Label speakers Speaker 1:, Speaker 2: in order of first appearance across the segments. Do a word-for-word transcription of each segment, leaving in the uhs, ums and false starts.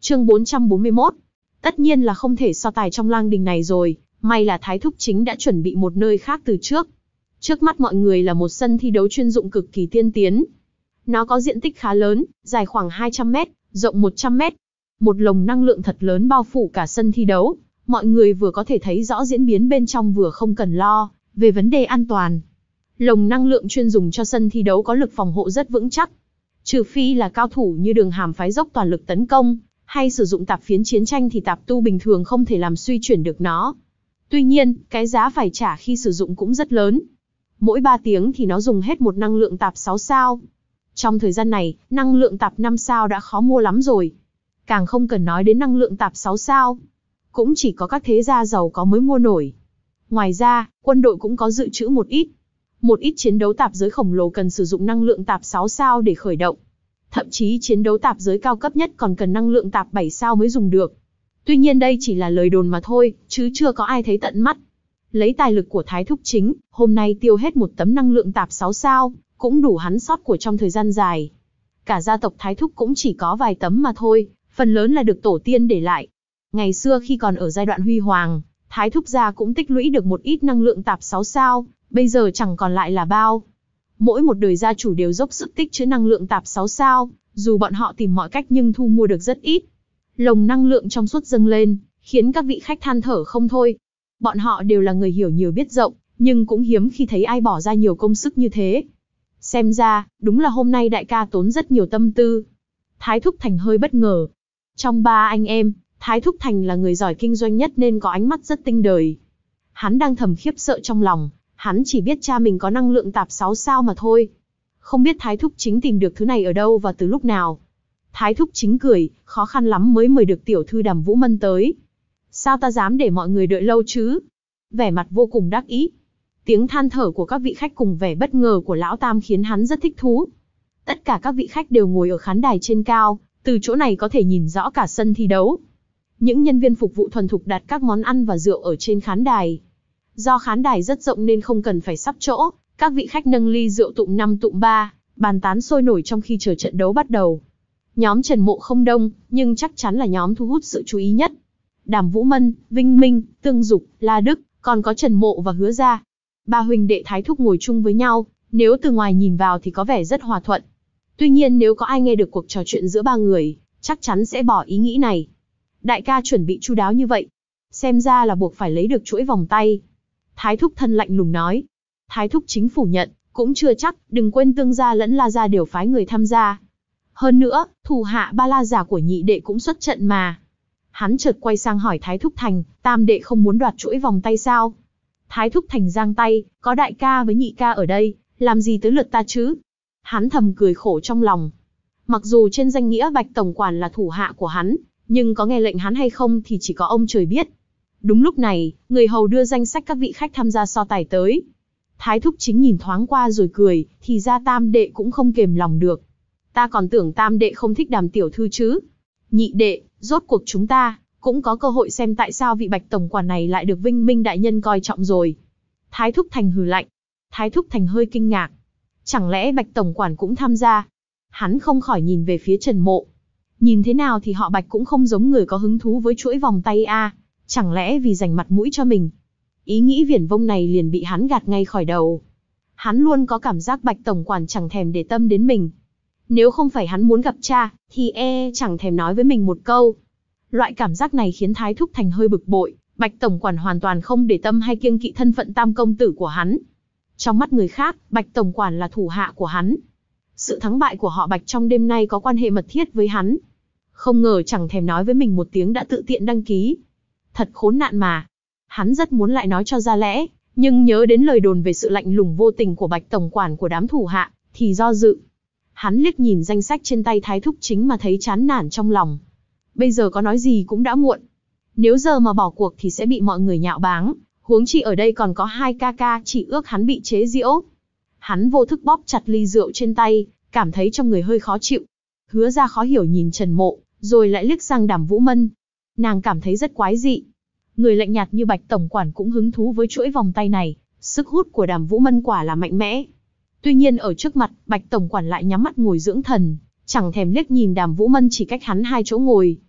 Speaker 1: Chương bốn trăm bốn mươi mốt. Tất nhiên là không thể so tài trong lang đình này rồi, may là Thái Thúc Chính đã chuẩn bị một nơi khác từ trước. Trước mắt mọi người là một sân thi đấu chuyên dụng cực kỳ tiên tiến. Nó có diện tích khá lớn, dài khoảng hai trăm mét, rộng một trăm mét. Một lồng năng lượng thật lớn bao phủ cả sân thi đấu, mọi người vừa có thể thấy rõ diễn biến bên trong vừa không cần lo về vấn đề an toàn. Lồng năng lượng chuyên dùng cho sân thi đấu có lực phòng hộ rất vững chắc. Trừ phi là cao thủ như Đường Hàm phái dốc toàn lực tấn công, hay sử dụng tạp phiến chiến tranh thì tạp tu bình thường không thể làm suy chuyển được nó. Tuy nhiên, cái giá phải trả khi sử dụng cũng rất lớn. Mỗi ba tiếng thì nó dùng hết một năng lượng tạp sáu sao. Trong thời gian này, năng lượng tạp năm sao đã khó mua lắm rồi. Càng không cần nói đến năng lượng tạp sáu sao. Cũng chỉ có các thế gia giàu có mới mua nổi. Ngoài ra, quân đội cũng có dự trữ một ít. Một ít chiến đấu tạp giới khổng lồ cần sử dụng năng lượng tạp sáu sao để khởi động. Thậm chí chiến đấu tạp giới cao cấp nhất còn cần năng lượng tạp bảy sao mới dùng được. Tuy nhiên đây chỉ là lời đồn mà thôi, chứ chưa có ai thấy tận mắt. Lấy tài lực của Thái Thúc Chính, hôm nay tiêu hết một tấm năng lượng tạp sáu sao, cũng đủ hắn sót của trong thời gian dài. Cả gia tộc Thái Thúc cũng chỉ có vài tấm mà thôi, phần lớn là được tổ tiên để lại. Ngày xưa khi còn ở giai đoạn huy hoàng, Thái Thúc gia cũng tích lũy được một ít năng lượng tạp sáu sao, bây giờ chẳng còn lại là bao. Mỗi một đời gia chủ đều dốc sức tích trữ năng lượng tạp sáu sao, dù bọn họ tìm mọi cách nhưng thu mua được rất ít. Lồng năng lượng trong suốt dâng lên, khiến các vị khách than thở không thôi. Bọn họ đều là người hiểu nhiều biết rộng, nhưng cũng hiếm khi thấy ai bỏ ra nhiều công sức như thế. Xem ra, đúng là hôm nay đại ca tốn rất nhiều tâm tư. Thái Thúc Thành hơi bất ngờ. Trong ba anh em, Thái Thúc Thành là người giỏi kinh doanh nhất nên có ánh mắt rất tinh đời. Hắn đang thầm khiếp sợ trong lòng, hắn chỉ biết cha mình có năng lượng tạp sáu sao mà thôi. Không biết Thái Thúc Chính tìm được thứ này ở đâu và từ lúc nào. Thái Thúc Chính cười, khó khăn lắm mới mời được tiểu thư Đàm Vũ Mân tới. Sao ta dám để mọi người đợi lâu chứ? Vẻ mặt vô cùng đắc ý. Tiếng than thở của các vị khách cùng vẻ bất ngờ của Lão Tam khiến hắn rất thích thú. Tất cả các vị khách đều ngồi ở khán đài trên cao, từ chỗ này có thể nhìn rõ cả sân thi đấu. Những nhân viên phục vụ thuần thục đặt các món ăn và rượu ở trên khán đài. Do khán đài rất rộng nên không cần phải sắp chỗ, các vị khách nâng ly rượu tụm năm tụm ba, bàn tán sôi nổi trong khi chờ trận đấu bắt đầu. Nhóm Trần Mộ không đông, nhưng chắc chắn là nhóm thu hút sự chú ý nhất. Đàm Vũ Mân, Vinh Minh, Tương Dục, La Đức, còn có Trần Mộ và Hứa Gia. Ba huynh đệ Thái Thúc ngồi chung với nhau, nếu từ ngoài nhìn vào thì có vẻ rất hòa thuận. Tuy nhiên nếu có ai nghe được cuộc trò chuyện giữa ba người, chắc chắn sẽ bỏ ý nghĩ này. Đại ca chuẩn bị chu đáo như vậy, xem ra là buộc phải lấy được chuỗi vòng tay. Thái Thúc thân lạnh lùng nói. Thái Thúc Chính phủ nhận, cũng chưa chắc, đừng quên Tương gia lẫn La gia đều phái người tham gia. Hơn nữa, thủ hạ ba la giả của nhị đệ cũng xuất trận mà. Hắn chợt quay sang hỏi Thái Thúc Thành, tam đệ không muốn đoạt chuỗi vòng tay sao? Thái Thúc Thành giang tay, có đại ca với nhị ca ở đây, làm gì tới lượt ta chứ? Hắn thầm cười khổ trong lòng. Mặc dù trên danh nghĩa Bạch Tổng Quản là thủ hạ của hắn, nhưng có nghe lệnh hắn hay không thì chỉ có ông trời biết. Đúng lúc này, người hầu đưa danh sách các vị khách tham gia so tài tới. Thái Thúc Chính nhìn thoáng qua rồi cười, thì ra tam đệ cũng không kềm lòng được. Ta còn tưởng tam đệ không thích Đàm tiểu thư chứ. Nhị đệ, rốt cuộc chúng ta cũng có cơ hội xem tại sao vị Bạch Tổng Quản này lại được Vinh Minh đại nhân coi trọng rồi. Thái Thúc Thành hừ lạnh. Thái Thúc Thành hơi kinh ngạc. Chẳng lẽ Bạch Tổng Quản cũng tham gia? Hắn không khỏi nhìn về phía Trần Mộ. Nhìn thế nào thì họ Bạch cũng không giống người có hứng thú với chuỗi vòng tay a. À. Chẳng lẽ vì giành mặt mũi cho mình? Ý nghĩ viển vông này liền bị hắn gạt ngay khỏi đầu. Hắn luôn có cảm giác Bạch Tổng Quản chẳng thèm để tâm đến mình. Nếu không phải hắn muốn gặp cha, thì e chẳng thèm nói với mình một câu. Loại cảm giác này khiến Thái Thúc Thành hơi bực bội. Bạch Tổng Quản hoàn toàn không để tâm hay kiêng kỵ thân phận tam công tử của hắn. Trong mắt người khác, Bạch Tổng Quản là thủ hạ của hắn. Sự thắng bại của họ Bạch trong đêm nay có quan hệ mật thiết với hắn. Không ngờ chẳng thèm nói với mình một tiếng đã tự tiện đăng ký. Thật khốn nạn mà. Hắn rất muốn lại nói cho ra lẽ, nhưng nhớ đến lời đồn về sự lạnh lùng vô tình của Bạch Tổng Quản của đám thủ hạ, thì do dự. Hắn liếc nhìn danh sách trên tay Thái Thúc Chính mà thấy chán nản trong lòng. Bây giờ có nói gì cũng đã muộn. Nếu giờ mà bỏ cuộc thì sẽ bị mọi người nhạo báng, huống chi ở đây còn có hai ca ca chỉ ước hắn bị chế giễu. Hắn vô thức bóp chặt ly rượu trên tay, cảm thấy trong người hơi khó chịu. Hứa Ra khó hiểu nhìn Trần Mộ, rồi lại liếc sang Đàm Vũ Mân. Nàng cảm thấy rất quái dị. Người lạnh nhạt như Bạch Tổng Quản cũng hứng thú với chuỗi vòng tay này, sức hút của Đàm Vũ Mân quả là mạnh mẽ. Tuy nhiên ở trước mặt, Bạch Tổng Quản lại nhắm mắt ngồi dưỡng thần, chẳng thèm liếc nhìn Đàm Vũ Mân chỉ cách hắn hai chỗ ngồi.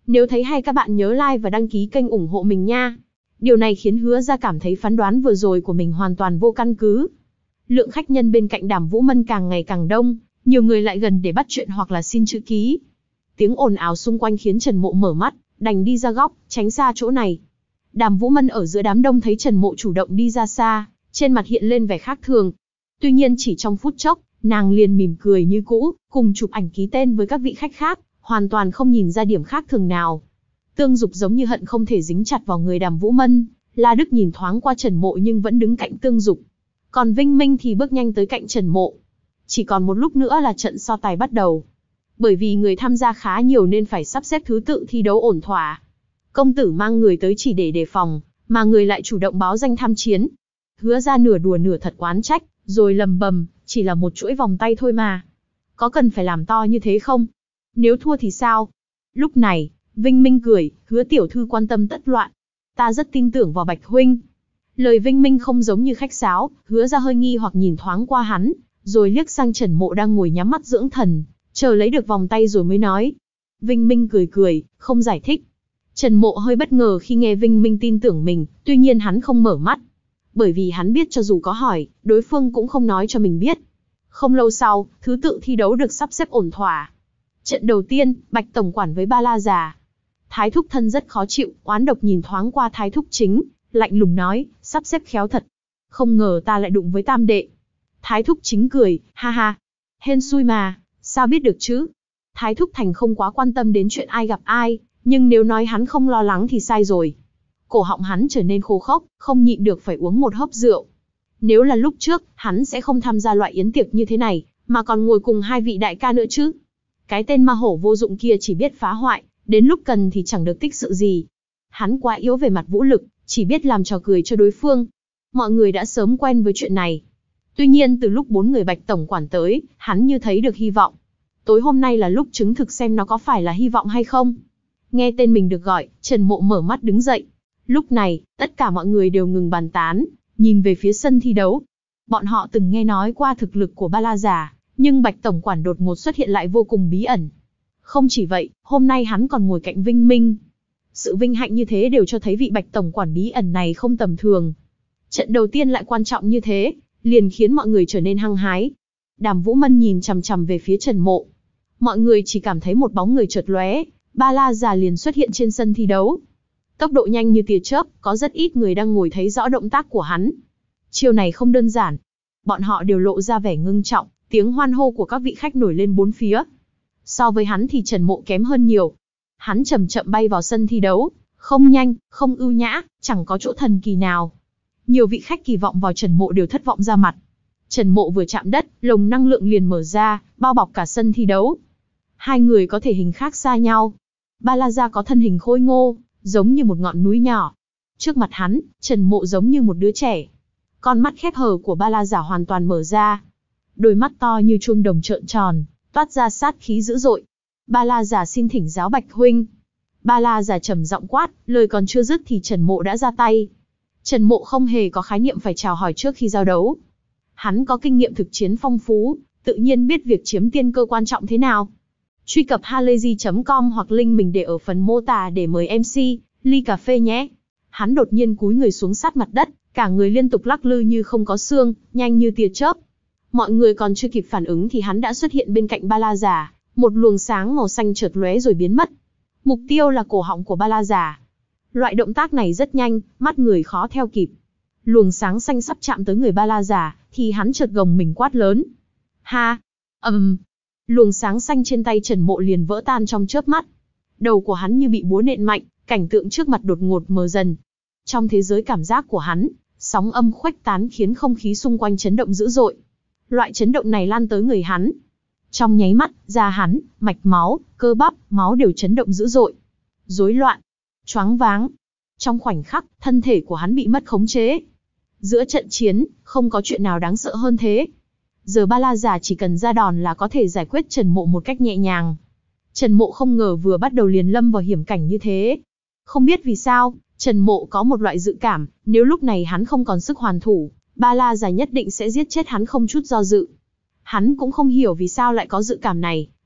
Speaker 1: Nếu thấy hay các bạn nhớ like và đăng ký kênh ủng hộ mình nha. Điều này khiến Hứa Ra cảm thấy phán đoán vừa rồi của mình hoàn toàn vô căn cứ. Lượng khách nhân bên cạnh Đàm Vũ Mân càng ngày càng đông, nhiều người lại gần để bắt chuyện hoặc là xin chữ ký. Tiếng ồn ào xung quanh khiến Trần Mộ mở mắt, đành đi ra góc, tránh xa chỗ này. Đàm Vũ Mân ở giữa đám đông thấy Trần Mộ chủ động đi ra xa, trên mặt hiện lên vẻ khác thường. Tuy nhiên chỉ trong phút chốc, nàng liền mỉm cười như cũ, cùng chụp ảnh ký tên với các vị khách khác, hoàn toàn không nhìn ra điểm khác thường nào. Tương Dục giống như hận không thể dính chặt vào người Đàm Vũ Mân, La Đức nhìn thoáng qua Trần Mộ nhưng vẫn đứng cạnh Tương Dục. Còn Vinh Minh thì bước nhanh tới cạnh Trần Mộ. Chỉ còn một lúc nữa là trận so tài bắt đầu. Bởi vì người tham gia khá nhiều nên phải sắp xếp thứ tự thi đấu ổn thỏa. Công tử mang người tới chỉ để đề phòng, mà người lại chủ động báo danh tham chiến. Hứa Ra nửa đùa nửa thật oán trách, rồi lầm bầm, chỉ là một chuỗi vòng tay thôi mà. Có cần phải làm to như thế không? Nếu thua thì sao? Lúc này, Vinh Minh cười, Hứa tiểu thư quan tâm tất loạn. Ta rất tin tưởng vào Bạch huynh. Lời Vinh Minh không giống như khách sáo, Hứa Ra hơi nghi hoặc nhìn thoáng qua hắn, rồi liếc sang Trần Mộ đang ngồi nhắm mắt dưỡng thần, chờ lấy được vòng tay rồi mới nói. Vinh Minh cười cười, không giải thích. Trần Mộ hơi bất ngờ khi nghe Vinh Minh tin tưởng mình, tuy nhiên hắn không mở mắt. Bởi vì hắn biết cho dù có hỏi, đối phương cũng không nói cho mình biết. Không lâu sau, thứ tự thi đấu được sắp xếp ổn thỏa. Trận đầu tiên, Bạch tổng quản với Ba La già. Thái thúc thân rất khó chịu, oán độc nhìn thoáng qua Thái thúc chính, lạnh lùng nói, sắp xếp khéo thật. Không ngờ ta lại đụng với tam đệ. Thái thúc chính cười, ha ha. Hên xui mà, sao biết được chứ? Thái thúc thành không quá quan tâm đến chuyện ai gặp ai, nhưng nếu nói hắn không lo lắng thì sai rồi. Cổ họng hắn trở nên khô khốc, không nhịn được phải uống một hớp rượu. Nếu là lúc trước, hắn sẽ không tham gia loại yến tiệc như thế này, mà còn ngồi cùng hai vị đại ca nữa chứ. Cái tên ma hổ vô dụng kia chỉ biết phá hoại, đến lúc cần thì chẳng được tích sự gì. Hắn quá yếu về mặt vũ lực, chỉ biết làm trò cười cho đối phương. Mọi người đã sớm quen với chuyện này. Tuy nhiên từ lúc bốn người Bạch tổng quản tới, hắn như thấy được hy vọng. Tối hôm nay là lúc chứng thực xem nó có phải là hy vọng hay không. Nghe tên mình được gọi, Trần Mộ mở mắt đứng dậy. Lúc này, tất cả mọi người đều ngừng bàn tán, nhìn về phía sân thi đấu. Bọn họ từng nghe nói qua thực lực của Ba La già, nhưng Bạch tổng quản đột ngột xuất hiện lại vô cùng bí ẩn. Không chỉ vậy, hôm nay hắn còn ngồi cạnh Vinh Minh. Sự vinh hạnh như thế đều cho thấy vị Bạch tổng quản bí ẩn này không tầm thường. Trận đầu tiên lại quan trọng như thế, liền khiến mọi người trở nên hăng hái. Đàm Vũ Mân nhìn chằm chằm về phía Trần Mộ. Mọi người chỉ cảm thấy một bóng người chợt lóe, Ba La già liền xuất hiện trên sân thi đấu. Tốc độ nhanh như tia chớp, có rất ít người đang ngồi thấy rõ động tác của hắn. Chiêu này không đơn giản. Bọn họ đều lộ ra vẻ ngưng trọng, tiếng hoan hô của các vị khách nổi lên bốn phía. So với hắn thì Trần Mộ kém hơn nhiều. Hắn chậm chậm bay vào sân thi đấu, không nhanh, không ưu nhã, chẳng có chỗ thần kỳ nào. Nhiều vị khách kỳ vọng vào Trần Mộ đều thất vọng ra mặt. Trần Mộ vừa chạm đất, lồng năng lượng liền mở ra, bao bọc cả sân thi đấu. Hai người có thể hình khác xa nhau. Ba La già có thân hình khôi ngô, giống như một ngọn núi nhỏ. Trước mặt hắn, Trần Mộ giống như một đứa trẻ. Con mắt khép hờ của Ba La già hoàn toàn mở ra. Đôi mắt to như chuông đồng trợn tròn, toát ra sát khí dữ dội. Ba La già xin thỉnh giáo Bạch huynh. Ba La già trầm giọng quát, lời còn chưa dứt thì Trần Mộ đã ra tay. Trần Mộ không hề có khái niệm phải chào hỏi trước khi giao đấu. Hắn có kinh nghiệm thực chiến phong phú, tự nhiên biết việc chiếm tiên cơ quan trọng thế nào. Truy cập halayzi chấm com hoặc link mình để ở phần mô tả để mời em xê, ly cà phê nhé. Hắn đột nhiên cúi người xuống sát mặt đất, cả người liên tục lắc lư như không có xương, nhanh như tia chớp. Mọi người còn chưa kịp phản ứng thì hắn đã xuất hiện bên cạnh Ba La già, một luồng sáng màu xanh chợt lóe rồi biến mất. Mục tiêu là cổ họng của Ba La già. Loại động tác này rất nhanh, mắt người khó theo kịp. Luồng sáng xanh sắp chạm tới người Ba La già, thì hắn chợt gồng mình quát lớn. Ha! ầm! Um. Luồng sáng xanh trên tay Trần Mộ liền vỡ tan trong chớp mắt. Đầu của hắn như bị búa nện mạnh, cảnh tượng trước mặt đột ngột mờ dần. Trong thế giới cảm giác của hắn, sóng âm khuếch tán khiến không khí xung quanh chấn động dữ dội. Loại chấn động này lan tới người hắn. Trong nháy mắt, da hắn, mạch máu, cơ bắp, máu đều chấn động dữ dội. Rối loạn, choáng váng. Trong khoảnh khắc, thân thể của hắn bị mất khống chế. Giữa trận chiến, không có chuyện nào đáng sợ hơn thế. Giờ Ba La già chỉ cần ra đòn là có thể giải quyết Trần Mộ một cách nhẹ nhàng. Trần Mộ không ngờ vừa bắt đầu liền lâm vào hiểm cảnh như thế. Không biết vì sao, Trần Mộ có một loại dự cảm, nếu lúc này hắn không còn sức hoàn thủ, Ba La già nhất định sẽ giết chết hắn không chút do dự. Hắn cũng không hiểu vì sao lại có dự cảm này,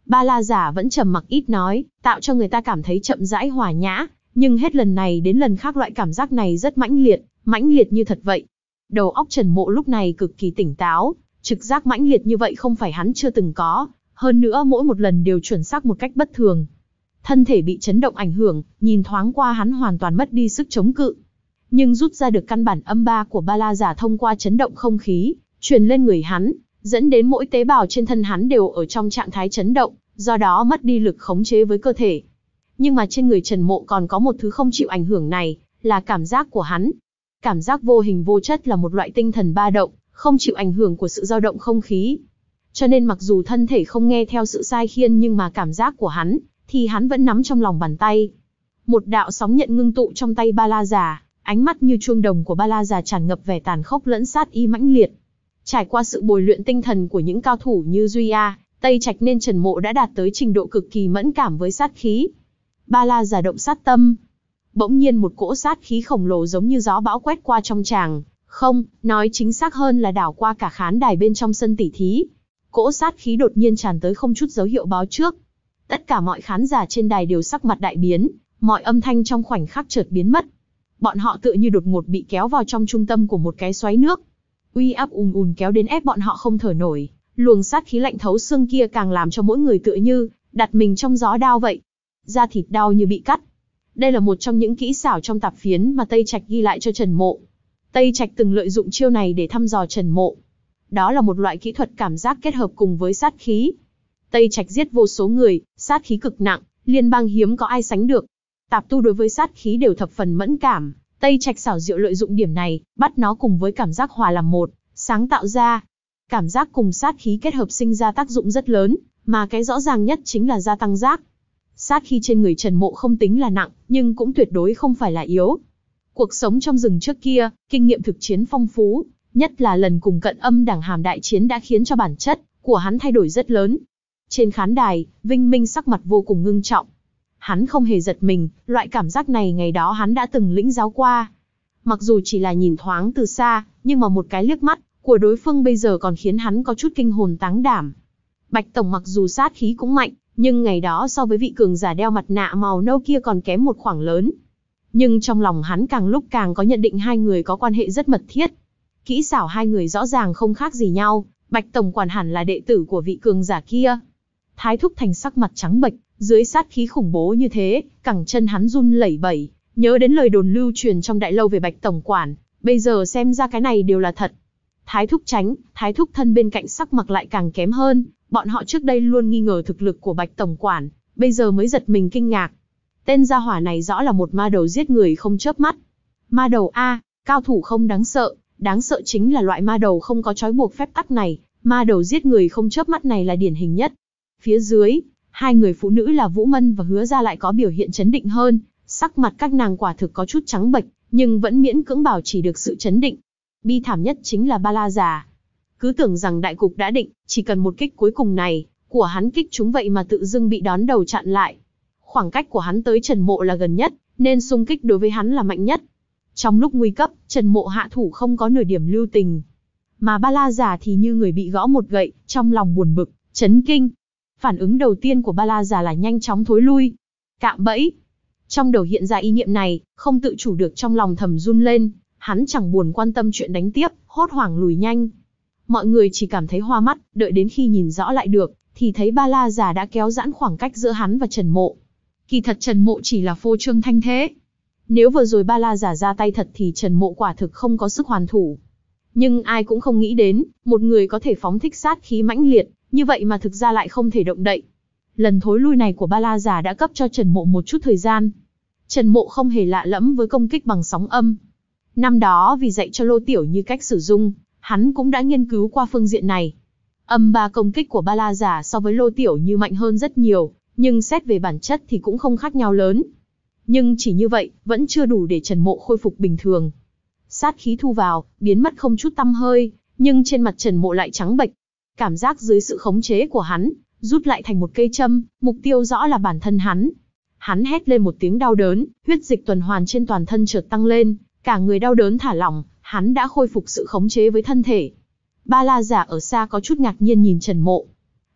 Speaker 1: Ba La Giả vẫn trầm mặc ít nói, tạo cho người ta cảm thấy chậm rãi hòa nhã, nhưng hết lần này đến lần khác loại cảm giác này rất mãnh liệt, mãnh liệt như thật vậy. Đầu óc Trần Mộ lúc này cực kỳ tỉnh táo, trực giác mãnh liệt như vậy không phải hắn chưa từng có, hơn nữa mỗi một lần đều chuẩn xác một cách bất thường. Thân thể bị chấn động ảnh hưởng, nhìn thoáng qua hắn hoàn toàn mất đi sức chống cự. Nhưng rút ra được căn bản âm ba của Ba La Giả thông qua chấn động không khí, truyền lên người hắn, dẫn đến mỗi tế bào trên thân hắn đều ở trong trạng thái chấn động, do đó mất đi lực khống chế với cơ thể. Nhưng mà trên người Trần Mộ còn có một thứ không chịu ảnh hưởng này, là cảm giác của hắn. Cảm giác vô hình vô chất là một loại tinh thần ba động, không chịu ảnh hưởng của sự dao động không khí. Cho nên mặc dù thân thể không nghe theo sự sai khiến nhưng mà cảm giác của hắn, thì hắn vẫn nắm trong lòng bàn tay. Một đạo sóng nhận ngưng tụ trong tay Ba La Giả, ánh mắt như chuông đồng của Ba La Giả tràn ngập vẻ tàn khốc lẫn sát ý mãnh liệt. Trải qua sự bồi luyện tinh thần của những cao thủ như Duy A, Tây Trạch nên Trần Mộ đã đạt tới trình độ cực kỳ mẫn cảm với sát khí. Ba La Giả động sát tâm. Bỗng nhiên một cỗ sát khí khổng lồ giống như gió bão quét qua trong tràng, không, nói chính xác hơn là đảo qua cả khán đài bên trong sân tỉ thí. Cỗ sát khí đột nhiên tràn tới không chút dấu hiệu báo trước. Tất cả mọi khán giả trên đài đều sắc mặt đại biến, mọi âm thanh trong khoảnh khắc chợt biến mất. Bọn họ tựa như đột ngột bị kéo vào trong trung tâm của một cái xoáy nước. Uy áp ùn ùn kéo đến ép bọn họ không thở nổi, luồng sát khí lạnh thấu xương kia càng làm cho mỗi người tựa như đặt mình trong gió đao vậy. Da thịt đau như bị cắt. Đây là một trong những kỹ xảo trong tạp phiến mà Tây Trạch ghi lại cho Trần Mộ. Tây Trạch từng lợi dụng chiêu này để thăm dò Trần Mộ. Đó là một loại kỹ thuật cảm giác kết hợp cùng với sát khí. Tây Trạch giết vô số người, sát khí cực nặng, liên bang hiếm có ai sánh được. Tạp tu đối với sát khí đều thập phần mẫn cảm, Tây Trạch xảo diệu lợi dụng điểm này, bắt nó cùng với cảm giác hòa làm một, sáng tạo ra. Cảm giác cùng sát khí kết hợp sinh ra tác dụng rất lớn, mà cái rõ ràng nhất chính là gia tăng giác. Sát khí trên người Trần Mộ không tính là nặng, nhưng cũng tuyệt đối không phải là yếu. Cuộc sống trong rừng trước kia, kinh nghiệm thực chiến phong phú, nhất là lần cùng Cận Âm Đẳng Hàm đại chiến đã khiến cho bản chất của hắn thay đổi rất lớn. Trên khán đài, Vinh Minh sắc mặt vô cùng ngưng trọng. Hắn không hề giật mình, loại cảm giác này ngày đó hắn đã từng lĩnh giáo qua. Mặc dù chỉ là nhìn thoáng từ xa, nhưng mà một cái liếc mắt của đối phương bây giờ còn khiến hắn có chút kinh hồn táng đảm. Bạch Tổng mặc dù sát khí cũng mạnh, nhưng ngày đó so với vị cường giả đeo mặt nạ màu nâu kia còn kém một khoảng lớn. Nhưng trong lòng hắn càng lúc càng có nhận định hai người có quan hệ rất mật thiết. Kỹ xảo hai người rõ ràng không khác gì nhau, Bạch Tổng quản hẳn là đệ tử của vị cường giả kia. Thái Thúc Thành sắc mặt trắng bệch, dưới sát khí khủng bố như thế, cẳng chân hắn run lẩy bẩy, nhớ đến lời đồn lưu truyền trong đại lâu về Bạch Tổng quản, bây giờ xem ra cái này đều là thật. Thái Thúc Tránh, Thái Thúc Thân bên cạnh sắc mặt lại càng kém hơn, bọn họ trước đây luôn nghi ngờ thực lực của Bạch Tổng quản, bây giờ mới giật mình kinh ngạc. Tên gia hỏa này rõ là một ma đầu giết người không chớp mắt. Ma đầu A, cao thủ không đáng sợ, đáng sợ chính là loại ma đầu không có trói buộc phép tắc này, ma đầu giết người không chớp mắt này là điển hình nhất. Phía dưới, hai người phụ nữ là Vũ Mân và Hứa Gia lại có biểu hiện chấn định hơn, sắc mặt các nàng quả thực có chút trắng bệch, nhưng vẫn miễn cưỡng bảo trì được sự chấn định. Bi thảm nhất chính là Ba La Giả. Cứ tưởng rằng đại cục đã định, chỉ cần một kích cuối cùng này, của hắn kích chúng vậy mà tự dưng bị đón đầu chặn lại. Khoảng cách của hắn tới Trần Mộ là gần nhất, nên xung kích đối với hắn là mạnh nhất. Trong lúc nguy cấp, Trần Mộ hạ thủ không có nửa điểm lưu tình. Mà Ba La Giả thì như người bị gõ một gậy, trong lòng buồn bực, chấn kinh. Phản ứng đầu tiên của Ba La Giả là nhanh chóng thối lui. Cạm bẫy. Trong đầu hiện ra ý niệm này, không tự chủ được trong lòng thầm run lên, hắn chẳng buồn quan tâm chuyện đánh tiếp, hốt hoảng lùi nhanh. Mọi người chỉ cảm thấy hoa mắt, đợi đến khi nhìn rõ lại được, thì thấy Ba La Giả đã kéo giãn khoảng cách giữa hắn và Trần Mộ. Kỳ thật Trần Mộ chỉ là phô trương thanh thế. Nếu vừa rồi Ba La Giả ra tay thật thì Trần Mộ quả thực không có sức hoàn thủ. Nhưng ai cũng không nghĩ đến, một người có thể phóng thích sát khí mãnh liệt, như vậy mà thực ra lại không thể động đậy. Lần thối lui này của Ba La Giả đã cấp cho Trần Mộ một chút thời gian. Trần Mộ không hề lạ lẫm với công kích bằng sóng âm. Năm đó vì dạy cho Lô Tiểu Như cách sử dụng, hắn cũng đã nghiên cứu qua phương diện này. Âm ba công kích của Ba La Giả so với Lô Tiểu Như mạnh hơn rất nhiều, nhưng xét về bản chất thì cũng không khác nhau lớn. Nhưng chỉ như vậy, vẫn chưa đủ để Trần Mộ khôi phục bình thường. Sát khí thu vào, biến mất không chút tăm hơi, nhưng trên mặt Trần Mộ lại trắng bệch. Cảm giác dưới sự khống chế của hắn, rút lại thành một cây châm, mục tiêu rõ là bản thân hắn. Hắn hét lên một tiếng đau đớn, huyết dịch tuần hoàn trên toàn thân chợt tăng lên, cả người đau đớn thả lỏng, hắn đã khôi phục sự khống chế với thân thể. Ba La Giả ở xa có chút ngạc nhiên nhìn Trần Mộ.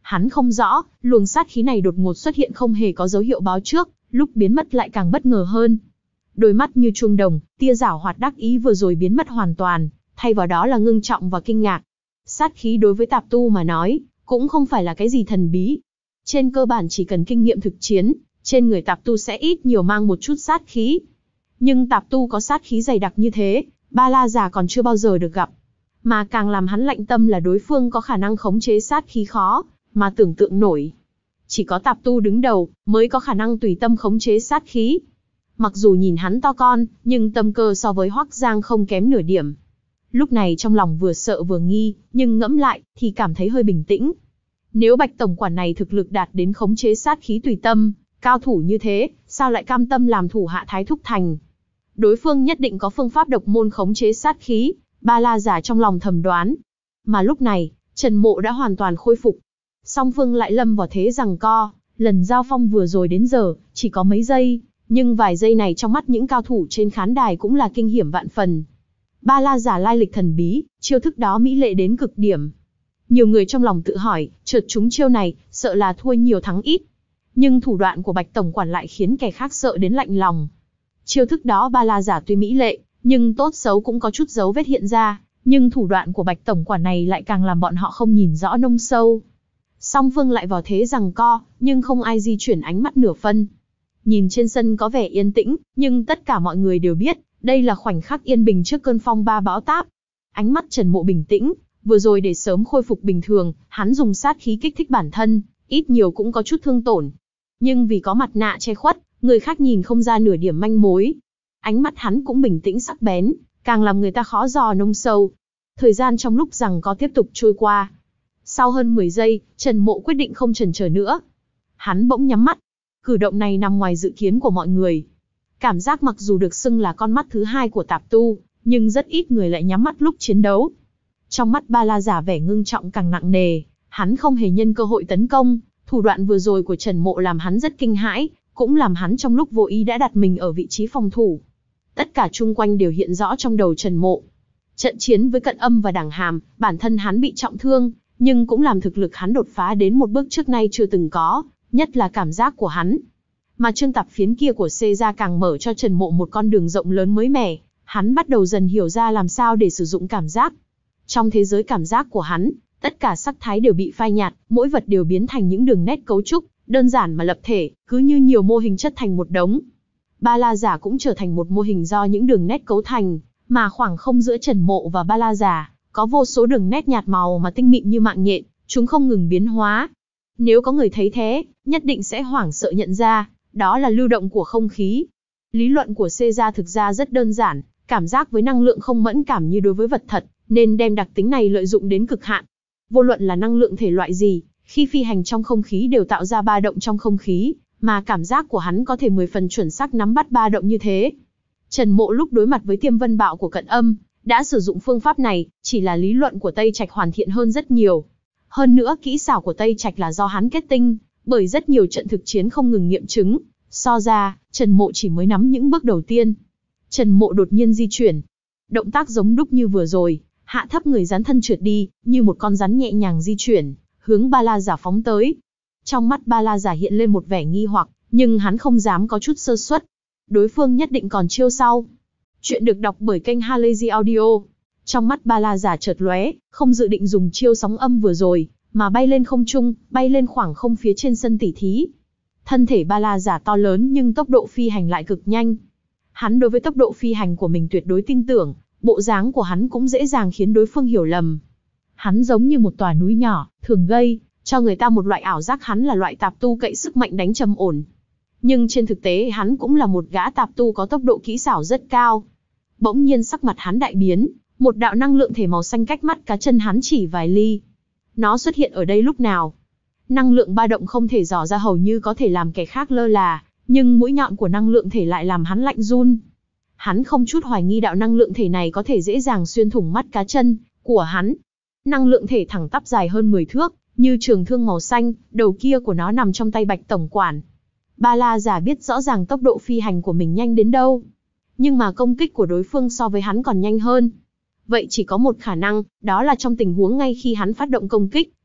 Speaker 1: Hắn không rõ, luồng sát khí này đột ngột xuất hiện không hề có dấu hiệu báo trước, lúc biến mất lại càng bất ngờ hơn. Đôi mắt như chuông đồng, tia giảo hoạt đắc ý vừa rồi biến mất hoàn toàn, thay vào đó là ngưng trọng và kinh ngạc. Sát khí đối với tạp tu mà nói, cũng không phải là cái gì thần bí. Trên cơ bản chỉ cần kinh nghiệm thực chiến, trên người tạp tu sẽ ít nhiều mang một chút sát khí. Nhưng tạp tu có sát khí dày đặc như thế, Ba La Già còn chưa bao giờ được gặp. Mà càng làm hắn lạnh tâm là đối phương có khả năng khống chế sát khí khó, mà tưởng tượng nổi. Chỉ có tạp tu đứng đầu, mới có khả năng tùy tâm khống chế sát khí. Mặc dù nhìn hắn to con, nhưng tâm cơ so với Hoắc Giang không kém nửa điểm. Lúc này trong lòng vừa sợ vừa nghi, nhưng ngẫm lại, thì cảm thấy hơi bình tĩnh. Nếu Bạch tổng quản này thực lực đạt đến khống chế sát khí tùy tâm, cao thủ như thế, sao lại cam tâm làm thủ hạ Thái Thúc Thành? Đối phương nhất định có phương pháp độc môn khống chế sát khí, Ba La Già trong lòng thầm đoán. Mà lúc này, Trần Mộ đã hoàn toàn khôi phục. Song phương lại lâm vào thế giằng co, lần giao phong vừa rồi đến giờ, chỉ có mấy giây, nhưng vài giây này trong mắt những cao thủ trên khán đài cũng là kinh hiểm vạn phần. Ba La Già lai lịch thần bí, chiêu thức đó mỹ lệ đến cực điểm. Nhiều người trong lòng tự hỏi, chợt trúng chiêu này, sợ là thua nhiều thắng ít. Nhưng thủ đoạn của Bạch tổng quản lại khiến kẻ khác sợ đến lạnh lòng. Chiêu thức đó Ba La Già tuy mỹ lệ, nhưng tốt xấu cũng có chút dấu vết hiện ra, nhưng thủ đoạn của Bạch tổng quản này lại càng làm bọn họ không nhìn rõ nông sâu. Song phương lại vào thế giằng co, nhưng không ai di chuyển ánh mắt nửa phân. Nhìn trên sân có vẻ yên tĩnh, nhưng tất cả mọi người đều biết, đây là khoảnh khắc yên bình trước cơn phong ba bão táp. Ánh mắt Trần Mộ bình tĩnh, vừa rồi để sớm khôi phục bình thường, hắn dùng sát khí kích thích bản thân, ít nhiều cũng có chút thương tổn. Nhưng vì có mặt nạ che khuất, người khác nhìn không ra nửa điểm manh mối. Ánh mắt hắn cũng bình tĩnh sắc bén, càng làm người ta khó dò nông sâu. Thời gian trong lúc giằng co tiếp tục trôi qua. Sau hơn mười giây, Trần Mộ quyết định không chần chờ nữa. Hắn bỗng nhắm mắt. Cử động này nằm ngoài dự kiến của mọi người. Cảm giác mặc dù được xưng là con mắt thứ hai của tạp tu, nhưng rất ít người lại nhắm mắt lúc chiến đấu. Trong mắt Ba La Già vẻ ngưng trọng càng nặng nề, hắn không hề nhân cơ hội tấn công. Thủ đoạn vừa rồi của Trần Mộ làm hắn rất kinh hãi, cũng làm hắn trong lúc vô ý đã đặt mình ở vị trí phòng thủ. Tất cả chung quanh đều hiện rõ trong đầu Trần Mộ. Trận chiến với Cận Âm và Đảng Hàm, bản thân hắn bị trọng thương, nhưng cũng làm thực lực hắn đột phá đến một bước trước nay chưa từng có, nhất là cảm giác của hắn. Mà chương tạp phiến kia của C gia càng mở cho Trần Mộ một con đường rộng lớn mới mẻ, hắn bắt đầu dần hiểu ra làm sao để sử dụng cảm giác. Trong thế giới cảm giác của hắn, tất cả sắc thái đều bị phai nhạt, mỗi vật đều biến thành những đường nét cấu trúc, đơn giản mà lập thể, cứ như nhiều mô hình chất thành một đống. Ba La Già cũng trở thành một mô hình do những đường nét cấu thành, mà khoảng không giữa Trần Mộ và Ba La Già, có vô số đường nét nhạt màu mà tinh mịn như mạng nhện, chúng không ngừng biến hóa. Nếu có người thấy thế, nhất định sẽ hoảng sợ nhận ra, đó là lưu động của không khí. Lý luận của C gia thực ra rất đơn giản, cảm giác với năng lượng không mẫn cảm như đối với vật thật, nên đem đặc tính này lợi dụng đến cực hạn. Vô luận là năng lượng thể loại gì, khi phi hành trong không khí đều tạo ra ba động trong không khí, mà cảm giác của hắn có thể mười phần chuẩn xác nắm bắt ba động như thế. Trần Mộ lúc đối mặt với Tiêm Vân Bạo của Cận Âm, đã sử dụng phương pháp này, chỉ là lý luận của Tây Trạch hoàn thiện hơn rất nhiều. Hơn nữa kỹ xảo của Tây Trạch là do hắn kết tinh, bởi rất nhiều trận thực chiến không ngừng nghiệm chứng. So ra, Trần Mộ chỉ mới nắm những bước đầu tiên. Trần Mộ đột nhiên di chuyển. Động tác giống đúc như vừa rồi, hạ thấp người rắn thân trượt đi, như một con rắn nhẹ nhàng di chuyển, hướng Ba La Già phóng tới. Trong mắt Ba La Già hiện lên một vẻ nghi hoặc, nhưng hắn không dám có chút sơ suất. Đối phương nhất định còn chiêu sau. Chuyện được đọc bởi kênh Halazy Audio. Trong mắt Ba La Già chợt lóe, không dự định dùng chiêu sóng âm vừa rồi, mà bay lên không trung, bay lên khoảng không phía trên sân tỉ thí. Thân thể Ba La Già to lớn nhưng tốc độ phi hành lại cực nhanh. Hắn đối với tốc độ phi hành của mình tuyệt đối tin tưởng, bộ dáng của hắn cũng dễ dàng khiến đối phương hiểu lầm. Hắn giống như một tòa núi nhỏ, thường gây cho người ta một loại ảo giác hắn là loại tạp tu cậy sức mạnh đánh trầm ổn. Nhưng trên thực tế hắn cũng là một gã tạp tu có tốc độ kỹ xảo rất cao. Bỗng nhiên sắc mặt hắn đại biến, một đạo năng lượng thể màu xanh cách mắt cá chân hắn chỉ vài ly. Nó xuất hiện ở đây lúc nào? Năng lượng ba động không thể dò ra hầu như có thể làm kẻ khác lơ là, nhưng mũi nhọn của năng lượng thể lại làm hắn lạnh run. Hắn không chút hoài nghi đạo năng lượng thể này có thể dễ dàng xuyên thủng mắt cá chân của hắn. Năng lượng thể thẳng tắp dài hơn mười thước, như trường thương màu xanh, đầu kia của nó nằm trong tay Bạch tổng quản. Ba La Già biết rõ ràng tốc độ phi hành của mình nhanh đến đâu, nhưng mà công kích của đối phương so với hắn còn nhanh hơn. Vậy chỉ có một khả năng, đó là trong tình huống ngay khi hắn phát động công kích,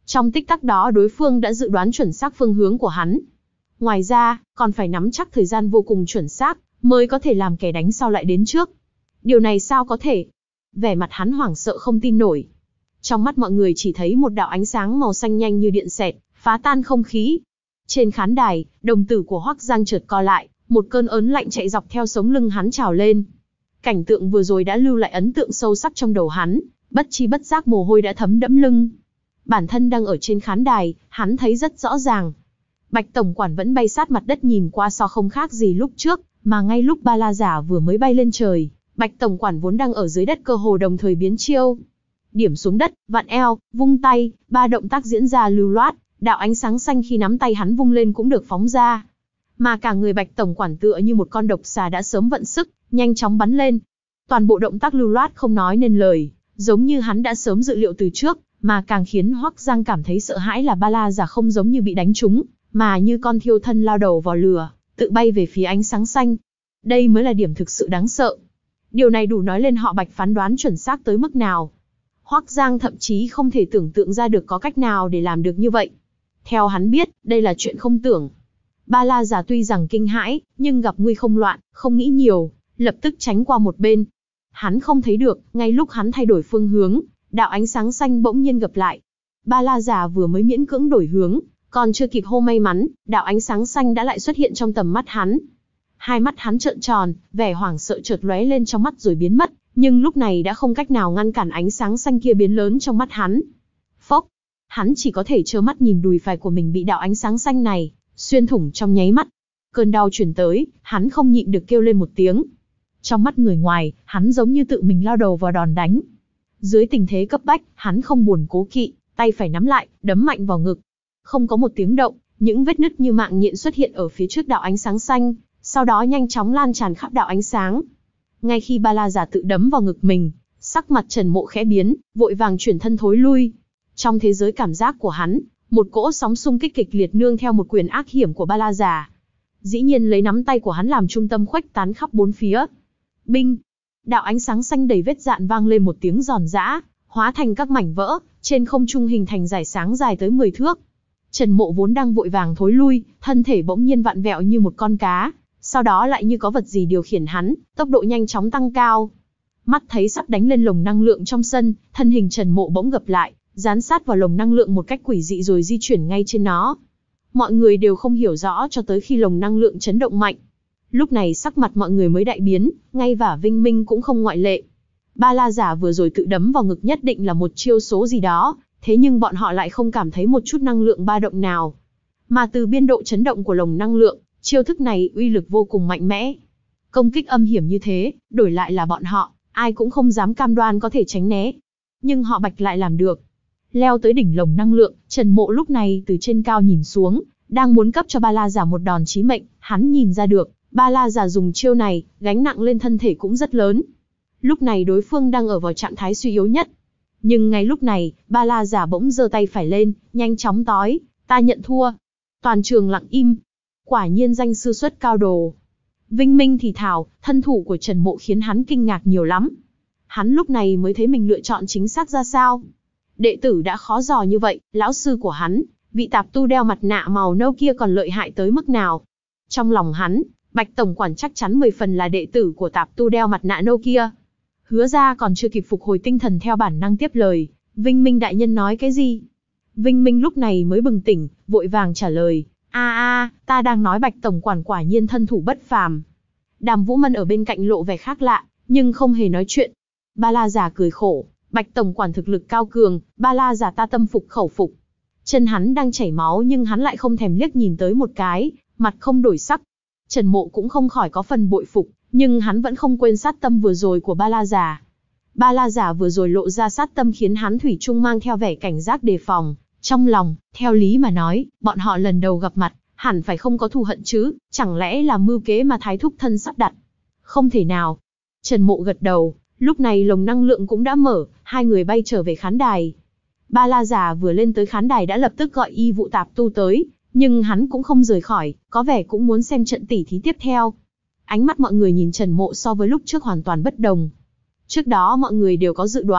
Speaker 1: Trong tích tắc đó đối phương đã dự đoán chuẩn xác phương hướng của hắn. Ngoài ra, còn phải nắm chắc thời gian vô cùng chuẩn xác, mới có thể làm kẻ đánh sau lại đến trước. Điều này sao có thể? Vẻ mặt hắn hoảng sợ không tin nổi. Trong mắt mọi người chỉ thấy một đạo ánh sáng màu xanh nhanh như điện xẹt, phá tan không khí. Trên khán đài, đồng tử của Hoắc Giang chợt co lại, một cơn ớn lạnh chạy dọc theo sống lưng hắn trào lên. Cảnh tượng vừa rồi đã lưu lại ấn tượng sâu sắc trong đầu hắn, bất chi bất giác mồ hôi đã thấm đẫm lưng. Bản thân đang ở trên khán đài, hắn thấy rất rõ ràng. Bạch tổng quản vẫn bay sát mặt đất nhìn qua so không khác gì lúc trước, mà ngay lúc Ba La Giả vừa mới bay lên trời, Bạch tổng quản vốn đang ở dưới đất cơ hồ đồng thời biến chiêu. Điểm xuống đất, vặn eo, vung tay, ba động tác diễn ra lưu loát, đạo ánh sáng xanh khi nắm tay hắn vung lên cũng được phóng ra. Mà cả người Bạch tổng quản tựa như một con độc xà đã sớm vận sức, nhanh chóng bắn lên. Toàn bộ động tác lưu loát không nói nên lời, giống như hắn đã sớm dự liệu từ trước, mà càng khiến Hoắc Giang cảm thấy sợ hãi là Ba La Giả không giống như bị đánh trúng, mà như con thiêu thân lao đầu vào lửa, tự bay về phía ánh sáng xanh. Đây mới là điểm thực sự đáng sợ. Điều này đủ nói lên họ Bạch phán đoán chuẩn xác tới mức nào. Hoắc Giang thậm chí không thể tưởng tượng ra được có cách nào để làm được như vậy. Theo hắn biết, đây là chuyện không tưởng. Ba La Giả tuy rằng kinh hãi, nhưng gặp nguy không loạn, không nghĩ nhiều, lập tức tránh qua một bên. Hắn không thấy được, ngay lúc hắn thay đổi phương hướng, đạo ánh sáng xanh bỗng nhiên gặp lại. Ba La Giả vừa mới miễn cưỡng đổi hướng, còn chưa kịp hô may mắn, đạo ánh sáng xanh đã lại xuất hiện trong tầm mắt hắn. Hai mắt hắn trợn tròn, vẻ hoảng sợ chợt lóe lên trong mắt rồi biến mất, nhưng lúc này đã không cách nào ngăn cản ánh sáng xanh kia biến lớn trong mắt hắn. Phốc, hắn chỉ có thể trơ mắt nhìn đùi phải của mình bị đạo ánh sáng xanh này xuyên thủng trong nháy mắt. Cơn đau truyền tới, hắn không nhịn được kêu lên một tiếng. Trong mắt người ngoài, hắn giống như tự mình lao đầu vào đòn đánh. Dưới tình thế cấp bách, hắn không buồn cố kỵ, tay phải nắm lại, đấm mạnh vào ngực. Không có một tiếng động, những vết nứt như mạng nhện xuất hiện ở phía trước đạo ánh sáng xanh, sau đó nhanh chóng lan tràn khắp đạo ánh sáng. Ngay khi Ba La Giả tự đấm vào ngực mình, sắc mặt Trần Mộ khẽ biến, vội vàng chuyển thân thối lui. Trong thế giới cảm giác của hắn, một cỗ sóng xung kích kịch liệt nương theo một quyền ác hiểm của Ba La Giả. Dĩ nhiên lấy nắm tay của hắn làm trung tâm khuếch tán khắp bốn phía. Binh! Đạo ánh sáng xanh đầy vết dạn vang lên một tiếng giòn giã, hóa thành các mảnh vỡ, trên không trung hình thành dải sáng dài tới mười thước. Trần Mộ vốn đang vội vàng thối lui, thân thể bỗng nhiên vặn vẹo như một con cá, sau đó lại như có vật gì điều khiển hắn, tốc độ nhanh chóng tăng cao. Mắt thấy sắp đánh lên lồng năng lượng trong sân, thân hình Trần Mộ bỗng gập lại, dán sát vào lồng năng lượng một cách quỷ dị rồi di chuyển ngay trên nó. Mọi người đều không hiểu rõ cho tới khi lồng năng lượng chấn động mạnh. Lúc này sắc mặt mọi người mới đại biến, ngay cả Vinh Minh cũng không ngoại lệ. Ba La Giả vừa rồi tự đấm vào ngực nhất định là một chiêu số gì đó, thế nhưng bọn họ lại không cảm thấy một chút năng lượng ba động nào. Mà từ biên độ chấn động của lồng năng lượng, chiêu thức này uy lực vô cùng mạnh mẽ. Công kích âm hiểm như thế, đổi lại là bọn họ, ai cũng không dám cam đoan có thể tránh né. Nhưng họ Bạch lại làm được. Leo tới đỉnh lồng năng lượng, Trần Mộ lúc này từ trên cao nhìn xuống, đang muốn cấp cho Ba La Giả một đòn chí mệnh, hắn nhìn ra được, Ba La Giả dùng chiêu này, gánh nặng lên thân thể cũng rất lớn. Lúc này đối phương đang ở vào trạng thái suy yếu nhất. Nhưng ngay lúc này, Ba La Giả bỗng giơ tay phải lên, nhanh chóng tói, ta nhận thua. Toàn trường lặng im. Quả nhiên danh sư xuất cao đồ. Vinh Minh thì thào, thân thủ của Trần Mộ khiến hắn kinh ngạc nhiều lắm. Hắn lúc này mới thấy mình lựa chọn chính xác ra sao. Đệ tử đã khó dò như vậy, lão sư của hắn, vị tạp tu đeo mặt nạ màu nâu kia còn lợi hại tới mức nào. Trong lòng hắn, Bạch tổng quản chắc chắn mười phần là đệ tử của tạp tu đeo mặt nạ nâu kia. Hứa ra còn chưa kịp phục hồi tinh thần theo bản năng tiếp lời, Vinh Minh đại nhân nói cái gì? Vinh Minh lúc này mới bừng tỉnh, vội vàng trả lời, a a, ta đang nói Bạch tổng quản quả nhiên thân thủ bất phàm. Đàm Vũ Mân ở bên cạnh lộ vẻ khác lạ, nhưng không hề nói chuyện. Ba La Giả cười khổ, Bạch tổng quản thực lực cao cường, Ba La Giả ta tâm phục khẩu phục. Chân hắn đang chảy máu nhưng hắn lại không thèm liếc nhìn tới một cái, mặt không đổi sắc. Trần Mộ cũng không khỏi có phần bội phục, nhưng hắn vẫn không quên sát tâm vừa rồi của Ba La Giả. Ba La Giả vừa rồi lộ ra sát tâm khiến hắn thủy chung mang theo vẻ cảnh giác đề phòng. Trong lòng, theo lý mà nói, bọn họ lần đầu gặp mặt, hẳn phải không có thù hận chứ, chẳng lẽ là mưu kế mà Thái Thúc thân sắp đặt? Không thể nào. Trần Mộ gật đầu, lúc này lồng năng lượng cũng đã mở, hai người bay trở về khán đài. Ba La Giả vừa lên tới khán đài đã lập tức gọi y vụ tạp tu tới, nhưng hắn cũng không rời khỏi, có vẻ cũng muốn xem trận tỉ thí tiếp theo. Ánh mắt mọi người nhìn Trần Mộ so với lúc trước hoàn toàn bất đồng. Trước đó mọi người đều có dự đoán,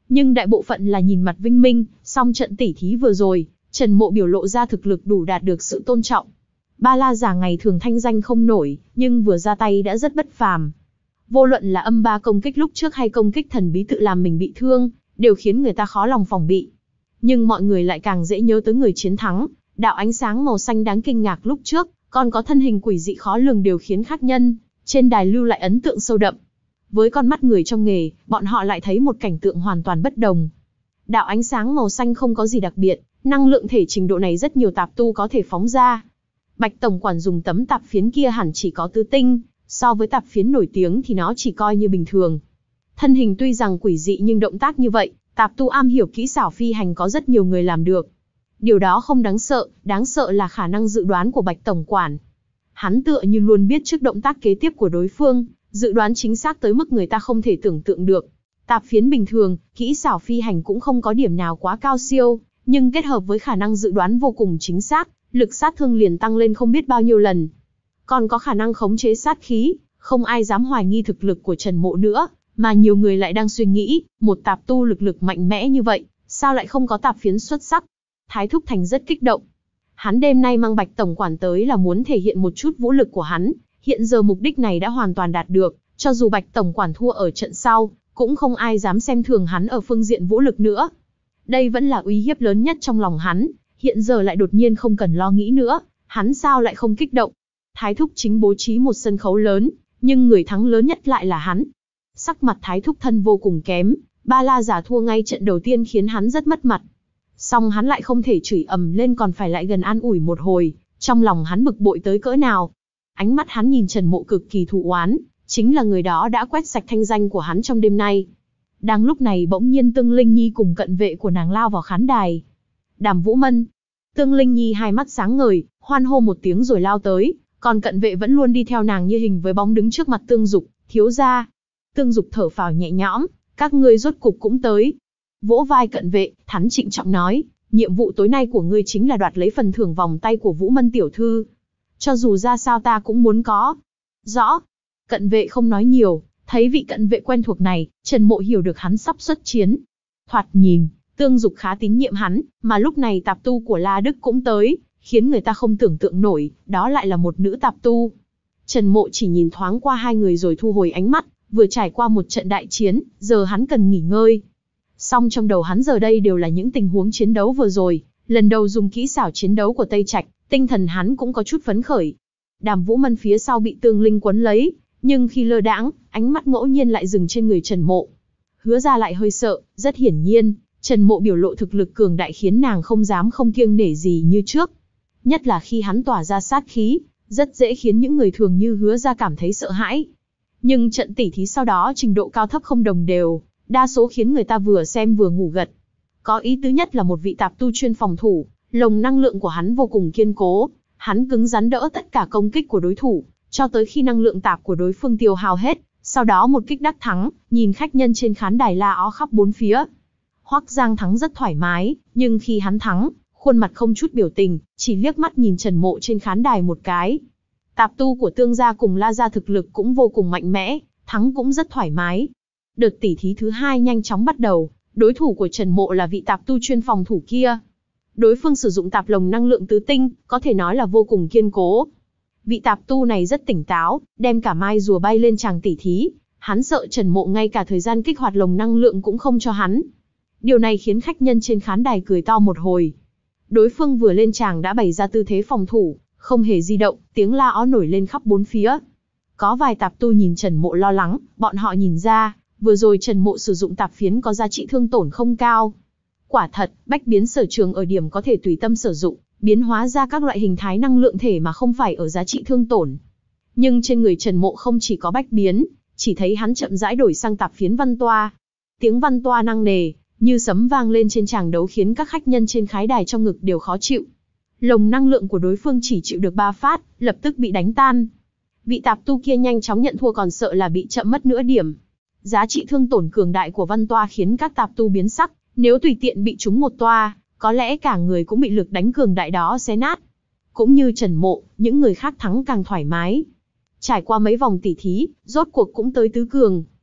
Speaker 1: Nhưng đại bộ phận là nhìn mặt Vinh Minh, song trận tỉ thí vừa rồi, Trần Mộ biểu lộ ra thực lực đủ đạt được sự tôn trọng. Ba La Giả ngày thường thanh danh không nổi, nhưng vừa ra tay đã rất bất phàm. Vô luận là âm ba công kích lúc trước hay công kích thần bí tự làm mình bị thương, đều khiến người ta khó lòng phòng bị. Nhưng mọi người lại càng dễ nhớ tới người chiến thắng, đạo ánh sáng màu xanh đáng kinh ngạc lúc trước, còn có thân hình quỷ dị khó lường đều khiến khách nhân trên đài lưu lại ấn tượng sâu đậm. Với con mắt người trong nghề, bọn họ lại thấy một cảnh tượng hoàn toàn bất đồng. Đạo ánh sáng màu xanh không có gì đặc biệt, năng lượng thể trình độ này rất nhiều tạp tu có thể phóng ra. Bạch tổng quản dùng tấm tạp phiến kia hẳn chỉ có tứ tinh, so với tạp phiến nổi tiếng thì nó chỉ coi như bình thường. Thân hình tuy rằng quỷ dị nhưng động tác như vậy, tạp tu am hiểu kỹ xảo phi hành có rất nhiều người làm được. Điều đó không đáng sợ, đáng sợ là khả năng dự đoán của Bạch tổng quản. Hắn tựa như luôn biết trước động tác kế tiếp của đối phương, dự đoán chính xác tới mức người ta không thể tưởng tượng được. Tạp phiến bình thường, kỹ xảo phi hành cũng không có điểm nào quá cao siêu, nhưng kết hợp với khả năng dự đoán vô cùng chính xác, lực sát thương liền tăng lên không biết bao nhiêu lần. Còn có khả năng khống chế sát khí, không ai dám hoài nghi thực lực của Trần Mộ nữa, mà nhiều người lại đang suy nghĩ, một tạp tu lực lực mạnh mẽ như vậy, sao lại không có tạp phiến xuất sắc? Thái Thúc Thành rất kích động. Hắn đêm nay mang Bạch tổng quản tới là muốn thể hiện một chút vũ lực của hắn, hiện giờ mục đích này đã hoàn toàn đạt được, cho dù Bạch tổng quản thua ở trận sau, cũng không ai dám xem thường hắn ở phương diện vũ lực nữa. Đây vẫn là uy hiếp lớn nhất trong lòng hắn, hiện giờ lại đột nhiên không cần lo nghĩ nữa, hắn sao lại không kích động? Thái Thúc chính bố trí một sân khấu lớn, nhưng người thắng lớn nhất lại là hắn. Sắc mặt Thái Thúc thân vô cùng kém, Ba La Giả thua ngay trận đầu tiên khiến hắn rất mất mặt. Song hắn lại không thể chửi ầm lên còn phải lại gần an ủi một hồi, trong lòng hắn bực bội tới cỡ nào. Ánh mắt hắn nhìn Trần Mộ cực kỳ thù oán, chính là người đó đã quét sạch thanh danh của hắn trong đêm nay. Đang lúc này bỗng nhiên Tương Linh Nhi cùng cận vệ của nàng lao vào khán đài. Đàm Vũ Mân. Tương Linh Nhi hai mắt sáng ngời, hoan hô một tiếng rồi lao tới, còn cận vệ vẫn luôn đi theo nàng như hình với bóng đứng trước mặt Tương Dục, thiếu gia. Tương Dục thở phào nhẹ nhõm, các ngươi rốt cục cũng tới. Vỗ vai cận vệ, hắn trịnh trọng nói, nhiệm vụ tối nay của ngươi chính là đoạt lấy phần thưởng vòng tay của Vũ Mân tiểu thư. Cho dù ra sao ta cũng muốn có. Rõ. Cận vệ không nói nhiều, thấy vị cận vệ quen thuộc này, Trần Mộ hiểu được hắn sắp xuất chiến. Thoạt nhìn, Tương Dục khá tín nhiệm hắn, mà lúc này tạp tu của La Đức cũng tới, khiến người ta không tưởng tượng nổi, đó lại là một nữ tạp tu. Trần Mộ chỉ nhìn thoáng qua hai người rồi thu hồi ánh mắt, vừa trải qua một trận đại chiến, giờ hắn cần nghỉ ngơi. Song trong đầu hắn giờ đây đều là những tình huống chiến đấu vừa rồi, lần đầu dùng kỹ xảo chiến đấu của Tây Trạch, tinh thần hắn cũng có chút phấn khởi. Đàm Vũ Mân phía sau bị Tương Linh quấn lấy, nhưng khi lơ đãng, ánh mắt ngẫu nhiên lại dừng trên người Trần Mộ. Hứa Ra lại hơi sợ, rất hiển nhiên, Trần Mộ biểu lộ thực lực cường đại khiến nàng không dám không kiêng nể gì như trước. Nhất là khi hắn tỏa ra sát khí, rất dễ khiến những người thường như Hứa Ra cảm thấy sợ hãi. Nhưng trận tỉ thí sau đó trình độ cao thấp không đồng đều, đa số khiến người ta vừa xem vừa ngủ gật. Có ý tứ nhất là một vị tạp tu chuyên phòng thủ, lồng năng lượng của hắn vô cùng kiên cố, hắn cứng rắn đỡ tất cả công kích của đối thủ, cho tới khi năng lượng tạp của đối phương tiêu hao hết, sau đó một kích đắc thắng, nhìn khách nhân trên khán đài la ó khắp bốn phía. Hoắc Giang thắng rất thoải mái, nhưng khi hắn thắng, khuôn mặt không chút biểu tình, chỉ liếc mắt nhìn Trần Mộ trên khán đài một cái. Tạp tu của Tương gia cùng La gia thực lực cũng vô cùng mạnh mẽ, thắng cũng rất thoải mái. Đợt tỉ thí thứ hai nhanh chóng bắt đầu, đối thủ của Trần Mộ là vị tạp tu chuyên phòng thủ kia. Đối phương sử dụng tạp lồng năng lượng tứ tinh, có thể nói là vô cùng kiên cố. Vị tạp tu này rất tỉnh táo, đem cả mai rùa bay lên tràng tỉ thí, hắn sợ Trần Mộ ngay cả thời gian kích hoạt lồng năng lượng cũng không cho hắn. Điều này khiến khách nhân trên khán đài cười to một hồi. Đối phương vừa lên tràng đã bày ra tư thế phòng thủ, không hề di động, tiếng la ó nổi lên khắp bốn phía. Có vài tạp tu nhìn Trần Mộ lo lắng, bọn họ nhìn ra, vừa rồi Trần Mộ sử dụng tạp phiến có giá trị thương tổn không cao. Quả thật, bách biến sở trường ở điểm có thể tùy tâm sử dụng, biến hóa ra các loại hình thái năng lượng thể mà không phải ở giá trị thương tổn. Nhưng trên người Trần Mộ không chỉ có bách biến, chỉ thấy hắn chậm rãi đổi sang tạp phiến văn toa. Tiếng văn toa nặng nề, như sấm vang lên trên tràng đấu khiến các khách nhân trên khái đài trong ngực đều khó chịu. Lồng năng lượng của đối phương chỉ chịu được ba phát, lập tức bị đánh tan. Vị tạp tu kia nhanh chóng nhận thua còn sợ là bị chậm mất nửa điểm. Giá trị thương tổn cường đại của văn toa khiến các tạp tu biến sắc, nếu tùy tiện bị trúng một toa, có lẽ cả người cũng bị lực đánh cường đại đó xé nát. Cũng như Trần Mộ, những người khác thắng càng thoải mái. Trải qua mấy vòng tỉ thí, rốt cuộc cũng tới tứ cường.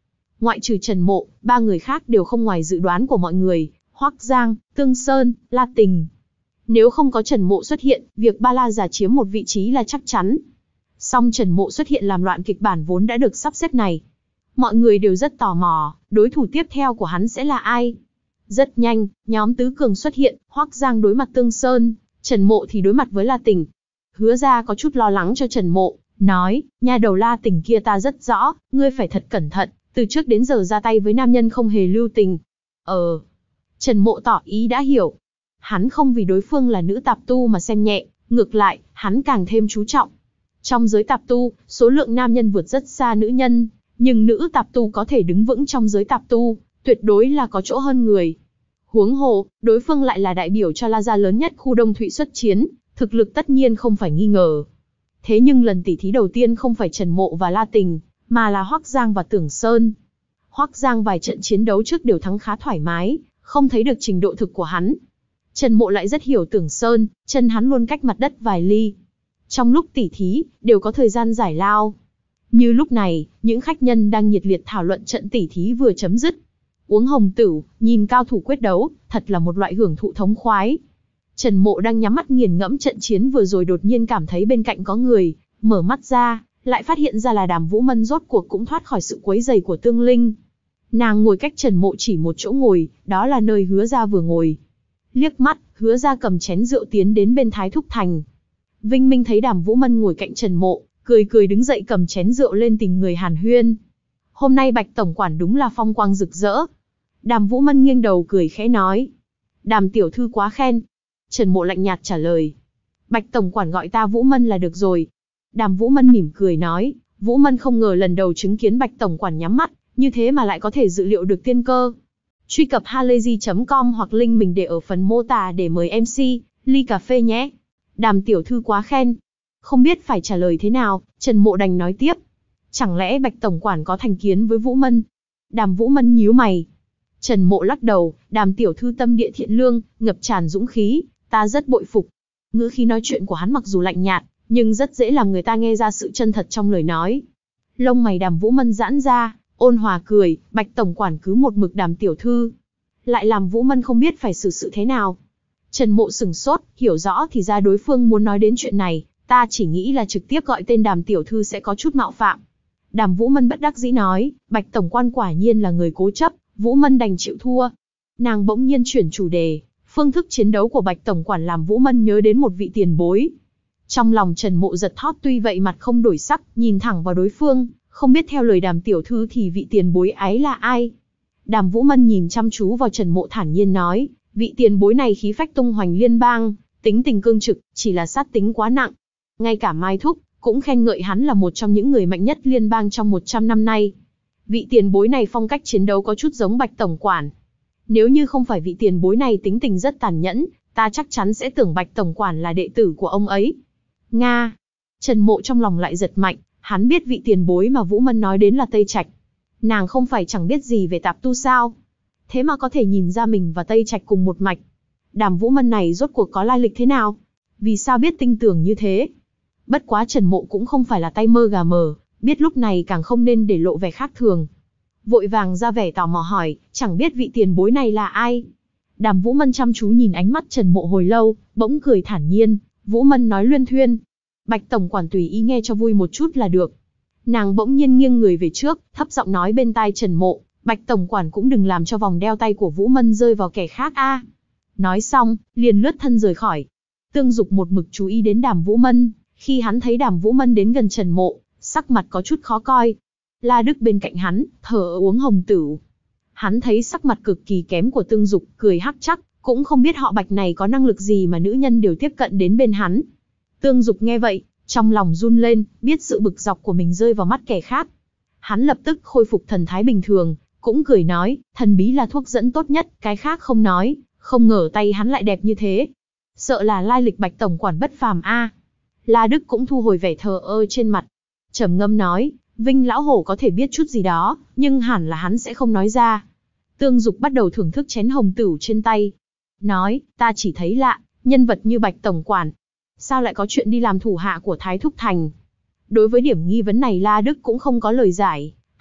Speaker 1: Ngoại trừ Trần Mộ, ba người khác đều không ngoài dự đoán của mọi người, Hoắc Giang, Tương Sơn, La Tình. Nếu không có Trần Mộ xuất hiện, việc Ba La Già chiếm một vị trí là chắc chắn. Song Trần Mộ xuất hiện làm loạn kịch bản vốn đã được sắp xếp này. Mọi người đều rất tò mò, đối thủ tiếp theo của hắn sẽ là ai? Rất nhanh, nhóm tứ cường xuất hiện, Hoắc Giang đối mặt Tương Sơn, Trần Mộ thì đối mặt với La Tình. Hứa Ra có chút lo lắng cho Trần Mộ, nói, nhà đầu La Tình kia ta rất rõ, ngươi phải thật cẩn thận, từ trước đến giờ ra tay với nam nhân không hề lưu tình. Ờ. Trần Mộ tỏ ý đã hiểu. Hắn không vì đối phương là nữ tạp tu mà xem nhẹ, ngược lại, hắn càng thêm chú trọng. Trong giới tạp tu, số lượng nam nhân vượt rất xa nữ nhân, nhưng nữ tạp tu có thể đứng vững trong giới tạp tu, tuyệt đối là có chỗ hơn người. Huống hồ, đối phương lại là đại biểu cho La gia lớn nhất khu Đông Thụy xuất chiến, thực lực tất nhiên không phải nghi ngờ. Thế nhưng lần tỉ thí đầu tiên không phải Trần Mộ và La Tình, mà là Hoắc Giang và Tưởng Sơn. Hoắc Giang vài trận chiến đấu trước đều thắng khá thoải mái, không thấy được trình độ thực của hắn. Trần Mộ lại rất hiểu Tưởng Sơn, chân hắn luôn cách mặt đất vài ly. Trong lúc tỉ thí, đều có thời gian giải lao. Như lúc này, những khách nhân đang nhiệt liệt thảo luận trận tỉ thí vừa chấm dứt. Uống hồng tửu, nhìn cao thủ quyết đấu, thật là một loại hưởng thụ thống khoái. Trần Mộ đang nhắm mắt nghiền ngẫm trận chiến vừa rồi đột nhiên cảm thấy bên cạnh có người, mở mắt ra, lại phát hiện ra là Đàm Vũ Mân rốt cuộc cũng thoát khỏi sự quấy rầy của Tương Linh. Nàng ngồi cách Trần Mộ chỉ một chỗ ngồi, đó là nơi Hứa Ra vừa ngồi. Liếc mắt, Hứa Ra cầm chén rượu tiến đến bên Thái Thúc Thành. Vinh Minh thấy Đàm Vũ Mân ngồi cạnh Trần Mộ, cười cười đứng dậy cầm chén rượu lên tìm người hàn huyên. Hôm nay Bạch tổng quản đúng là phong quang rực rỡ. Đàm Vũ Mân nghiêng đầu cười khẽ nói. Đàm tiểu thư quá khen. Trần Mộ lạnh nhạt trả lời. Bạch tổng quản gọi ta Vũ Mân là được rồi. Đàm Vũ Mân mỉm cười nói. Vũ Mân không ngờ lần đầu chứng kiến Bạch tổng quản nhắm mắt, như thế mà lại có thể dự liệu được tiên cơ. Truy cập halayzi chấm com hoặc link mình để ở phần mô tả để mời em xê, ly cà phê nhé. Đàm tiểu thư quá khen. Không biết phải trả lời thế nào, Trần Mộ đành nói tiếp. Chẳng lẽ Bạch tổng quản có thành kiến với Vũ Mân? Đàm Vũ Mân nhíu mày. Trần Mộ lắc đầu, Đàm tiểu thư tâm địa thiện lương, ngập tràn dũng khí, ta rất bội phục. Ngữ khí nói chuyện của hắn mặc dù lạnh nhạt, nhưng rất dễ làm người ta nghe ra sự chân thật trong lời nói. Lông mày Đàm Vũ Mân giãn ra, ôn hòa cười, Bạch tổng quản cứ một mực Đàm tiểu thư. Lại làm Vũ Mân không biết phải xử sự thế nào. Trần Mộ sửng sốt, hiểu rõ thì ra đối phương muốn nói đến chuyện này, ta chỉ nghĩ là trực tiếp gọi tên Đàm tiểu thư sẽ có chút mạo phạm. Đàm Vũ Mân bất đắc dĩ nói, Bạch tổng quan quả nhiên là người cố chấp, Vũ Mân đành chịu thua. Nàng bỗng nhiên chuyển chủ đề, phương thức chiến đấu của Bạch tổng quản làm Vũ Mân nhớ đến một vị tiền bối. Trong lòng Trần Mộ giật thót, tuy vậy mặt không đổi sắc, nhìn thẳng vào đối phương, không biết theo lời Đàm tiểu thư thì vị tiền bối ấy là ai. Đàm Vũ Mân nhìn chăm chú vào Trần Mộ thản nhiên nói, vị tiền bối này khí phách tung hoành liên bang, tính tình cương trực, chỉ là sát tính quá nặng. Ngay cả Mai Thúc cũng khen ngợi hắn là một trong những người mạnh nhất liên bang trong một trăm năm nay. Vị tiền bối này phong cách chiến đấu có chút giống Bạch tổng quản. Nếu như không phải vị tiền bối này tính tình rất tàn nhẫn, ta chắc chắn sẽ tưởng Bạch tổng quản là đệ tử của ông ấy. Nga. Trần Mộ trong lòng lại giật mạnh, hắn biết vị tiền bối mà Vũ Mân nói đến là Tây Trạch. Nàng không phải chẳng biết gì về tạp tu sao? Thế mà có thể nhìn ra mình và Tây Trạch cùng một mạch. Đàm Vũ Mân này rốt cuộc có lai lịch thế nào? Vì sao biết tinh tưởng như thế? Bất quá Trần Mộ cũng không phải là tay mơ gà mờ, biết lúc này càng không nên để lộ vẻ khác thường. Vội vàng ra vẻ tò mò hỏi, chẳng biết vị tiền bối này là ai? Đàm Vũ Mân chăm chú nhìn ánh mắt Trần Mộ hồi lâu, bỗng cười thản nhiên, Vũ Mân nói luyên thuyên. Bạch tổng quản tùy ý nghe cho vui một chút là được. Nàng bỗng nhiên nghiêng người về trước, thấp giọng nói bên tai Trần Mộ, Bạch tổng quản cũng đừng làm cho vòng đeo tay của Vũ Mân rơi vào kẻ khác a. À. Nói xong, liền lướt thân rời khỏi. Tương Dục một mực chú ý đến Đàm Vũ Mân, khi hắn thấy Đàm Vũ Mân đến gần Trần Mộ, sắc mặt có chút khó coi. La Đức bên cạnh hắn, thở uống hồng tửu. Hắn thấy sắc mặt cực kỳ kém của Tương Dục, cười hắc chắc, cũng không biết họ Bạch này có năng lực gì mà nữ nhân đều tiếp cận đến bên hắn. Tương Dục nghe vậy, trong lòng run lên, biết sự bực dọc của mình rơi vào mắt kẻ khác. Hắn lập tức khôi phục thần thái bình thường, cũng cười nói, thần bí là thuốc dẫn tốt nhất, cái khác không nói, không ngờ tay hắn lại đẹp như thế. Sợ là lai lịch Bạch tổng quản bất phàm a. À. La Đức cũng thu hồi vẻ thờ ơ trên mặt. Trầm ngâm nói, Vinh lão hổ có thể biết chút gì đó, nhưng hẳn là hắn sẽ không nói ra. Tương Dục bắt đầu thưởng thức chén hồng tửu trên tay. Nói, ta chỉ thấy lạ, nhân vật như Bạch tổng quản. Sao lại có chuyện đi làm thủ hạ của Thái Thúc Thành? Đối với điểm nghi vấn này La Đức cũng không có lời giải.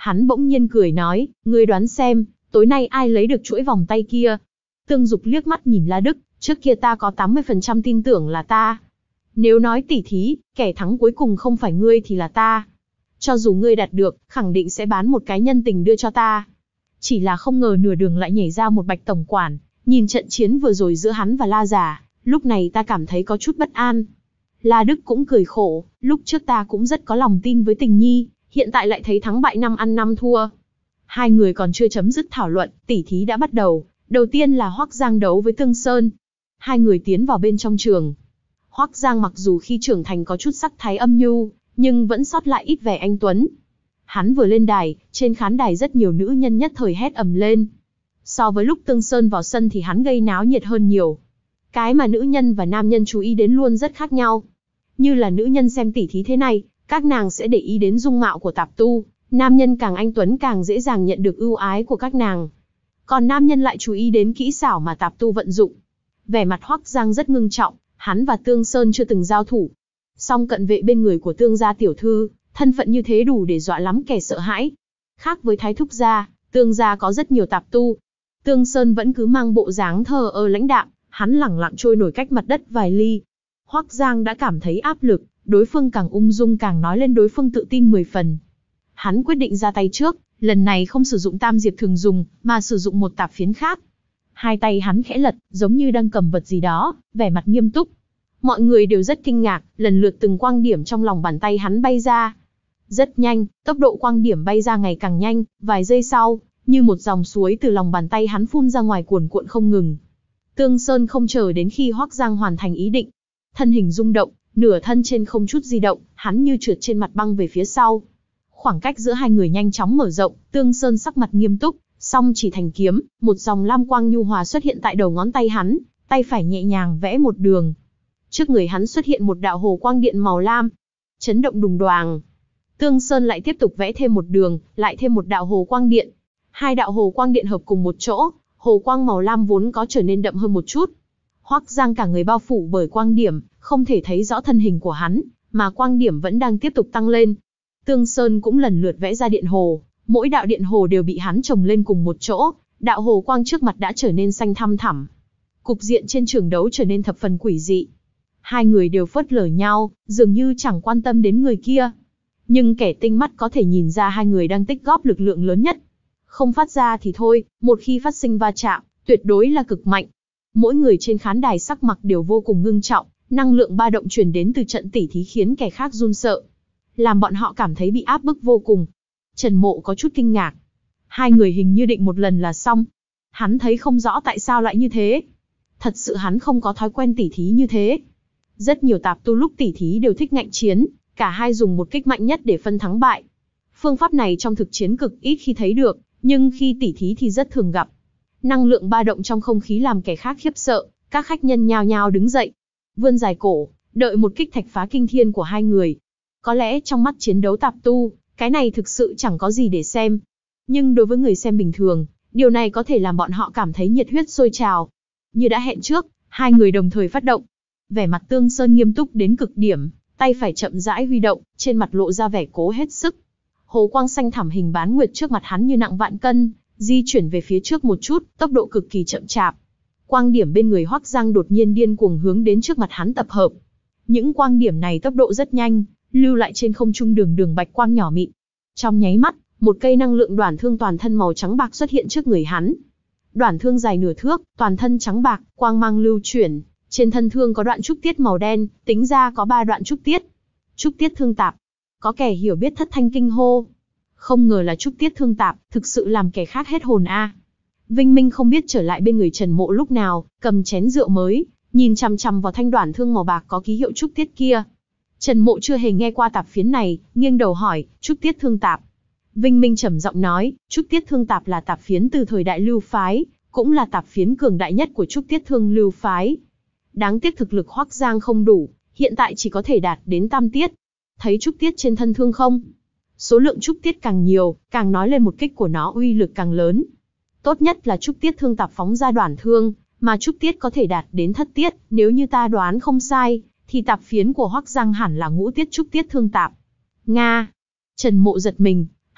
Speaker 1: Hắn bỗng nhiên cười nói, ngươi đoán xem, tối nay ai lấy được chuỗi vòng tay kia? Tương Dục liếc mắt nhìn La Đức, trước kia ta có tám mươi phần trăm tin tưởng là ta. Nếu nói tỉ thí, kẻ thắng cuối cùng không phải ngươi thì là ta. Cho dù ngươi đạt được, khẳng định sẽ bán một cái nhân tình đưa cho ta. Chỉ là không ngờ nửa đường lại nhảy ra một Bạch tổng quản, nhìn trận chiến vừa rồi giữa hắn và La già, lúc này ta cảm thấy có chút bất an. La Đức cũng cười khổ, lúc trước ta cũng rất có lòng tin với Tình Nhi, hiện tại lại thấy thắng bại năm ăn năm thua. Hai người còn chưa chấm dứt thảo luận, tỉ thí đã bắt đầu. Đầu tiên là Hoắc Giang đấu với Tương Sơn. Hai người tiến vào bên trong trường. Hoắc Giang mặc dù khi trưởng thành có chút sắc thái âm nhu, nhưng vẫn sót lại ít vẻ anh tuấn. Hắn vừa lên đài, trên khán đài rất nhiều nữ nhân nhất thời hét ầm lên. So với lúc Tương Sơn vào sân thì hắn gây náo nhiệt hơn nhiều. Cái mà nữ nhân và nam nhân chú ý đến luôn rất khác nhau. Như là nữ nhân xem tỉ thí thế này, các nàng sẽ để ý đến dung mạo của tạp tu, nam nhân càng anh tuấn càng dễ dàng nhận được ưu ái của các nàng. Còn nam nhân lại chú ý đến kỹ xảo mà tạp tu vận dụng. Vẻ mặt Hoắc Giang rất ngưng trọng, hắn và Tương Sơn chưa từng giao thủ. Song cận vệ bên người của Tương gia tiểu thư, thân phận như thế đủ để dọa lắm kẻ sợ hãi. Khác với Thái thúc gia, Tương gia có rất nhiều tạp tu. Tương Sơn vẫn cứ mang bộ dáng thờ ơ lãnh đạm, hắn lẳng lặng trôi nổi cách mặt đất vài ly. Hoắc Giang đã cảm thấy áp lực, đối phương càng ung dung càng nói lên đối phương tự tin mười phần. Hắn quyết định ra tay trước, lần này không sử dụng tam diệp thường dùng, mà sử dụng một tạp phiến khác. Hai tay hắn khẽ lật, giống như đang cầm vật gì đó, vẻ mặt nghiêm túc. Mọi người đều rất kinh ngạc, lần lượt từng quang điểm trong lòng bàn tay hắn bay ra. Rất nhanh, tốc độ quang điểm bay ra ngày càng nhanh, vài giây sau, như một dòng suối từ lòng bàn tay hắn phun ra ngoài cuồn cuộn không ngừng. Tương Sơn không chờ đến khi Hoắc Giang hoàn thành ý định. Thân hình rung động, nửa thân trên không chút di động, hắn như trượt trên mặt băng về phía sau. Khoảng cách giữa hai người nhanh chóng mở rộng, Tương Sơn sắc mặt nghiêm túc, song chỉ thành kiếm, một dòng lam quang nhu hòa xuất hiện tại đầu ngón tay hắn, tay phải nhẹ nhàng vẽ một đường. Trước người hắn xuất hiện một đạo hồ quang điện màu lam. Chấn động đùng đoàng. Tương Sơn lại tiếp tục vẽ thêm một đường, lại thêm một đạo hồ quang điện. Hai đạo hồ quang điện hợp cùng một chỗ, hồ quang màu lam vốn có trở nên đậm hơn một chút. Hoắc Giang cả người bao phủ bởi quang điểm, không thể thấy rõ thân hình của hắn, mà quang điểm vẫn đang tiếp tục tăng lên. Tương Sơn cũng lần lượt vẽ ra điện hồ, mỗi đạo điện hồ đều bị hắn chồng lên cùng một chỗ, đạo hồ quang trước mặt đã trở nên xanh thăm thẳm. Cục diện trên trường đấu trở nên thập phần quỷ dị. Hai người đều phớt lờ nhau, dường như chẳng quan tâm đến người kia. Nhưng kẻ tinh mắt có thể nhìn ra hai người đang tích góp lực lượng lớn nhất. Không phát ra thì thôi, một khi phát sinh va chạm, tuyệt đối là cực mạnh. Mỗi người trên khán đài sắc mặt đều vô cùng ngưng trọng, năng lượng ba động truyền đến từ trận tỉ thí khiến kẻ khác run sợ, làm bọn họ cảm thấy bị áp bức vô cùng. Trần Mộ có chút kinh ngạc. Hai người hình như định một lần là xong. Hắn thấy không rõ tại sao lại như thế. Thật sự hắn không có thói quen tỉ thí như thế. Rất nhiều tạp tu lúc tỉ thí đều thích ngạnh chiến, cả hai dùng một kích mạnh nhất để phân thắng bại. Phương pháp này trong thực chiến cực ít khi thấy được, nhưng khi tỉ thí thì rất thường gặp. Năng lượng ba động trong không khí làm kẻ khác khiếp sợ, các khách nhân nhao nhao đứng dậy, vươn dài cổ, đợi một kích thạch phá kinh thiên của hai người. Có lẽ trong mắt chiến đấu tạp tu, cái này thực sự chẳng có gì để xem. Nhưng đối với người xem bình thường, điều này có thể làm bọn họ cảm thấy nhiệt huyết sôi trào. Như đã hẹn trước, hai người đồng thời phát động. Vẻ mặt Tương Sơn nghiêm túc đến cực điểm, tay phải chậm rãi huy động, trên mặt lộ ra vẻ cố hết sức. Hồ quang xanh thẳm hình bán nguyệt trước mặt hắn như nặng vạn cân, di chuyển về phía trước một chút, tốc độ cực kỳ chậm chạp. Quang điểm bên người Hoắc Giang đột nhiên điên cuồng hướng đến trước mặt hắn tập hợp. Những quang điểm này tốc độ rất nhanh, lưu lại trên không trung đường đường bạch quang nhỏ mịn. Trong nháy mắt, một cây năng lượng đoản thương toàn thân màu trắng bạc xuất hiện trước người hắn. Đoản thương dài nửa thước, toàn thân trắng bạc, quang mang lưu chuyển. Trên thân thương có đoạn trúc tiết màu đen, tính ra có ba đoạn trúc tiết. Trúc tiết thương tạp. Có kẻ hiểu biết thất thanh kinh hô. Không ngờ là trúc tiết thương tạp, thực sự làm kẻ khác hết hồn a. À. Vinh Minh không biết trở lại bên người Trần Mộ lúc nào, cầm chén rượu mới, nhìn chằm chằm vào thanh đoản thương màu bạc có ký hiệu trúc tiết kia. Trần Mộ chưa hề nghe qua tạp phiến này, nghiêng đầu hỏi, trúc tiết thương tạp. Vinh Minh trầm giọng nói, trúc tiết thương tạp là tạp phiến từ thời đại Lưu phái, cũng là tạp phiến cường đại nhất của trúc tiết thương Lưu phái. Đáng tiếc thực lực Hoắc Giang không đủ, hiện tại chỉ có thể đạt đến tam tiết. Thấy trúc tiết trên thân thương không? Số lượng trúc tiết càng nhiều, càng nói lên một kích của nó uy lực càng lớn. Tốt nhất là trúc tiết thương tạp phóng ra đoản thương, mà trúc tiết có thể đạt đến thất tiết, nếu như ta đoán không sai, thì tạp phiến của Hoắc Giang hẳn là ngũ tiết trúc tiết thương tạp. Nga! Trần Mộ giật mình,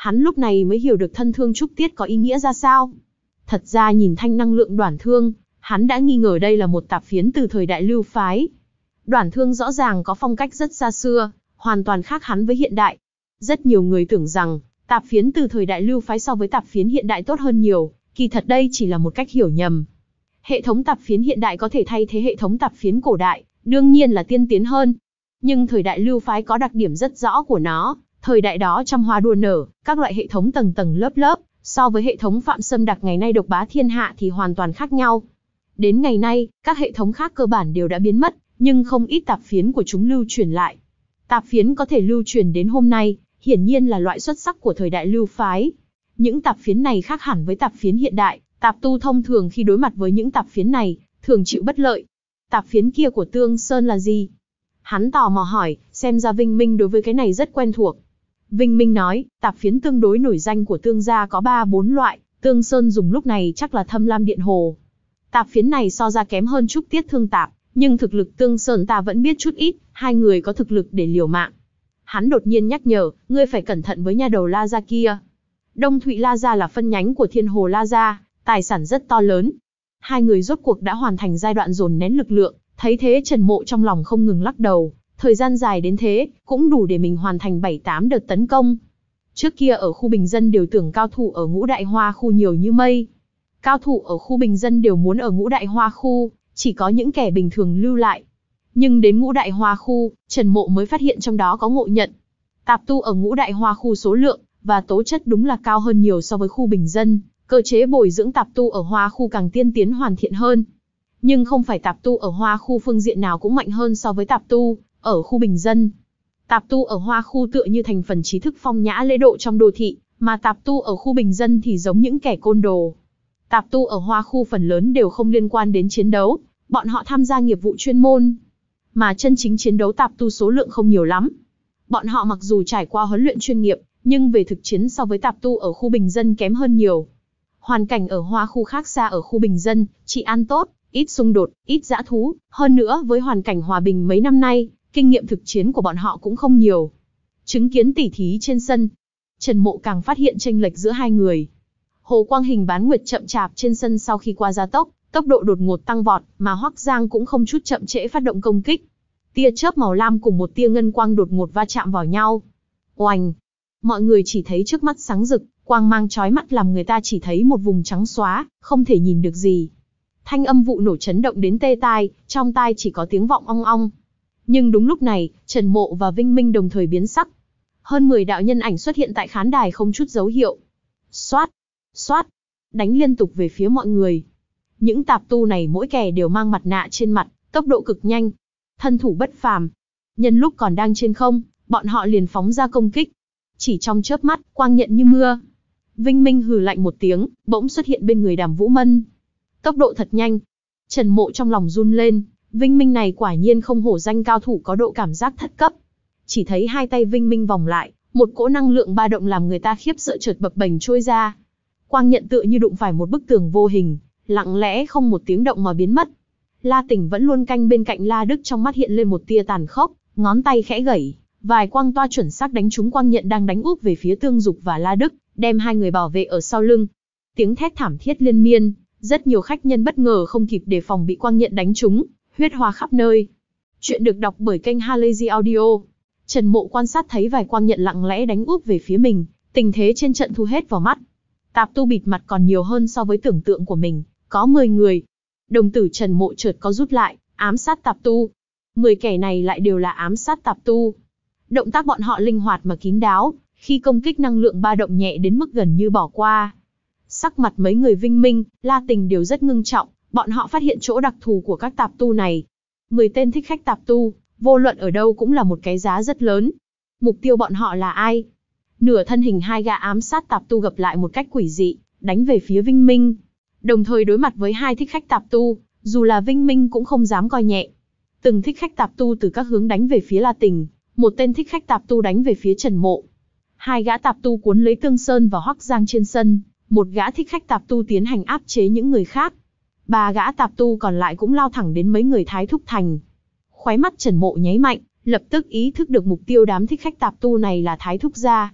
Speaker 1: Hắn lúc này mới hiểu được thân thương trúc tiết có ý nghĩa ra sao. Thật ra nhìn thanh năng lượng đoản thương, hắn đã nghi ngờ đây là một tạp phiến từ thời đại Lưu phái. Đoản thương rõ ràng có phong cách rất xa xưa, hoàn toàn khác hắn với hiện đại. Rất nhiều người tưởng rằng, tạp phiến từ thời đại Lưu phái so với tạp phiến hiện đại tốt hơn nhiều, kỳ thật đây chỉ là một cách hiểu nhầm. Hệ thống tạp phiến hiện đại có thể thay thế hệ thống tạp phiến cổ đại, đương nhiên là tiên tiến hơn. Nhưng thời đại Lưu phái có đặc điểm rất rõ của nó, thời đại đó trăm hoa đua nở, các loại hệ thống tầng tầng lớp lớp, so với hệ thống Phạm Sâm Đặc ngày nay độc bá thiên hạ thì hoàn toàn khác nhau. Đến ngày nay, các hệ thống khác cơ bản đều đã biến mất, nhưng không ít tạp phiến của chúng lưu truyền lại. Tạp phiến có thể lưu truyền đến hôm nay, hiển nhiên là loại xuất sắc của thời đại Lưu phái. Những tạp phiến này khác hẳn với tạp phiến hiện đại, tạp tu thông thường khi đối mặt với những tạp phiến này, thường chịu bất lợi. Tạp phiến kia của Tương Sơn là gì? Hắn tò mò hỏi, xem ra Vinh Minh đối với cái này rất quen thuộc. Vinh Minh nói, tạp phiến tương đối nổi danh của Tương gia có ba bốn loại, Tương Sơn dùng lúc này chắc là Thâm Lam Điện Hồ. Tạp phiến này so ra kém hơn Trúc Tiết Thương tạp, nhưng thực lực Tương Sơn ta vẫn biết chút ít, hai người có thực lực để liều mạng. Hắn đột nhiên nhắc nhở, ngươi phải cẩn thận với nha đầu La gia kia. Đông Thụy La gia là phân nhánh của Thiên Hồ La gia, tài sản rất to lớn. Hai người rốt cuộc đã hoàn thành giai đoạn dồn nén lực lượng, thấy thế Trần Mộ trong lòng không ngừng lắc đầu, thời gian dài đến thế, cũng đủ để mình hoàn thành bảy tám đợt tấn công. Trước kia ở khu bình dân đều tưởng cao thủ ở Ngũ Đại Hoa khu nhiều như mây. Cao thủ ở khu bình dân đều muốn ở Ngũ Đại Hoa khu, chỉ có những kẻ bình thường lưu lại. Nhưng đến Ngũ Đại Hoa khu, Trần Mộ mới phát hiện trong đó có ngộ nhận. Tạp tu ở Ngũ Đại Hoa khu số lượng và tố chất đúng là cao hơn nhiều so với khu bình dân, cơ chế bồi dưỡng tạp tu ở Hoa khu càng tiên tiến hoàn thiện hơn. Nhưng không phải tạp tu ở Hoa khu phương diện nào cũng mạnh hơn so với tạp tu ở khu bình dân. Tạp tu ở Hoa khu tựa như thành phần trí thức phong nhã lễ độ trong đô thị, mà tạp tu ở khu bình dân thì giống những kẻ côn đồ. Tạp tu ở Hoa khu phần lớn đều không liên quan đến chiến đấu, bọn họ tham gia nghiệp vụ chuyên môn. Mà chân chính chiến đấu tạp tu số lượng không nhiều lắm. Bọn họ mặc dù trải qua huấn luyện chuyên nghiệp, nhưng về thực chiến so với tạp tu ở khu bình dân kém hơn nhiều. Hoàn cảnh ở Hoa khu khác xa ở khu bình dân, trị an tốt, ít xung đột, ít dã thú, hơn nữa với hoàn cảnh hòa bình mấy năm nay, kinh nghiệm thực chiến của bọn họ cũng không nhiều. Chứng kiến tỉ thí trên sân, Trần Mộ càng phát hiện chênh lệch giữa hai người. Hồ quang hình bán nguyệt chậm chạp trên sân sau khi qua gia tốc, tốc độ đột ngột tăng vọt, mà Hoắc Giang cũng không chút chậm trễ phát động công kích. Tia chớp màu lam cùng một tia ngân quang đột ngột va chạm vào nhau. Oành! Mọi người chỉ thấy trước mắt sáng rực, quang mang chói mắt làm người ta chỉ thấy một vùng trắng xóa, không thể nhìn được gì. Thanh âm vụ nổ chấn động đến tê tai, trong tai chỉ có tiếng vọng ong ong. Nhưng đúng lúc này, Trần Mộ và Vinh Minh đồng thời biến sắc. Hơn mười đạo nhân ảnh xuất hiện tại khán đài không chút dấu hiệu. Xoát! Xoát! Đánh liên tục về phía mọi người. Những tạp tu này mỗi kẻ đều mang mặt nạ trên mặt, tốc độ cực nhanh. Thân thủ bất phàm. Nhân lúc còn đang trên không, bọn họ liền phóng ra công kích. Chỉ trong chớp mắt, quang nhận như mưa. Vinh Minh hừ lạnh một tiếng, bỗng xuất hiện bên người Đàm Vũ Mân. Tốc độ thật nhanh. Trần Mộ trong lòng run lên, Vinh Minh này quả nhiên không hổ danh cao thủ có độ cảm giác thất cấp. Chỉ thấy hai tay Vinh Minh vòng lại, một cỗ năng lượng ba động làm người ta khiếp sợ chợt bập bềnh trôi ra. Quang nhận tựa như đụng phải một bức tường vô hình, lặng lẽ không một tiếng động mà biến mất. La Tỉnh vẫn luôn canh bên cạnh La Đức, trong mắt hiện lên một tia tàn khốc, ngón tay khẽ gẩy, vài quang toa chuẩn xác đánh trúng quang nhận đang đánh úp về phía Tương Dục và La Đức, đem hai người bảo vệ ở sau lưng. Tiếng thét thảm thiết liên miên, rất nhiều khách nhân bất ngờ không kịp đề phòng bị quang nhận đánh trúng, huyết hoa khắp nơi. Chuyện được đọc bởi kênh Halazy Audio. Trần Mộ quan sát thấy vài quang nhận lặng lẽ đánh úp về phía mình, tình thế trên trận thu hết vào mắt. Tạp tu bịt mặt còn nhiều hơn so với tưởng tượng của mình, có mười người. Đồng tử Trần Mộ chợt có rút lại, ám sát tạp tu. mười kẻ này lại đều là ám sát tạp tu. Động tác bọn họ linh hoạt mà kín đáo, khi công kích năng lượng ba động nhẹ đến mức gần như bỏ qua. Sắc mặt mấy người Vinh Minh, La Tình đều rất ngưng trọng, bọn họ phát hiện chỗ đặc thù của các tạp tu này. mười tên thích khách tạp tu, vô luận ở đâu cũng là một cái giá rất lớn. Mục tiêu bọn họ là ai? Nửa thân hình hai gã ám sát tạp tu gặp lại một cách quỷ dị, đánh về phía Vinh Minh. Đồng thời đối mặt với hai thích khách tạp tu, dù là Vinh Minh cũng không dám coi nhẹ. Từng thích khách tạp tu từ các hướng đánh về phía La Tình, một tên thích khách tạp tu đánh về phía Trần Mộ. Hai gã tạp tu cuốn lấy Tương Sơn và Hoắc Giang trên sân, một gã thích khách tạp tu tiến hành áp chế những người khác. Ba gã tạp tu còn lại cũng lao thẳng đến mấy người Thái Thúc Thành. Khóe mắt Trần Mộ nháy mạnh, lập tức ý thức được mục tiêu đám thích khách tạp tu này là Thái Thúc gia.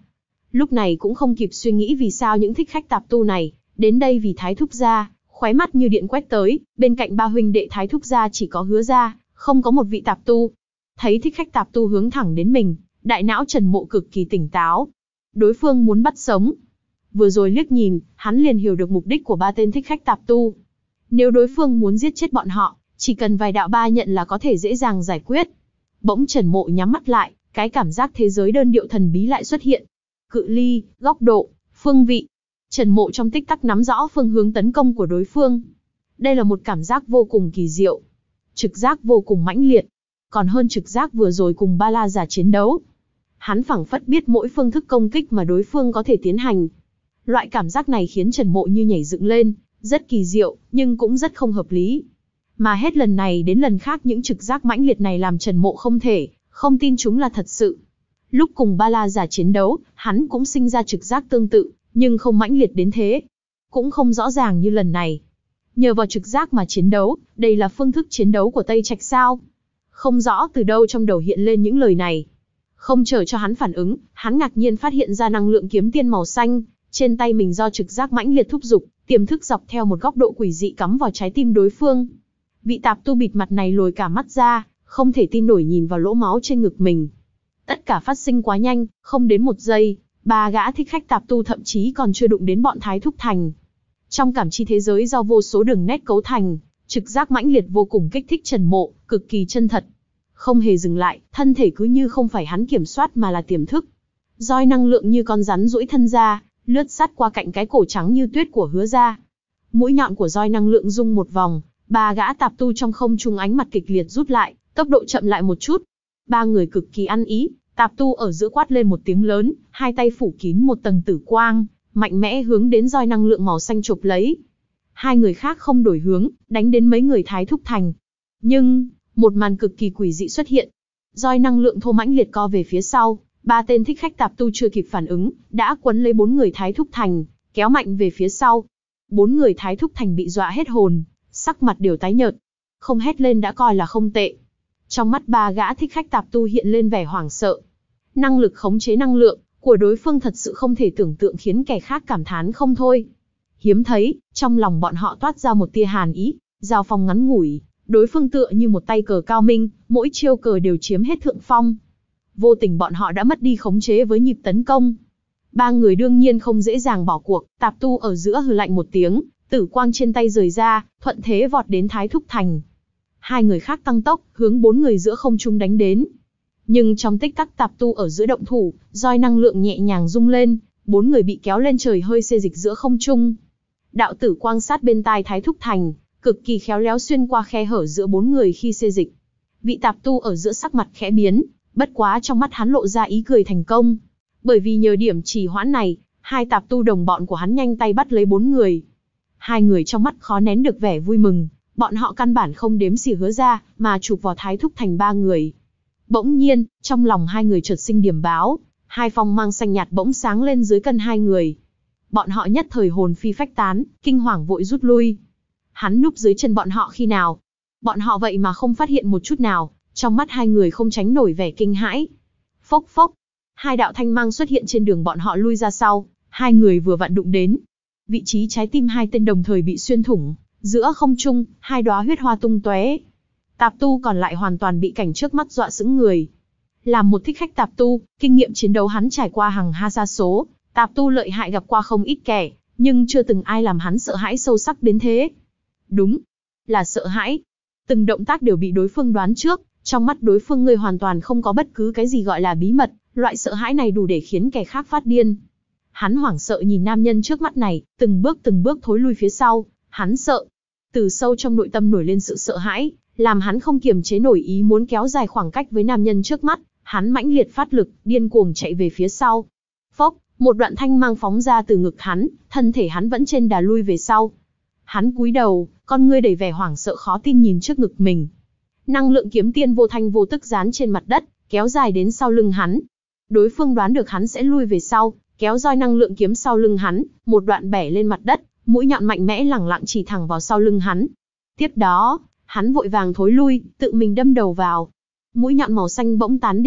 Speaker 1: Lúc này cũng không kịp suy nghĩ vì sao những thích khách tạp tu này đến đây vì Thái thúc gia, khóe mắt như điện quét tới, bên cạnh ba huynh đệ Thái thúc gia chỉ có Hứa gia, không có một vị tạp tu. Thấy thích khách tạp tu hướng thẳng đến mình, đại não Trần Mộ cực kỳ tỉnh táo. Đối phương muốn bắt sống. Vừa rồi liếc nhìn, hắn liền hiểu được mục đích của ba tên thích khách tạp tu. Nếu đối phương muốn giết chết bọn họ, chỉ cần vài đạo ba nhận là có thể dễ dàng giải quyết. Bỗng Trần Mộ nhắm mắt lại, cái cảm giác thế giới đơn điệu thần bí lại xuất hiện. Cự ly, góc độ, phương vị. Trần Mộ trong tích tắc nắm rõ phương hướng tấn công của đối phương. Đây là một cảm giác vô cùng kỳ diệu. Trực giác vô cùng mãnh liệt. Còn hơn trực giác vừa rồi cùng Ba La Giả chiến đấu. Hắn phảng phất biết mỗi phương thức công kích mà đối phương có thể tiến hành. Loại cảm giác này khiến Trần Mộ như nhảy dựng lên, rất kỳ diệu, nhưng cũng rất không hợp lý. Mà hết lần này đến lần khác những trực giác mãnh liệt này làm Trần Mộ không thể, không tin chúng là thật sự. Lúc cùng Ba La Giả chiến đấu, hắn cũng sinh ra trực giác tương tự, nhưng không mãnh liệt đến thế. Cũng không rõ ràng như lần này. Nhờ vào trực giác mà chiến đấu, đây là phương thức chiến đấu của Tây Trạch sao? Không rõ từ đâu trong đầu hiện lên những lời này. Không chờ cho hắn phản ứng, hắn ngạc nhiên phát hiện ra năng lượng kiếm tiên màu xanh, trên tay mình do trực giác mãnh liệt thúc giục, tiềm thức dọc theo một góc độ quỷ dị cắm vào trái tim đối phương. Vị tạp tu bịt mặt này lồi cả mắt ra, không thể tin nổi nhìn vào lỗ máu trên ngực mình. Tất cả phát sinh quá nhanh, không đến một giây, ba gã thích khách tạp tu thậm chí còn chưa đụng đến bọn Thái Thúc Thành. Trong cảm chi thế giới do vô số đường nét cấu thành, trực giác mãnh liệt vô cùng kích thích Trần Mộ, cực kỳ chân thật. Không hề dừng lại, thân thể cứ như không phải hắn kiểm soát mà là tiềm thức. Roi năng lượng như con rắn duỗi thân ra, lướt sát qua cạnh cái cổ trắng như tuyết của Hứa gia. Mũi nhọn của roi năng lượng rung một vòng, ba gã tạp tu trong không trung ánh mặt kịch liệt rút lại, tốc độ chậm lại một chút. Ba người cực kỳ ăn ý, tạp tu ở giữa quát lên một tiếng lớn, hai tay phủ kín một tầng tử quang, mạnh mẽ hướng đến roi năng lượng màu xanh chộp lấy. Hai người khác không đổi hướng, đánh đến mấy người Thái Thúc Thành. Nhưng, một màn cực kỳ quỷ dị xuất hiện. Roi năng lượng thô mãnh liệt co về phía sau, ba tên thích khách tạp tu chưa kịp phản ứng, đã quấn lấy bốn người Thái Thúc Thành, kéo mạnh về phía sau. Bốn người Thái Thúc Thành bị dọa hết hồn, sắc mặt đều tái nhợt. Không hét lên đã coi là không tệ. Trong mắt ba gã thích khách tạp tu hiện lên vẻ hoảng sợ. Năng lực khống chế năng lượng của đối phương thật sự không thể tưởng tượng, khiến kẻ khác cảm thán không thôi. Hiếm thấy, trong lòng bọn họ toát ra một tia hàn ý, giao phong ngắn ngủi, đối phương tựa như một tay cờ cao minh, mỗi chiêu cờ đều chiếm hết thượng phong. Vô tình bọn họ đã mất đi khống chế với nhịp tấn công. Ba người đương nhiên không dễ dàng bỏ cuộc, tạp tu ở giữa hừ lạnh một tiếng, tử quang trên tay rời ra, thuận thế vọt đến Thái Thúc Thành. Hai người khác tăng tốc, hướng bốn người giữa không trung đánh đến. Nhưng trong tích tắc tạp tu ở giữa động thủ, roi năng lượng nhẹ nhàng rung lên, bốn người bị kéo lên trời hơi xê dịch giữa không trung. Đạo tử quang sát bên tai Thái Thúc Thành, cực kỳ khéo léo xuyên qua khe hở giữa bốn người khi xê dịch. Vị tạp tu ở giữa sắc mặt khẽ biến, bất quá trong mắt hắn lộ ra ý cười thành công. Bởi vì nhờ điểm trì hoãn này, hai tạp tu đồng bọn của hắn nhanh tay bắt lấy bốn người. Hai người trong mắt khó nén được vẻ vui mừng, bọn họ căn bản không đếm xỉa Hứa ra, mà chụp vào Thái Thúc Thành ba người. Bỗng nhiên, trong lòng hai người chợt sinh điểm báo, hai phong mang xanh nhạt bỗng sáng lên dưới chân hai người. Bọn họ nhất thời hồn phi phách tán, kinh hoàng vội rút lui. Hắn núp dưới chân bọn họ khi nào? Bọn họ vậy mà không phát hiện một chút nào, trong mắt hai người không tránh nổi vẻ kinh hãi. Phốc phốc, hai đạo thanh mang xuất hiện trên đường bọn họ lui ra sau, hai người vừa vặn đụng đến. Vị trí trái tim hai tên đồng thời bị xuyên thủng, giữa không trung, hai đóa huyết hoa tung tóe. Tạp tu còn lại hoàn toàn bị cảnh trước mắt dọa sững người. Làm một thích khách tạp tu, kinh nghiệm chiến đấu hắn trải qua hàng ha sa số, tạp tu lợi hại gặp qua không ít kẻ, nhưng chưa từng ai làm hắn sợ hãi sâu sắc đến thế. Đúng, là sợ hãi. Từng động tác đều bị đối phương đoán trước, trong mắt đối phương ngươi hoàn toàn không có bất cứ cái gì gọi là bí mật, loại sợ hãi này đủ để khiến kẻ khác phát điên. Hắn hoảng sợ nhìn nam nhân trước mắt này, từng bước từng bước thối lui phía sau, hắn sợ. Từ sâu trong nội tâm nổi lên sự sợ hãi, làm hắn không kiềm chế nổi ý muốn kéo dài khoảng cách với nam nhân trước mắt, hắn mãnh liệt phát lực, điên cuồng chạy về phía sau. Phốc, một đoạn thanh mang phóng ra từ ngực hắn, thân thể hắn vẫn trên đà lui về sau. Hắn cúi đầu, con ngươi đầy vẻ hoảng sợ khó tin nhìn trước ngực mình. Năng lượng kiếm tiên vô thanh vô tức dán trên mặt đất, kéo dài đến sau lưng hắn. Đối phương đoán được hắn sẽ lui về sau, kéo roi năng lượng kiếm sau lưng hắn, một đoạn bẻ lên mặt đất, mũi nhọn mạnh mẽ lẳng lặng chỉ thẳng vào sau lưng hắn. Tiếp đó, hắn vội vàng thối lui, tự mình đâm đầu vào. Mũi nhọn màu xanh bỗng tán đi,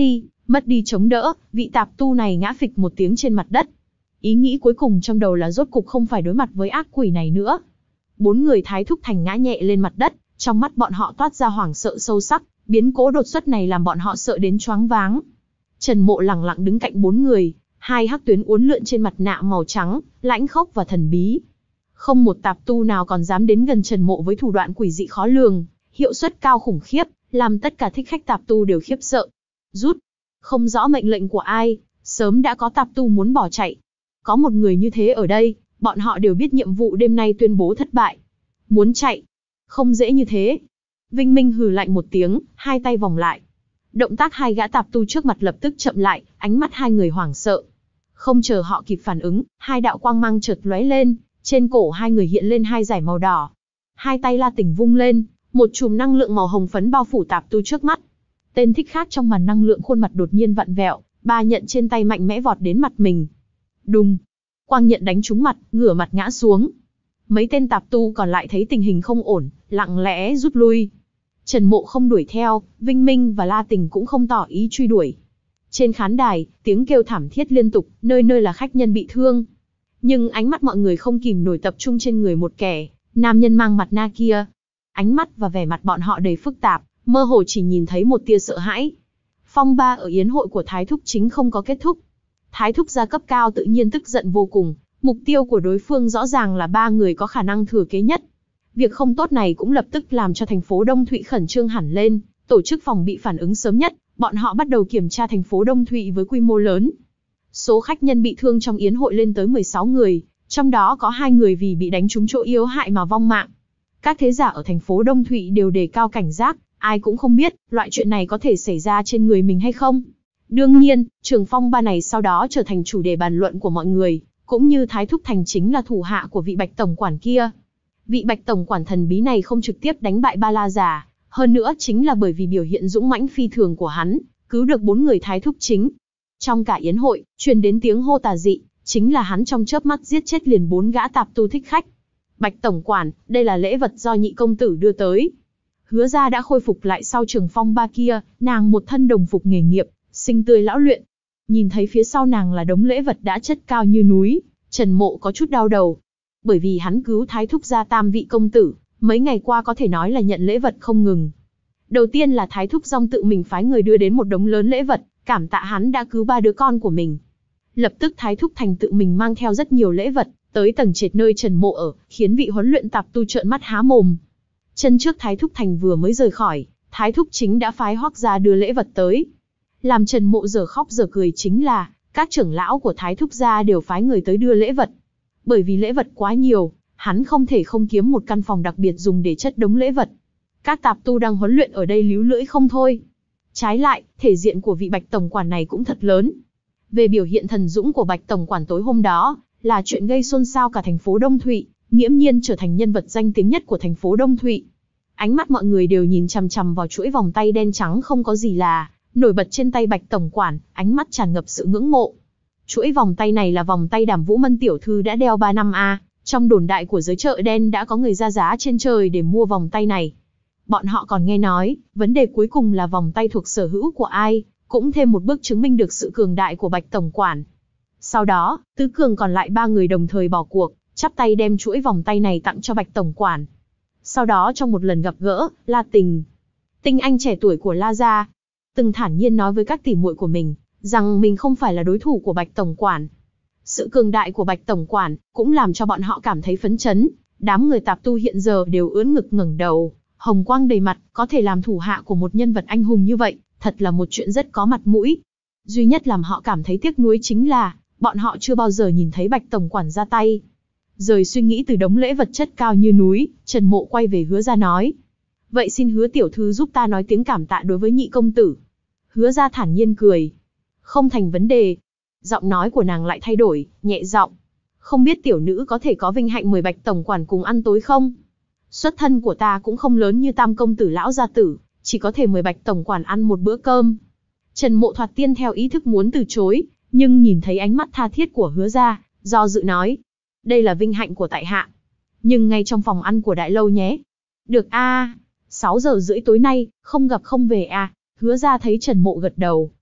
Speaker 1: Mất đi chống đỡ, vị tạp tu này ngã phịch một tiếng trên mặt đất. Ý nghĩ cuối cùng trong đầu là rốt cục không phải đối mặt với ác quỷ này nữa. Bốn người Thái Thúc Thành ngã nhẹ lên mặt đất, trong mắt bọn họ toát ra hoảng sợ sâu sắc, biến cố đột xuất này làm bọn họ sợ đến choáng váng. Trần Mộ lặng lặng đứng cạnh bốn người, hai hắc tuyến uốn lượn trên mặt nạ màu trắng, lãnh khốc và thần bí. Không một tạp tu nào còn dám đến gần Trần Mộ với thủ đoạn quỷ dị khó lường, hiệu suất cao khủng khiếp, làm tất cả thích khách tạp tu đều khiếp sợ. Rút, không rõ mệnh lệnh của ai, sớm đã có tạp tu muốn bỏ chạy. Có một người như thế ở đây, bọn họ đều biết nhiệm vụ đêm nay tuyên bố thất bại. Muốn chạy, không dễ như thế. Vinh Minh hừ lạnh một tiếng, hai tay vòng lại. Động tác hai gã tạp tu trước mặt lập tức chậm lại, ánh mắt hai người hoảng sợ. Không chờ họ kịp phản ứng, hai đạo quang mang chợt lóe lên, trên cổ hai người hiện lên hai dải màu đỏ. Hai tay La Tỉnh vung lên, một chùm năng lượng màu hồng phấn bao phủ tạp tu trước mắt. Tên thích khác trong màn năng lượng khuôn mặt đột nhiên vặn vẹo, ba nhận trên tay mạnh mẽ vọt đến mặt mình. Đùng, quang nhận đánh trúng mặt, ngửa mặt ngã xuống. Mấy tên tạp tu còn lại thấy tình hình không ổn, lặng lẽ rút lui. Trần Mộ không đuổi theo, Vinh Minh và La Tình cũng không tỏ ý truy đuổi. Trên khán đài, tiếng kêu thảm thiết liên tục, nơi nơi là khách nhân bị thương. Nhưng ánh mắt mọi người không kìm nổi tập trung trên người một kẻ, nam nhân mang mặt nạ kia. Ánh mắt và vẻ mặt bọn họ đầy phức tạp, mơ hồ chỉ nhìn thấy một tia sợ hãi. Phong ba ở yến hội của Thái Thúc Chính không có kết thúc. Thái Thúc gia cấp cao tự nhiên tức giận vô cùng, mục tiêu của đối phương rõ ràng là ba người có khả năng thừa kế nhất. Việc không tốt này cũng lập tức làm cho thành phố Đông Thụy khẩn trương hẳn lên, tổ chức phòng bị phản ứng sớm nhất, bọn họ bắt đầu kiểm tra thành phố Đông Thụy với quy mô lớn. Số khách nhân bị thương trong yến hội lên tới mười sáu người, trong đó có hai người vì bị đánh trúng chỗ yếu hại mà vong mạng. Các thế giả ở thành phố Đông Thụy đều đề cao cảnh giác, ai cũng không biết loại chuyện này có thể xảy ra trên người mình hay không. Đương nhiên, trường phong ba này sau đó trở thành chủ đề bàn luận của mọi người, cũng như Thái Thúc Thành chính là thủ hạ của vị Bạch Tổng Quản kia. Vị Bạch Tổng Quản thần bí này không trực tiếp đánh bại Ba La Già, hơn nữa chính là bởi vì biểu hiện dũng mãnh phi thường của hắn, cứu được bốn người Thái Thúc Chính. Trong cả yến hội, truyền đến tiếng hô tà dị, chính là hắn trong chớp mắt giết chết liền bốn gã tạp tu thích khách. Bạch Tổng Quản, đây là lễ vật do nhị công tử đưa tới. Hứa Gia đã khôi phục lại sau trường phong ba kia, nàng một thân đồng phục nghề nghiệp, xinh tươi lão luyện. Nhìn thấy phía sau nàng là đống lễ vật đã chất cao như núi, Trần Mộ có chút đau đầu. Bởi vì hắn cứu Thái Thúc gia tam vị công tử, mấy ngày qua có thể nói là nhận lễ vật không ngừng. Đầu tiên là Thái Thúc Dòng tự mình phái người đưa đến một đống lớn lễ vật, cảm tạ hắn đã cứu ba đứa con của mình. Lập tức Thái Thúc Thành tự mình mang theo rất nhiều lễ vật, tới tầng trệt nơi Trần Mộ ở, khiến vị huấn luyện tạp tu trợn mắt há mồm. Chân trước Thái Thúc Thành vừa mới rời khỏi, Thái Thúc Chính đã phái Hoắc gia đưa lễ vật tới. Làm Trần Mộ giờ khóc giờ cười chính là, các trưởng lão của Thái Thúc gia đều phái người tới đưa lễ vật. Bởi vì lễ vật quá nhiều, hắn không thể không kiếm một căn phòng đặc biệt dùng để chất đống lễ vật. Các tạp tu đang huấn luyện ở đây líu lưỡi không thôi. Trái lại, thể diện của vị Bạch Tổng Quản này cũng thật lớn. Về biểu hiện thần dũng của Bạch Tổng Quản tối hôm đó, là chuyện gây xôn xao cả thành phố Đông Thụy, nghiễm nhiên trở thành nhân vật danh tiếng nhất của thành phố Đông Thụy. Ánh mắt mọi người đều nhìn chằm chằm vào chuỗi vòng tay đen trắng không có gì là nổi bật trên tay Bạch Tổng Quản, ánh mắt tràn ngập sự ngưỡng mộ. Chuỗi vòng tay này là vòng tay Đàm Vũ Mân tiểu thư đã đeo ba năm a, trong đồn đại của giới chợ đen đã có người ra giá trên trời để mua vòng tay này. Bọn họ còn nghe nói, vấn đề cuối cùng là vòng tay thuộc sở hữu của ai, cũng thêm một bước chứng minh được sự cường đại của Bạch Tổng Quản. Sau đó, tứ cường còn lại ba người đồng thời bỏ cuộc, chắp tay đem chuỗi vòng tay này tặng cho Bạch Tổng Quản. Sau đó trong một lần gặp gỡ, La Tình, tinh anh trẻ tuổi của La gia, từng thản nhiên nói với các tỷ muội của mình, rằng mình không phải là đối thủ của Bạch Tổng Quản. Sự cường đại của Bạch Tổng Quản cũng làm cho bọn họ cảm thấy phấn chấn, đám người tạp tu hiện giờ đều ưỡn ngực ngẩng đầu, hồng quang đầy mặt, có thể làm thủ hạ của một nhân vật anh hùng như vậy, thật là một chuyện rất có mặt mũi. Duy nhất làm họ cảm thấy tiếc nuối chính là, bọn họ chưa bao giờ nhìn thấy Bạch Tổng Quản ra tay. Rời suy nghĩ từ đống lễ vật chất cao như núi, Trần Mộ quay về Hứa Gia nói. Vậy xin Hứa tiểu thư giúp ta nói tiếng cảm tạ đối với nhị công tử. Hứa Gia thản nhiên cười. Không thành vấn đề. Giọng nói của nàng lại thay đổi, nhẹ giọng. Không biết tiểu nữ có thể có vinh hạnh mời Bạch Tổng Quản cùng ăn tối không? Xuất thân của ta cũng không lớn như tam công tử lão gia tử, chỉ có thể mời Bạch Tổng Quản ăn một bữa cơm. Trần Mộ thoạt tiên theo ý thức muốn từ chối, nhưng nhìn thấy ánh mắt tha thiết của Hứa Gia, do dự nói. Đây là vinh hạnh của tại hạ. Nhưng ngay trong phòng ăn của đại lâu nhé. Được a, sáu giờ rưỡi tối nay, không gặp không về a. Hứa Gia thấy Trần Mộ gật đầu,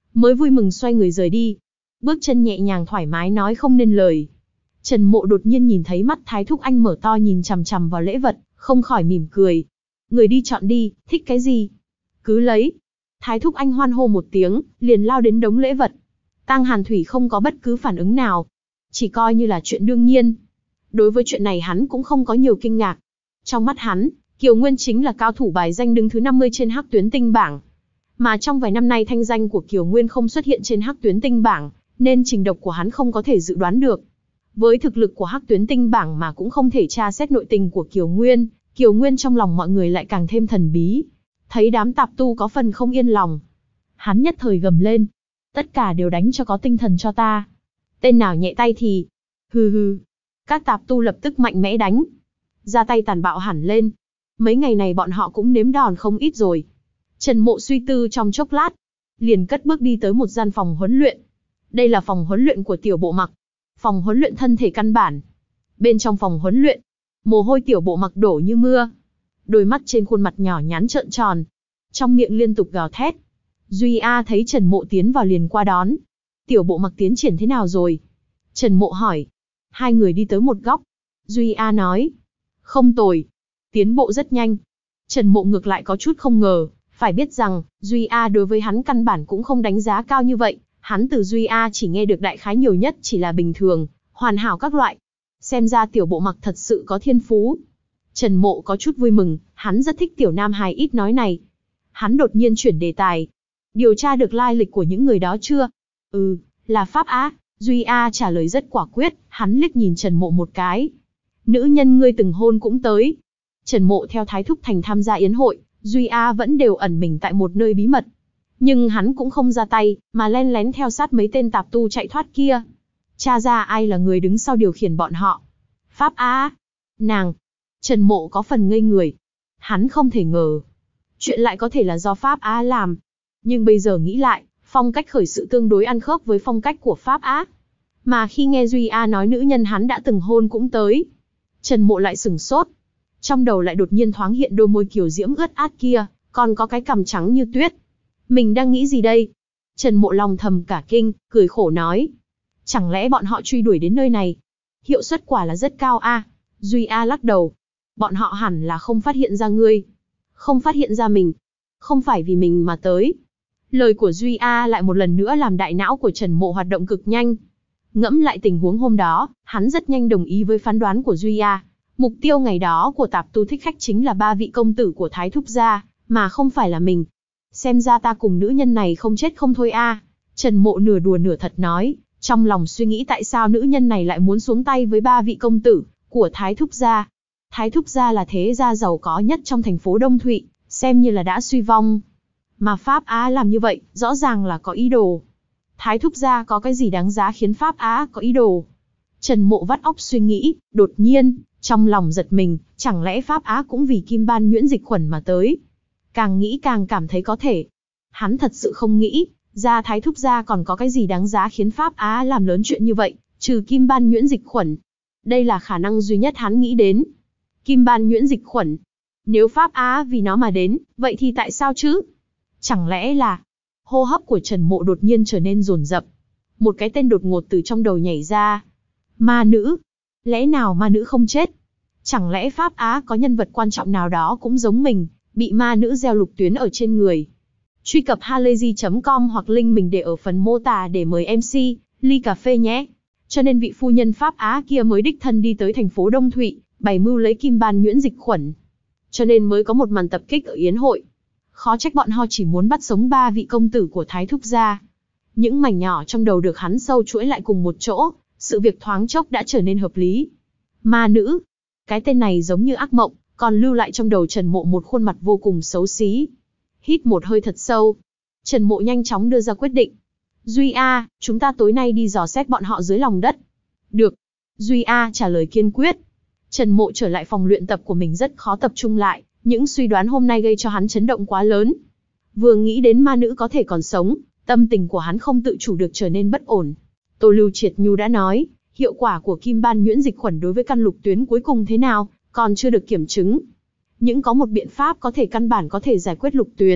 Speaker 1: mới vui mừng xoay người rời đi. Bước chân nhẹ nhàng thoải mái nói không nên lời. Trần Mộ đột nhiên nhìn thấy mắt Thái Thúc Anh mở to nhìn chằm chằm vào lễ vật, không khỏi mỉm cười. Người đi chọn đi, thích cái gì? Cứ lấy. Thái Thúc Anh hoan hô một tiếng, liền lao đến đống lễ vật. Tang Hàn Thủy không có bất cứ phản ứng nào. Chỉ coi như là chuyện đương nhiên. Đối với chuyện này hắn cũng không có nhiều kinh ngạc. Trong mắt hắn, Kiều Nguyên chính là cao thủ bài danh đứng thứ năm mươi trên Hắc Tuyến Tinh bảng. Mà trong vài năm nay thanh danh của Kiều Nguyên không xuất hiện trên Hắc Tuyến Tinh bảng, nên trình độc của hắn không có thể dự đoán được. Với thực lực của Hắc Tuyến Tinh bảng mà cũng không thể tra xét nội tình của Kiều Nguyên, Kiều Nguyên trong lòng mọi người lại càng thêm thần bí. Thấy đám tạp tu có phần không yên lòng. Hắn nhất thời gầm lên. Tất cả đều đánh cho có tinh thần cho ta. Tên nào nhẹ tay thì... Hừ hừ. Các tạp tu lập tức mạnh mẽ đánh. Ra tay tàn bạo hẳn lên. Mấy ngày này bọn họ cũng nếm đòn không ít rồi. Trần Mộ suy tư trong chốc lát. Liền cất bước đi tới một gian phòng huấn luyện. Đây là phòng huấn luyện của Tiểu Bộ Mặc. Phòng huấn luyện thân thể căn bản. Bên trong phòng huấn luyện, mồ hôi Tiểu Bộ Mặc đổ như mưa. Đôi mắt trên khuôn mặt nhỏ nhắn trợn tròn. Trong miệng liên tục gào thét. Duy A thấy Trần Mộ tiến vào liền qua đón. Tiểu Bộ Mặc tiến triển thế nào rồi? Trần Mộ hỏi. Hai người đi tới một góc. Duy A nói. Không tồi. Tiến bộ rất nhanh. Trần Mộ ngược lại có chút không ngờ. Phải biết rằng, Duy A đối với hắn căn bản cũng không đánh giá cao như vậy. Hắn từ Duy A chỉ nghe được đại khái nhiều nhất chỉ là bình thường, hoàn hảo các loại. Xem ra Tiểu Bộ Mặc thật sự có thiên phú. Trần Mộ có chút vui mừng, hắn rất thích tiểu nam hài ít nói này. Hắn đột nhiên chuyển đề tài. Điều tra được lai lịch của những người đó chưa? Ừ, là Pháp Á. Duy A trả lời rất quả quyết, hắn liếc nhìn Trần Mộ một cái. Nữ nhân ngươi từng hôn cũng tới. Trần Mộ theo Thái Thúc Thành tham gia yến hội, Duy A vẫn đều ẩn mình tại một nơi bí mật. Nhưng hắn cũng không ra tay, mà len lén theo sát mấy tên tạp tu chạy thoát kia. Tra ra ai là người đứng sau điều khiển bọn họ. Pháp Á. Nàng. Trần Mộ có phần ngây người. Hắn không thể ngờ. Chuyện lại có thể là do Pháp Á làm. Nhưng bây giờ nghĩ lại, phong cách khởi sự tương đối ăn khớp với phong cách của Pháp Á. Mà khi nghe Duy A nói nữ nhân hắn đã từng hôn cũng tới. Trần Mộ lại sửng sốt. Trong đầu lại đột nhiên thoáng hiện đôi môi kiều diễm ướt át kia, còn có cái cằm trắng như tuyết. Mình đang nghĩ gì đây? Trần Mộ lòng thầm cả kinh, cười khổ nói. Chẳng lẽ bọn họ truy đuổi đến nơi này? Hiệu suất quả là rất cao a. Duy A lắc đầu. Bọn họ hẳn là không phát hiện ra ngươi. Không phát hiện ra mình. Không phải vì mình mà tới. Lời của Duy A lại một lần nữa làm đại não của Trần Mộ hoạt động cực nhanh. Ngẫm lại tình huống hôm đó, hắn rất nhanh đồng ý với phán đoán của Duy A. Mục tiêu ngày đó của tạp tu thích khách chính là ba vị công tử của Thái Thúc gia, mà không phải là mình. Xem ra ta cùng nữ nhân này không chết không thôi a. Trần Mộ nửa đùa nửa thật nói, trong lòng suy nghĩ tại sao nữ nhân này lại muốn xuống tay với ba vị công tử của Thái Thúc gia. Thái Thúc gia là thế gia giàu có nhất trong thành phố Đông Thụy, xem như là đã suy vong. Mà Pháp Á làm như vậy, rõ ràng là có ý đồ. Thái Thúc gia có cái gì đáng giá khiến Pháp Á có ý đồ? Trần Mộ vắt óc suy nghĩ, đột nhiên, trong lòng giật mình, chẳng lẽ Pháp Á cũng vì kim ban nhuyễn dịch khuẩn mà tới? Càng nghĩ càng cảm thấy có thể. Hắn thật sự không nghĩ, ra Thái Thúc gia còn có cái gì đáng giá khiến Pháp Á làm lớn chuyện như vậy, trừ kim ban nhuyễn dịch khuẩn. Đây là khả năng duy nhất hắn nghĩ đến. Kim ban nhuyễn dịch khuẩn. Nếu Pháp Á vì nó mà đến, vậy thì tại sao chứ? Chẳng lẽ là... Hô hấp của Trần Mộ đột nhiên trở nên dồn dập. Một cái tên đột ngột từ trong đầu nhảy ra. Ma nữ. Lẽ nào ma nữ không chết? Chẳng lẽ Pháp Á có nhân vật quan trọng nào đó cũng giống mình, bị ma nữ gieo lục tuyến ở trên người? Truy cập halayzi chấm com hoặc link mình để ở phần mô tả để mời em xê, ly cà phê nhé. Cho nên vị phu nhân Pháp Á kia mới đích thân đi tới thành phố Đông Thụy, bày mưu lấy kim ban nhuyễn dịch khuẩn. Cho nên mới có một màn tập kích ở yến hội. Khó trách bọn họ chỉ muốn bắt sống ba vị công tử của Thái Thúc gia. Những mảnh nhỏ trong đầu được hắn sâu chuỗi lại cùng một chỗ, sự việc thoáng chốc đã trở nên hợp lý. Ma nữ. Cái tên này giống như ác mộng, còn lưu lại trong đầu Trần Mộ một khuôn mặt vô cùng xấu xí. Hít một hơi thật sâu. Trần Mộ nhanh chóng đưa ra quyết định. Duy A, chúng ta tối nay đi dò xét bọn họ dưới lòng đất. Được. Duy A trả lời kiên quyết. Trần Mộ trở lại phòng luyện tập của mình rất khó tập trung lại, những suy đoán hôm nay gây cho hắn chấn động quá lớn. Vừa nghĩ đến ma nữ có thể còn sống, tâm tình của hắn không tự chủ được trở nên bất ổn. Tô Lưu Triệt Nhu đã nói, hiệu quả của kim ban nhuyễn dịch khuẩn đối với căn lục tuyến cuối cùng thế nào, còn chưa được kiểm chứng. Nhưng có một biện pháp có thể căn bản có thể giải quyết lục tuyến,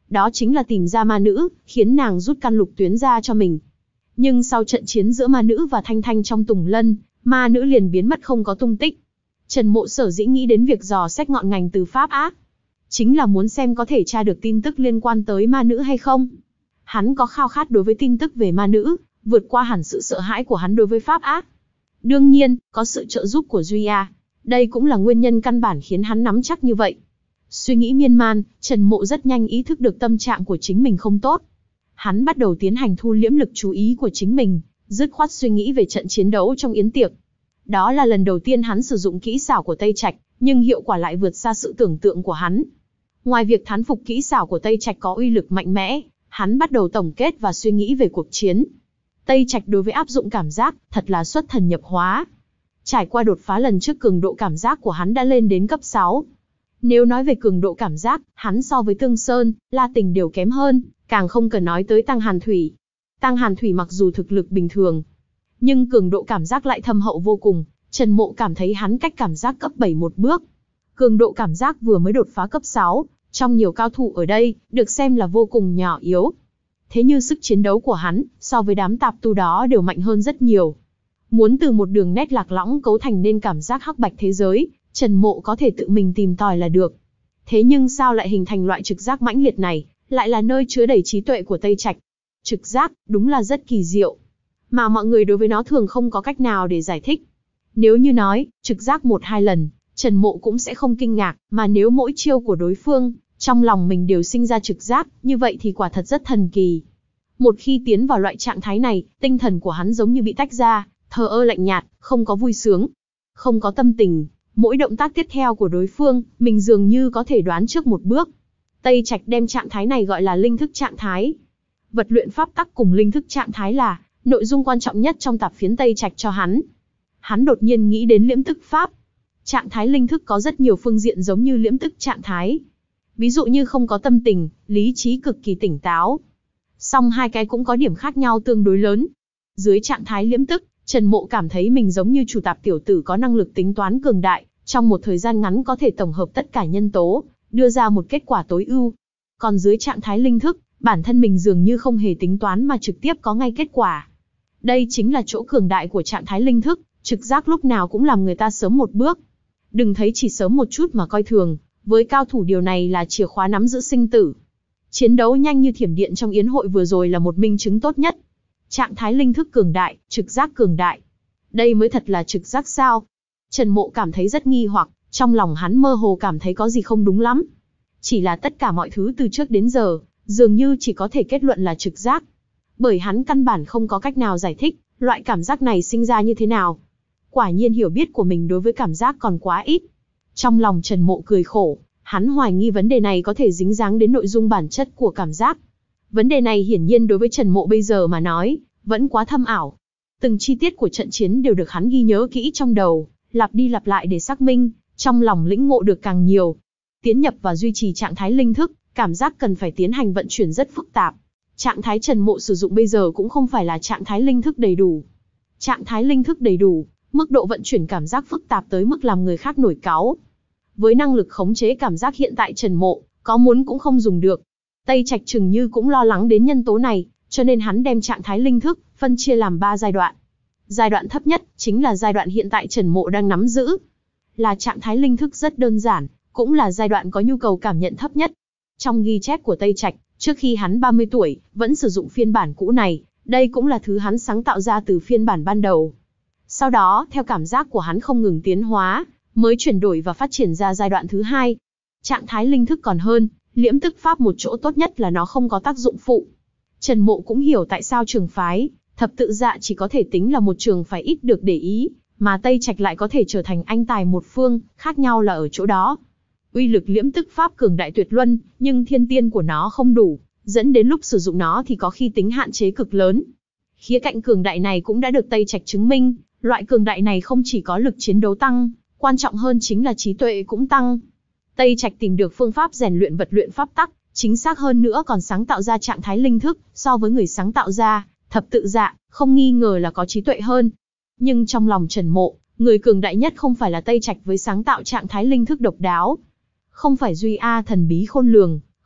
Speaker 1: đó chính là tìm ra ma nữ, khiến nàng rút căn lục tuyến ra cho mình. Nhưng sau trận chiến giữa ma nữ và Thanh Thanh trong Tùng Lân, ma nữ liền biến mất không có tung tích. Trần Mộ sở dĩ nghĩ đến việc dò xét ngọn ngành từ pháp ác, chính là muốn xem có thể tra được tin tức liên quan tới ma nữ hay không. Hắn có khao khát đối với tin tức về ma nữ, vượt qua hẳn sự sợ hãi của hắn đối với pháp ác. Đương nhiên, có sự trợ giúp của Duy A, đây cũng là nguyên nhân căn bản khiến hắn nắm chắc như vậy. Suy nghĩ miên man, Trần Mộ rất nhanh ý thức được tâm trạng của chính mình không tốt. Hắn bắt đầu tiến hành thu liễm lực chú ý của chính mình, dứt khoát suy nghĩ về trận chiến đấu trong yến tiệc. Đó là lần đầu tiên hắn sử dụng kỹ xảo của Tây Trạch, nhưng hiệu quả lại vượt xa sự tưởng tượng của hắn. Ngoài việc thán phục kỹ xảo của Tây Trạch có uy lực mạnh mẽ, hắn bắt đầu tổng kết và suy nghĩ về cuộc chiến. Tây Trạch đối với áp dụng cảm giác, thật là xuất thần nhập hóa. Trải qua đột phá lần trước, cường độ cảm giác của hắn đã lên đến cấp sáu. Nếu nói về cường độ cảm giác, hắn so với Tương Sơn, La Tình đều kém hơn, càng không cần nói tới Tăng Hàn Thủy. Tăng Hàn Thủy mặc dù thực lực bình thường, nhưng cường độ cảm giác lại thâm hậu vô cùng. Trần Mộ cảm thấy hắn cách cảm giác cấp bảy một bước. Cường độ cảm giác vừa mới đột phá cấp sáu, trong nhiều cao thủ ở đây, được xem là vô cùng nhỏ yếu. Thế như sức chiến đấu của hắn, so với đám tạp tu đó đều mạnh hơn rất nhiều. Muốn từ một đường nét lạc lõng cấu thành nên cảm giác hắc bạch thế giới, Trần Mộ có thể tự mình tìm tòi là được. Thế nhưng sao lại hình thành loại trực giác mãnh liệt này, lại là nơi chứa đầy trí tuệ của Tây Trạch. Trực giác, đúng là rất kỳ diệu. Mà mọi người đối với nó thường không có cách nào để giải thích. Nếu như nói, trực giác một hai lần, Trần Mộ cũng sẽ không kinh ngạc, mà nếu mỗi chiêu của đối phương, trong lòng mình đều sinh ra trực giác, như vậy thì quả thật rất thần kỳ. Một khi tiến vào loại trạng thái này, tinh thần của hắn giống như bị tách ra, thờ ơ lạnh nhạt, không có vui sướng, không có tâm tình. Mỗi động tác tiếp theo của đối phương, mình dường như có thể đoán trước một bước. Tây Trạch đem trạng thái này gọi là linh thức trạng thái. Vật luyện pháp tắc cùng linh thức trạng thái là nội dung quan trọng nhất trong tạp phiến Tây Trạch cho hắn. Hắn đột nhiên nghĩ đến liễm tức pháp. Trạng thái linh thức có rất nhiều phương diện giống như liễm tức trạng thái. Ví dụ như không có tâm tình, lý trí cực kỳ tỉnh táo. Song hai cái cũng có điểm khác nhau tương đối lớn. Dưới trạng thái liễm tức, Trần Mộ cảm thấy mình giống như chủ tạp tiểu tử có năng lực tính toán cường đại, trong một thời gian ngắn có thể tổng hợp tất cả nhân tố, đưa ra một kết quả tối ưu. Còn dưới trạng thái linh thức, bản thân mình dường như không hề tính toán mà trực tiếp có ngay kết quả. Đây chính là chỗ cường đại của trạng thái linh thức, trực giác lúc nào cũng làm người ta sớm một bước. Đừng thấy chỉ sớm một chút mà coi thường, với cao thủ điều này là chìa khóa nắm giữ sinh tử. Chiến đấu nhanh như thiểm điện trong yến hội vừa rồi là một minh chứng tốt nhất. Trạng thái linh thức cường đại, trực giác cường đại. Đây mới thật là trực giác sao? Trần Mộ cảm thấy rất nghi hoặc, trong lòng hắn mơ hồ cảm thấy có gì không đúng lắm. Chỉ là tất cả mọi thứ từ trước đến giờ, dường như chỉ có thể kết luận là trực giác. Bởi hắn căn bản không có cách nào giải thích, loại cảm giác này sinh ra như thế nào. Quả nhiên hiểu biết của mình đối với cảm giác còn quá ít. Trong lòng Trần Mộ cười khổ, hắn hoài nghi vấn đề này có thể dính dáng đến nội dung bản chất của cảm giác. Vấn đề này hiển nhiên đối với Trần Mộ bây giờ mà nói, vẫn quá thâm ảo. Từng chi tiết của trận chiến đều được hắn ghi nhớ kỹ trong đầu, lặp đi lặp lại để xác minh, trong lòng lĩnh ngộ được càng nhiều. Tiến nhập và duy trì trạng thái linh thức, cảm giác cần phải tiến hành vận chuyển rất phức tạp. Trạng thái Trần Mộ sử dụng bây giờ cũng không phải là trạng thái linh thức đầy đủ. Trạng thái linh thức đầy đủ, mức độ vận chuyển cảm giác phức tạp tới mức làm người khác nổi cáu. Với năng lực khống chế cảm giác hiện tại Trần Mộ, có muốn cũng không dùng được. Tây Trạch chừng như cũng lo lắng đến nhân tố này, cho nên hắn đem trạng thái linh thức phân chia làm ba giai đoạn. Giai đoạn thấp nhất chính là giai đoạn hiện tại Trần Mộ đang nắm giữ. Là trạng thái linh thức rất đơn giản, cũng là giai đoạn có nhu cầu cảm nhận thấp nhất. Trong ghi chép của Tây Trạch, trước khi hắn ba mươi tuổi, vẫn sử dụng phiên bản cũ này, đây cũng là thứ hắn sáng tạo ra từ phiên bản ban đầu. Sau đó, theo cảm giác của hắn không ngừng tiến hóa, mới chuyển đổi và phát triển ra giai đoạn thứ hai. Trạng thái linh thức còn hơn, liễm tức pháp một chỗ tốt nhất là nó không có tác dụng phụ. Trần Mộ cũng hiểu tại sao trường phái thập tự dạ chỉ có thể tính là một trường phái ít được để ý, mà Tây Trạch lại có thể trở thành anh tài một phương, khác nhau là ở chỗ đó. Uy lực liễm tức pháp cường đại tuyệt luân, nhưng thiên tiên của nó không đủ, dẫn đến lúc sử dụng nó thì có khi tính hạn chế cực lớn. Khía cạnh cường đại này cũng đã được Tây Trạch chứng minh, loại cường đại này không chỉ có lực chiến đấu tăng, quan trọng hơn chính là trí tuệ cũng tăng. Tây Trạch tìm được phương pháp rèn luyện vật luyện pháp tắc, chính xác hơn nữa còn sáng tạo ra trạng thái linh thức, so với người sáng tạo ra thập tự dạ, không nghi ngờ là có trí tuệ hơn. Nhưng trong lòng Trần Mộ, người cường đại nhất không phải là Tây Trạch với sáng tạo trạng thái linh thức độc đáo, không phải Duy A thần bí khôn lường,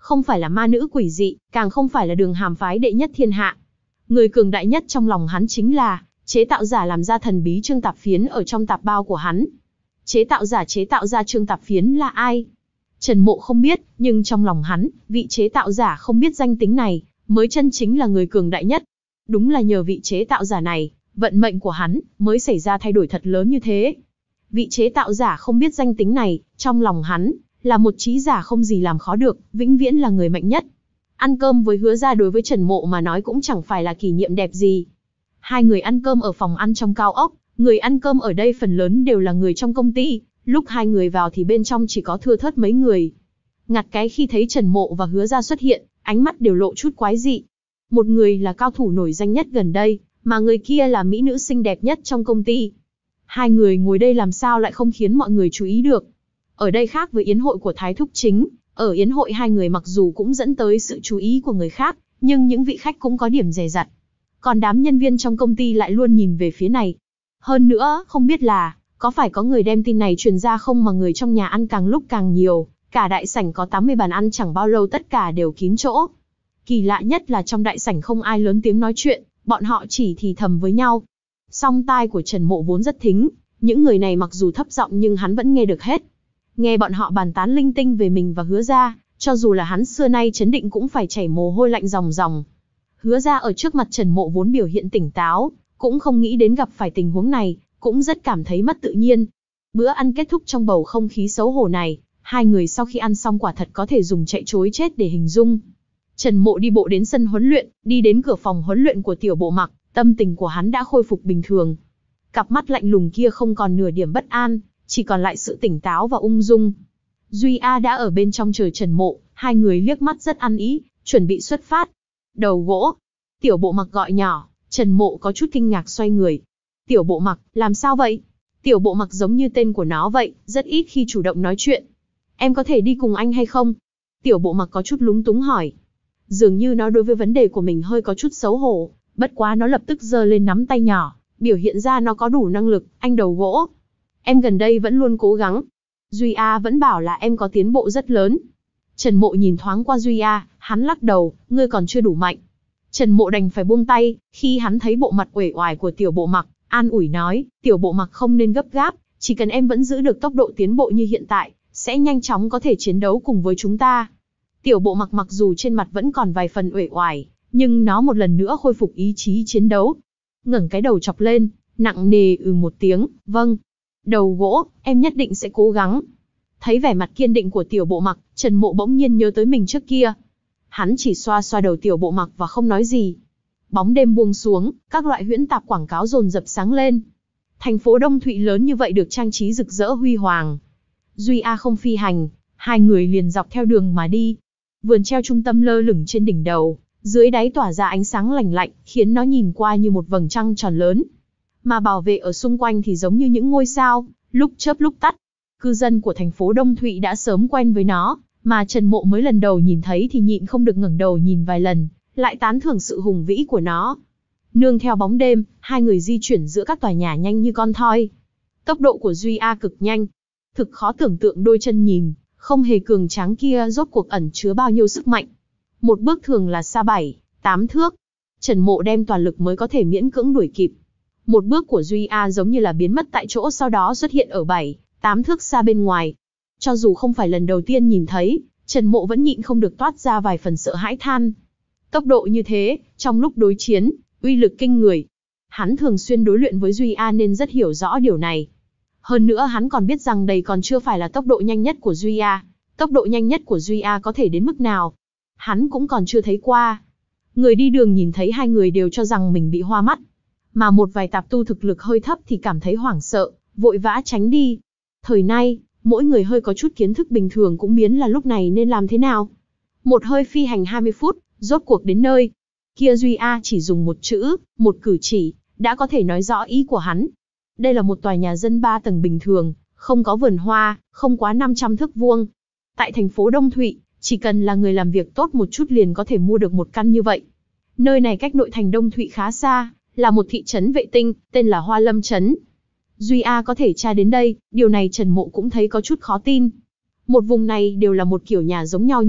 Speaker 1: không phải là ma nữ quỷ dị, càng không phải là Đường Hàm phái đệ nhất thiên hạ. Người cường đại nhất trong lòng hắn chính là chế tạo giả làm ra thần bí trương tạp phiến ở trong tạp bao của hắn. Chế tạo giả chế tạo ra trương tạp phiến là ai? Trần Mộ không biết, nhưng trong lòng hắn, vị chế tạo giả không biết danh tính này, mới chân chính là người cường đại nhất. Đúng là nhờ vị chế tạo giả này, vận mệnh của hắn, mới xảy ra thay đổi thật lớn như thế. Vị chế tạo giả không biết danh tính này, trong lòng hắn, là một trí giả không gì làm khó được, vĩnh viễn là người mạnh nhất. Ăn cơm với Hứa Gia đối với Trần Mộ mà nói cũng chẳng phải là kỷ niệm đẹp gì. Hai người ăn cơm ở phòng ăn trong cao ốc, người ăn cơm ở đây phần lớn đều là người trong công ty, lúc hai người vào thì bên trong chỉ có thưa thớt mấy người. Ngặt cái khi thấy Trần Mộ và Hứa Gia xuất hiện, ánh mắt đều lộ chút quái dị. Một người là cao thủ nổi danh nhất gần đây, mà người kia là mỹ nữ xinh đẹp nhất trong công ty. Hai người ngồi đây làm sao lại không khiến mọi người chú ý được. Ở đây khác với yến hội của Thái Thúc Chính, ở yến hội hai người mặc dù cũng dẫn tới sự chú ý của người khác, nhưng những vị khách cũng có điểm dè dặt. Còn đám nhân viên trong công ty lại luôn nhìn về phía này. Hơn nữa, không biết là, có phải có người đem tin này truyền ra không mà người trong nhà ăn càng lúc càng nhiều, cả đại sảnh có tám mươi bàn ăn chẳng bao lâu tất cả đều kín chỗ. Kỳ lạ nhất là trong đại sảnh không ai lớn tiếng nói chuyện, bọn họ chỉ thì thầm với nhau. Song tai của Trần Mộ vốn rất thính, những người này mặc dù thấp giọng nhưng hắn vẫn nghe được hết. Nghe bọn họ bàn tán linh tinh về mình và Hứa Gia, cho dù là hắn xưa nay trấn định cũng phải chảy mồ hôi lạnh ròng ròng. Hứa Gia ở trước mặt Trần Mộ vốn biểu hiện tỉnh táo, cũng không nghĩ đến gặp phải tình huống này, cũng rất cảm thấy mất tự nhiên. Bữa ăn kết thúc trong bầu không khí xấu hổ này, hai người sau khi ăn xong quả thật có thể dùng chạy trối chết để hình dung. Trần Mộ đi bộ đến sân huấn luyện, đi đến cửa phòng huấn luyện của Tiểu Bộ Mặc, tâm tình của hắn đã khôi phục bình thường. Cặp mắt lạnh lùng kia không còn nửa điểm bất an, chỉ còn lại sự tỉnh táo và ung dung. Duy A đã ở bên trong chờ Trần Mộ, hai người liếc mắt rất ăn ý, chuẩn bị xuất phát. Đầu gỗ. Tiểu Bộ Mặc gọi nhỏ, Trần Mộ có chút kinh ngạc xoay người. Tiểu Bộ Mặc, làm sao vậy? Tiểu Bộ Mặc giống như tên của nó vậy, rất ít khi chủ động nói chuyện. Em có thể đi cùng anh hay không? Tiểu Bộ Mặc có chút lúng túng hỏi. Dường như nó đối với vấn đề của mình hơi có chút xấu hổ, bất quá nó lập tức giơ lên nắm tay nhỏ, biểu hiện ra nó có đủ năng lực. Anh đầu gỗ, em gần đây vẫn luôn cố gắng. Duy A vẫn bảo là em có tiến bộ rất lớn. Trần Mộ nhìn thoáng qua Duy A, hắn lắc đầu, ngươi còn chưa đủ mạnh. Trần Mộ đành phải buông tay, khi hắn thấy bộ mặt uể oải của Tiểu Bộ Mặc, an ủi nói, Tiểu Bộ Mặc không nên gấp gáp, chỉ cần em vẫn giữ được tốc độ tiến bộ như hiện tại, sẽ nhanh chóng có thể chiến đấu cùng với chúng ta. Tiểu Bộ Mặc mặc dù trên mặt vẫn còn vài phần uể oải, nhưng nó một lần nữa khôi phục ý chí chiến đấu. Ngẩng cái đầu chọc lên, nặng nề ừ một tiếng, vâng. Đầu gỗ, em nhất định sẽ cố gắng. Thấy vẻ mặt kiên định của Tiểu Bộ Mặc, Trần Mộ bỗng nhiên nhớ tới mình trước kia. Hắn chỉ xoa xoa đầu Tiểu Bộ Mặc và không nói gì. Bóng đêm buông xuống, các loại huyễn tạp quảng cáo dồn dập sáng lên. Thành phố Đông Thụy lớn như vậy được trang trí rực rỡ huy hoàng. Duy A không phi hành, hai người liền dọc theo đường mà đi. Vườn treo trung tâm lơ lửng trên đỉnh đầu, dưới đáy tỏa ra ánh sáng lành lạnh, khiến nó nhìn qua như một vầng trăng tròn lớn. Mà bảo vệ ở xung quanh thì giống như những ngôi sao, lúc chớp lúc tắt. Cư dân của thành phố Đông Thụy đã sớm quen với nó, mà Trần Mộ mới lần đầu nhìn thấy thì nhịn không được ngẩng đầu nhìn vài lần, lại tán thưởng sự hùng vĩ của nó. Nương theo bóng đêm, hai người di chuyển giữa các tòa nhà nhanh như con thoi. Tốc độ của Duy A cực nhanh. Thực khó tưởng tượng đôi chân nhìn, không hề cường tráng kia rốt cuộc ẩn chứa bao nhiêu sức mạnh. Một bước thường là xa bảy, tám thước. Trần Mộ đem toàn lực mới có thể miễn cưỡng đuổi kịp. Một bước của Duy A giống như là biến mất tại chỗ sau đó xuất hiện ở bảy, tám thước xa bên ngoài. Cho dù không phải lần đầu tiên nhìn thấy, Trần Mộ vẫn nhịn không được toát ra vài phần sợ hãi than. Tốc độ như thế, trong lúc đối chiến, uy lực kinh người. Hắn thường xuyên đối luyện với Duy A nên rất hiểu rõ điều này. Hơn nữa hắn còn biết rằng đây còn chưa phải là tốc độ nhanh nhất của Duy A. Tốc độ nhanh nhất của Duy A có thể đến mức nào? Hắn cũng còn chưa thấy qua. Người đi đường nhìn thấy hai người đều cho rằng mình bị hoa mắt. Mà một vài tạp tu thực lực hơi thấp thì cảm thấy hoảng sợ, vội vã tránh đi. Thời nay, mỗi người hơi có chút kiến thức bình thường cũng biến là lúc này nên làm thế nào. Một hơi phi hành hai mươi phút, rốt cuộc đến nơi. Kia Duy A chỉ dùng một chữ, một cử chỉ, đã có thể nói rõ ý của hắn. Đây là một tòa nhà dân ba tầng bình thường, không có vườn hoa, không quá năm trăm thước vuông. Tại thành phố Đông Thụy, chỉ cần là người làm việc tốt một chút liền có thể mua được một căn như vậy. Nơi này cách nội thành Đông Thụy khá xa, là một thị trấn vệ tinh, tên là Hoa Lâm Trấn. Duy A có thể tra đến đây, điều này Trần Mộ cũng thấy có chút khó tin. Một vùng này đều là một kiểu nhà giống nhau như đúc,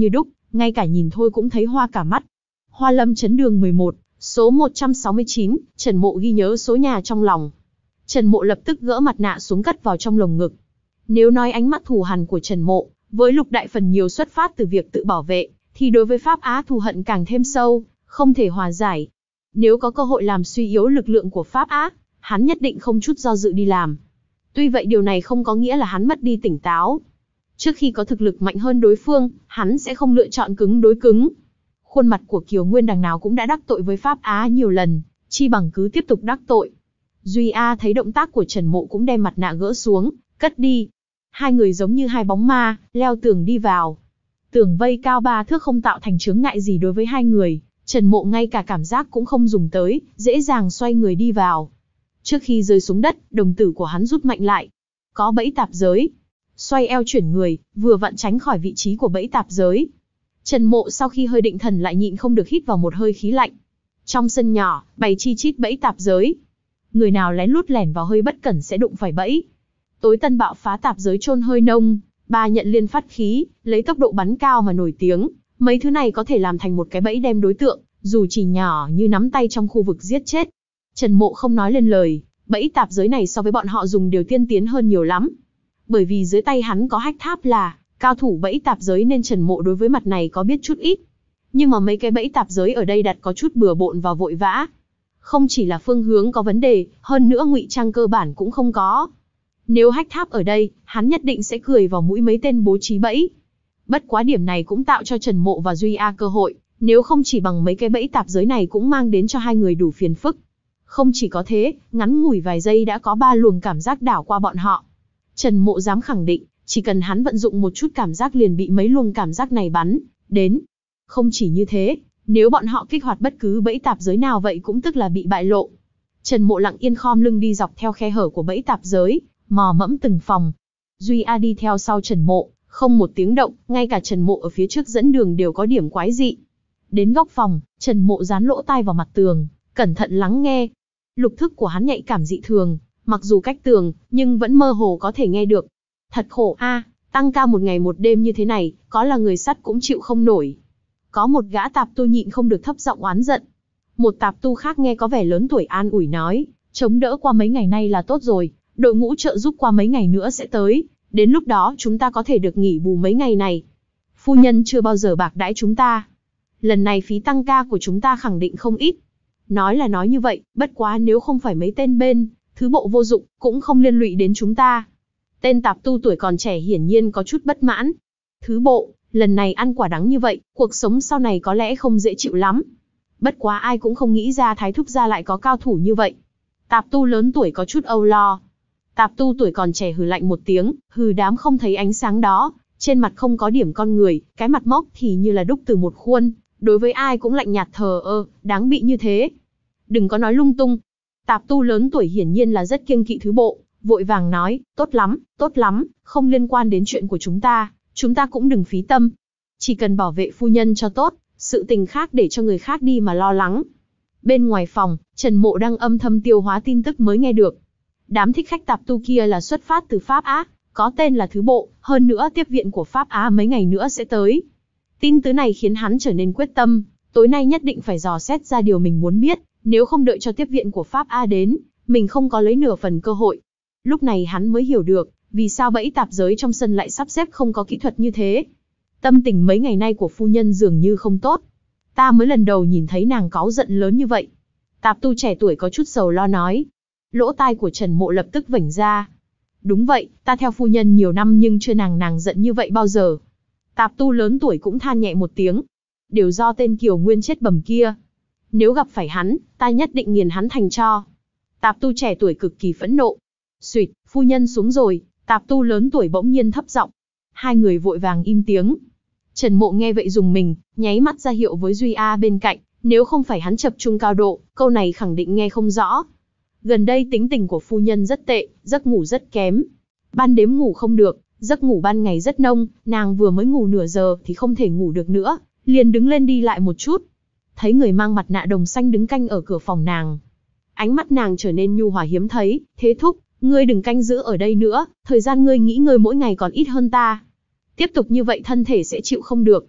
Speaker 1: ngay cả nhìn thôi cũng thấy hoa cả mắt. Hoa Lâm Chấn Đường mười một, số một trăm sáu mươi chín, Trần Mộ ghi nhớ số nhà trong lòng. Trần Mộ lập tức gỡ mặt nạ xuống cất vào trong lồng ngực. Nếu nói ánh mắt thù hằn của Trần Mộ, với Lục Đại phần nhiều xuất phát từ việc tự bảo vệ, thì đối với Pháp Á thù hận càng thêm sâu, không thể hòa giải. Nếu có cơ hội làm suy yếu lực lượng của Pháp Á, hắn nhất định không chút do dự đi làm. Tuy vậy điều này không có nghĩa là hắn mất đi tỉnh táo. Trước khi có thực lực mạnh hơn đối phương, hắn sẽ không lựa chọn cứng đối cứng. Khuôn mặt của Kiều Nguyên đằng nào cũng đã đắc tội với Pháp Á nhiều lần, chi bằng cứ tiếp tục đắc tội. Duy A thấy động tác của Trần Mộ cũng đem mặt nạ gỡ xuống, cất đi. Hai người giống như hai bóng ma, leo tường đi vào. Tường vây cao ba thước không tạo thành chướng ngại gì đối với hai người, Trần Mộ ngay cả cảm giác cũng không dùng tới, dễ dàng xoay người đi vào. Trước khi rơi xuống đất, đồng tử của hắn rút mạnh lại. Có bẫy tạp giới. Xoay eo chuyển người, vừa vặn tránh khỏi vị trí của bẫy tạp giới. Trần Mộ sau khi hơi định thần lại nhịn không được hít vào một hơi khí lạnh. Trong sân nhỏ, bày chi chít bẫy tạp giới. Người nào lén lút lẻn vào hơi bất cẩn sẽ đụng phải bẫy. Tối tân bạo phá tạp giới chôn hơi nông, ba nhận liên phát khí, lấy tốc độ bắn cao mà nổi tiếng. Mấy thứ này có thể làm thành một cái bẫy đem đối tượng, dù chỉ nhỏ như nắm tay trong khu vực giết chết. Trần Mộ không nói lên lời, bẫy tạp giới này so với bọn họ dùng đều tiên tiến hơn nhiều lắm. Bởi vì dưới tay hắn có hách tháp là cao thủ bẫy tạp giới nên Trần Mộ đối với mặt này có biết chút ít. Nhưng mà mấy cái bẫy tạp giới ở đây đặt có chút bừa bộn và vội vã. Không chỉ là phương hướng có vấn đề, hơn nữa ngụy trang cơ bản cũng không có. Nếu hách tháp ở đây, hắn nhất định sẽ cười vào mũi mấy tên bố trí bẫy. Bất quá điểm này cũng tạo cho Trần Mộ và Duy A cơ hội, nếu không chỉ bằng mấy cái bẫy tạp giới này cũng mang đến cho hai người đủ phiền phức. Không chỉ có thế, ngắn ngủi vài giây đã có ba luồng cảm giác đảo qua bọn họ. Trần Mộ dám khẳng định, chỉ cần hắn vận dụng một chút cảm giác liền bị mấy luồng cảm giác này bắn đến. Không chỉ như thế, nếu bọn họ kích hoạt bất cứ bẫy tạp giới nào vậy cũng tức là bị bại lộ. Trần Mộ lặng yên khom lưng đi dọc theo khe hở của bẫy tạp giới, mò mẫm từng phòng. Duy A đi theo sau Trần Mộ, không một tiếng động, ngay cả Trần Mộ ở phía trước dẫn đường đều có điểm quái dị. Đến góc phòng, Trần Mộ dán lỗ tai vào mặt tường, cẩn thận lắng nghe. Lục thức của hắn nhạy cảm dị thường, mặc dù cách tường, nhưng vẫn mơ hồ có thể nghe được. Thật khổ a, tăng ca một ngày một đêm như thế này, có là người sắt cũng chịu không nổi. Có một gã tạp tu nhịn không được thấp giọng oán giận. Một tạp tu khác nghe có vẻ lớn tuổi an ủi nói, chống đỡ qua mấy ngày nay là tốt rồi, đội ngũ trợ giúp qua mấy ngày nữa sẽ tới, đến lúc đó chúng ta có thể được nghỉ bù mấy ngày này. Phu nhân chưa bao giờ bạc đãi chúng ta. Lần này phí tăng ca của chúng ta khẳng định không ít. Nói là nói như vậy, bất quá nếu không phải mấy tên bên thứ bộ vô dụng, cũng không liên lụy đến chúng ta. Tên tạp tu tuổi còn trẻ hiển nhiên có chút bất mãn. Thứ bộ, lần này ăn quả đắng như vậy, cuộc sống sau này có lẽ không dễ chịu lắm. Bất quá ai cũng không nghĩ ra Thái Thúc gia lại có cao thủ như vậy. Tạp tu lớn tuổi có chút âu lo. Tạp tu tuổi còn trẻ hừ lạnh một tiếng, hừ đám không thấy ánh sáng đó, trên mặt không có điểm con người, cái mặt mốc thì như là đúc từ một khuôn, đối với ai cũng lạnh nhạt thờ ơ, đáng bị như thế. Đừng có nói lung tung. Tạp tu lớn tuổi hiển nhiên là rất kiêng kỵ thứ bộ, vội vàng nói, tốt lắm, tốt lắm, không liên quan đến chuyện của chúng ta, chúng ta cũng đừng phí tâm. Chỉ cần bảo vệ phu nhân cho tốt, sự tình khác để cho người khác đi mà lo lắng. Bên ngoài phòng, Trần Mộ đang âm thầm tiêu hóa tin tức mới nghe được. Đám thích khách tạp tu kia là xuất phát từ Pháp Á, có tên là thứ bộ, hơn nữa tiếp viện của Pháp Á mấy ngày nữa sẽ tới. Tin tứ này khiến hắn trở nên quyết tâm, tối nay nhất định phải dò xét ra điều mình muốn biết, nếu không đợi cho tiếp viện của Pháp Á đến, mình không có lấy nửa phần cơ hội. Lúc này hắn mới hiểu được, vì sao bẫy tạp giới trong sân lại sắp xếp không có kỹ thuật như thế. Tâm tình mấy ngày nay của phu nhân dường như không tốt. Ta mới lần đầu nhìn thấy nàng cáu giận lớn như vậy. Tạp tu trẻ tuổi có chút sầu lo nói. Lỗ tai của Trần Mộ lập tức vểnh ra. Đúng vậy, ta theo phu nhân nhiều năm nhưng chưa nàng nàng giận như vậy bao giờ. Tạp tu lớn tuổi cũng than nhẹ một tiếng. Đều do tên Kiều Nguyên chết bầm kia. Nếu gặp phải hắn, ta nhất định nghiền hắn thành tro. Tạp tu trẻ tuổi cực kỳ phẫn nộ. Xuyệt, phu nhân xuống rồi, tạp tu lớn tuổi bỗng nhiên thấp giọng. Hai người vội vàng im tiếng. Trần Mộ nghe vậy dùng mình, nháy mắt ra hiệu với Duy A bên cạnh, nếu không phải hắn tập trung cao độ, câu này khẳng định nghe không rõ. Gần đây tính tình của phu nhân rất tệ, giấc ngủ rất kém. Ban đêm ngủ không được, giấc ngủ ban ngày rất nông, nàng vừa mới ngủ nửa giờ thì không thể ngủ được nữa, liền đứng lên đi lại một chút. Thấy người mang mặt nạ đồng xanh đứng canh ở cửa phòng nàng. Ánh mắt nàng trở nên nhu hòa hiếm thấy, thế thúc, ngươi đừng canh giữ ở đây nữa, thời gian ngươi nghỉ ngơi mỗi ngày còn ít hơn ta. Tiếp tục như vậy thân thể sẽ chịu không được.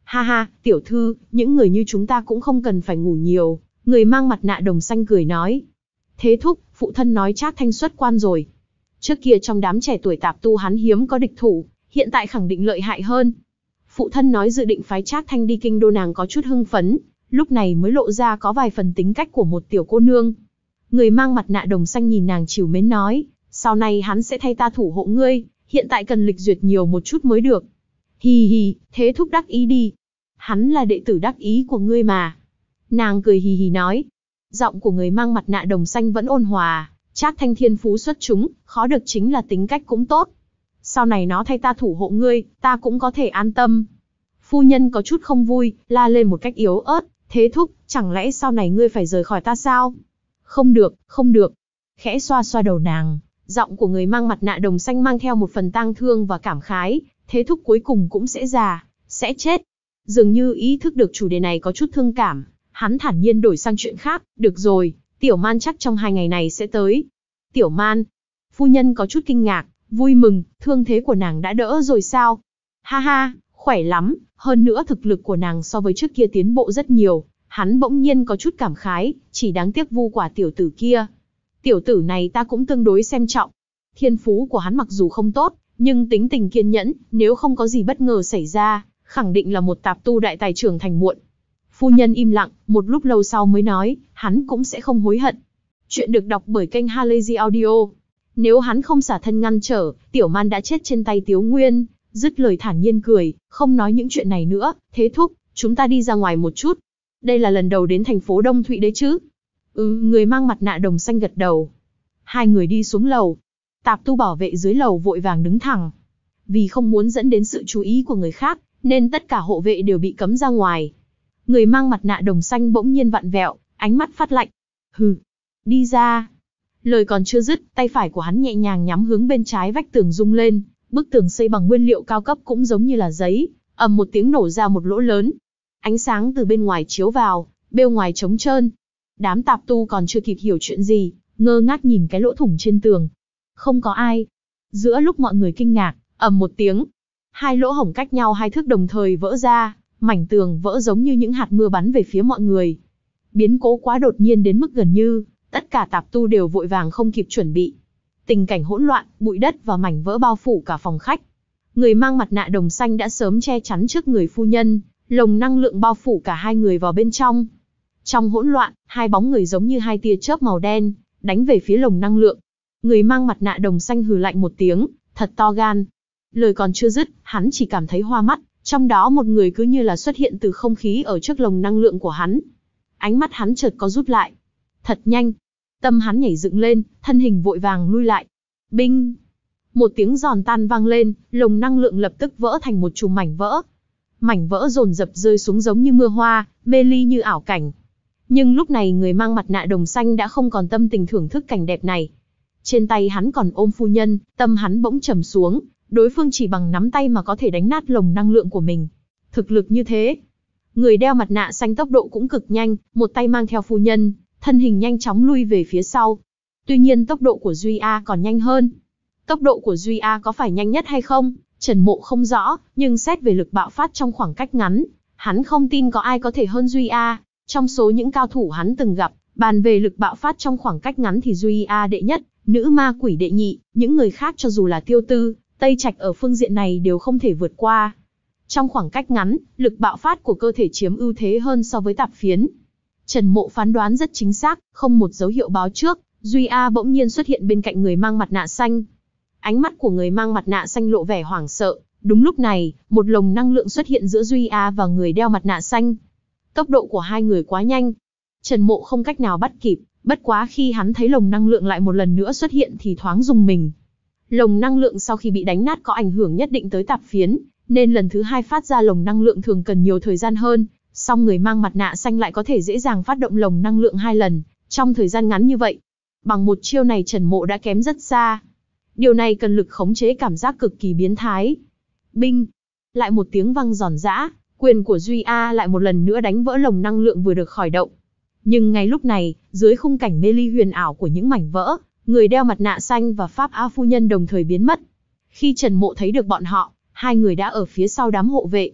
Speaker 1: Ha ha, tiểu thư, những người như chúng ta cũng không cần phải ngủ nhiều, người mang mặt nạ đồng xanh cười nói. Thế thúc, phụ thân nói Trác Thanh xuất quan rồi. Trước kia trong đám trẻ tuổi tạp tu hắn hiếm có địch thủ, hiện tại khẳng định lợi hại hơn. Phụ thân nói dự định phái Trác Thanh đi kinh đô, nàng có chút hưng phấn, lúc này mới lộ ra có vài phần tính cách của một tiểu cô nương. Người mang mặt nạ đồng xanh nhìn nàng trìu mến nói, sau này hắn sẽ thay ta thủ hộ ngươi, hiện tại cần lịch duyệt nhiều một chút mới được. Hì hì, thế thúc đắc ý đi. Hắn là đệ tử đắc ý của ngươi mà. Nàng cười hì hì nói. Giọng của người mang mặt nạ đồng xanh vẫn ôn hòa, Trác Thanh thiên phú xuất chúng, khó được chính là tính cách cũng tốt. Sau này nó thay ta thủ hộ ngươi, ta cũng có thể an tâm. Phu nhân có chút không vui, la lên một cách yếu ớt, thế thúc, chẳng lẽ sau này ngươi phải rời khỏi ta sao? Không được, không được. Khẽ xoa xoa đầu nàng, giọng của người mang mặt nạ đồng xanh mang theo một phần tang thương và cảm khái, thế thúc cuối cùng cũng sẽ già, sẽ chết. Dường như ý thức được chủ đề này có chút thương cảm, hắn thản nhiên đổi sang chuyện khác, được rồi, Tiểu Man chắc trong hai ngày này sẽ tới. Tiểu Man, phu nhân có chút kinh ngạc, vui mừng, thương thế của nàng đã đỡ rồi sao? Ha ha, khỏe lắm, hơn nữa thực lực của nàng so với trước kia tiến bộ rất nhiều. Hắn bỗng nhiên có chút cảm khái, chỉ đáng tiếc Vu Quả tiểu tử kia. Tiểu tử này ta cũng tương đối xem trọng. Thiên phú của hắn mặc dù không tốt, nhưng tính tình kiên nhẫn, nếu không có gì bất ngờ xảy ra, khẳng định là một tạp tu đại tài trưởng thành muộn. Phu nhân im lặng, một lúc lâu sau mới nói, hắn cũng sẽ không hối hận. Chuyện được đọc bởi kênh Halazy Audio. Nếu hắn không xả thân ngăn trở, Tiểu Man đã chết trên tay Tiếu Nguyên. Dứt lời thản nhiên cười, không nói những chuyện này nữa. Thế thúc, chúng ta đi ra ngoài một chút. Đây là lần đầu đến thành phố Đông Thụy đấy chứ? Ừ, người mang mặt nạ đồng xanh gật đầu. Hai người đi xuống lầu. Tạp tu bảo vệ dưới lầu vội vàng đứng thẳng. Vì không muốn dẫn đến sự chú ý của người khác, nên tất cả hộ vệ đều bị cấm ra ngoài. Người mang mặt nạ đồng xanh bỗng nhiên vặn vẹo, ánh mắt phát lạnh. Hừ, đi ra. Lời còn chưa dứt, tay phải của hắn nhẹ nhàng nhắm hướng bên trái vách tường rung lên. Bức tường xây bằng nguyên liệu cao cấp cũng giống như là giấy, ầm một tiếng nổ ra một lỗ lớn. Ánh sáng từ bên ngoài chiếu vào, bên ngoài trống trơn. Đám tạp tu còn chưa kịp hiểu chuyện gì, ngơ ngác nhìn cái lỗ thủng trên tường. Không có ai. Giữa lúc mọi người kinh ngạc, ầm một tiếng, hai lỗ hổng cách nhau hai thước đồng thời vỡ ra, mảnh tường vỡ giống như những hạt mưa bắn về phía mọi người. Biến cố quá đột nhiên đến mức gần như tất cả tạp tu đều vội vàng không kịp chuẩn bị. Tình cảnh hỗn loạn, bụi đất và mảnh vỡ bao phủ cả phòng khách. Người mang mặt nạ đồng xanh đã sớm che chắn trước người phu nhân, lồng năng lượng bao phủ cả hai người vào bên trong. Trong hỗn loạn, hai bóng người giống như hai tia chớp màu đen, đánh về phía lồng năng lượng. Người mang mặt nạ đồng xanh hừ lạnh một tiếng, thật to gan. Lời còn chưa dứt, hắn chỉ cảm thấy hoa mắt, trong đó một người cứ như là xuất hiện từ không khí ở trước lồng năng lượng của hắn. Ánh mắt hắn chợt có rút lại. Thật nhanh. Tâm hắn nhảy dựng lên, thân hình vội vàng lui lại. Binh! Một tiếng giòn tan vang lên, lồng năng lượng lập tức vỡ thành một chùm mảnh vỡ. Mảnh vỡ dồn dập rơi xuống giống như mưa hoa, mê ly như ảo cảnh. Nhưng lúc này người mang mặt nạ đồng xanh đã không còn tâm tình thưởng thức cảnh đẹp này. Trên tay hắn còn ôm phu nhân, tâm hắn bỗng trầm xuống, đối phương chỉ bằng nắm tay mà có thể đánh nát lồng năng lượng của mình. Thực lực như thế. Người đeo mặt nạ xanh tốc độ cũng cực nhanh, một tay mang theo phu nhân, thân hình nhanh chóng lui về phía sau. Tuy nhiên tốc độ của Duy A còn nhanh hơn. Tốc độ của Duy A có phải nhanh nhất hay không? Trần Mộ không rõ, nhưng xét về lực bạo phát trong khoảng cách ngắn, hắn không tin có ai có thể hơn Duy A. Trong số những cao thủ hắn từng gặp, bàn về lực bạo phát trong khoảng cách ngắn thì Duy A đệ nhất, nữ ma quỷ đệ nhị, những người khác cho dù là Tiêu Tư, Tây Trạch ở phương diện này đều không thể vượt qua. Trong khoảng cách ngắn, lực bạo phát của cơ thể chiếm ưu thế hơn so với tạp phiến. Trần Mộ phán đoán rất chính xác, không một dấu hiệu báo trước, Duy A bỗng nhiên xuất hiện bên cạnh người mang mặt nạ xanh. Ánh mắt của người mang mặt nạ xanh lộ vẻ hoảng sợ, đúng lúc này, một lồng năng lượng xuất hiện giữa Duy A và người đeo mặt nạ xanh. Tốc độ của hai người quá nhanh. Trần Mộ không cách nào bắt kịp, bất quá khi hắn thấy lồng năng lượng lại một lần nữa xuất hiện thì thoáng rùng mình. Lồng năng lượng sau khi bị đánh nát có ảnh hưởng nhất định tới tạp phiến, nên lần thứ hai phát ra lồng năng lượng thường cần nhiều thời gian hơn, song người mang mặt nạ xanh lại có thể dễ dàng phát động lồng năng lượng hai lần, trong thời gian ngắn như vậy. Bằng một chiêu này Trần Mộ đã kém rất xa. Điều này cần lực khống chế cảm giác cực kỳ biến thái. Binh! Lại một tiếng vang giòn giã, quyền của Duy A lại một lần nữa đánh vỡ lồng năng lượng vừa được khởi động. Nhưng ngay lúc này, dưới khung cảnh mê ly huyền ảo của những mảnh vỡ, người đeo mặt nạ xanh và Pháp A phu nhân đồng thời biến mất. Khi Trần Mộ thấy được bọn họ, hai người đã ở phía sau đám hộ vệ.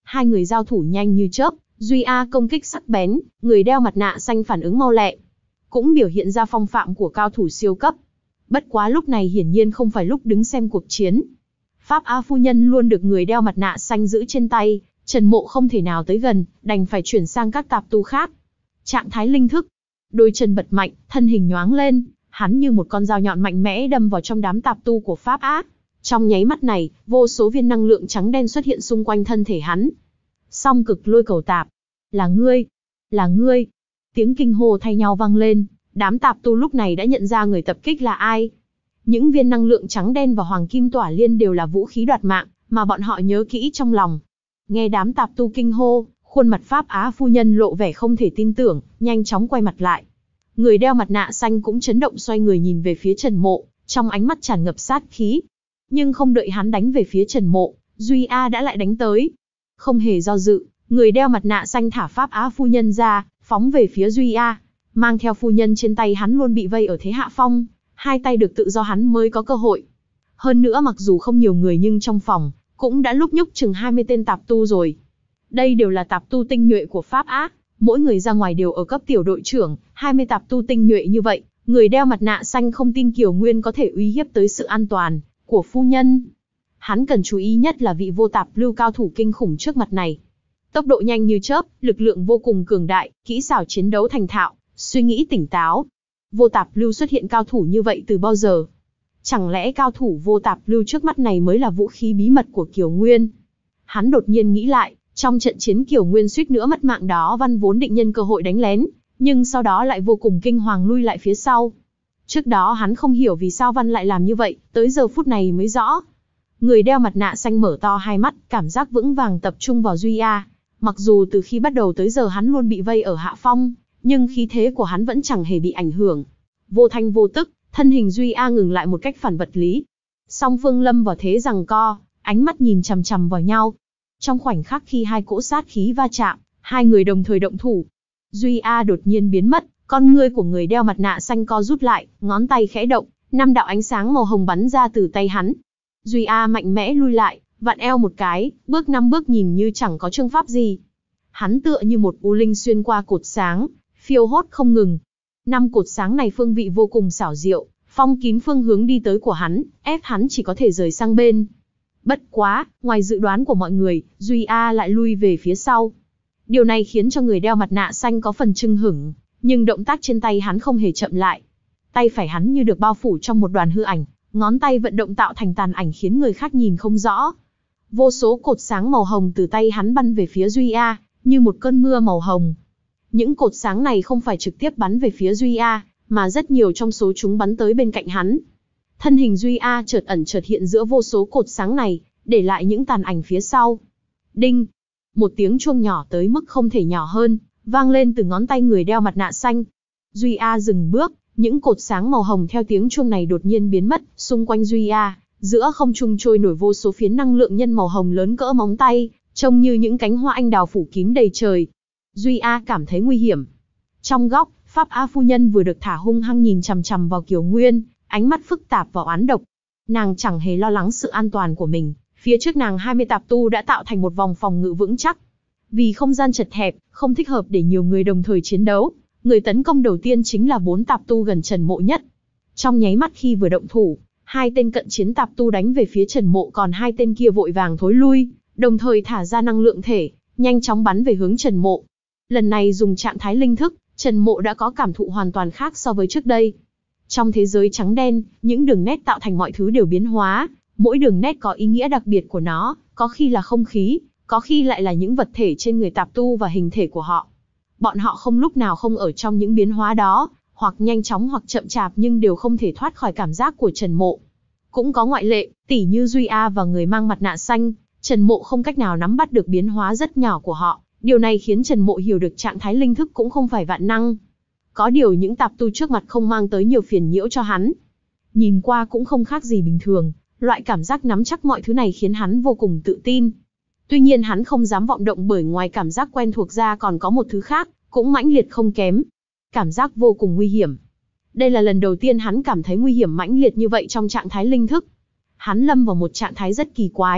Speaker 1: Hai người giao thủ nhanh như chớp, Duy A công kích sắc bén, người đeo mặt nạ xanh phản ứng mau lẹ, cũng biểu hiện ra phong phạm của cao thủ siêu cấp. Bất quá lúc này hiển nhiên không phải lúc đứng xem cuộc chiến. Pháp Á phu nhân luôn được người đeo mặt nạ xanh giữ trên tay, Trần Mộ không thể nào tới gần, đành phải chuyển sang các tạp tu khác. Trạng thái linh thức, đôi chân bật mạnh, thân hình nhoáng lên, hắn như một con dao nhọn mạnh mẽ đâm vào trong đám tạp tu của Pháp Á. Trong nháy mắt này, vô số viên năng lượng trắng đen xuất hiện xung quanh thân thể hắn. Song cực lôi cầu tạp, là ngươi, là ngươi. Tiếng kinh hô thay nhau vang lên, đám tạp tu lúc này đã nhận ra người tập kích là ai. Những viên năng lượng trắng đen và hoàng kim tỏa liên đều là vũ khí đoạt mạng, mà bọn họ nhớ kỹ trong lòng. Nghe đám tạp tu kinh hô, khuôn mặt Pháp Á phu nhân lộ vẻ không thể tin tưởng, nhanh chóng quay mặt lại. Người đeo mặt nạ xanh cũng chấn động xoay người nhìn về phía Trần Mộ, trong ánh mắt tràn ngập sát khí. Nhưng không đợi hắn đánh về phía Trần Mộ, Duy A đã lại đánh tới. Không hề do dự, người đeo mặt nạ xanh thả Pháp Á phu nhân ra, phóng về phía Duy A. Mang theo phu nhân trên tay hắn luôn bị vây ở thế hạ phong, hai tay được tự do hắn mới có cơ hội. Hơn nữa mặc dù không nhiều người nhưng trong phòng, cũng đã lúc nhúc chừng hai mươi tên tạp tu rồi. Đây đều là tạp tu tinh nhuệ của Pháp Á, mỗi người ra ngoài đều ở cấp tiểu đội trưởng, hai mươi tạp tu tinh nhuệ như vậy, người đeo mặt nạ xanh không tin Kiều Nguyên có thể uy hiếp tới sự an toàn của phu nhân. Hắn cần chú ý nhất là vị vô tạp lưu cao thủ kinh khủng trước mặt này. Tốc độ nhanh như chớp, lực lượng vô cùng cường đại, kỹ xảo chiến đấu thành thạo, suy nghĩ tỉnh táo. Vô tạp lưu xuất hiện cao thủ như vậy từ bao giờ? Chẳng lẽ cao thủ vô tạp lưu trước mắt này mới là vũ khí bí mật của Kiều Nguyên? Hắn đột nhiên nghĩ lại, trong trận chiến Kiều Nguyên suýt nữa mất mạng đó, Văn vốn định nhân cơ hội đánh lén, nhưng sau đó lại vô cùng kinh hoàng lui lại phía sau. Trước đó hắn không hiểu vì sao Văn lại làm như vậy, tới giờ phút này mới rõ. Người đeo mặt nạ xanh mở to hai mắt, cảm giác vững vàng tập trung vào Duy A. Mặc dù từ khi bắt đầu tới giờ hắn luôn bị vây ở hạ phong, nhưng khí thế của hắn vẫn chẳng hề bị ảnh hưởng. Vô thanh vô tức, thân hình Duy A ngừng lại một cách phản vật lý. Song phương lâm vào thế giằng co, ánh mắt nhìn chằm chằm vào nhau. Trong khoảnh khắc khi hai cỗ sát khí va chạm, hai người đồng thời động thủ. Duy A đột nhiên biến mất, con ngươi của người đeo mặt nạ xanh co rút lại, ngón tay khẽ động, năm đạo ánh sáng màu hồng bắn ra từ tay hắn. Duy A mạnh mẽ lui lại, vặn eo một cái, bước năm bước nhìn như chẳng có chương pháp gì. Hắn tựa như một u linh xuyên qua cột sáng, phiêu hốt không ngừng. Năm cột sáng này phương vị vô cùng xảo diệu, phong kín phương hướng đi tới của hắn, ép hắn chỉ có thể rời sang bên. Bất quá, ngoài dự đoán của mọi người, Duy A lại lui về phía sau. Điều này khiến cho người đeo mặt nạ xanh có phần chưng hửng, nhưng động tác trên tay hắn không hề chậm lại. Tay phải hắn như được bao phủ trong một đoàn hư ảnh, ngón tay vận động tạo thành tàn ảnh khiến người khác nhìn không rõ. Vô số cột sáng màu hồng từ tay hắn bắn về phía Duy A, như một cơn mưa màu hồng. Những cột sáng này không phải trực tiếp bắn về phía Duy A, mà rất nhiều trong số chúng bắn tới bên cạnh hắn. Thân hình Duy A chợt ẩn chợt hiện giữa vô số cột sáng này, để lại những tàn ảnh phía sau. Đinh! Một tiếng chuông nhỏ tới mức không thể nhỏ hơn, vang lên từ ngón tay người đeo mặt nạ xanh. Duy A dừng bước, những cột sáng màu hồng theo tiếng chuông này đột nhiên biến mất, xung quanh Duy A, giữa không trung trôi nổi vô số phiến năng lượng nhân màu hồng lớn cỡ móng tay, trông như những cánh hoa anh đào phủ kín đầy trời. Duy A cảm thấy nguy hiểm. Trong góc, Pháp A phu nhân vừa được thả hung hăng nhìn chằm chằm vào Kiều Nguyên, ánh mắt phức tạp và oán độc. Nàng chẳng hề lo lắng sự an toàn của mình, phía trước nàng hai mươi tạp tu đã tạo thành một vòng phòng ngự vững chắc. Vì không gian chật hẹp, không thích hợp để nhiều người đồng thời chiến đấu, người tấn công đầu tiên chính là bốn tạp tu gần Trần Mộ nhất. Trong nháy mắt khi vừa động thủ, hai tên cận chiến tạp tu đánh về phía Trần Mộ, còn hai tên kia vội vàng thối lui, đồng thời thả ra năng lượng thể, nhanh chóng bắn về hướng Trần Mộ. Lần này dùng trạng thái linh thức, Trần Mộ đã có cảm thụ hoàn toàn khác so với trước đây. Trong thế giới trắng đen, những đường nét tạo thành mọi thứ đều biến hóa, mỗi đường nét có ý nghĩa đặc biệt của nó, có khi là không khí, có khi lại là những vật thể trên người tạp tu và hình thể của họ. Bọn họ không lúc nào không ở trong những biến hóa đó, hoặc nhanh chóng hoặc chậm chạp, nhưng đều không thể thoát khỏi cảm giác của Trần Mộ. Cũng có ngoại lệ, tỉ như Duy A và người mang mặt nạ xanh, Trần Mộ không cách nào nắm bắt được biến hóa rất nhỏ của họ. Điều này khiến Trần Mộ hiểu được trạng thái linh thức cũng không phải vạn năng. Có điều những tạp tu trước mặt không mang tới nhiều phiền nhiễu cho hắn. Nhìn qua cũng không khác gì bình thường, loại cảm giác nắm chắc mọi thứ này khiến hắn vô cùng tự tin. Tuy nhiên hắn không dám vọng động, bởi ngoài cảm giác quen thuộc ra còn có một thứ khác, cũng mãnh liệt không kém. Cảm giác vô cùng nguy hiểm. Đây là lần đầu tiên hắn cảm thấy nguy hiểm mãnh liệt như vậy trong trạng thái linh thức. Hắn lâm vào một trạng thái rất kỳ quái,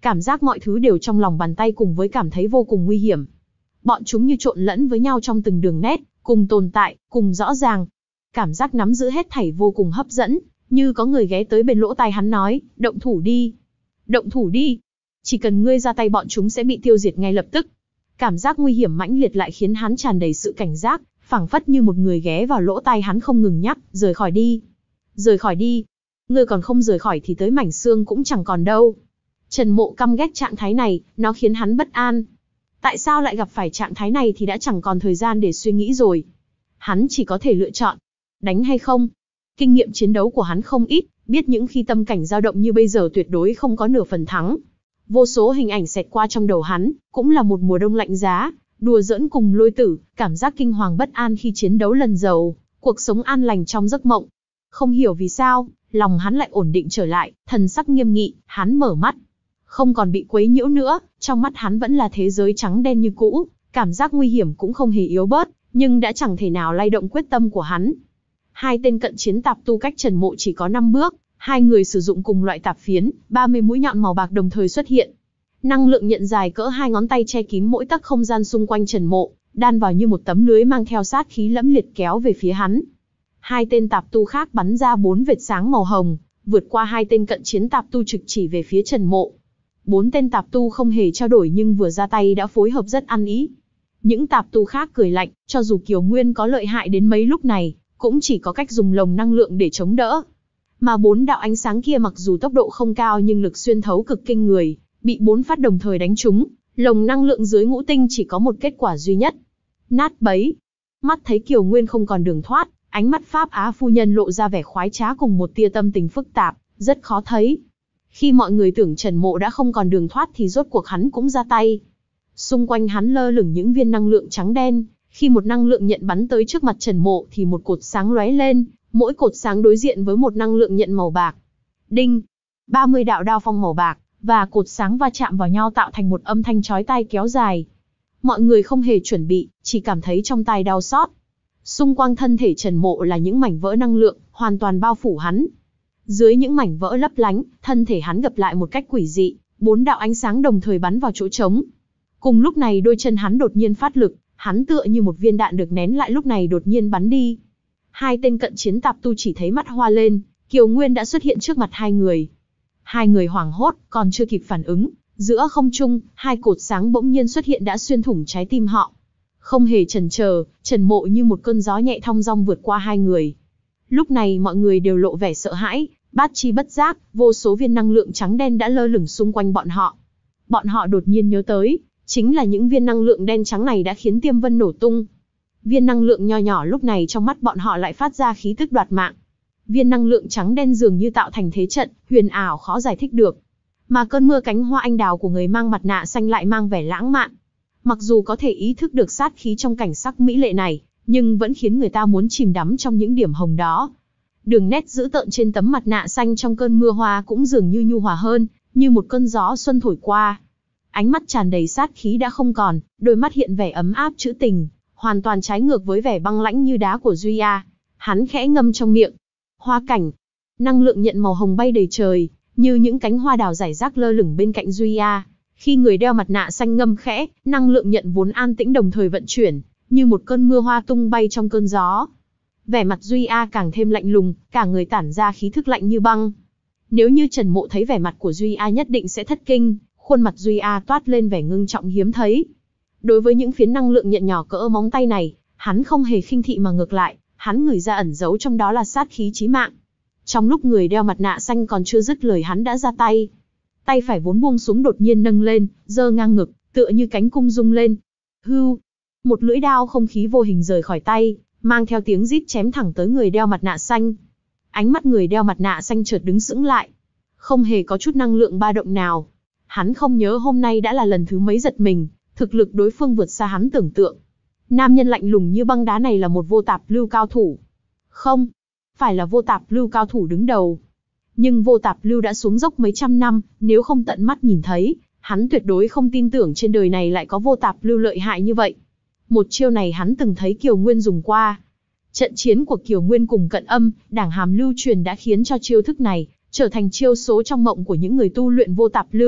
Speaker 1: Cảm giác mọi thứ đều trong lòng bàn tay cùng với cảm thấy vô cùng nguy hiểm. Bọn chúng như trộn lẫn với nhau trong từng đường nét, cùng tồn tại, cùng rõ ràng. Cảm giác nắm giữ hết thảy vô cùng hấp dẫn, như có người ghé tới bên lỗ tai hắn nói, động thủ đi. Động thủ đi. Chỉ cần ngươi ra tay bọn chúng sẽ bị tiêu diệt ngay lập tức. Cảm giác nguy hiểm mãnh liệt lại khiến hắn tràn đầy sự cảnh giác, phảng phất như một người ghé vào lỗ tai hắn không ngừng nhắc, rời khỏi đi. Rời khỏi đi. Ngươi còn không rời khỏi thì tới mảnh xương cũng chẳng còn đâu. Trần Mộ căm ghét trạng thái này, nó khiến hắn bất an. Tại sao lại gặp phải trạng thái này thì đã chẳng còn thời gian để suy nghĩ rồi. Hắn chỉ có thể lựa chọn, đánh hay không. Kinh nghiệm chiến đấu của hắn không ít, biết những khi tâm cảnh dao động như bây giờ tuyệt đối không có nửa phần thắng. Vô số hình ảnh xẹt qua trong đầu hắn, cũng là một mùa đông lạnh giá, đùa giỡn cùng Lôi Tử, cảm giác kinh hoàng bất an khi chiến đấu lần đầu, cuộc sống an lành trong giấc mộng. Không hiểu vì sao, lòng hắn lại ổn định trở lại, thần sắc nghiêm nghị, hắn mở mắt. Không còn bị quấy nhiễu nữa, trong mắt hắn vẫn là thế giới trắng đen như cũ, cảm giác nguy hiểm cũng không hề yếu bớt, nhưng đã chẳng thể nào lay động quyết tâm của hắn. Hai tên cận chiến tạp tu cách Trần Mộ chỉ có năm bước, hai người sử dụng cùng loại tạp phiến, ba mươi mũi nhọn màu bạc đồng thời xuất hiện. Năng lượng nhận dài cỡ hai ngón tay che kín mỗi tấc không gian xung quanh Trần Mộ, đan vào như một tấm lưới mang theo sát khí lẫm liệt kéo về phía hắn. Hai tên tạp tu khác bắn ra bốn vệt sáng màu hồng, vượt qua hai tên cận chiến tạp tu trực chỉ về phía Trần Mộ. Bốn tên tạp tu không hề trao đổi nhưng vừa ra tay đã phối hợp rất ăn ý. Những tạp tu khác cười lạnh, cho dù Kiều Nguyên có lợi hại đến mấy lúc này, cũng chỉ có cách dùng lồng năng lượng để chống đỡ. Mà bốn đạo ánh sáng kia mặc dù tốc độ không cao nhưng lực xuyên thấu cực kinh người, bị bốn phát đồng thời đánh trúng, lồng năng lượng dưới ngũ tinh chỉ có một kết quả duy nhất. Nát bấy. Mắt thấy Kiều Nguyên không còn đường thoát, ánh mắt Pháp Á phu nhân lộ ra vẻ khoái trá cùng một tia tâm tình phức tạp, rất khó thấy. Khi mọi người tưởng Trần Mộ đã không còn đường thoát thì rốt cuộc hắn cũng ra tay. Xung quanh hắn lơ lửng những viên năng lượng trắng đen, khi một năng lượng nhận bắn tới trước mặt Trần Mộ thì một cột sáng lóe lên, mỗi cột sáng đối diện với một năng lượng nhận màu bạc. Đinh! ba mươi đạo đao phong màu bạc, và cột sáng va chạm vào nhau tạo thành một âm thanh chói tai kéo dài. Mọi người không hề chuẩn bị, chỉ cảm thấy trong tai đau xót. Xung quanh thân thể Trần Mộ là những mảnh vỡ năng lượng, hoàn toàn bao phủ hắn. Dưới những mảnh vỡ lấp lánh, thân thể hắn gập lại một cách quỷ dị, bốn đạo ánh sáng đồng thời bắn vào chỗ trống. Cùng lúc này đôi chân hắn đột nhiên phát lực, hắn tựa như một viên đạn được nén lại lúc này đột nhiên bắn đi. Hai tên cận chiến tạp tu chỉ thấy mắt hoa lên, Kiều Nguyên đã xuất hiện trước mặt hai người. Hai người hoảng hốt, còn chưa kịp phản ứng, giữa không trung, hai cột sáng bỗng nhiên xuất hiện đã xuyên thủng trái tim họ. Không hề chần chờ, Trần Mộ như một cơn gió nhẹ thong dong vượt qua hai người. Lúc này mọi người đều lộ vẻ sợ hãi, bát chi bất giác, vô số viên năng lượng trắng đen đã lơ lửng xung quanh bọn họ. Bọn họ đột nhiên nhớ tới, chính là những viên năng lượng đen trắng này đã khiến Tiêm Vân nổ tung. Viên năng lượng nho nhỏ lúc này trong mắt bọn họ lại phát ra khí tức đoạt mạng. Viên năng lượng trắng đen dường như tạo thành thế trận, huyền ảo khó giải thích được. Mà cơn mưa cánh hoa anh đào của người mang mặt nạ xanh lại mang vẻ lãng mạn. Mặc dù có thể ý thức được sát khí trong cảnh sắc mỹ lệ này, nhưng vẫn khiến người ta muốn chìm đắm trong những điểm hồng đó. Đường nét dữ tợn trên tấm mặt nạ xanh trong cơn mưa hoa cũng dường như nhu hòa hơn, như một cơn gió xuân thổi qua. Ánh mắt tràn đầy sát khí đã không còn, đôi mắt hiện vẻ ấm áp trữ tình, hoàn toàn trái ngược với vẻ băng lãnh như đá của Duy A. Hắn khẽ ngâm trong miệng. Hoa cảnh. Năng lượng nhận màu hồng bay đầy trời, như những cánh hoa đào rải rác lơ lửng bên cạnh Duy A. Khi người đeo mặt nạ xanh ngâm khẽ, năng lượng nhận vốn an tĩnh đồng thời vận chuyển, như một cơn mưa hoa tung bay trong cơn gió. Vẻ mặt Duy A càng thêm lạnh lùng, cả người tản ra khí thức lạnh như băng. Nếu như Trần Mộ thấy vẻ mặt của Duy A nhất định sẽ thất kinh, khuôn mặt Duy A toát lên vẻ ngưng trọng hiếm thấy. Đối với những phiến năng lượng nhận nhỏ cỡ móng tay này, hắn không hề khinh thị mà ngược lại, hắn ngửi ra ẩn giấu trong đó là sát khí chí mạng. Trong lúc người đeo mặt nạ xanh còn chưa dứt lời hắn đã ra tay. Tay phải vốn buông xuống đột nhiên nâng lên, giơ ngang ngực, tựa như cánh cung rung lên. Hưu, một lưỡi đao không khí vô hình rời khỏi tay, mang theo tiếng rít chém thẳng tới người đeo mặt nạ xanh. Ánh mắt người đeo mặt nạ xanh chợt đứng sững lại, không hề có chút năng lượng ba động nào. Hắn không nhớ hôm nay đã là lần thứ mấy giật mình, thực lực đối phương vượt xa hắn tưởng tượng. Nam nhân lạnh lùng như băng đá này là một vô tạp lưu cao thủ. Không, phải là vô tạp lưu cao thủ đứng đầu. Nhưng vô tạp lưu đã xuống dốc mấy trăm năm, nếu không tận mắt nhìn thấy, hắn tuyệt đối không tin tưởng trên đời này lại có vô tạp lưu lợi hại như vậy. Một chiêu này hắn từng thấy Kiều Nguyên dùng qua. Trận chiến của Kiều Nguyên cùng Cận Âm, Đảng Hàm lưu truyền đã khiến cho chiêu thức này trở thành chiêu số trong mộng của những người tu luyện vô tạp lưu,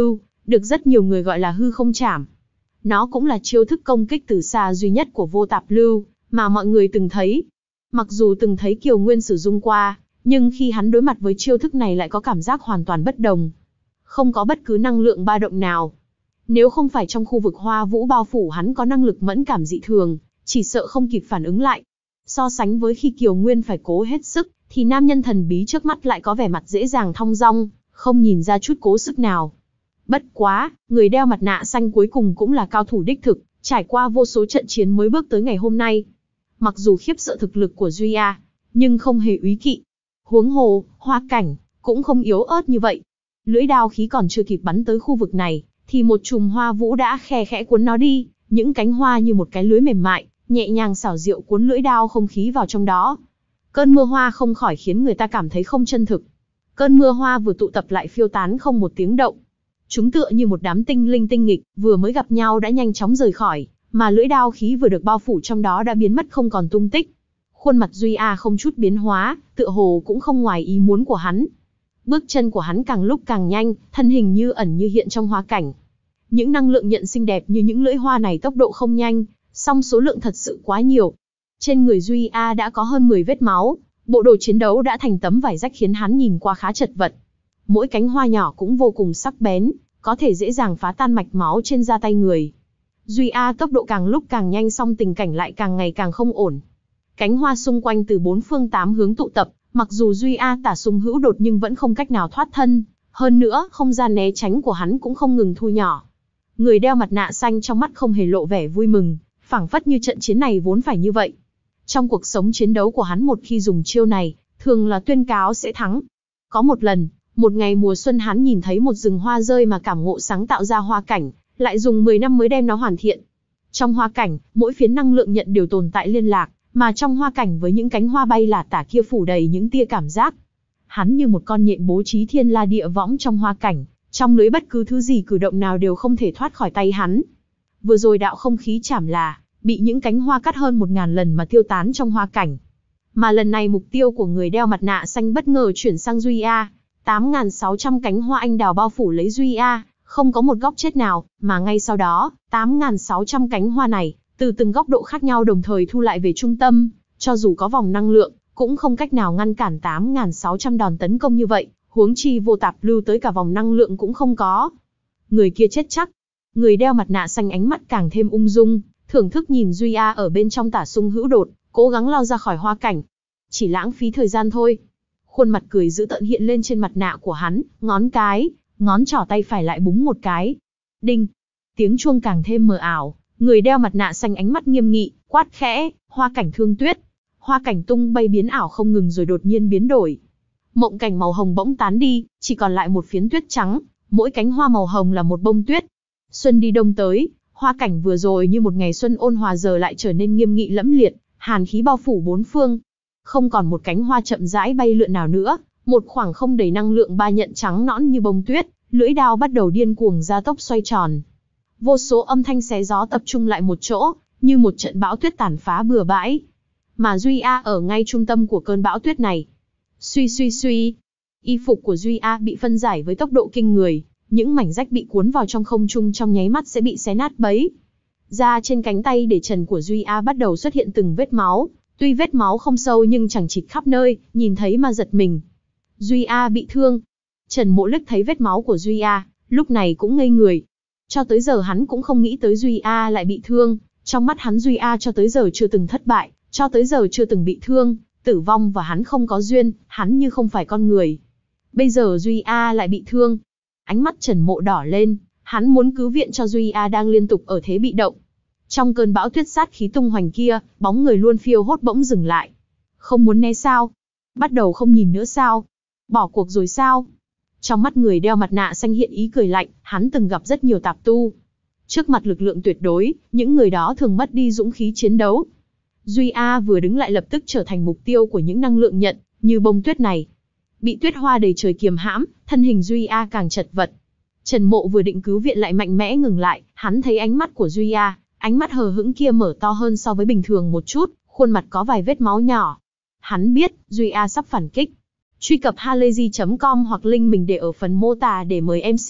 Speaker 1: được rất nhiều người gọi là hư không chảm. Nó cũng là chiêu thức công kích từ xa duy nhất của Vô Tạp Lưu, mà mọi người từng thấy. Mặc dù từng thấy Kiều Nguyên sử dụng qua, nhưng khi hắn đối mặt với chiêu thức này lại có cảm giác hoàn toàn bất đồng. Không có bất cứ năng lượng ba động nào. Nếu không phải trong khu vực hoa vũ bao phủ hắn có năng lực mẫn cảm dị thường, chỉ sợ không kịp phản ứng lại. So sánh với khi Kiều Nguyên phải cố hết sức, thì nam nhân thần bí trước mắt lại có vẻ mặt dễ dàng thong dong, không nhìn ra chút cố sức nào. Bất quá, người đeo mặt nạ xanh cuối cùng cũng là cao thủ đích thực, trải qua vô số trận chiến mới bước tới ngày hôm nay. Mặc dù khiếp sợ thực lực của Duy A, nhưng không hề úy kỵ. Huống hồ, Hoa Cảnh, cũng không yếu ớt như vậy. Lưỡi đao khí còn chưa kịp bắn tới khu vực này, thì một chùm hoa vũ đã khe khẽ cuốn nó đi, những cánh hoa như một cái lưới mềm mại, nhẹ nhàng xảo diệu cuốn lưỡi đao không khí vào trong đó. Cơn mưa hoa không khỏi khiến người ta cảm thấy không chân thực. Cơn mưa hoa vừa tụ tập lại phiêu tán không một tiếng động. Chúng tựa như một đám tinh linh tinh nghịch, vừa mới gặp nhau đã nhanh chóng rời khỏi, mà lưỡi đao khí vừa được bao phủ trong đó đã biến mất không còn tung tích. Khuôn mặt Duy A không chút biến hóa, tựa hồ cũng không ngoài ý muốn của hắn. Bước chân của hắn càng lúc càng nhanh, thân hình như ẩn như hiện trong hoa cảnh. Những năng lượng nhận xinh đẹp như những lưỡi hoa này tốc độ không nhanh, song số lượng thật sự quá nhiều. Trên người Duy A đã có hơn mười vết máu, bộ đồ chiến đấu đã thành tấm vải rách khiến hắn nhìn qua khá chật vật. Mỗi cánh hoa nhỏ cũng vô cùng sắc bén, có thể dễ dàng phá tan mạch máu trên da tay người. Duy A tốc độ càng lúc càng nhanh song tình cảnh lại càng ngày càng không ổn. Cánh hoa xung quanh từ bốn phương tám hướng tụ tập, mặc dù Duy A tả sung hữu đột nhưng vẫn không cách nào thoát thân. Hơn nữa, không gian né tránh của hắn cũng không ngừng thu nhỏ. Người đeo mặt nạ xanh trong mắt không hề lộ vẻ vui mừng, phảng phất như trận chiến này vốn phải như vậy. Trong cuộc sống chiến đấu của hắn một khi dùng chiêu này, thường là tuyên cáo sẽ thắng. Có một lần, một ngày mùa xuân hắn nhìn thấy một rừng hoa rơi mà cảm ngộ sáng tạo ra hoa cảnh, lại dùng mười năm mới đem nó hoàn thiện. Trong hoa cảnh, mỗi phiến năng lượng nhận đều tồn tại liên lạc, mà trong hoa cảnh với những cánh hoa bay lả tả kia phủ đầy những tia cảm giác. Hắn như một con nhện bố trí thiên la địa võng trong hoa cảnh, trong lưới bất cứ thứ gì cử động nào đều không thể thoát khỏi tay hắn. Vừa rồi đạo không khí chảm là, bị những cánh hoa cắt hơn một ngàn lần mà tiêu tán trong hoa cảnh. Mà lần này mục tiêu của người đeo mặt nạ xanh bất ngờ chuyển sang Duy A. tám nghìn sáu trăm cánh hoa anh đào bao phủ lấy Duy A, không có một góc chết nào, mà ngay sau đó, tám nghìn sáu trăm cánh hoa này, từ từng góc độ khác nhau đồng thời thu lại về trung tâm, cho dù có vòng năng lượng, cũng không cách nào ngăn cản tám nghìn sáu trăm đòn tấn công như vậy, huống chi Vô Tạp Lưu tới cả vòng năng lượng cũng không có. Người kia chết chắc. Người đeo mặt nạ xanh ánh mắt càng thêm ung dung, thưởng thức nhìn Duy A ở bên trong tả sung hữu đột, cố gắng lao ra khỏi hoa cảnh. Chỉ lãng phí thời gian thôi. Khuôn mặt cười dữ tợn hiện lên trên mặt nạ của hắn, ngón cái, ngón trỏ tay phải lại búng một cái. Đinh! Tiếng chuông càng thêm mờ ảo, người đeo mặt nạ xanh ánh mắt nghiêm nghị, quát khẽ, hoa cảnh thương tuyết. Hoa cảnh tung bay biến ảo không ngừng rồi đột nhiên biến đổi. Mộng cảnh màu hồng bỗng tán đi, chỉ còn lại một phiến tuyết trắng, mỗi cánh hoa màu hồng là một bông tuyết. Xuân đi đông tới, hoa cảnh vừa rồi như một ngày xuân ôn hòa giờ lại trở nên nghiêm nghị lẫm liệt, hàn khí bao phủ bốn phương. Không còn một cánh hoa chậm rãi bay lượn nào nữa, một khoảng không đầy năng lượng ba nhận trắng nõn như bông tuyết, lưỡi đao bắt đầu điên cuồng gia tốc xoay tròn. Vô số âm thanh xé gió tập trung lại một chỗ, như một trận bão tuyết tàn phá bừa bãi. Mà Duy A ở ngay trung tâm của cơn bão tuyết này. Suy suy suy, y phục của Duy A bị phân giải với tốc độ kinh người, những mảnh rách bị cuốn vào trong không trung trong nháy mắt sẽ bị xé nát bấy. Da trên cánh tay để trần của Duy A bắt đầu xuất hiện từng vết máu, tuy vết máu không sâu nhưng chẳng chịt khắp nơi, nhìn thấy mà giật mình. Duy A bị thương. Trần Mộ Lích thấy vết máu của Duy A, lúc này cũng ngây người. Cho tới giờ hắn cũng không nghĩ tới Duy A lại bị thương, trong mắt hắn Duy A cho tới giờ chưa từng thất bại, cho tới giờ chưa từng bị thương, tử vong và hắn không có duyên, hắn như không phải con người. Bây giờ Duy A lại bị thương. Ánh mắt Trần Mộ đỏ lên, hắn muốn cứu viện cho Duy A đang liên tục ở thế bị động. Trong cơn bão tuyết sát khí tung hoành kia, bóng người luôn phiêu hốt bỗng dừng lại. Không muốn né sao? Bắt đầu không nhìn nữa sao? Bỏ cuộc rồi sao? Trong mắt người đeo mặt nạ xanh hiện ý cười lạnh, hắn từng gặp rất nhiều tạp tu. Trước mặt lực lượng tuyệt đối, những người đó thường mất đi dũng khí chiến đấu. Duy A vừa đứng lại lập tức trở thành mục tiêu của những năng lượng nhận, như bông tuyết này. Bị tuyết hoa đầy trời kiềm hãm, thân hình Duy A càng chật vật. Trần Mộ vừa định cứu viện lại mạnh mẽ ngừng lại, hắn thấy ánh mắt của Duy A, ánh mắt hờ hững kia mở to hơn so với bình thường một chút, khuôn mặt có vài vết máu nhỏ. Hắn biết, Duy A sắp phản kích. Truy cập halayzi chấm com hoặc link mình để ở phần mô tả để mời em xê,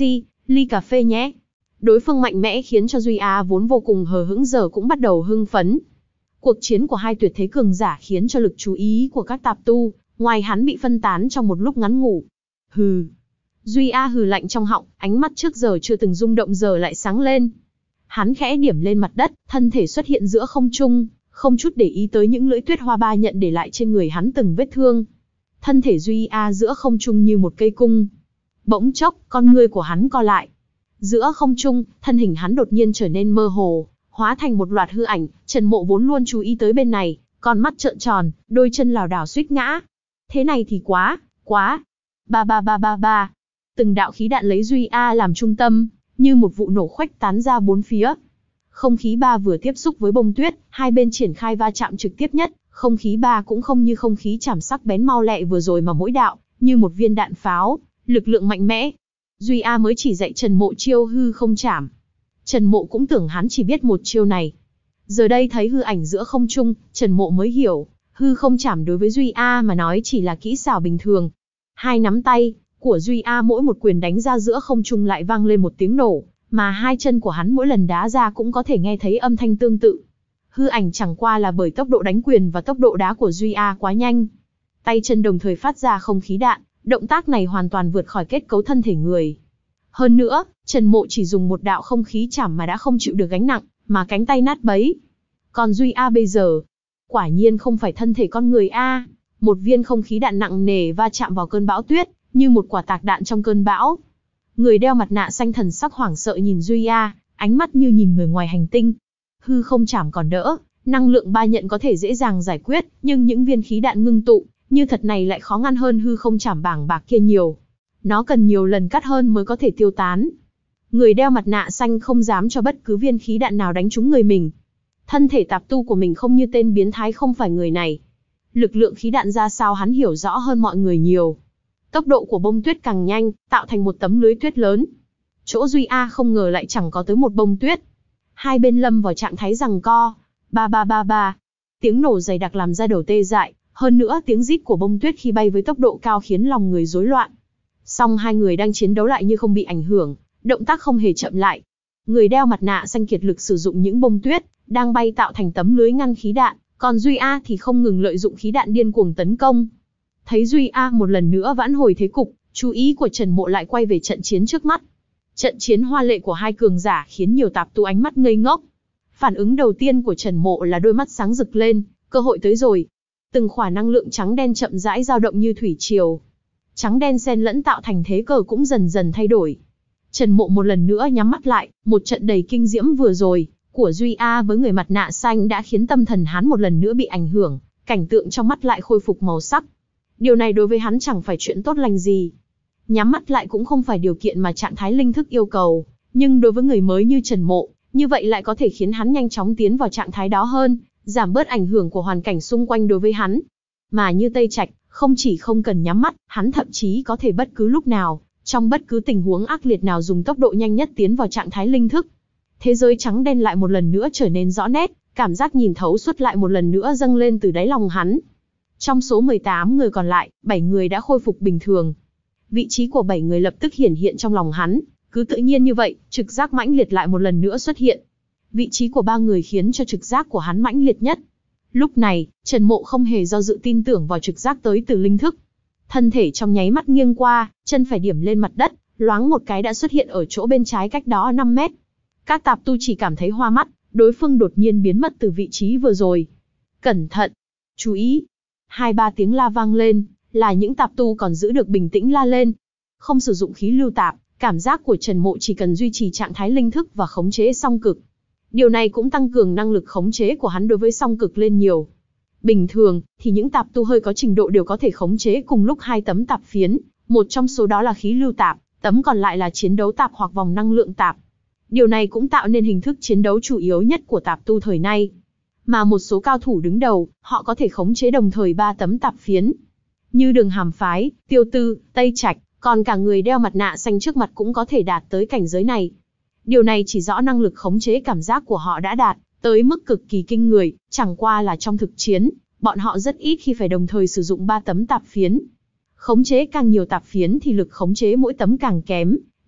Speaker 1: ly cà phê nhé. Đối phương mạnh mẽ khiến cho Duy A vốn vô cùng hờ hững giờ cũng bắt đầu hưng phấn. Cuộc chiến của hai tuyệt thế cường giả khiến cho lực chú ý của các tạp tu, ngoài hắn bị phân tán trong một lúc ngắn ngủ. Hừ. Duy A hừ lạnh trong họng, ánh mắt trước giờ chưa từng rung động giờ lại sáng lên. Hắn khẽ điểm lên mặt đất, thân thể xuất hiện giữa không trung, không chút để ý tới những lưỡi tuyết hoa ba nhận để lại trên người hắn từng vết thương. Thân thể Duy A giữa không trung như một cây cung. Bỗng chốc, con ngươi của hắn co lại. Giữa không trung, thân hình hắn đột nhiên trở nên mơ hồ, hóa thành một loạt hư ảnh. Trần Mộ vốn luôn chú ý tới bên này, con mắt trợn tròn, đôi chân lảo đảo suýt ngã. Thế này thì quá, quá. Ba ba ba ba ba. Từng đạo khí đạn lấy Duy A làm trung tâm, như một vụ nổ khuếch tán ra bốn phía. Không khí ba vừa tiếp xúc với bông tuyết, hai bên triển khai va chạm trực tiếp nhất. Không khí ba cũng không như không khí chảm sắc bén mau lẹ vừa rồi mà mỗi đạo, như một viên đạn pháo, lực lượng mạnh mẽ. Duy A mới chỉ dạy Trần Mộ chiêu hư không chảm. Trần Mộ cũng tưởng hắn chỉ biết một chiêu này. Giờ đây thấy hư ảnh giữa không trung, Trần Mộ mới hiểu, hư không chảm đối với Duy A mà nói chỉ là kỹ xảo bình thường. Hai nắm tay của Duy A mỗi một quyền đánh ra giữa không trung lại vang lên một tiếng nổ, mà hai chân của hắn mỗi lần đá ra cũng có thể nghe thấy âm thanh tương tự. Hư ảnh chẳng qua là bởi tốc độ đánh quyền và tốc độ đá của Duy A quá nhanh. Tay chân đồng thời phát ra không khí đạn, động tác này hoàn toàn vượt khỏi kết cấu thân thể người. Hơn nữa, Trần Mộ chỉ dùng một đạo không khí chảm mà đã không chịu được gánh nặng, mà cánh tay nát bấy. Còn Duy A bây giờ, quả nhiên không phải thân thể con người A. Một viên không khí đạn nặng nề va chạm vào cơn bão tuyết, như một quả tạc đạn trong cơn bão. Người đeo mặt nạ xanh thần sắc hoảng sợ nhìn Duy A, ánh mắt như nhìn người ngoài hành tinh. Hư không chảm còn đỡ, năng lượng ba nhận có thể dễ dàng giải quyết, nhưng những viên khí đạn ngưng tụ, như thật này lại khó ngăn hơn hư không chảm bảng bạc kia nhiều. Nó cần nhiều lần cắt hơn mới có thể tiêu tán. Người đeo mặt nạ xanh không dám cho bất cứ viên khí đạn nào đánh trúng người mình. Thân thể tạp tu của mình không như tên biến thái không phải người này. Lực lượng khí đạn ra sao hắn hiểu rõ hơn mọi người nhiều. Tốc độ của bông tuyết càng nhanh, tạo thành một tấm lưới tuyết lớn. Chỗ Duy A không ngờ lại chẳng có tới một bông tuyết. Hai bên lâm vào trạng thái giằng co. Ba ba ba ba. Tiếng nổ dày đặc làm ra đầu tê dại. Hơn nữa tiếng rít của bông tuyết khi bay với tốc độ cao khiến lòng người rối loạn. Song hai người đang chiến đấu lại như không bị ảnh hưởng, động tác không hề chậm lại. Người đeo mặt nạ xanh kiệt lực sử dụng những bông tuyết đang bay tạo thành tấm lưới ngăn khí đạn, còn Duy A thì không ngừng lợi dụng khí đạn điên cuồng tấn công. Thấy Duy A một lần nữa vãn hồi thế cục, chú ý của Trần Mộ lại quay về trận chiến trước mắt. Trận chiến hoa lệ của hai cường giả khiến nhiều tạp tu ánh mắt ngây ngốc. Phản ứng đầu tiên của Trần Mộ là đôi mắt sáng rực lên, cơ hội tới rồi. Từng khỏa năng lượng trắng đen chậm rãi dao động như thủy triều. Trắng đen xen lẫn tạo thành thế cờ cũng dần dần thay đổi. Trần Mộ một lần nữa nhắm mắt lại, một trận đầy kinh diễm vừa rồi của Duy A với người mặt nạ xanh đã khiến tâm thần hắn một lần nữa bị ảnh hưởng, cảnh tượng trong mắt lại khôi phục màu sắc. Điều này đối với hắn chẳng phải chuyện tốt lành gì. Nhắm mắt lại cũng không phải điều kiện mà trạng thái linh thức yêu cầu, nhưng đối với người mới như Trần Mộ, như vậy lại có thể khiến hắn nhanh chóng tiến vào trạng thái đó hơn, giảm bớt ảnh hưởng của hoàn cảnh xung quanh đối với hắn. Mà như Tây Trạch, không chỉ không cần nhắm mắt, hắn thậm chí có thể bất cứ lúc nào, trong bất cứ tình huống ác liệt nào dùng tốc độ nhanh nhất tiến vào trạng thái linh thức. Thế giới trắng đen lại một lần nữa trở nên rõ nét, cảm giác nhìn thấu suốt lại một lần nữa dâng lên từ đáy lòng hắn. Trong số mười tám người còn lại, bảy người đã khôi phục bình thường. Vị trí của bảy người lập tức hiển hiện trong lòng hắn, cứ tự nhiên như vậy, trực giác mãnh liệt lại một lần nữa xuất hiện. Vị trí của ba người khiến cho trực giác của hắn mãnh liệt nhất. Lúc này, Trần Mộ không hề do dự tin tưởng vào trực giác tới từ linh thức. Thân thể trong nháy mắt nghiêng qua, chân phải điểm lên mặt đất, loáng một cái đã xuất hiện ở chỗ bên trái cách đó năm mét. Các tạp tu chỉ cảm thấy hoa mắt, đối phương đột nhiên biến mất từ vị trí vừa rồi. Cẩn thận! Chú ý! Hai ba tiếng la vang lên, là những tạp tu còn giữ được bình tĩnh la lên. Không sử dụng khí lưu tạp, cảm giác của Trần Mộ chỉ cần duy trì trạng thái linh thức và khống chế song cực. Điều này cũng tăng cường năng lực khống chế của hắn đối với song cực lên nhiều. Bình thường, thì những tạp tu hơi có trình độ đều có thể khống chế cùng lúc hai tấm tạp phiến, một trong số đó là khí lưu tạp, tấm còn lại là chiến đấu tạp hoặc vòng năng lượng tạp. Điều này cũng tạo nên hình thức chiến đấu chủ yếu nhất của tạp tu thời nay. Mà một số cao thủ đứng đầu, họ có thể khống chế đồng thời ba tấm tạp phiến. Như Đường Hàm Phái, Tiêu Tư, Tây Trạch, còn cả người đeo mặt nạ xanh trước mặt cũng có thể đạt tới cảnh giới này. Điều này chỉ rõ năng lực khống chế cảm giác của họ đã đạt tới mức cực kỳ kinh người, chẳng qua là trong thực chiến, bọn họ rất ít khi phải đồng thời sử dụng ba tấm tạp phiến. Khống chế càng nhiều tạp phiến thì lực khống chế mỗi tấm càng kém,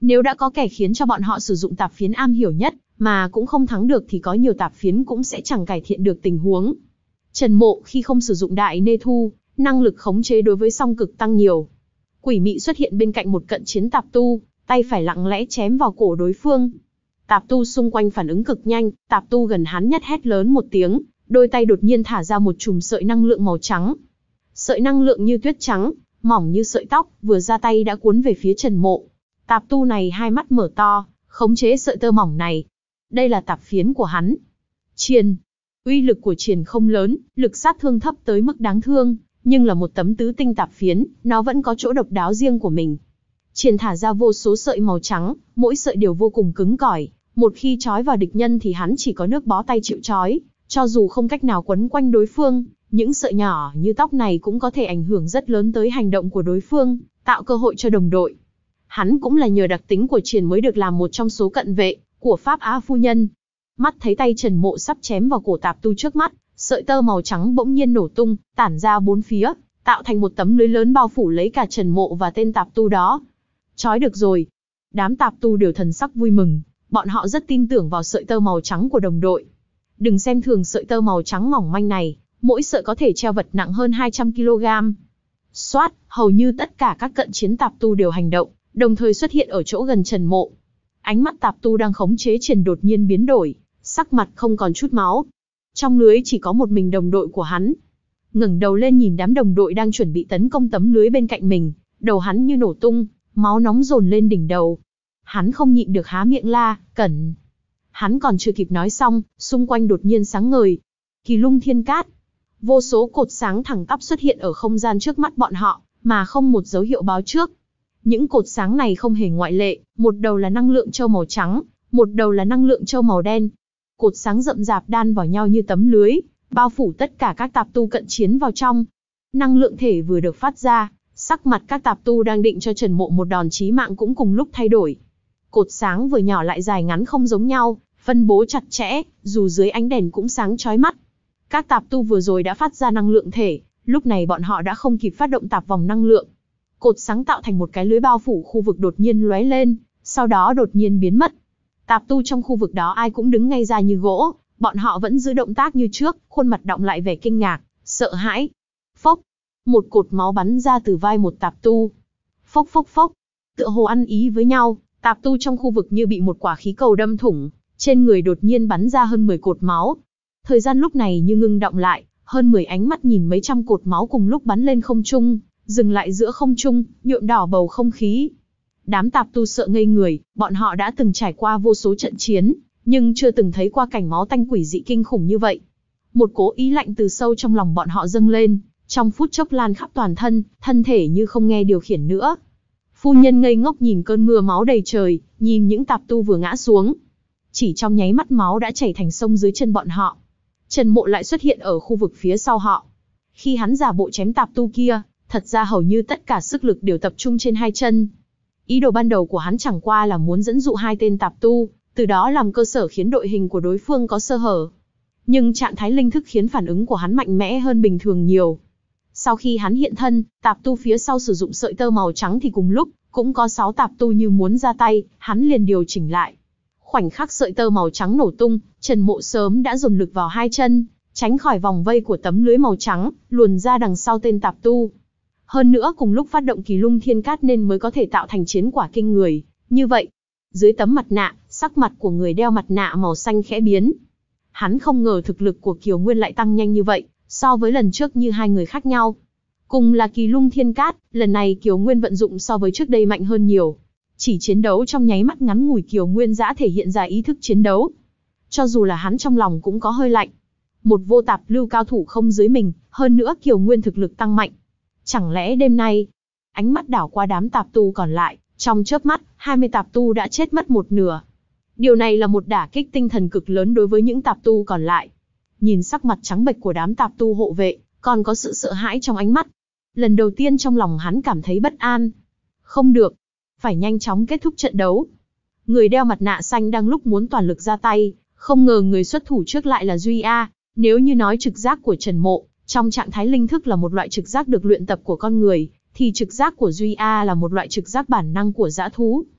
Speaker 1: Nếu đã có kẻ khiến cho bọn họ sử dụng tạp phiến am hiểu nhất, mà cũng không thắng được thì có nhiều tạp phiến cũng sẽ chẳng cải thiện được tình huống. Trần Mộ khi không sử dụng đại nê thu, năng lực khống chế đối với song cực tăng nhiều. Quỷ mị xuất hiện bên cạnh một cận chiến tạp tu, tay phải lặng lẽ chém vào cổ đối phương. Tạp tu xung quanh phản ứng cực nhanh, tạp tu gần hắn nhất hét lớn một tiếng, đôi tay đột nhiên thả ra một chùm sợi năng lượng màu trắng. Sợi năng lượng như tuyết trắng, mỏng như sợi tóc, vừa ra tay đã cuốn về phía Trần Mộ. Tạp tu này hai mắt mở to, khống chế sợi tơ mỏng này. Đây là tạp phiến của hắn. Triền. Uy lực của triền không lớn, lực sát thương thấp tới mức đáng thương, nhưng là một tấm tứ tinh tạp phiến, nó vẫn có chỗ độc đáo riêng của mình. Triền thả ra vô số sợi màu trắng, mỗi sợi đều vô cùng cứng cỏi. Một khi trói vào địch nhân thì hắn chỉ có nước bó tay chịu trói, cho dù không cách nào quấn quanh đối phương, những sợi nhỏ như tóc này cũng có thể ảnh hưởng rất lớn tới hành động của đối phương, tạo cơ hội cho đồng đội. Hắn cũng là nhờ đặc tính của triền mới được làm một trong số cận vệ của Pháp Á phu nhân. Mắt thấy tay Trần Mộ sắp chém vào cổ tạp tu trước mắt, sợi tơ màu trắng bỗng nhiên nổ tung, tản ra bốn phía, tạo thành một tấm lưới lớn bao phủ lấy cả Trần Mộ và tên tạp tu đó. Trói được rồi. Đám tạp tu đều thần sắc vui mừng, bọn họ rất tin tưởng vào sợi tơ màu trắng của đồng đội. Đừng xem thường sợi tơ màu trắng mỏng manh này, mỗi sợi có thể treo vật nặng hơn hai trăm ki lô gam. Xoát, hầu như tất cả các cận chiến tạp tu đều hành động, đồng thời xuất hiện ở chỗ gần Trần Mộ. Ánh mắt tạp tu đang khống chế triền đột nhiên biến đổi, sắc mặt không còn chút máu. Trong lưới chỉ có một mình đồng đội của hắn. Ngẩng đầu lên nhìn đám đồng đội đang chuẩn bị tấn công tấm lưới bên cạnh mình, đầu hắn như nổ tung, máu nóng dồn lên đỉnh đầu. Hắn không nhịn được há miệng la, cẩn. Hắn còn chưa kịp nói xong, xung quanh đột nhiên sáng ngời. Kỳ lung thiên cát. Vô số cột sáng thẳng tắp xuất hiện ở không gian trước mắt bọn họ, mà không một dấu hiệu báo trước. Những cột sáng này không hề ngoại lệ, một đầu là năng lượng châu màu trắng, một đầu là năng lượng châu màu đen. Cột sáng rậm rạp đan vào nhau như tấm lưới, bao phủ tất cả các tạp tu cận chiến vào trong. Năng lượng thể vừa được phát ra, sắc mặt các tạp tu đang định cho Trần Mộ một đòn chí mạng cũng cùng lúc thay đổi. Cột sáng vừa nhỏ lại dài ngắn không giống nhau, phân bố chặt chẽ, dù dưới ánh đèn cũng sáng chói mắt. Các tạp tu vừa rồi đã phát ra năng lượng thể, lúc này bọn họ đã không kịp phát động tạp vòng năng lượng. Cột sáng tạo thành một cái lưới bao phủ khu vực đột nhiên lóe lên, sau đó đột nhiên biến mất. Tạp tu trong khu vực đó ai cũng đứng ngay ra như gỗ, bọn họ vẫn giữ động tác như trước, khuôn mặt đọng lại vẻ kinh ngạc, sợ hãi. Phốc, một cột máu bắn ra từ vai một tạp tu. Phốc phốc phốc, tựa hồ ăn ý với nhau, tạp tu trong khu vực như bị một quả khí cầu đâm thủng, trên người đột nhiên bắn ra hơn mười cột máu. Thời gian lúc này như ngưng động lại, hơn mười ánh mắt nhìn mấy trăm cột máu cùng lúc bắn lên không trung, dừng lại giữa không trung, nhuộm đỏ bầu không khí. Đám tạp tu sợ ngây người, bọn họ đã từng trải qua vô số trận chiến, nhưng chưa từng thấy qua cảnh máu tanh quỷ dị kinh khủng như vậy. Một cỗ ý lạnh từ sâu trong lòng bọn họ dâng lên, trong phút chốc lan khắp toàn thân, thân thể như không nghe điều khiển nữa. Phu nhân ngây ngốc nhìn cơn mưa máu đầy trời, nhìn những tạp tu vừa ngã xuống. Chỉ trong nháy mắt máu đã chảy thành sông dưới chân bọn họ. Trần Mộ lại xuất hiện ở khu vực phía sau họ. Khi hắn giả bộ chém tạp tu kia, thật ra hầu như tất cả sức lực đều tập trung trên hai chân. Ý đồ ban đầu của hắn chẳng qua là muốn dẫn dụ hai tên tạp tu, từ đó làm cơ sở khiến đội hình của đối phương có sơ hở. Nhưng trạng thái linh thức khiến phản ứng của hắn mạnh mẽ hơn bình thường nhiều. Sau khi hắn hiện thân, tạp tu phía sau sử dụng sợi tơ màu trắng thì cùng lúc, cũng có sáu tạp tu như muốn ra tay, hắn liền điều chỉnh lại. Khoảnh khắc sợi tơ màu trắng nổ tung, Trần Mộ sớm đã dồn lực vào hai chân, tránh khỏi vòng vây của tấm lưới màu trắng, luồn ra đằng sau tên tạp tu. Hơn nữa cùng lúc phát động kỳ lung thiên cát nên mới có thể tạo thành chiến quả kinh người. Như vậy, dưới tấm mặt nạ, sắc mặt của người đeo mặt nạ màu xanh khẽ biến. Hắn không ngờ thực lực của Kiều Nguyên lại tăng nhanh như vậy, so với lần trước như hai người khác nhau. Cùng là kỳ lung thiên cát, lần này Kiều Nguyên vận dụng so với trước đây mạnh hơn nhiều. Chỉ chiến đấu trong nháy mắt ngắn ngủi Kiều Nguyên đã thể hiện ra ý thức chiến đấu. Cho dù là hắn trong lòng cũng có hơi lạnh. Một vô tạp lưu cao thủ không dưới mình, hơn nữa Kiều Nguyên thực lực tăng mạnh. Chẳng lẽ đêm nay, ánh mắt đảo qua đám tạp tu còn lại, trong chớp mắt, hai mươi tạp tu đã chết mất một nửa. Điều này là một đả kích tinh thần cực lớn đối với những tạp tu còn lại. Nhìn sắc mặt trắng bệch của đám tạp tu hộ vệ, còn có sự sợ hãi trong ánh mắt. Lần đầu tiên trong lòng hắn cảm thấy bất an. Không được, phải nhanh chóng kết thúc trận đấu. Người đeo mặt nạ xanh đang lúc muốn toàn lực ra tay, không ngờ người xuất thủ trước lại là Duy A. Nếu như nói trực giác của Trần Mộ, trong trạng thái linh thức là một loại trực giác được luyện tập của con người, thì trực giác của Duy A là một loại trực giác bản năng của dã thú.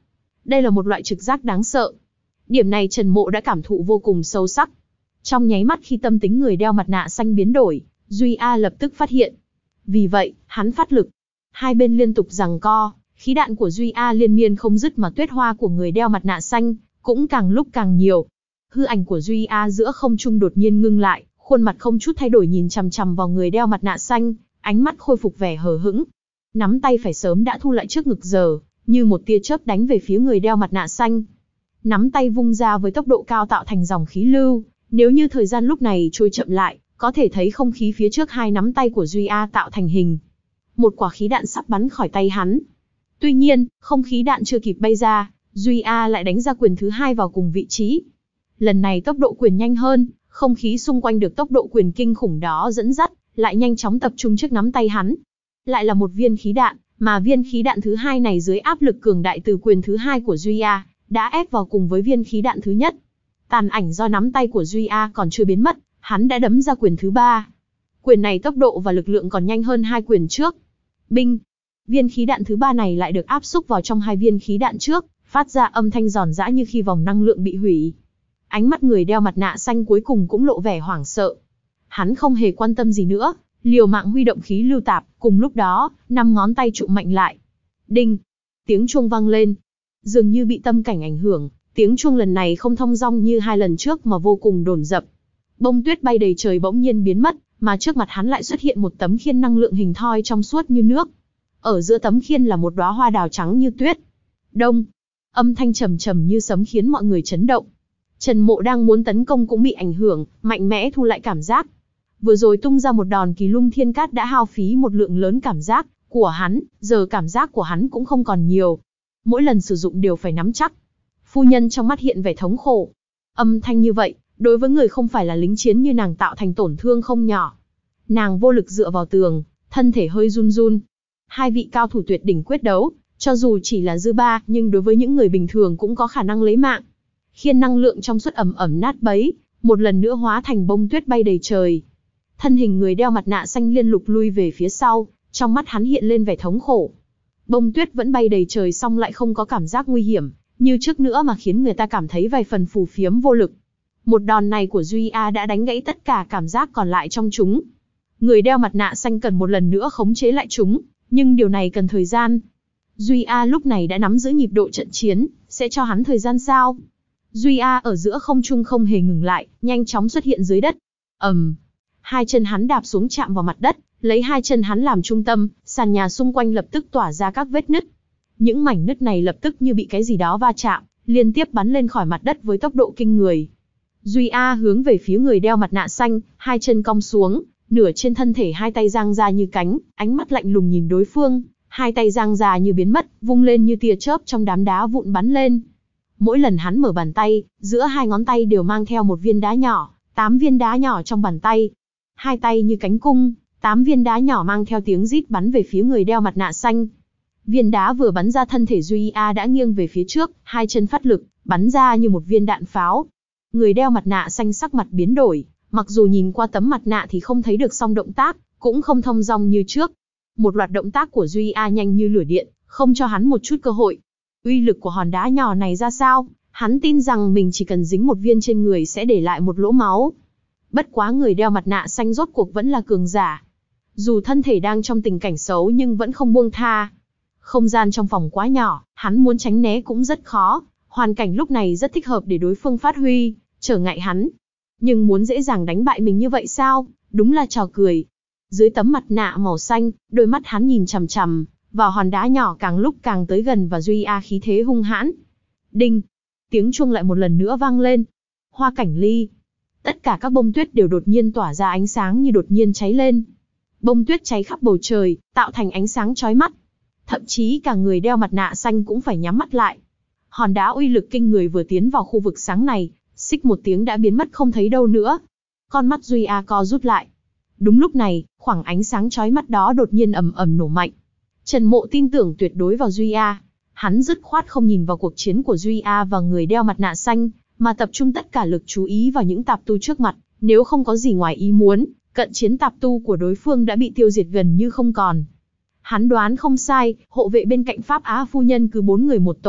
Speaker 1: Đây là một loại trực giác đáng sợ. Điểm này Trần Mộ đã cảm thụ vô cùng sâu sắc. Trong nháy mắt khi tâm tính người đeo mặt nạ xanh biến đổi, Duy A lập tức phát hiện. Vì vậy, hắn phát lực. Hai bên liên tục giằng co, khí đạn của Duy A liên miên không dứt mà tuyết hoa của người đeo mặt nạ xanh cũng càng lúc càng nhiều. Hư ảnh của Duy A giữa không trung đột nhiên ngưng lại, khuôn mặt không chút thay đổi nhìn chằm chằm vào người đeo mặt nạ xanh, ánh mắt khôi phục vẻ hờ hững. Nắm tay phải sớm đã thu lại trước ngực giờ, như một tia chớp đánh về phía người đeo mặt nạ xanh. Nắm tay vung ra với tốc độ cao tạo thành dòng khí lưu, nếu như thời gian lúc này trôi chậm lại, có thể thấy không khí phía trước hai nắm tay của Duy A tạo thành hình. Một quả khí đạn sắp bắn khỏi tay hắn. Tuy nhiên, không khí đạn chưa kịp bay ra, Duy A lại đánh ra quyền thứ hai vào cùng vị trí. Lần này tốc độ quyền nhanh hơn, không khí xung quanh được tốc độ quyền kinh khủng đó dẫn dắt, lại nhanh chóng tập trung trước nắm tay hắn. Lại là một viên khí đạn, mà viên khí đạn thứ hai này dưới áp lực cường đại từ quyền thứ hai của Duy A, đã ép vào cùng với viên khí đạn thứ nhất. Tàn ảnh do nắm tay của Duy A còn chưa biến mất, hắn đã đấm ra quyền thứ ba. Quyền này tốc độ và lực lượng còn nhanh hơn hai quyền trước. Binh! Viên khí đạn thứ ba này lại được áp xúc vào trong hai viên khí đạn trước, phát ra âm thanh giòn giã như khi vòng năng lượng bị hủy. Ánh mắt người đeo mặt nạ xanh cuối cùng cũng lộ vẻ hoảng sợ. Hắn không hề quan tâm gì nữa, liều mạng huy động khí lưu tạp, cùng lúc đó, năm ngón tay chụm mạnh lại. Đinh! Tiếng chuông vang lên. Dường như bị tâm cảnh ảnh hưởng, tiếng chuông lần này không thong dong như hai lần trước mà vô cùng đồn dập. Bông tuyết bay đầy trời bỗng nhiên biến mất, mà trước mặt hắn lại xuất hiện một tấm khiên năng lượng hình thoi trong suốt như nước. Ở giữa tấm khiên là một đóa hoa đào trắng như tuyết. Đông! Âm thanh trầm trầm như sấm khiến mọi người chấn động. Trần Mộ đang muốn tấn công cũng bị ảnh hưởng, mạnh mẽ thu lại cảm giác. Vừa rồi tung ra một đòn Kỳ Lung Thiên Cát đã hao phí một lượng lớn cảm giác của hắn, giờ cảm giác của hắn cũng không còn nhiều. Mỗi lần sử dụng đều phải nắm chắc. Phu nhân trong mắt hiện vẻ thống khổ. Âm thanh như vậy, đối với người không phải là lính chiến như nàng tạo thành tổn thương không nhỏ. Nàng vô lực dựa vào tường, thân thể hơi run run. Hai vị cao thủ tuyệt đỉnh quyết đấu, cho dù chỉ là dư ba, nhưng đối với những người bình thường cũng có khả năng lấy mạng. Khiên năng lượng trong suốt ẩm ẩm nát bấy, một lần nữa hóa thành bông tuyết bay đầy trời. Thân hình người đeo mặt nạ xanh liên lục lui về phía sau, trong mắt hắn hiện lên vẻ thống khổ. Bông tuyết vẫn bay đầy trời xong lại không có cảm giác nguy hiểm, như trước nữa mà khiến người ta cảm thấy vài phần phù phiếm vô lực. Một đòn này của Duy A đã đánh gãy tất cả cảm giác còn lại trong chúng. Người đeo mặt nạ xanh cần một lần nữa khống chế lại chúng, nhưng điều này cần thời gian. Duy A lúc này đã nắm giữ nhịp độ trận chiến, sẽ cho hắn thời gian sao? Duy A ở giữa không trung không hề ngừng lại, nhanh chóng xuất hiện dưới đất. ầm, um, hai chân hắn đạp xuống chạm vào mặt đất, lấy hai chân hắn làm trung tâm, sàn nhà xung quanh lập tức tỏa ra các vết nứt. Những mảnh nứt này lập tức như bị cái gì đó va chạm, liên tiếp bắn lên khỏi mặt đất với tốc độ kinh người. Duy A hướng về phía người đeo mặt nạ xanh, hai chân cong xuống, nửa trên thân thể hai tay giang ra như cánh, ánh mắt lạnh lùng nhìn đối phương, hai tay giang ra như biến mất, vung lên như tia chớp trong đám đá vụn bắn lên. Mỗi lần hắn mở bàn tay, giữa hai ngón tay đều mang theo một viên đá nhỏ, tám viên đá nhỏ trong bàn tay. Hai tay như cánh cung, tám viên đá nhỏ mang theo tiếng rít bắn về phía người đeo mặt nạ xanh. Viên đá vừa bắn ra thân thể Duy A đã nghiêng về phía trước, hai chân phát lực, bắn ra như một viên đạn pháo. Người đeo mặt nạ xanh sắc mặt biến đổi, mặc dù nhìn qua tấm mặt nạ thì không thấy được song động tác, cũng không thông dong như trước. Một loạt động tác của Duy A nhanh như lửa điện, không cho hắn một chút cơ hội. Uy lực của hòn đá nhỏ này ra sao, hắn tin rằng mình chỉ cần dính một viên trên người sẽ để lại một lỗ máu. Bất quá người đeo mặt nạ xanh rốt cuộc vẫn là cường giả. Dù thân thể đang trong tình cảnh xấu nhưng vẫn không buông tha. Không gian trong phòng quá nhỏ, hắn muốn tránh né cũng rất khó, hoàn cảnh lúc này rất thích hợp để đối phương phát huy, trở ngại hắn. Nhưng muốn dễ dàng đánh bại mình như vậy sao, đúng là trò cười. Dưới tấm mặt nạ màu xanh, đôi mắt hắn nhìn chằm chằm vào hòn đá nhỏ càng lúc càng tới gần và Duy A khí thế hung hãn. Đinh! Tiếng chuông lại một lần nữa vang lên. Hoa cảnh ly. Tất cả các bông tuyết đều đột nhiên tỏa ra ánh sáng như đột nhiên cháy lên. Bông tuyết cháy khắp bầu trời, tạo thành ánh sáng chói mắt. Thậm chí cả người đeo mặt nạ xanh cũng phải nhắm mắt lại. Hòn đá uy lực kinh người vừa tiến vào khu vực sáng này, xích một tiếng đã biến mất không thấy đâu nữa. Con mắt Duy A co rút lại. Đúng lúc này, khoảng ánh sáng chói mắt đó đột nhiên ầm ầm nổ mạnh. Trần Mộ tin tưởng tuyệt đối vào Duy A. Hắn dứt khoát không nhìn vào cuộc chiến của Duy A và người đeo mặt nạ xanh, mà tập trung tất cả lực chú ý vào những tạp tu trước mặt. Nếu không có gì ngoài ý muốn, cận chiến tạp tu của đối phương đã bị tiêu diệt gần như không còn. Hắn đoán không sai, hộ vệ bên cạnh Pháp Á phu nhân cứ bốn người một tổ,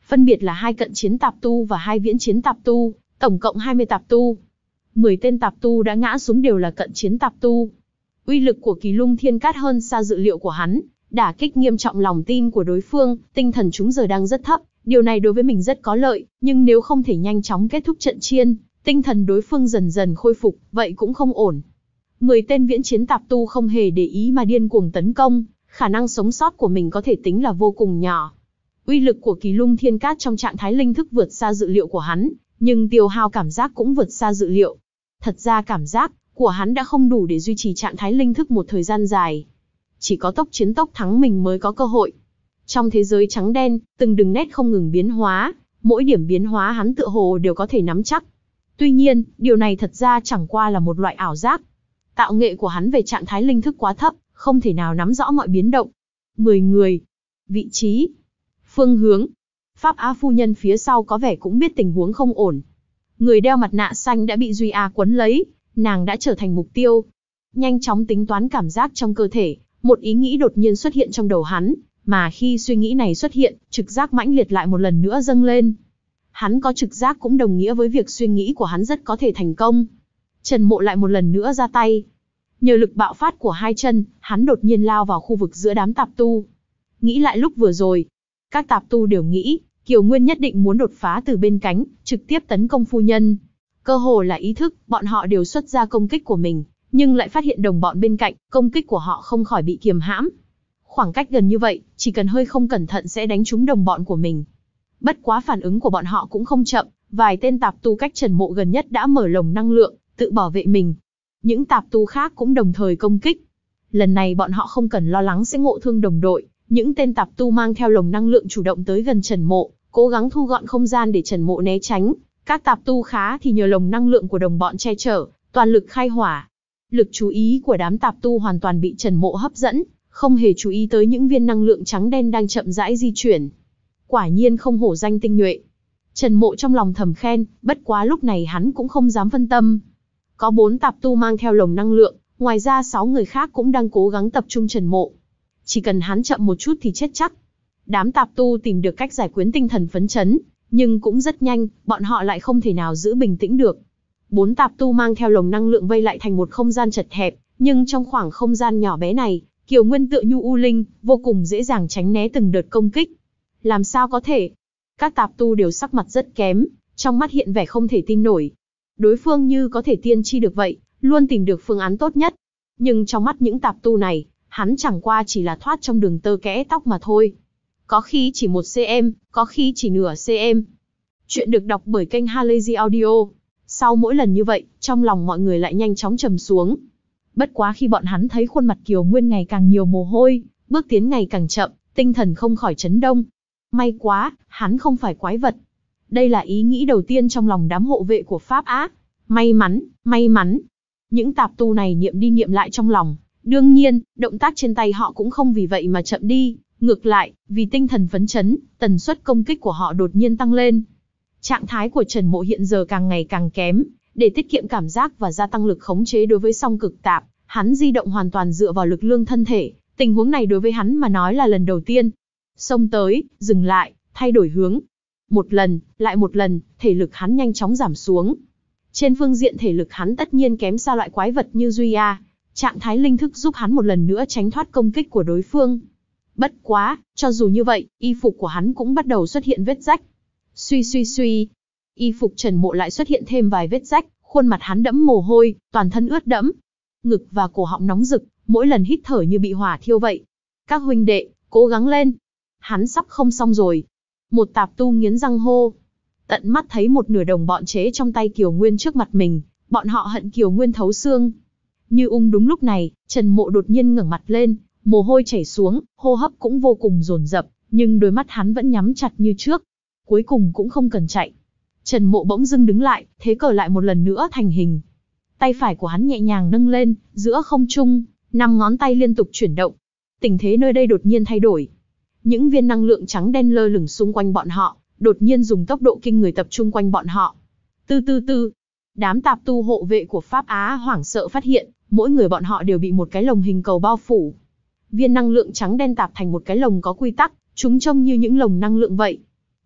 Speaker 1: phân biệt là hai cận chiến tạp tu và hai viễn chiến tạp tu, tổng cộng hai mươi tạp tu. mười tên tạp tu đã ngã xuống đều là cận chiến tạp tu. Uy lực của Kỳ Lung Thiên Cát hơn xa dự liệu của hắn, đả kích nghiêm trọng lòng tin của đối phương, tinh thần chúng giờ đang rất thấp, điều này đối với mình rất có lợi, nhưng nếu không thể nhanh chóng kết thúc trận chiến, tinh thần đối phương dần dần khôi phục, vậy cũng không ổn. mười tên viễn chiến tạp tu không hề để ý mà điên cuồng tấn công, khả năng sống sót của mình có thể tính là vô cùng nhỏ. Uy lực của Kỳ Lung Thiên Cát trong trạng thái linh thức vượt xa dự liệu của hắn, nhưng tiêu hao cảm giác cũng vượt xa dự liệu. Thật ra cảm giác của hắn đã không đủ để duy trì trạng thái linh thức một thời gian dài. Chỉ có tốc chiến tốc thắng mình mới có cơ hội. Trong thế giới trắng đen, từng đường nét không ngừng biến hóa, mỗi điểm biến hóa hắn tựa hồ đều có thể nắm chắc. Tuy nhiên, điều này thật ra chẳng qua là một loại ảo giác. Tạo nghệ của hắn về trạng thái linh thức quá thấp, không thể nào nắm rõ mọi biến động. mười người. Vị trí. Phương hướng. Pháp Á phu nhân phía sau có vẻ cũng biết tình huống không ổn. Người đeo mặt nạ xanh đã bị Duy A quấn lấy, nàng đã trở thành mục tiêu. Nhanh chóng tính toán cảm giác trong cơ thể, một ý nghĩ đột nhiên xuất hiện trong đầu hắn, mà khi suy nghĩ này xuất hiện, trực giác mãnh liệt lại một lần nữa dâng lên. Hắn có trực giác cũng đồng nghĩa với việc suy nghĩ của hắn rất có thể thành công. Trần Mộ lại một lần nữa ra tay. Nhờ lực bạo phát của hai chân, hắn đột nhiên lao vào khu vực giữa đám tạp tu. Nghĩ lại lúc vừa rồi, các tạp tu đều nghĩ, Kiều Nguyên nhất định muốn đột phá từ bên cánh, trực tiếp tấn công phu nhân. Cơ hồ là ý thức, bọn họ đều xuất ra công kích của mình, nhưng lại phát hiện đồng bọn bên cạnh, công kích của họ không khỏi bị kiềm hãm. Khoảng cách gần như vậy, chỉ cần hơi không cẩn thận sẽ đánh trúng đồng bọn của mình. Bất quá phản ứng của bọn họ cũng không chậm, vài tên tạp tu cách Trần Mộ gần nhất đã mở lồng năng lượng, tự bảo vệ mình. Những tạp tu khác cũng đồng thời công kích. Lần này bọn họ không cần lo lắng sẽ ngộ thương đồng đội, những tên tạp tu mang theo lồng năng lượng chủ động tới gần Trần Mộ, cố gắng thu gọn không gian để Trần Mộ né tránh. Các tạp tu khá thì nhờ lồng năng lượng của đồng bọn che chở, toàn lực khai hỏa. Lực chú ý của đám tạp tu hoàn toàn bị Trần Mộ hấp dẫn, không hề chú ý tới những viên năng lượng trắng đen đang chậm rãi di chuyển. Quả nhiên không hổ danh tinh nhuệ. Trần Mộ trong lòng thầm khen, bất quá lúc này hắn cũng không dám phân tâm. Có bốn tạp tu mang theo lồng năng lượng, ngoài ra sáu người khác cũng đang cố gắng tập trung Trần Mộ. Chỉ cần hắn chậm một chút thì chết chắc. Đám tạp tu tìm được cách giải quyết tinh thần phấn chấn, nhưng cũng rất nhanh, bọn họ lại không thể nào giữ bình tĩnh được. Bốn tạp tu mang theo lồng năng lượng vây lại thành một không gian chật hẹp, nhưng trong khoảng không gian nhỏ bé này, Kiều Nguyên tựa như U Linh, vô cùng dễ dàng tránh né từng đợt công kích. Làm sao có thể? Các tạp tu đều sắc mặt rất kém, trong mắt hiện vẻ không thể tin nổi. Đối phương như có thể tiên tri được vậy, luôn tìm được phương án tốt nhất. Nhưng trong mắt những tạp tu này, hắn chẳng qua chỉ là thoát trong đường tơ kẽ tóc mà thôi. Có khi chỉ một xăng, có khi chỉ nửa xăng. Chuyện được đọc bởi kênh Halazy Audio. Sau mỗi lần như vậy, trong lòng mọi người lại nhanh chóng trầm xuống. Bất quá khi bọn hắn thấy khuôn mặt Kiều Nguyên ngày càng nhiều mồ hôi, bước tiến ngày càng chậm, tinh thần không khỏi chấn động. May quá, hắn không phải quái vật. Đây là ý nghĩ đầu tiên trong lòng đám hộ vệ của Pháp Á. May mắn, may mắn. Những tạp tu này niệm đi niệm lại trong lòng. Đương nhiên, động tác trên tay họ cũng không vì vậy mà chậm đi. Ngược lại, vì tinh thần phấn chấn, tần suất công kích của họ đột nhiên tăng lên. Trạng thái của Trần Mộ hiện giờ càng ngày càng kém. Để tiết kiệm cảm giác và gia tăng lực khống chế đối với song cực tạp, hắn di động hoàn toàn dựa vào lực lượng thân thể. Tình huống này đối với hắn mà nói là lần đầu tiên. Xông tới, dừng lại, thay đổi hướng. Một lần, lại một lần, thể lực hắn nhanh chóng giảm xuống. Trên phương diện thể lực hắn tất nhiên kém xa loại quái vật như Duy A. Trạng thái linh thức giúp hắn một lần nữa tránh thoát công kích của đối phương. Bất quá, cho dù như vậy, y phục của hắn cũng bắt đầu xuất hiện vết rách. Suy suy suy, y phục Trần Mộ lại xuất hiện thêm vài vết rách, khuôn mặt hắn đẫm mồ hôi, toàn thân ướt đẫm. Ngực và cổ họng nóng rực, mỗi lần hít thở như bị hỏa thiêu vậy. Các huynh đệ, cố gắng lên. Hắn sắp không xong rồi. Một tạp tu nghiến răng hô. Tận mắt thấy một nửa đồng bọn chế trong tay Kiều Nguyên trước mặt mình, bọn họ hận Kiều Nguyên thấu xương. Như ung đúng lúc này, Trần Mộ đột nhiên ngẩng mặt lên, mồ hôi chảy xuống, hô hấp cũng vô cùng dồn dập, nhưng đôi mắt hắn vẫn nhắm chặt như trước. Cuối cùng cũng không cần chạy. Trần Mộ bỗng dưng đứng lại, thế cờ lại một lần nữa thành hình. Tay phải của hắn nhẹ nhàng nâng lên, giữa không trung, năm ngón tay liên tục chuyển động. Tình thế nơi đây đột nhiên thay đổi. Những viên năng lượng trắng đen lơ lửng xung quanh bọn họ, đột nhiên dùng tốc độ kinh người tập trung quanh bọn họ. Tư tư tư, đám tạp tu hộ vệ của Pháp Á hoảng sợ phát hiện, mỗi người bọn họ đều bị một cái lồng hình cầu bao phủ. Viên năng lượng trắng đen tạp thành một cái lồng có quy tắc, chúng trông như những lồng năng lượng vậy.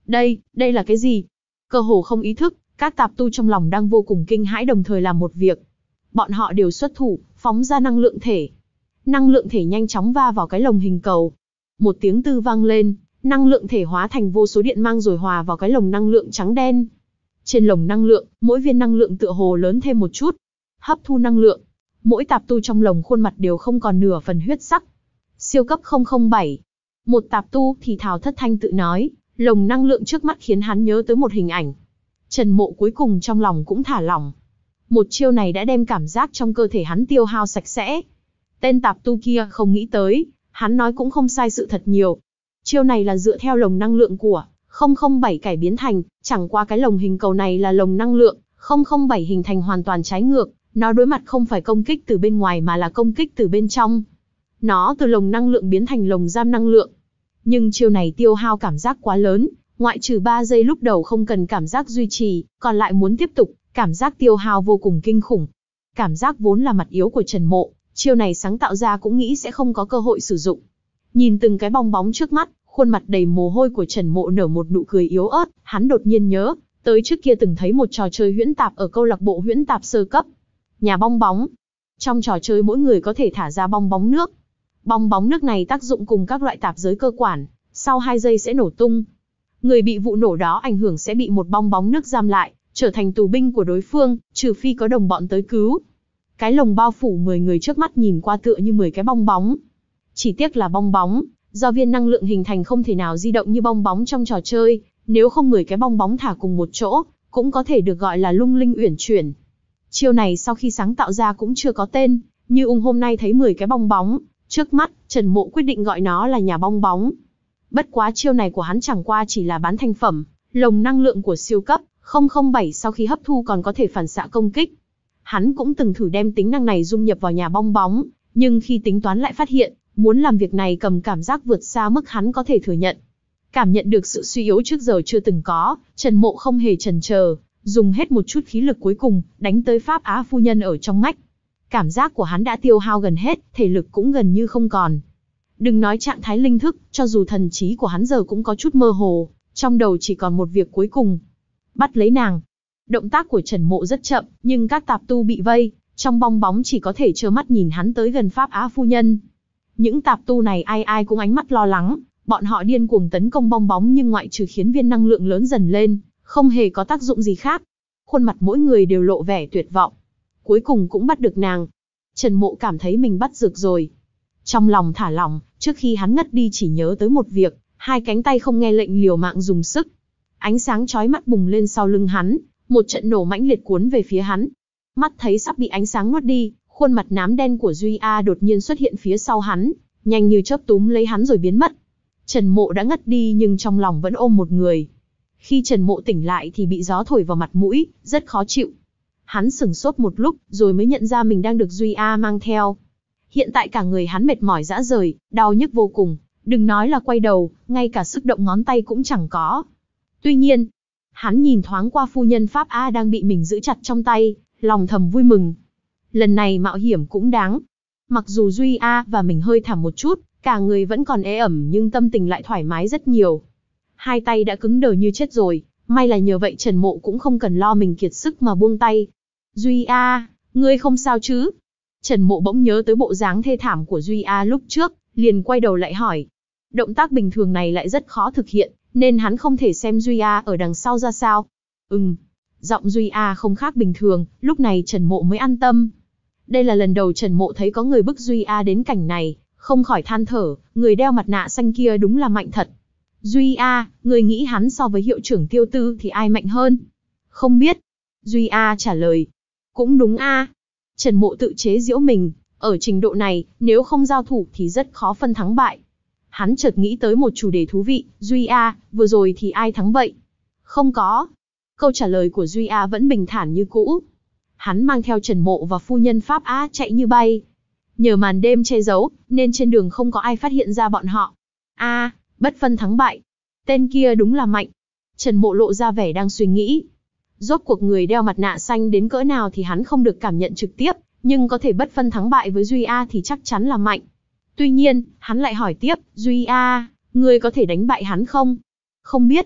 Speaker 1: Đây, đây là cái gì? Cơ hồ không ý thức, các tạp tu trong lòng đang vô cùng kinh hãi đồng thời làm một việc. Bọn họ đều xuất thủ, phóng ra năng lượng thể. Năng lượng thể nhanh chóng va vào cái lồng hình cầu. Một tiếng tư vang lên, năng lượng thể hóa thành vô số điện mang rồi hòa vào cái lồng năng lượng trắng đen. Trên lồng năng lượng, mỗi viên năng lượng tựa hồ lớn thêm một chút. Hấp thu năng lượng. Mỗi tạp tu trong lồng khuôn mặt đều không còn nửa phần huyết sắc. Siêu cấp không không bảy. Một tạp tu thì thào thất thanh tự nói, lồng năng lượng trước mắt khiến hắn nhớ tới một hình ảnh. Trần Mộ cuối cùng trong lòng cũng thả lỏng. Một chiêu này đã đem cảm giác trong cơ thể hắn tiêu hao sạch sẽ. Tên tạp tu kia không nghĩ tới, hắn nói cũng không sai sự thật nhiều. Chiêu này là dựa theo lồng năng lượng của không không bảy cải biến thành, chẳng qua cái lồng hình cầu này là lồng năng lượng, không không bảy hình thành hoàn toàn trái ngược, nó đối mặt không phải công kích từ bên ngoài mà là công kích từ bên trong. Nó từ lồng năng lượng biến thành lồng giam năng lượng. Nhưng chiêu này tiêu hao cảm giác quá lớn, ngoại trừ ba giây lúc đầu không cần cảm giác duy trì, còn lại muốn tiếp tục, cảm giác tiêu hao vô cùng kinh khủng. Cảm giác vốn là mặt yếu của Trần Mộ, chiêu này sáng tạo ra cũng nghĩ sẽ không có cơ hội sử dụng. Nhìn từng cái bong bóng trước mắt, khuôn mặt đầy mồ hôi của Trần Mộ nở một nụ cười yếu ớt, hắn đột nhiên nhớ, tới trước kia từng thấy một trò chơi huyễn tạp ở câu lạc bộ huyễn tạp sơ cấp. Nhà bong bóng. Trong trò chơi mỗi người có thể thả ra bong bóng nước. Bong bóng nước này tác dụng cùng các loại tạp giới cơ quản, sau hai giây sẽ nổ tung. Người bị vụ nổ đó ảnh hưởng sẽ bị một bong bóng nước giam lại, trở thành tù binh của đối phương, trừ phi có đồng bọn tới cứu. Cái lồng bao phủ mười người trước mắt nhìn qua tựa như mười cái bong bóng. Chỉ tiếc là bong bóng, do viên năng lượng hình thành không thể nào di động như bong bóng trong trò chơi, nếu không mười cái bong bóng thả cùng một chỗ, cũng có thể được gọi là lung linh uyển chuyển. Chiêu này sau khi sáng tạo ra cũng chưa có tên, như ung hôm nay thấy mười cái bong bóng, trước mắt, Trần Mộ quyết định gọi nó là nhà bong bóng. Bất quá chiêu này của hắn chẳng qua chỉ là bán thành phẩm, lồng năng lượng của siêu cấp không không bảy sau khi hấp thu còn có thể phản xạ công kích. Hắn cũng từng thử đem tính năng này dung nhập vào nhà bong bóng, nhưng khi tính toán lại phát hiện, muốn làm việc này cầm cảm giác vượt xa mức hắn có thể thừa nhận. Cảm nhận được sự suy yếu trước giờ chưa từng có, Trần Mộ không hề chần chờ, dùng hết một chút khí lực cuối cùng, đánh tới Pháp Á phu nhân ở trong ngách. Cảm giác của hắn đã tiêu hao gần hết, thể lực cũng gần như không còn. Đừng nói trạng thái linh thức, cho dù thần trí của hắn giờ cũng có chút mơ hồ, trong đầu chỉ còn một việc cuối cùng. Bắt lấy nàng. Động tác của Trần Mộ rất chậm, nhưng các tạp tu bị vây, trong bong bóng chỉ có thể trơ mắt nhìn hắn tới gần Pháp Á phu nhân. Những tạp tu này ai ai cũng ánh mắt lo lắng, bọn họ điên cuồng tấn công bong bóng nhưng ngoại trừ khiến viên năng lượng lớn dần lên, không hề có tác dụng gì khác. Khuôn mặt mỗi người đều lộ vẻ tuyệt vọng. Cuối cùng cũng bắt được nàng. Trần Mộ cảm thấy mình bắt rực rồi. Trong lòng thả lỏng, trước khi hắn ngất đi chỉ nhớ tới một việc, hai cánh tay không nghe lệnh liều mạng dùng sức. Ánh sáng chói mắt bùng lên sau lưng hắn, một trận nổ mãnh liệt cuốn về phía hắn. Mắt thấy sắp bị ánh sáng nuốt đi, khuôn mặt nám đen của Duy A đột nhiên xuất hiện phía sau hắn, nhanh như chớp túm lấy hắn rồi biến mất. Trần Mộ đã ngất đi nhưng trong lòng vẫn ôm một người. Khi Trần Mộ tỉnh lại thì bị gió thổi vào mặt mũi, rất khó chịu. Hắn sửng sốt một lúc, rồi mới nhận ra mình đang được Duy A mang theo. Hiện tại cả người hắn mệt mỏi rã rời, đau nhức vô cùng, đừng nói là quay đầu, ngay cả sức động ngón tay cũng chẳng có. Tuy nhiên, hắn nhìn thoáng qua phu nhân Pháp A đang bị mình giữ chặt trong tay, lòng thầm vui mừng. Lần này mạo hiểm cũng đáng. Mặc dù Duy A và mình hơi thảm một chút, cả người vẫn còn ê ẩm nhưng tâm tình lại thoải mái rất nhiều. Hai tay đã cứng đờ như chết rồi, may là nhờ vậy Trần Mộ cũng không cần lo mình kiệt sức mà buông tay. Duy A, ngươi không sao chứ? Trần Mộ bỗng nhớ tới bộ dáng thê thảm của Duy A lúc trước, liền quay đầu lại hỏi. Động tác bình thường này lại rất khó thực hiện, nên hắn không thể xem Duy A ở đằng sau ra sao. Ừm, giọng Duy A không khác bình thường, lúc này Trần Mộ mới an tâm. Đây là lần đầu Trần Mộ thấy có người bức Duy A đến cảnh này, không khỏi than thở, người đeo mặt nạ xanh kia đúng là mạnh thật. Duy A, người nghĩ hắn so với hiệu trưởng Tiêu Tư thì ai mạnh hơn? Không biết. Duy A trả lời. Cũng đúng A. Trần Mộ tự chế giễu mình, ở trình độ này, nếu không giao thủ thì rất khó phân thắng bại. Hắn chợt nghĩ tới một chủ đề thú vị, Duy A, vừa rồi thì ai thắng vậy? Không có. Câu trả lời của Duy A vẫn bình thản như cũ. Hắn mang theo Trần Mộ và phu nhân Pháp A chạy như bay. Nhờ màn đêm che giấu, nên trên đường không có ai phát hiện ra bọn họ. A, bất phân thắng bại. Tên kia đúng là mạnh. Trần Mộ lộ ra vẻ đang suy nghĩ. Rốt cuộc người đeo mặt nạ xanh đến cỡ nào thì hắn không được cảm nhận trực tiếp, nhưng có thể bất phân thắng bại với Duy A thì chắc chắn là mạnh. Tuy nhiên, hắn lại hỏi tiếp, Duy A, ngươi có thể đánh bại hắn không? Không biết.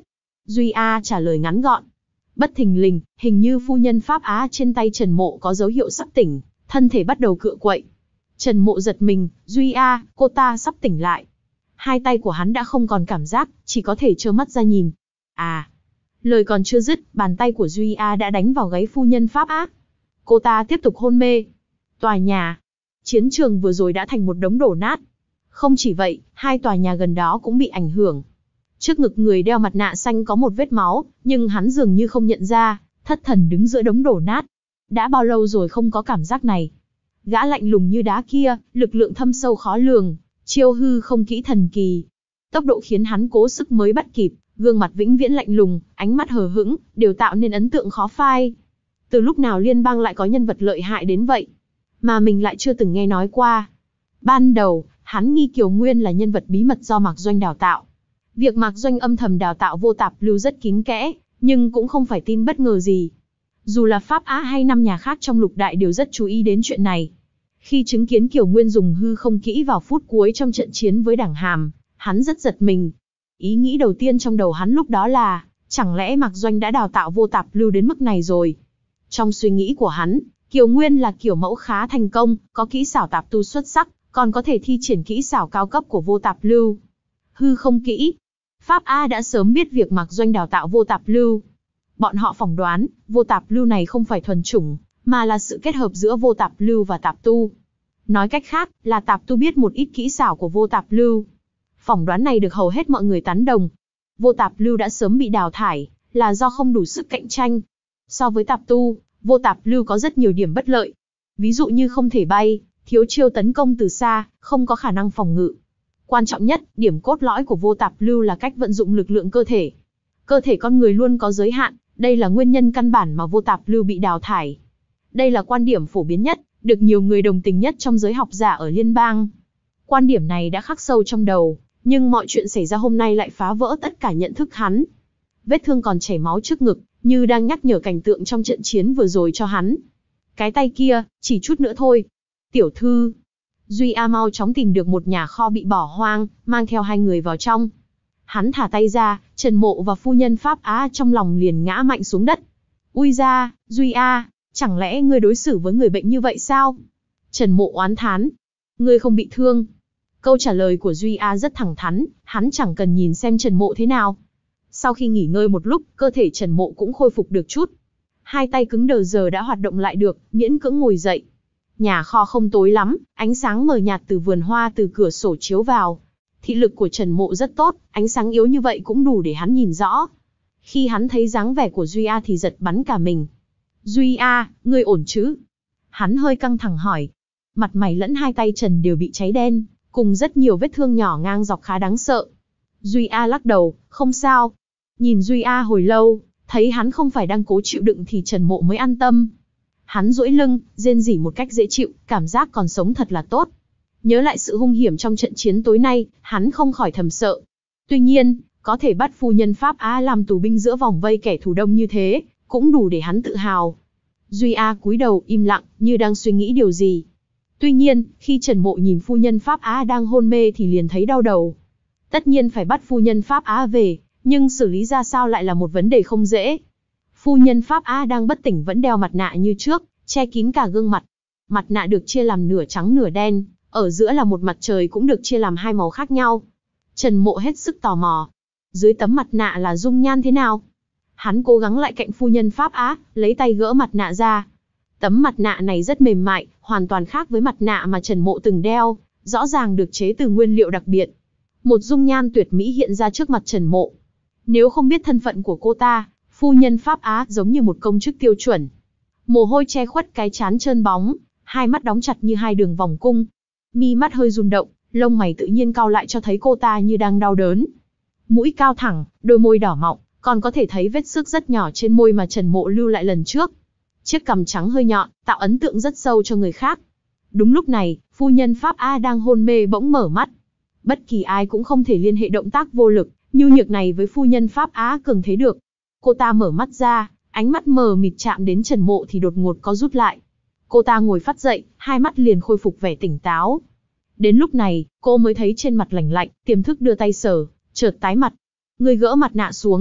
Speaker 1: Duy A trả lời ngắn gọn. Bất thình lình, hình như phu nhân Pháp Á trên tay Trần Mộ có dấu hiệu sắp tỉnh, thân thể bắt đầu cựa quậy. Trần Mộ giật mình, Duy A, cô ta sắp tỉnh lại. Hai tay của hắn đã không còn cảm giác, chỉ có thể trơ mắt ra nhìn. À, lời còn chưa dứt, bàn tay của Duy A đã đánh vào gáy phu nhân Pháp Á. Cô ta tiếp tục hôn mê. Tòa nhà, chiến trường vừa rồi đã thành một đống đổ nát. Không chỉ vậy, hai tòa nhà gần đó cũng bị ảnh hưởng. Trước ngực người đeo mặt nạ xanh có một vết máu, nhưng hắn dường như không nhận ra, thất thần đứng giữa đống đổ nát. Đã bao lâu rồi không có cảm giác này. Gã lạnh lùng như đá kia, lực lượng thâm sâu khó lường, chiêu hư không kỹ thần kỳ. Tốc độ khiến hắn cố sức mới bắt kịp, gương mặt vĩnh viễn lạnh lùng, ánh mắt hờ hững, đều tạo nên ấn tượng khó phai. Từ lúc nào liên bang lại có nhân vật lợi hại đến vậy, mà mình lại chưa từng nghe nói qua. Ban đầu, hắn nghi Kiều Nguyên là nhân vật bí mật do Mạc Doanh đào tạo. Việc Mạc Doanh âm thầm đào tạo Vô Tạp Lưu rất kín kẽ, nhưng cũng không phải tin bất ngờ gì. Dù là Pháp Á hay năm nhà khác trong lục đại đều rất chú ý đến chuyện này. Khi chứng kiến Kiều Nguyên dùng hư không kỹ vào phút cuối trong trận chiến với Đảng Hàm, hắn rất giật mình. Ý nghĩ đầu tiên trong đầu hắn lúc đó là, chẳng lẽ Mạc Doanh đã đào tạo Vô Tạp Lưu đến mức này rồi? Trong suy nghĩ của hắn, Kiều Nguyên là kiểu mẫu khá thành công, có kỹ xảo tạp tu xuất sắc, còn có thể thi triển kỹ xảo cao cấp của Vô Tạp Lưu. Hư không kỹ. Pháp A đã sớm biết việc Mạc Doanh đào tạo Vô Tạp Lưu. Bọn họ phỏng đoán, Vô Tạp Lưu này không phải thuần chủng, mà là sự kết hợp giữa Vô Tạp Lưu và Tạp Tu. Nói cách khác, là Tạp Tu biết một ít kỹ xảo của Vô Tạp Lưu. Phỏng đoán này được hầu hết mọi người tán đồng. Vô Tạp Lưu đã sớm bị đào thải, là do không đủ sức cạnh tranh. So với Tạp Tu, Vô Tạp Lưu có rất nhiều điểm bất lợi. Ví dụ như không thể bay, thiếu chiêu tấn công từ xa, không có khả năng phòng ngự. Quan trọng nhất, điểm cốt lõi của Vô Tạp Lưu là cách vận dụng lực lượng cơ thể. Cơ thể con người luôn có giới hạn, đây là nguyên nhân căn bản mà Vô Tạp Lưu bị đào thải. Đây là quan điểm phổ biến nhất, được nhiều người đồng tình nhất trong giới học giả ở liên bang. Quan điểm này đã khắc sâu trong đầu, nhưng mọi chuyện xảy ra hôm nay lại phá vỡ tất cả nhận thức hắn. Vết thương còn chảy máu trước ngực, như đang nhắc nhở cảnh tượng trong trận chiến vừa rồi cho hắn. Cái tay kia, chỉ chút nữa thôi. Tiểu thư, Duy A mau chóng tìm được một nhà kho bị bỏ hoang, mang theo hai người vào trong. Hắn thả tay ra, Trần Mộ và phu nhân Pháp Á trong lòng liền ngã mạnh xuống đất. Ui ra, Duy A, chẳng lẽ ngươi đối xử với người bệnh như vậy sao? Trần Mộ oán thán. Ngươi không bị thương. Câu trả lời của Duy A rất thẳng thắn, hắn chẳng cần nhìn xem Trần Mộ thế nào. Sau khi nghỉ ngơi một lúc, cơ thể Trần Mộ cũng khôi phục được chút. Hai tay cứng đờ giờ đã hoạt động lại được, miễn cưỡng ngồi dậy. Nhà kho không tối lắm, ánh sáng mờ nhạt từ vườn hoa từ cửa sổ chiếu vào. Thị lực của Trần Mộ rất tốt, ánh sáng yếu như vậy cũng đủ để hắn nhìn rõ. Khi hắn thấy dáng vẻ của Duy A thì giật bắn cả mình. Duy A, ngươi ổn chứ? Hắn hơi căng thẳng hỏi. Mặt mày lẫn hai tay Trần đều bị cháy đen, cùng rất nhiều vết thương nhỏ ngang dọc khá đáng sợ. Duy A lắc đầu, không sao. Nhìn Duy A hồi lâu, thấy hắn không phải đang cố chịu đựng thì Trần Mộ mới an tâm. Hắn duỗi lưng, rên rỉ một cách dễ chịu, cảm giác còn sống thật là tốt. Nhớ lại sự hung hiểm trong trận chiến tối nay, hắn không khỏi thầm sợ. Tuy nhiên, có thể bắt phu nhân Pháp Á làm tù binh giữa vòng vây kẻ thù đông như thế, cũng đủ để hắn tự hào. Duy A cúi đầu im lặng, như đang suy nghĩ điều gì. Tuy nhiên, khi Trần Mộ nhìn phu nhân Pháp Á đang hôn mê thì liền thấy đau đầu. Tất nhiên phải bắt phu nhân Pháp Á về, nhưng xử lý ra sao lại là một vấn đề không dễ. Phu nhân Pháp Á đang bất tỉnh vẫn đeo mặt nạ như trước, che kín cả gương mặt. Mặt nạ được chia làm nửa trắng nửa đen, ở giữa là một mặt trời cũng được chia làm hai màu khác nhau. Trần Mộ hết sức tò mò. Dưới tấm mặt nạ là dung nhan thế nào? Hắn cố gắng lại cạnh phu nhân Pháp Á, lấy tay gỡ mặt nạ ra. Tấm mặt nạ này rất mềm mại, hoàn toàn khác với mặt nạ mà Trần Mộ từng đeo, rõ ràng được chế từ nguyên liệu đặc biệt. Một dung nhan tuyệt mỹ hiện ra trước mặt Trần Mộ. Nếu không biết thân phận của cô ta, phu nhân Pháp Á giống như một công chức tiêu chuẩn. Mồ hôi che khuất cái trán trơn bóng, hai mắt đóng chặt như hai đường vòng cung. Mi mắt hơi rung động, lông mày tự nhiên cau lại cho thấy cô ta như đang đau đớn. Mũi cao thẳng, đôi môi đỏ mọng, còn có thể thấy vết xước rất nhỏ trên môi mà Trần Mộ lưu lại lần trước. Chiếc cằm trắng hơi nhọn, tạo ấn tượng rất sâu cho người khác. Đúng lúc này, phu nhân Pháp A đang hôn mê bỗng mở mắt. Bất kỳ ai cũng không thể liên hệ động tác vô lực, nhu nhược này với phu nhân Pháp Á Cường thấy được. Cô ta mở mắt ra, ánh mắt mờ mịt chạm đến Trần Mộ thì đột ngột có rút lại. Cô ta ngồi phắt dậy, hai mắt liền khôi phục vẻ tỉnh táo. Đến lúc này, cô mới thấy trên mặt lạnh lạnh, tiềm thức đưa tay sờ, chợt tái mặt. Người gỡ mặt nạ xuống.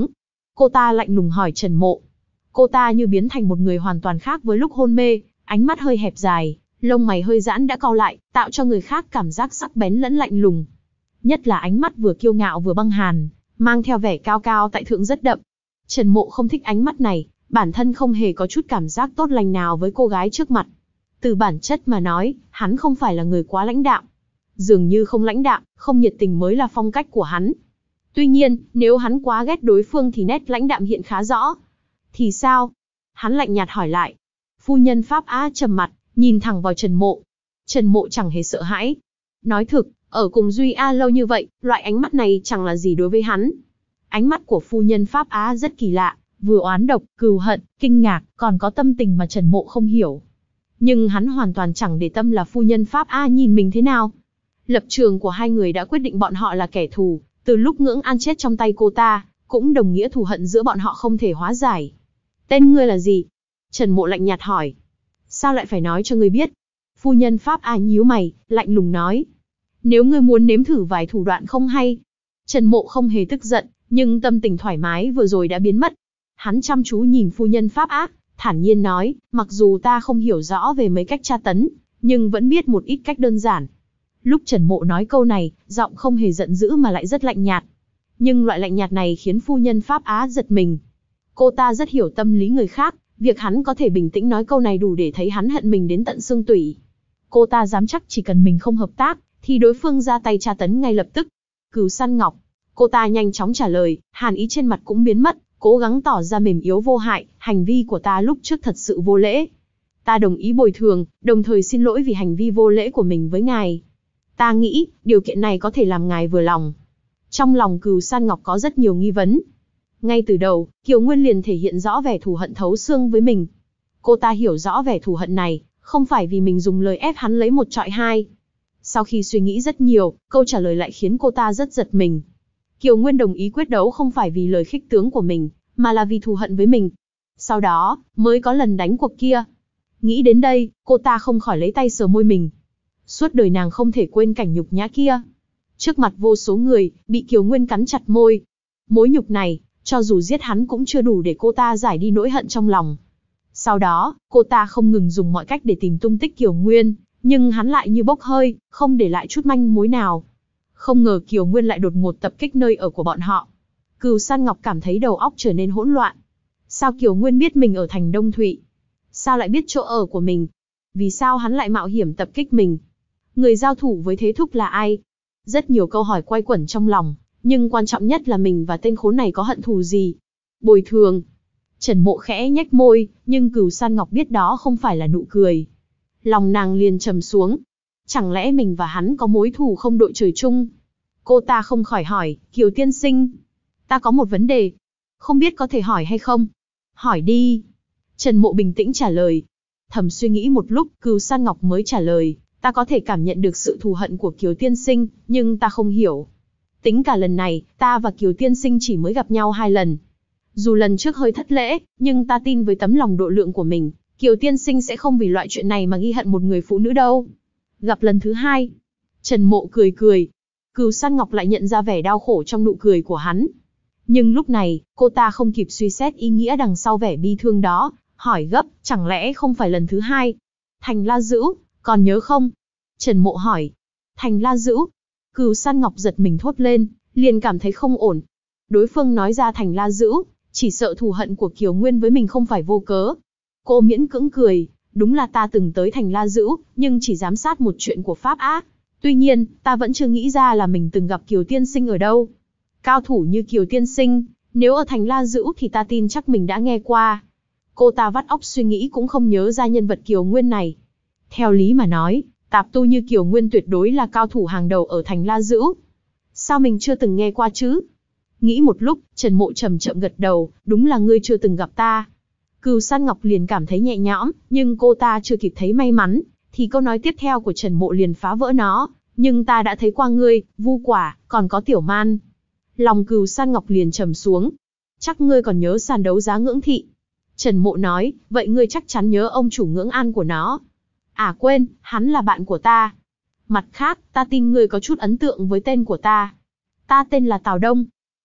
Speaker 1: Cô ta lạnh lùng hỏi Trần Mộ. Cô ta như biến thành một người hoàn toàn khác với lúc hôn mê, ánh mắt hơi hẹp dài, lông mày hơi giãn đã cau lại, tạo cho người khác cảm giác sắc bén lẫn lạnh lùng. Nhất là ánh mắt vừa kiêu ngạo vừa băng hàn, mang theo vẻ cao cao tại thượng rất đậm. Trần Mộ không thích ánh mắt này, bản thân không hề có chút cảm giác tốt lành nào với cô gái trước mặt. Từ bản chất mà nói, hắn không phải là người quá lãnh đạm. Dường như không lãnh đạm, không nhiệt tình mới là phong cách của hắn. Tuy nhiên, nếu hắn quá ghét đối phương thì nét lãnh đạm hiện khá rõ. Thì sao? Hắn lạnh nhạt hỏi lại. Phu nhân Pháp Á trầm mặt, nhìn thẳng vào Trần Mộ. Trần Mộ chẳng hề sợ hãi. Nói thực, ở cùng Duy A lâu như vậy, loại ánh mắt này chẳng là gì đối với hắn. Ánh mắt của phu nhân Pháp Á rất kỳ lạ, vừa oán độc, cừu hận, kinh ngạc, còn có tâm tình mà Trần Mộ không hiểu. Nhưng hắn hoàn toàn chẳng để tâm là phu nhân Pháp Á nhìn mình thế nào. Lập trường của hai người đã quyết định bọn họ là kẻ thù, từ lúc Ngưỡng An chết trong tay cô ta, cũng đồng nghĩa thù hận giữa bọn họ không thể hóa giải. Tên ngươi là gì? Trần Mộ lạnh nhạt hỏi. Sao lại phải nói cho ngươi biết? Phu nhân Pháp Á nhíu mày, lạnh lùng nói. Nếu ngươi muốn nếm thử vài thủ đoạn không hay. Trần Mộ không hề tức giận, nhưng tâm tình thoải mái vừa rồi đã biến mất. Hắn chăm chú nhìn phu nhân Pháp Á, thản nhiên nói, mặc dù ta không hiểu rõ về mấy cách tra tấn, nhưng vẫn biết một ít cách đơn giản. Lúc Trần Mộ nói câu này, giọng không hề giận dữ mà lại rất lạnh nhạt. Nhưng loại lạnh nhạt này khiến phu nhân Pháp Á giật mình. Cô ta rất hiểu tâm lý người khác, việc hắn có thể bình tĩnh nói câu này đủ để thấy hắn hận mình đến tận xương tủy. Cô ta dám chắc chỉ cần mình không hợp tác, thì đối phương ra tay tra tấn ngay lập tức. Cừu Săn Ngọc. Cô ta nhanh chóng trả lời, hàn ý trên mặt cũng biến mất, cố gắng tỏ ra mềm yếu vô hại, hành vi của ta lúc trước thật sự vô lễ. Ta đồng ý bồi thường, đồng thời xin lỗi vì hành vi vô lễ của mình với ngài. Ta nghĩ, điều kiện này có thể làm ngài vừa lòng. Trong lòng Cừu Săn Ngọc có rất nhiều nghi vấn. Ngay từ đầu, Kiều Nguyên liền thể hiện rõ vẻ thù hận thấu xương với mình. Cô ta hiểu rõ vẻ thù hận này, không phải vì mình dùng lời ép hắn lấy một trọi hai. Sau khi suy nghĩ rất nhiều, câu trả lời lại khiến cô ta rất giật mình. Kiều Nguyên đồng ý quyết đấu không phải vì lời khích tướng của mình, mà là vì thù hận với mình. Sau đó, mới có lần đánh cuộc kia. Nghĩ đến đây, cô ta không khỏi lấy tay sờ môi mình. Suốt đời nàng không thể quên cảnh nhục nhã kia. Trước mặt vô số người, bị Kiều Nguyên cắn chặt môi. Mối nhục này, cho dù giết hắn cũng chưa đủ để cô ta giải đi nỗi hận trong lòng. Sau đó, cô ta không ngừng dùng mọi cách để tìm tung tích Kiều Nguyên, nhưng hắn lại như bốc hơi, không để lại chút manh mối nào. Không ngờ Kiều Nguyên lại đột ngột tập kích nơi ở của bọn họ. Cừu Săn Ngọc cảm thấy đầu óc trở nên hỗn loạn. Sao Kiều Nguyên biết mình ở thành Đông Thụy? Sao lại biết chỗ ở của mình? Vì sao hắn lại mạo hiểm tập kích mình? Người giao thủ với Thế Thúc là ai? Rất nhiều câu hỏi quay quẩn trong lòng, nhưng quan trọng nhất là mình và tên khốn này có hận thù gì? Bồi thường. Trần Mộ khẽ nhếch môi, nhưng Cừu Săn Ngọc biết đó không phải là nụ cười. Lòng nàng liền trầm xuống. Chẳng lẽ mình và hắn có mối thù không đội trời chung? Cô ta không khỏi hỏi, Kiều tiên sinh. Ta có một vấn đề. Không biết có thể hỏi hay không? Hỏi đi. Trần Mộ bình tĩnh trả lời. Thầm suy nghĩ một lúc, Cừu Săn Ngọc mới trả lời. Ta có thể cảm nhận được sự thù hận của Kiều tiên sinh, nhưng ta không hiểu. Tính cả lần này, ta và Kiều tiên sinh chỉ mới gặp nhau hai lần. Dù lần trước hơi thất lễ, nhưng ta tin với tấm lòng độ lượng của mình, Kiều tiên sinh sẽ không vì loại chuyện này mà ghi hận một người phụ nữ đâu. Gặp lần thứ hai. Trần Mộ cười cười. Cừu Săn Ngọc lại nhận ra vẻ đau khổ trong nụ cười của hắn. Nhưng lúc này, cô ta không kịp suy xét ý nghĩa đằng sau vẻ bi thương đó, hỏi gấp, chẳng lẽ không phải lần thứ hai? Thành La Dữ, còn nhớ không? Trần Mộ hỏi. Thành La Dữ. Cừu Săn Ngọc giật mình thốt lên, liền cảm thấy không ổn. Đối phương nói ra Thành La Dữ, chỉ sợ thù hận của Kiều Nguyên với mình không phải vô cớ. Cô miễn cưỡng cười, đúng là ta từng tới Thành La Dữ, nhưng chỉ giám sát một chuyện của Pháp Á. Tuy nhiên, ta vẫn chưa nghĩ ra là mình từng gặp Kiều tiên sinh ở đâu. Cao thủ như Kiều tiên sinh, nếu ở Thành La Dữ thì ta tin chắc mình đã nghe qua. Cô ta vắt óc suy nghĩ cũng không nhớ ra nhân vật Kiều Nguyên này. Theo lý mà nói, tạp tu như Kiều Nguyên tuyệt đối là cao thủ hàng đầu ở Thành La Dữ. Sao mình chưa từng nghe qua chứ? Nghĩ một lúc, Trần Mộ chậm chậm gật đầu, đúng là ngươi chưa từng gặp ta. Cừu Săn Ngọc liền cảm thấy nhẹ nhõm, nhưng cô ta chưa kịp thấy may mắn, thì câu nói tiếp theo của Trần Mộ liền phá vỡ nó. Nhưng ta đã thấy qua ngươi, Vu Quả, còn có Tiểu Man. Lòng Cừu Săn Ngọc liền trầm xuống. Chắc ngươi còn nhớ sàn đấu giá Ngưỡng Thị. Trần Mộ nói, vậy ngươi chắc chắn nhớ ông chủ Ngưỡng An của nó. À quên, hắn là bạn của ta. Mặt khác, ta tin ngươi có chút ấn tượng với tên của ta. Ta tên là Tào Đông.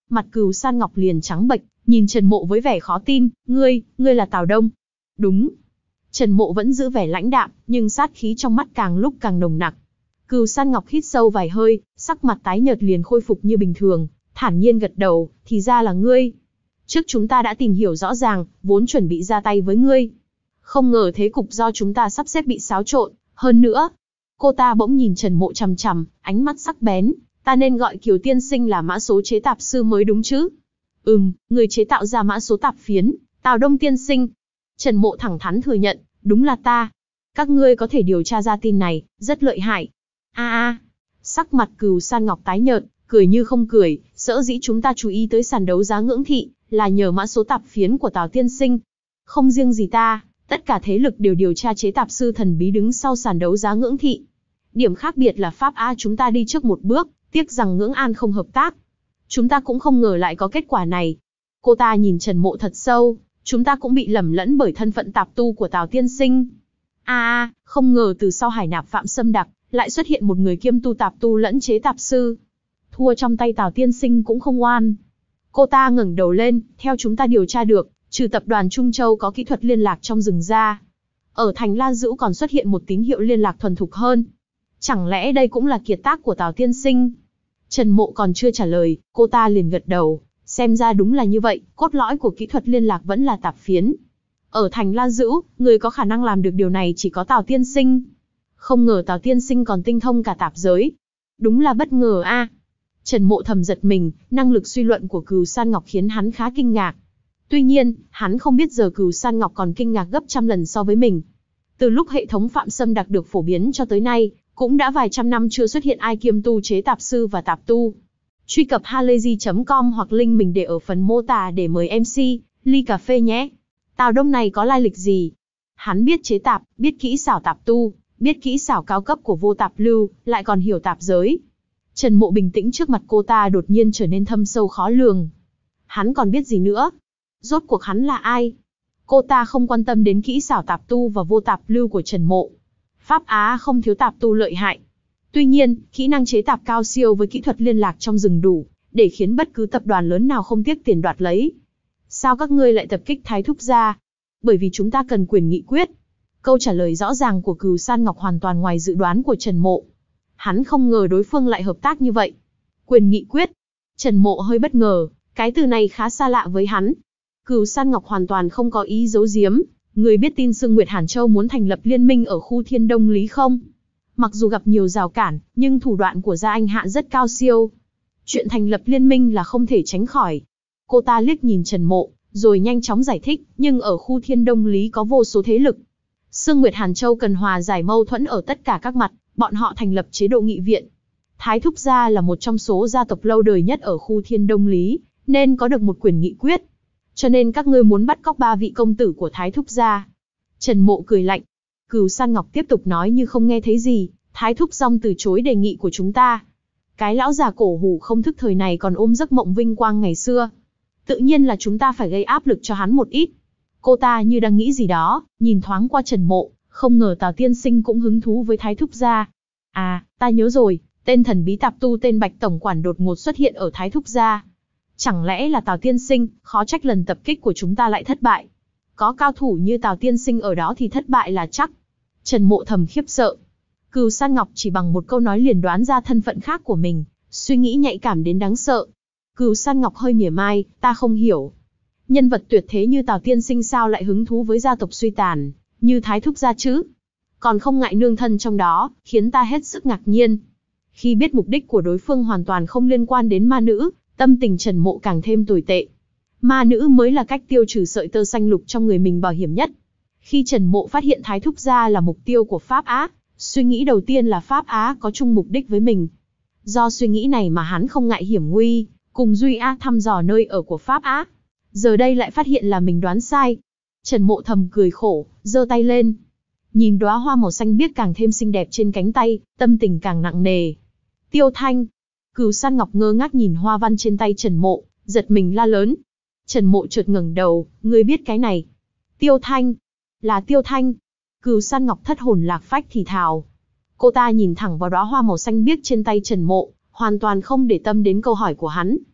Speaker 1: Mặt Cửu San Ngọc liền trắng bệch, nhìn Trần Mộ với vẻ khó tin, ngươi, ngươi là Tào Đông. Đúng. Trần Mộ vẫn giữ vẻ lãnh đạm, nhưng sát khí trong mắt càng lúc càng nồng nặc. Cửu San Ngọc hít sâu vài hơi, sắc mặt tái nhợt liền khôi phục như bình thường, thản nhiên gật đầu, thì ra là ngươi. Trước chúng ta đã tìm hiểu rõ ràng, vốn chuẩn bị ra tay với ngươi. Không ngờ thế cục do chúng ta sắp xếp bị xáo trộn, hơn nữa. Cô ta bỗng nhìn Trần Mộ chằm chằm, ánh mắt sắc bén, ta nên gọi Kiều tiên sinh là mã số chế tạp sư mới đúng chứ? Ừm, người chế tạo ra mã số tạp phiến, Tào Đông tiên sinh. Trần Mộ thẳng thắn thừa nhận, đúng là ta. Các ngươi có thể điều tra ra tin này, rất lợi hại. A a, sắc mặt Cửu San Ngọc tái nhợt, cười như không cười, sở dĩ chúng ta chú ý tới sàn đấu giá ngưỡng thị, là nhờ mã số tạp phiến của Tào tiên sinh. Không riêng gì ta, tất cả thế lực đều điều tra chế tạp sư thần bí đứng sau sàn đấu giá ngưỡng thị. Điểm khác biệt là Pháp A chúng ta đi trước một bước, tiếc rằng Ngưỡng An không hợp tác. Chúng ta cũng không ngờ lại có kết quả này. Cô ta nhìn Trần Mộ thật sâu, chúng ta cũng bị lầm lẫn bởi thân phận tạp tu của Tào tiên sinh. A a, không ngờ từ sau hải nạp Phạm Sâm Đặc, lại xuất hiện một người kiêm tu tạp tu lẫn chế tạp sư. Thua trong tay Tào tiên sinh cũng không oan. Cô ta ngẩng đầu lên, theo chúng ta điều tra được, trừ tập đoàn Trung Châu có kỹ thuật liên lạc trong rừng ra, ở thành La Dữu còn xuất hiện một tín hiệu liên lạc thuần thục hơn. Chẳng lẽ đây cũng là kiệt tác của Tào tiên sinh? Trần Mộ còn chưa trả lời, cô ta liền gật đầu, xem ra đúng là như vậy, cốt lõi của kỹ thuật liên lạc vẫn là tạp phiến. Ở thành La Dữu, người có khả năng làm được điều này chỉ có Tào tiên sinh. Không ngờ Tào tiên sinh còn tinh thông cả tạp giới. Đúng là bất ngờ a. À. Trần Mộ thầm giật mình, năng lực suy luận của Cửu San Ngọc khiến hắn khá kinh ngạc. Tuy nhiên, hắn không biết giờ Cửu San Ngọc còn kinh ngạc gấp trăm lần so với mình. Từ lúc hệ thống Phạm Sâm Đặc được phổ biến cho tới nay, cũng đã vài trăm năm chưa xuất hiện ai kiêm tu chế tạp sư và tạp tu. Truy cập halayzi chấm com hoặc link mình để ở phần mô tả để mời em xê, ly cà phê nhé. Tào Đông này có lai lịch gì? Hắn biết chế tạp, biết kỹ xảo tạp tu, biết kỹ xảo cao cấp của vô tạp lưu, lại còn hiểu tạp giới. Trần Mộ bình tĩnh trước mặt cô ta đột nhiên trở nên thâm sâu khó lường. Hắn còn biết gì nữa? Rốt cuộc hắn là ai? Cô ta không quan tâm đến kỹ xảo tạp tu và vô tạp lưu của Trần Mộ. Pháp Á không thiếu tạp tu lợi hại. Tuy nhiên, kỹ năng chế tạp cao siêu với kỹ thuật liên lạc trong rừng đủ, để khiến bất cứ tập đoàn lớn nào không tiếc tiền đoạt lấy. Sao các ngươi lại tập kích Thái Thúc gia? Bởi vì chúng ta cần quyền nghị quyết. Câu trả lời rõ ràng của Cửu San Ngọc hoàn toàn ngoài dự đoán của Trần Mộ. Hắn không ngờ đối phương lại hợp tác như vậy. Quyền nghị quyết. Trần Mộ hơi bất ngờ, cái từ này khá xa lạ với hắn. Cửu San Ngọc hoàn toàn không có ý giấu giếm. Người biết tin Sương Nguyệt Hàn Châu muốn thành lập liên minh ở khu Thiên Đông Lý không? Mặc dù gặp nhiều rào cản, nhưng thủ đoạn của Gia Anh Hạ rất cao siêu. Chuyện thành lập liên minh là không thể tránh khỏi. Cô ta liếc nhìn Trần Mộ, rồi nhanh chóng giải thích, nhưng ở khu Thiên Đông Lý có vô số thế lực. Sương Nguyệt Hàn Châu cần hòa giải mâu thuẫn ở tất cả các mặt, bọn họ thành lập chế độ nghị viện. Thái Thúc gia là một trong số gia tộc lâu đời nhất ở khu Thiên Đông Lý, nên có được một quyền nghị quyết. Cho nên các ngươi muốn bắt cóc ba vị công tử của Thái Thúc gia. Trần Mộ cười lạnh. Cửu San Ngọc tiếp tục nói như không nghe thấy gì, Thái Thúc Dong từ chối đề nghị của chúng ta. Cái lão già cổ hủ không thức thời này còn ôm giấc mộng vinh quang ngày xưa. Tự nhiên là chúng ta phải gây áp lực cho hắn một ít. Cô ta như đang nghĩ gì đó, nhìn thoáng qua Trần Mộ, không ngờ Tào tiên sinh cũng hứng thú với Thái Thúc gia. À, ta nhớ rồi, tên thần bí tạp tu tên Bạch Tổng Quản đột ngột xuất hiện ở Thái Thúc gia. Chẳng lẽ là Tào tiên sinh, khó trách lần tập kích của chúng ta lại thất bại. Có cao thủ như Tào tiên sinh ở đó thì thất bại là chắc. Trần Mộ thầm khiếp sợ. Cửu San Ngọc chỉ bằng một câu nói liền đoán ra thân phận khác của mình, suy nghĩ nhạy cảm đến đáng sợ. Cửu San Ngọc hơi mỉa mai, ta không hiểu. Nhân vật tuyệt thế như Tào tiên sinh sao lại hứng thú với gia tộc suy tàn, như Thái Thúc gia chứ? Còn không ngại nương thân trong đó, khiến ta hết sức ngạc nhiên. Khi biết mục đích của đối phương hoàn toàn không liên quan đến ma nữ, tâm tình Trần Mộ càng thêm tồi tệ. Ma nữ mới là cách tiêu trừ sợi tơ xanh lục trong người mình bảo hiểm nhất. Khi Trần Mộ phát hiện Thái Thúc gia là mục tiêu của Pháp Á, suy nghĩ đầu tiên là Pháp Á có chung mục đích với mình. Do suy nghĩ này mà hắn không ngại hiểm nguy, cùng Duy Á thăm dò nơi ở của Pháp Á. Giờ đây lại phát hiện là mình đoán sai. Trần Mộ thầm cười khổ, giơ tay lên. Nhìn đóa hoa màu xanh biếc càng thêm xinh đẹp trên cánh tay, tâm tình càng nặng nề. Tiêu Thanh. Cửu San Ngọc ngơ ngác nhìn hoa văn trên tay Trần Mộ, giật mình la lớn. Trần Mộ chợt ngẩng đầu, ngươi biết cái này. Tiêu Thanh. Là Tiêu Thanh. Cửu San Ngọc thất hồn lạc phách thì thào. Cô ta nhìn thẳng vào đóa hoa màu xanh biếc trên tay Trần Mộ, hoàn toàn không để tâm đến câu hỏi của hắn.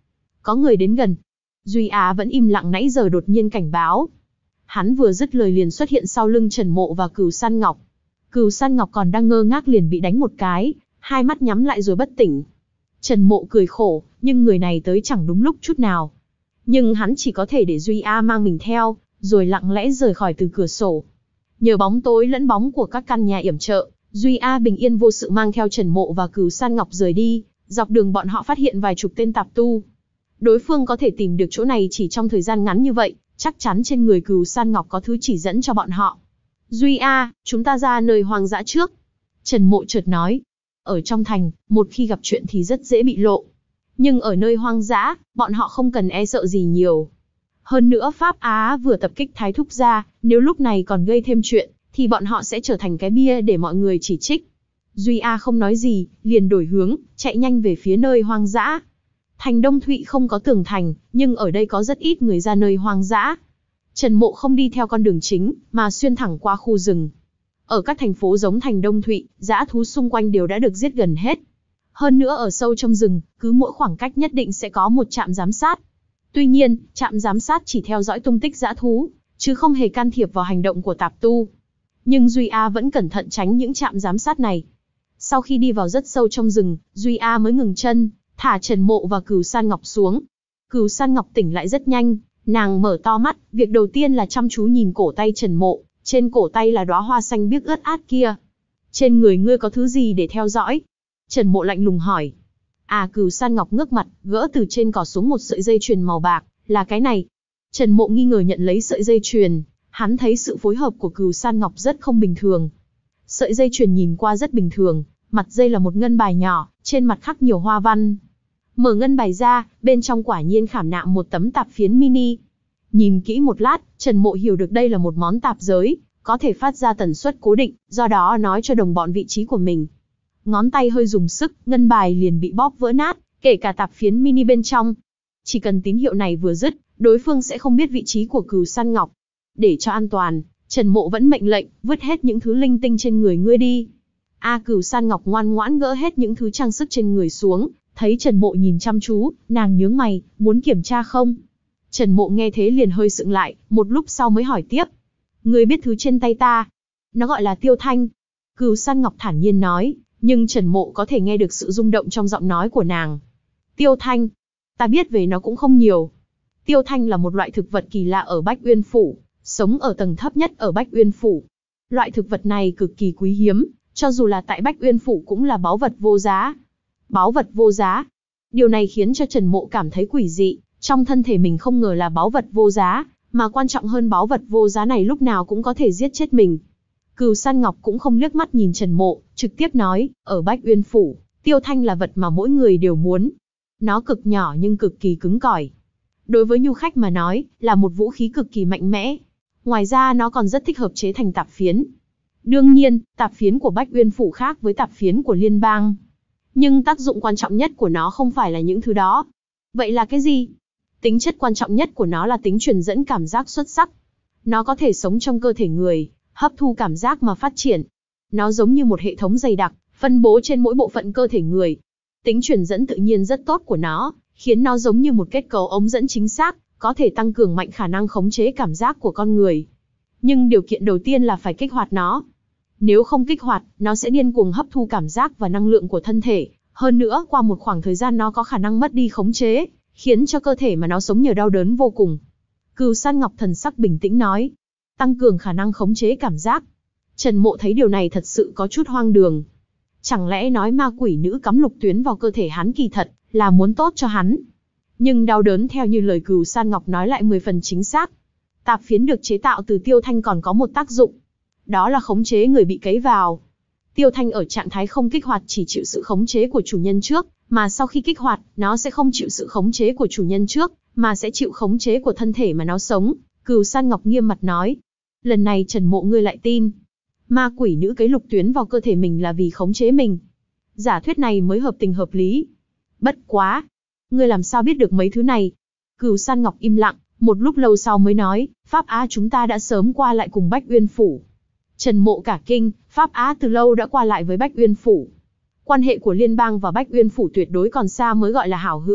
Speaker 1: có người đến gần. Duy Á vẫn im lặng nãy giờ đột nhiên cảnh báo. Hắn vừa dứt lời liền xuất hiện sau lưng Trần Mộ và Cửu San Ngọc. Cửu San Ngọc còn đang ngơ ngác liền bị đánh một cái, hai mắt nhắm lại rồi bất tỉnh. Trần Mộ cười khổ, nhưng người này tới chẳng đúng lúc chút nào. Nhưng hắn chỉ có thể để Duy A mang mình theo, rồi lặng lẽ rời khỏi từ cửa sổ. Nhờ bóng tối lẫn bóng của các căn nhà yểm trợ, Duy A bình yên vô sự mang theo Trần Mộ và Cửu San Ngọc rời đi. Dọc đường bọn họ phát hiện vài chục tên tạp tu. Đối phương có thể tìm được chỗ này chỉ trong thời gian ngắn như vậy, chắc chắn trên người Cửu San Ngọc có thứ chỉ dẫn cho bọn họ. Duy A, chúng ta ra nơi hoang dã trước. Trần Mộ chợt nói. Ở trong thành, một khi gặp chuyện thì rất dễ bị lộ. Nhưng ở nơi hoang dã, bọn họ không cần e sợ gì nhiều. Hơn nữa Pháp Á vừa tập kích Thái Thúc gia, nếu lúc này còn gây thêm chuyện, thì bọn họ sẽ trở thành cái bia để mọi người chỉ trích. Duy A không nói gì, liền đổi hướng, chạy nhanh về phía nơi hoang dã. Thành Đông Thụy không có tường thành, nhưng ở đây có rất ít người ra nơi hoang dã. Trần Mộ không đi theo con đường chính, mà xuyên thẳng qua khu rừng. Ở các thành phố giống thành Đông Thụy, dã thú xung quanh đều đã được giết gần hết. Hơn nữa ở sâu trong rừng, cứ mỗi khoảng cách nhất định sẽ có một trạm giám sát. Tuy nhiên, trạm giám sát chỉ theo dõi tung tích dã thú, chứ không hề can thiệp vào hành động của tạp tu. Nhưng Duy A vẫn cẩn thận tránh những trạm giám sát này. Sau khi đi vào rất sâu trong rừng, Duy A mới ngừng chân, thả Trần Mộ và Cửu San Ngọc xuống. Cửu San Ngọc tỉnh lại rất nhanh, nàng mở to mắt, việc đầu tiên là chăm chú nhìn cổ tay Trần Mộ, trên cổ tay là đóa hoa xanh biếc ướt át kia. Trên người ngươi có thứ gì để theo dõi? Trần Mộ lạnh lùng hỏi. À, Cửu San Ngọc ngước mặt, gỡ từ trên cỏ xuống một sợi dây chuyền màu bạc, là cái này. Trần Mộ nghi ngờ nhận lấy sợi dây chuyền, hắn thấy sự phối hợp của Cửu San Ngọc rất không bình thường. Sợi dây chuyền nhìn qua rất bình thường, mặt dây là một ngân bài nhỏ, trên mặt khắc nhiều hoa văn. Mở ngân bài ra, bên trong quả nhiên khảm nạm một tấm tạp phiến mini. Nhìn kỹ một lát, Trần Mộ hiểu được đây là một món tạp giới, có thể phát ra tần suất cố định, do đó nói cho đồng bọn vị trí của mình. Ngón tay hơi dùng sức, ngân bài liền bị bóp vỡ nát, kể cả tạp phiến mini bên trong. Chỉ cần tín hiệu này vừa dứt, đối phương sẽ không biết vị trí của Cửu San Ngọc. Để cho an toàn, Trần Mộ vẫn mệnh lệnh, vứt hết những thứ linh tinh trên người ngươi đi. A Cửu San Ngọc ngoan ngoãn gỡ hết những thứ trang sức trên người xuống, thấy Trần Mộ nhìn chăm chú, nàng nhướng mày, muốn kiểm tra không? Trần Mộ nghe thế liền hơi sững lại, một lúc sau mới hỏi tiếp. Ngươi biết thứ trên tay ta? Nó gọi là Tiêu Thanh. Cửu San Ngọc thản nhiên nói, nhưng Trần Mộ có thể nghe được sự rung động trong giọng nói của nàng. Tiêu Thanh, ta biết về nó cũng không nhiều. Tiêu Thanh là một loại thực vật kỳ lạ ở Bách Uyên Phủ, sống ở tầng thấp nhất ở Bách Uyên Phủ. Loại thực vật này cực kỳ quý hiếm, cho dù là tại Bách Uyên Phủ cũng là báu vật vô giá. Báu vật vô giá. Điều này khiến cho Trần Mộ cảm thấy quỷ dị, trong thân thể mình không ngờ là báu vật vô giá, mà quan trọng hơn báu vật vô giá này lúc nào cũng có thể giết chết mình. Cửu San Ngọc cũng không liếc mắt nhìn Trần Mộ, trực tiếp nói, ở Bách Uyên Phủ, Tiêu Thanh là vật mà mỗi người đều muốn. Nó cực nhỏ nhưng cực kỳ cứng cỏi. Đối với nhu khách mà nói, là một vũ khí cực kỳ mạnh mẽ. Ngoài ra nó còn rất thích hợp chế thành tạp phiến. Đương nhiên, tạp phiến của Bách Uyên Phủ khác với tạp phiến của liên bang. Nhưng tác dụng quan trọng nhất của nó không phải là những thứ đó. Vậy là cái gì? Tính chất quan trọng nhất của nó là tính truyền dẫn cảm giác xuất sắc. Nó có thể sống trong cơ thể người, hấp thu cảm giác mà phát triển. Nó giống như một hệ thống dày đặc, phân bố trên mỗi bộ phận cơ thể người. Tính truyền dẫn tự nhiên rất tốt của nó, khiến nó giống như một kết cấu ống dẫn chính xác, có thể tăng cường mạnh khả năng khống chế cảm giác của con người. Nhưng điều kiện đầu tiên là phải kích hoạt nó. Nếu không kích hoạt, nó sẽ điên cuồng hấp thu cảm giác và năng lượng của thân thể. Hơn nữa, qua một khoảng thời gian nó có khả năng mất đi khống chế, khiến cho cơ thể mà nó sống nhờ đau đớn vô cùng. Cửu San Ngọc thần sắc bình tĩnh nói. Tăng cường khả năng khống chế cảm giác. Trần Mộ thấy điều này thật sự có chút hoang đường. Chẳng lẽ nói ma quỷ nữ cắm lục tuyến vào cơ thể hắn kỳ thật là muốn tốt cho hắn. Nhưng đau đớn theo như lời Cửu San Ngọc nói lại mười phần chính xác. Tạp phiến được chế tạo từ Tiêu Thanh còn có một tác dụng. Đó là khống chế người bị cấy vào. Tiêu Thanh ở trạng thái không kích hoạt chỉ chịu sự khống chế của chủ nhân trước, mà sau khi kích hoạt, nó sẽ không chịu sự khống chế của chủ nhân trước, mà sẽ chịu khống chế của thân thể mà nó sống. Cửu San Ngọc nghiêm mặt nói. Lần này Trần Mộ ngươi lại tin. Ma quỷ nữ cấy lục tuyến vào cơ thể mình là vì khống chế mình. Giả thuyết này mới hợp tình hợp lý. Bất quá. Ngươi làm sao biết được mấy thứ này? Cửu San Ngọc im lặng, một lúc lâu sau mới nói, Pháp Á chúng ta đã sớm qua lại cùng Bách Uyên Phủ. Trần Mộ cả kinh, Pháp Á từ lâu đã qua lại với Bách Uyên Phủ. Quan hệ của liên bang và Bách Uyên Phủ tuyệt đối còn xa mới gọi là hảo hữu,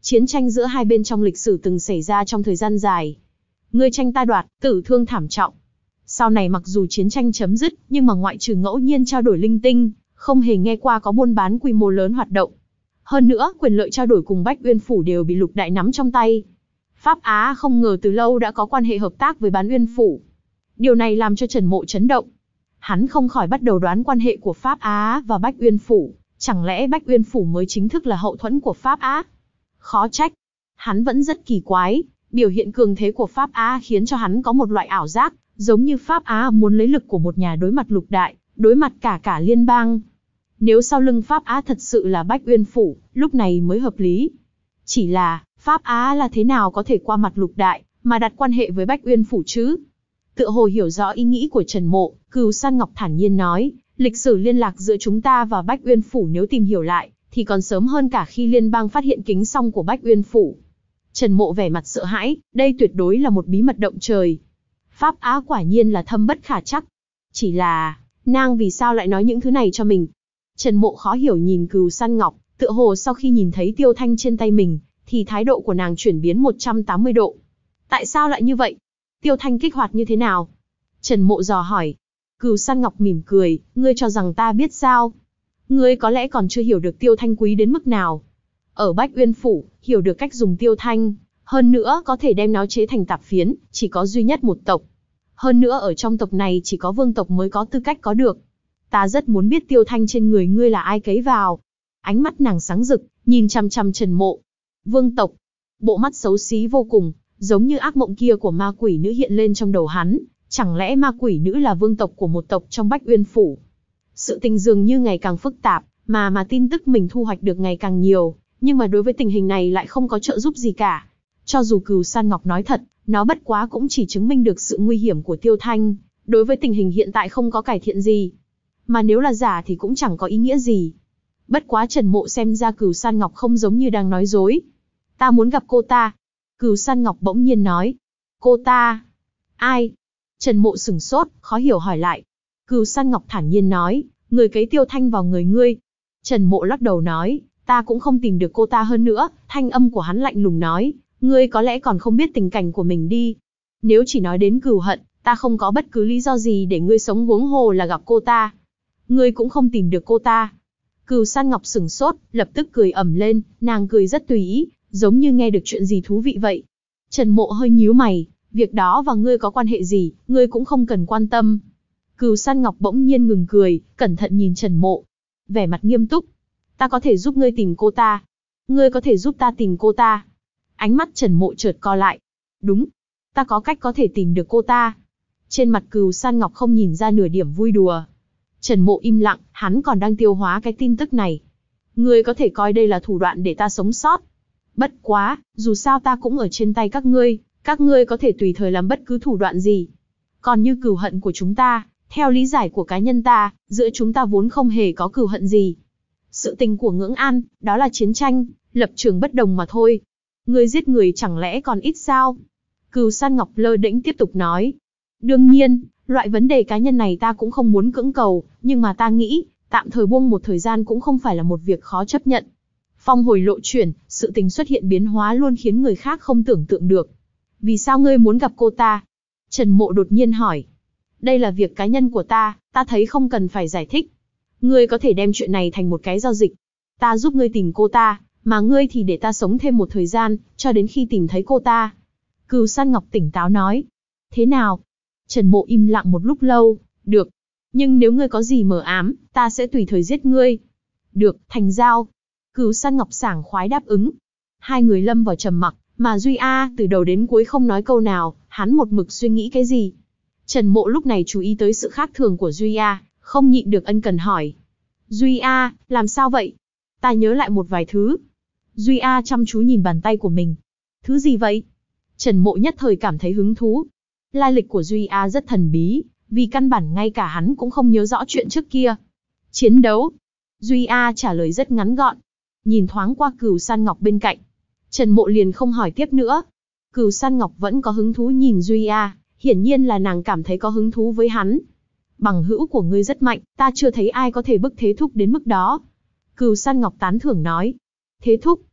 Speaker 1: Chiến tranh giữa hai bên trong lịch sử từng xảy ra trong thời gian dài. Ngươi tranh ta đoạt, tử thương thảm trọng. Sau này mặc dù chiến tranh chấm dứt, nhưng mà ngoại trừ ngẫu nhiên trao đổi linh tinh, không hề nghe qua có buôn bán quy mô lớn hoạt động. Hơn nữa, quyền lợi trao đổi cùng Bách Uyên Phủ đều bị Lục Đại nắm trong tay. Pháp Á không ngờ từ lâu đã có quan hệ hợp tác với Bán Uyên Phủ. Điều này làm cho Trần Mộ chấn động. Hắn không khỏi bắt đầu đoán quan hệ của Pháp Á và Bách Uyên Phủ. Chẳng lẽ Bách Uyên Phủ mới chính thức là hậu thuẫn của Pháp Á? Khó trách. Hắn vẫn rất kỳ quái. Biểu hiện cường thế của Pháp Á khiến cho hắn có một loại ảo giác, giống như Pháp Á muốn lấy lực của một nhà đối mặt Lục Đại, đối mặt cả cả liên bang. Nếu sau lưng Pháp Á thật sự là Bách Uyên Phủ, lúc này mới hợp lý. Chỉ là, Pháp Á là thế nào có thể qua mặt Lục Đại, mà đặt quan hệ với Bách Uyên Phủ chứ? Tựa hồ hiểu rõ ý nghĩ của Trần Mộ, Cửu San Ngọc thản nhiên nói, lịch sử liên lạc giữa chúng ta và Bách Uyên Phủ nếu tìm hiểu lại, thì còn sớm hơn cả khi liên bang phát hiện kính song của Bách Uyên Phủ. Trần Mộ vẻ mặt sợ hãi, đây tuyệt đối là một bí mật động trời. Pháp Á quả nhiên là thâm bất khả trắc. Chỉ là, nàng vì sao lại nói những thứ này cho mình? Trần Mộ khó hiểu nhìn Cửu San Ngọc, tựa hồ sau khi nhìn thấy tiêu thanh trên tay mình, thì thái độ của nàng chuyển biến một trăm tám mươi độ. Tại sao lại như vậy? Tiêu thanh kích hoạt như thế nào? Trần Mộ dò hỏi. Cửu San Ngọc mỉm cười, ngươi cho rằng ta biết sao? Ngươi có lẽ còn chưa hiểu được tiêu thanh quý đến mức nào. Ở Bách Uyên Phủ, hiểu được cách dùng tiêu thanh, hơn nữa có thể đem nó chế thành tạp phiến, chỉ có duy nhất một tộc. Hơn nữa ở trong tộc này chỉ có vương tộc mới có tư cách có được. Ta rất muốn biết tiêu thanh trên người ngươi là ai cấy vào. Ánh mắt nàng sáng rực, nhìn chăm chăm Trần Mộ. Vương tộc. Bộ mắt xấu xí vô cùng, giống như ác mộng kia của ma quỷ nữ hiện lên trong đầu hắn. Chẳng lẽ ma quỷ nữ là vương tộc của một tộc trong Bách Uyên Phủ? Sự tình dường như ngày càng phức tạp, mà mà tin tức mình thu hoạch được ngày càng nhiều. Nhưng mà đối với tình hình này lại không có trợ giúp gì cả. Cho dù Cửu San Ngọc nói thật, nó bất quá cũng chỉ chứng minh được sự nguy hiểm của tiêu thanh. Đối với tình hình hiện tại không có cải thiện gì. Mà nếu là giả thì cũng chẳng có ý nghĩa gì. Bất quá Trần Mộ xem ra Cửu San Ngọc không giống như đang nói dối. Ta muốn gặp cô ta. Cửu San Ngọc bỗng nhiên nói. Cô ta? Ai? Trần Mộ sửng sốt, khó hiểu hỏi lại. Cửu San Ngọc thản nhiên nói, người cấy tiêu thanh vào người ngươi. Trần Mộ lắc đầu nói, ta cũng không tìm được cô ta hơn nữa. Thanh âm của hắn lạnh lùng nói, ngươi có lẽ còn không biết tình cảnh của mình đi. Nếu chỉ nói đến cừu hận, ta không có bất cứ lý do gì để ngươi sống, huống hồ là gặp cô ta. Ngươi cũng không tìm được cô ta. Cửu San Ngọc sửng sốt, lập tức cười ầm lên, nàng cười rất tùy ý, giống như nghe được chuyện gì thú vị vậy. Trần Mộ hơi nhíu mày, việc đó và ngươi có quan hệ gì, ngươi cũng không cần quan tâm. Cửu San Ngọc bỗng nhiên ngừng cười, cẩn thận nhìn Trần Mộ, vẻ mặt nghiêm túc. Ta có thể giúp ngươi tìm cô ta. Ngươi có thể giúp ta tìm cô ta. Ánh mắt Trần Mộ chợt co lại. Đúng, ta có cách có thể tìm được cô ta. Trên mặt Cửu San Ngọc không nhìn ra nửa điểm vui đùa. Trần Mộ im lặng, hắn còn đang tiêu hóa cái tin tức này. Ngươi có thể coi đây là thủ đoạn để ta sống sót. Bất quá, dù sao ta cũng ở trên tay các ngươi, các ngươi có thể tùy thời làm bất cứ thủ đoạn gì. Còn như cừu hận của chúng ta, theo lý giải của cá nhân ta, giữa chúng ta vốn không hề có cừu hận gì. Sự tình của Ngưỡng An, đó là chiến tranh, lập trường bất đồng mà thôi. Ngươi giết người chẳng lẽ còn ít sao? Cửu San Ngọc lơ đễnh tiếp tục nói. Đương nhiên, loại vấn đề cá nhân này ta cũng không muốn cưỡng cầu, nhưng mà ta nghĩ, tạm thời buông một thời gian cũng không phải là một việc khó chấp nhận. Phong hồi lộ chuyển, sự tình xuất hiện biến hóa luôn khiến người khác không tưởng tượng được. Vì sao ngươi muốn gặp cô ta? Trần Mộ đột nhiên hỏi. Đây là việc cá nhân của ta, ta thấy không cần phải giải thích. Ngươi có thể đem chuyện này thành một cái giao dịch. Ta giúp ngươi tìm cô ta, mà ngươi thì để ta sống thêm một thời gian, cho đến khi tìm thấy cô ta. Cửu San Ngọc tỉnh táo nói. Thế nào? Trần Mộ im lặng một lúc lâu. Được. Nhưng nếu ngươi có gì mờ ám, ta sẽ tùy thời giết ngươi. Được, thành giao. Cửu San Ngọc sảng khoái đáp ứng. Hai người lâm vào trầm mặc, mà Duy A từ đầu đến cuối không nói câu nào, hắn một mực suy nghĩ cái gì. Trần Mộ lúc này chú ý tới sự khác thường của Duy A, không nhịn được ân cần hỏi. Duy A, làm sao vậy? Ta nhớ lại một vài thứ. Duy A chăm chú nhìn bàn tay của mình. Thứ gì vậy? Trần Mộ nhất thời cảm thấy hứng thú. Lai lịch của Duy A rất thần bí, vì căn bản ngay cả hắn cũng không nhớ rõ chuyện trước kia. Chiến đấu. Duy A trả lời rất ngắn gọn. Nhìn thoáng qua Cửu San Ngọc bên cạnh, Trần Mộ liền không hỏi tiếp nữa. Cửu San Ngọc vẫn có hứng thú nhìn Duy A, hiển nhiên là nàng cảm thấy có hứng thú với hắn. Bằng hữu của ngươi rất mạnh, ta chưa thấy ai có thể bức Thế Thúc đến mức đó. Cửu San Ngọc tán thưởng nói. Thế Thúc?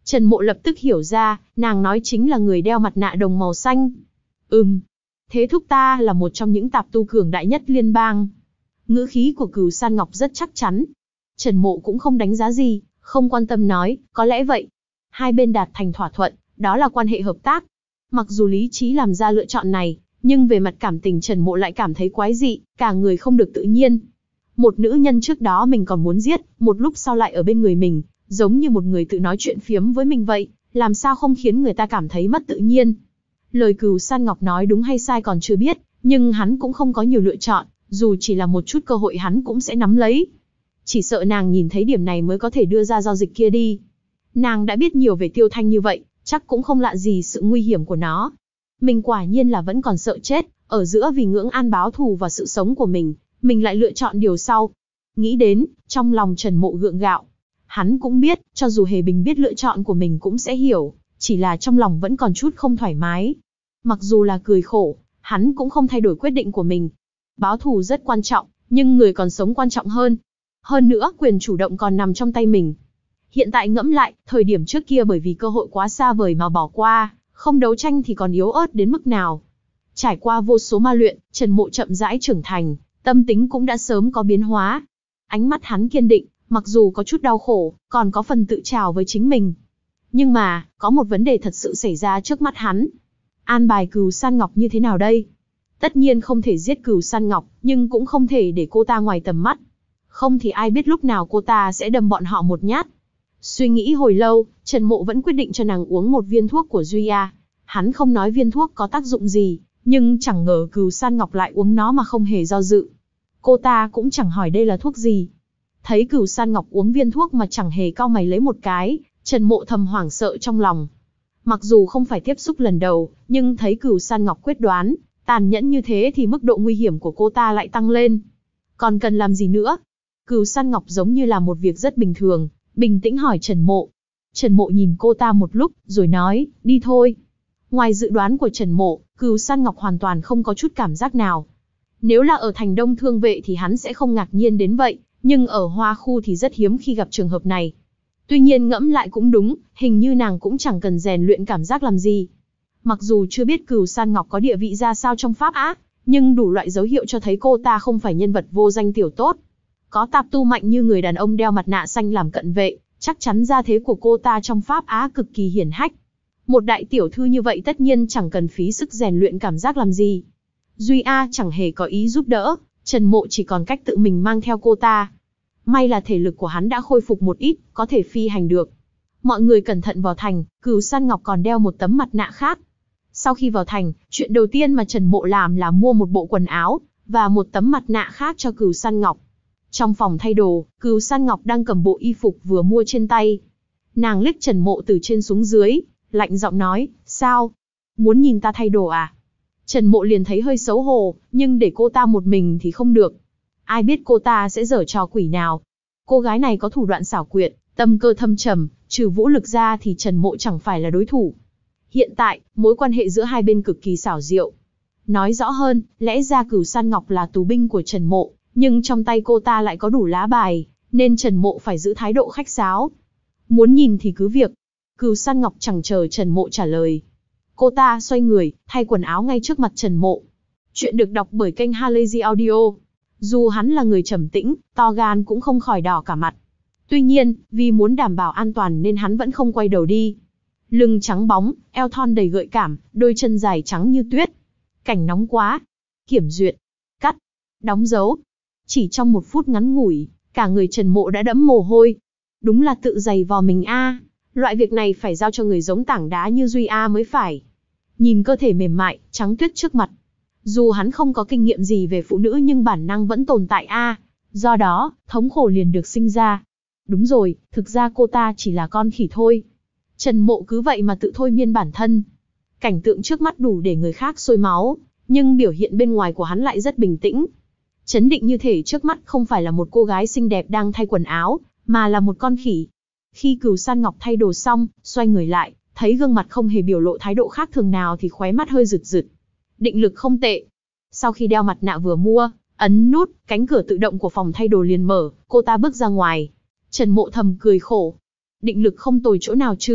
Speaker 1: Trần Mộ lập tức hiểu ra, nàng nói chính là người đeo mặt nạ đồng màu xanh. Ừm, thế thúc ta là một trong những tạp tu cường đại nhất liên bang. Ngữ khí của Cửu San Ngọc rất chắc chắn. Trần Mộ cũng không đánh giá gì, không quan tâm nói, có lẽ vậy. Hai bên đạt thành thỏa thuận, đó là quan hệ hợp tác. Mặc dù lý trí làm ra lựa chọn này, nhưng về mặt cảm tình Trần Mộ lại cảm thấy quái dị, cả người không được tự nhiên. Một nữ nhân trước đó mình còn muốn giết, một lúc sau lại ở bên người mình, giống như một người tự nói chuyện phiếm với mình vậy, làm sao không khiến người ta cảm thấy mất tự nhiên. Lời Cửu San Ngọc nói đúng hay sai còn chưa biết, nhưng hắn cũng không có nhiều lựa chọn, dù chỉ là một chút cơ hội hắn cũng sẽ nắm lấy. Chỉ sợ nàng nhìn thấy điểm này mới có thể đưa ra giao dịch kia đi. Nàng đã biết nhiều về Tiêu Thanh như vậy, chắc cũng không lạ gì sự nguy hiểm của nó. Mình quả nhiên là vẫn còn sợ chết, ở giữa vì ngưỡng an báo thù và sự sống của mình, mình lại lựa chọn điều sau. Nghĩ đến, trong lòng Trần Mộ gượng gạo. Hắn cũng biết, cho dù Hề Bình biết lựa chọn của mình cũng sẽ hiểu, chỉ là trong lòng vẫn còn chút không thoải mái. Mặc dù là cười khổ, hắn cũng không thay đổi quyết định của mình. Báo thù rất quan trọng, nhưng người còn sống quan trọng hơn. Hơn nữa, quyền chủ động còn nằm trong tay mình. Hiện tại ngẫm lại, thời điểm trước kia bởi vì cơ hội quá xa vời mà bỏ qua, không đấu tranh thì còn yếu ớt đến mức nào. Trải qua vô số ma luyện, Trần Mộ chậm rãi trưởng thành, tâm tính cũng đã sớm có biến hóa. Ánh mắt hắn kiên định, mặc dù có chút đau khổ, còn có phần tự trào với chính mình. Nhưng mà, có một vấn đề thật sự xảy ra trước mắt hắn. An bài Cửu San Ngọc như thế nào đây? Tất nhiên không thể giết Cửu San Ngọc, nhưng cũng không thể để cô ta ngoài tầm mắt. Không thì ai biết lúc nào cô ta sẽ đâm bọn họ một nhát. Suy nghĩ hồi lâu, Trần Mộ vẫn quyết định cho nàng uống một viên thuốc của Duy A. Hắn không nói viên thuốc có tác dụng gì, nhưng chẳng ngờ Cửu San Ngọc lại uống nó mà không hề do dự. Cô ta cũng chẳng hỏi đây là thuốc gì. Thấy Cửu San Ngọc uống viên thuốc mà chẳng hề cau mày lấy một cái, Trần Mộ thầm hoảng sợ trong lòng. Mặc dù không phải tiếp xúc lần đầu, nhưng thấy Cửu San Ngọc quyết đoán, tàn nhẫn như thế thì mức độ nguy hiểm của cô ta lại tăng lên. Còn cần làm gì nữa? Cửu San Ngọc giống như là một việc rất bình thường, bình tĩnh hỏi Trần Mộ. Trần Mộ nhìn cô ta một lúc, rồi nói, đi thôi. Ngoài dự đoán của Trần Mộ, Cửu San Ngọc hoàn toàn không có chút cảm giác nào. Nếu là ở thành Đông Thương Vệ thì hắn sẽ không ngạc nhiên đến vậy, nhưng ở Hoa Khu thì rất hiếm khi gặp trường hợp này. Tuy nhiên ngẫm lại cũng đúng, hình như nàng cũng chẳng cần rèn luyện cảm giác làm gì. Mặc dù chưa biết Cửu San Ngọc có địa vị ra sao trong Pháp Á, nhưng đủ loại dấu hiệu cho thấy cô ta không phải nhân vật vô danh tiểu tốt. Có tạp tu mạnh như người đàn ông đeo mặt nạ xanh làm cận vệ, chắc chắn gia thế của cô ta trong Pháp Á cực kỳ hiển hách. Một đại tiểu thư như vậy tất nhiên chẳng cần phí sức rèn luyện cảm giác làm gì. Duy A chẳng hề có ý giúp đỡ, Trần Mộ chỉ còn cách tự mình mang theo cô ta. May là thể lực của hắn đã khôi phục một ít, có thể phi hành được. Mọi người cẩn thận vào thành, Cửu San Ngọc còn đeo một tấm mặt nạ khác. Sau khi vào thành, chuyện đầu tiên mà Trần Mộ làm là mua một bộ quần áo, và một tấm mặt nạ khác cho Cửu San Ngọc. Trong phòng thay đồ, Cửu San Ngọc đang cầm bộ y phục vừa mua trên tay. Nàng liếc Trần Mộ từ trên xuống dưới, lạnh giọng nói, sao? Muốn nhìn ta thay đồ à? Trần Mộ liền thấy hơi xấu hổ, nhưng để cô ta một mình thì không được. Ai biết cô ta sẽ giở trò quỷ nào. Cô gái này có thủ đoạn xảo quyệt, tâm cơ thâm trầm, trừ vũ lực ra thì Trần Mộ chẳng phải là đối thủ. Hiện tại, mối quan hệ giữa hai bên cực kỳ xảo diệu. Nói rõ hơn, lẽ ra Cửu San Ngọc là tù binh của Trần Mộ, nhưng trong tay cô ta lại có đủ lá bài, nên Trần Mộ phải giữ thái độ khách sáo. Muốn nhìn thì cứ việc. Cửu San Ngọc chẳng chờ Trần Mộ trả lời. Cô ta xoay người, thay quần áo ngay trước mặt Trần Mộ. Chuyện được đọc bởi kênh Halazy Audio. Dù hắn là người trầm tĩnh, to gan cũng không khỏi đỏ cả mặt. Tuy nhiên, vì muốn đảm bảo an toàn nên hắn vẫn không quay đầu đi. Lưng trắng bóng, eo thon đầy gợi cảm, đôi chân dài trắng như tuyết. Cảnh nóng quá. Kiểm duyệt. Cắt. Đóng dấu. Chỉ trong một phút ngắn ngủi, cả người Trần Mộ đã đẫm mồ hôi. Đúng là tự giày vò mình a. Loại việc này phải giao cho người giống tảng đá như Duy A mới phải. Nhìn cơ thể mềm mại, trắng tuyết trước mặt. Dù hắn không có kinh nghiệm gì về phụ nữ nhưng bản năng vẫn tồn tại a. Do đó, thống khổ liền được sinh ra. Đúng rồi, thực ra cô ta chỉ là con khỉ thôi. Trần Mộ cứ vậy mà tự thôi miên bản thân. Cảnh tượng trước mắt đủ để người khác sôi máu, nhưng biểu hiện bên ngoài của hắn lại rất bình tĩnh. Chấn định như thể trước mắt không phải là một cô gái xinh đẹp đang thay quần áo, mà là một con khỉ. Khi Cửu San Ngọc thay đồ xong, xoay người lại, thấy gương mặt không hề biểu lộ thái độ khác thường nào thì khóe mắt hơi rực rực. Định lực không tệ. Sau khi đeo mặt nạ vừa mua, ấn nút, cánh cửa tự động của phòng thay đồ liền mở, cô ta bước ra ngoài. Trần Mộ thầm cười khổ. Định lực không tồi chỗ nào chứ,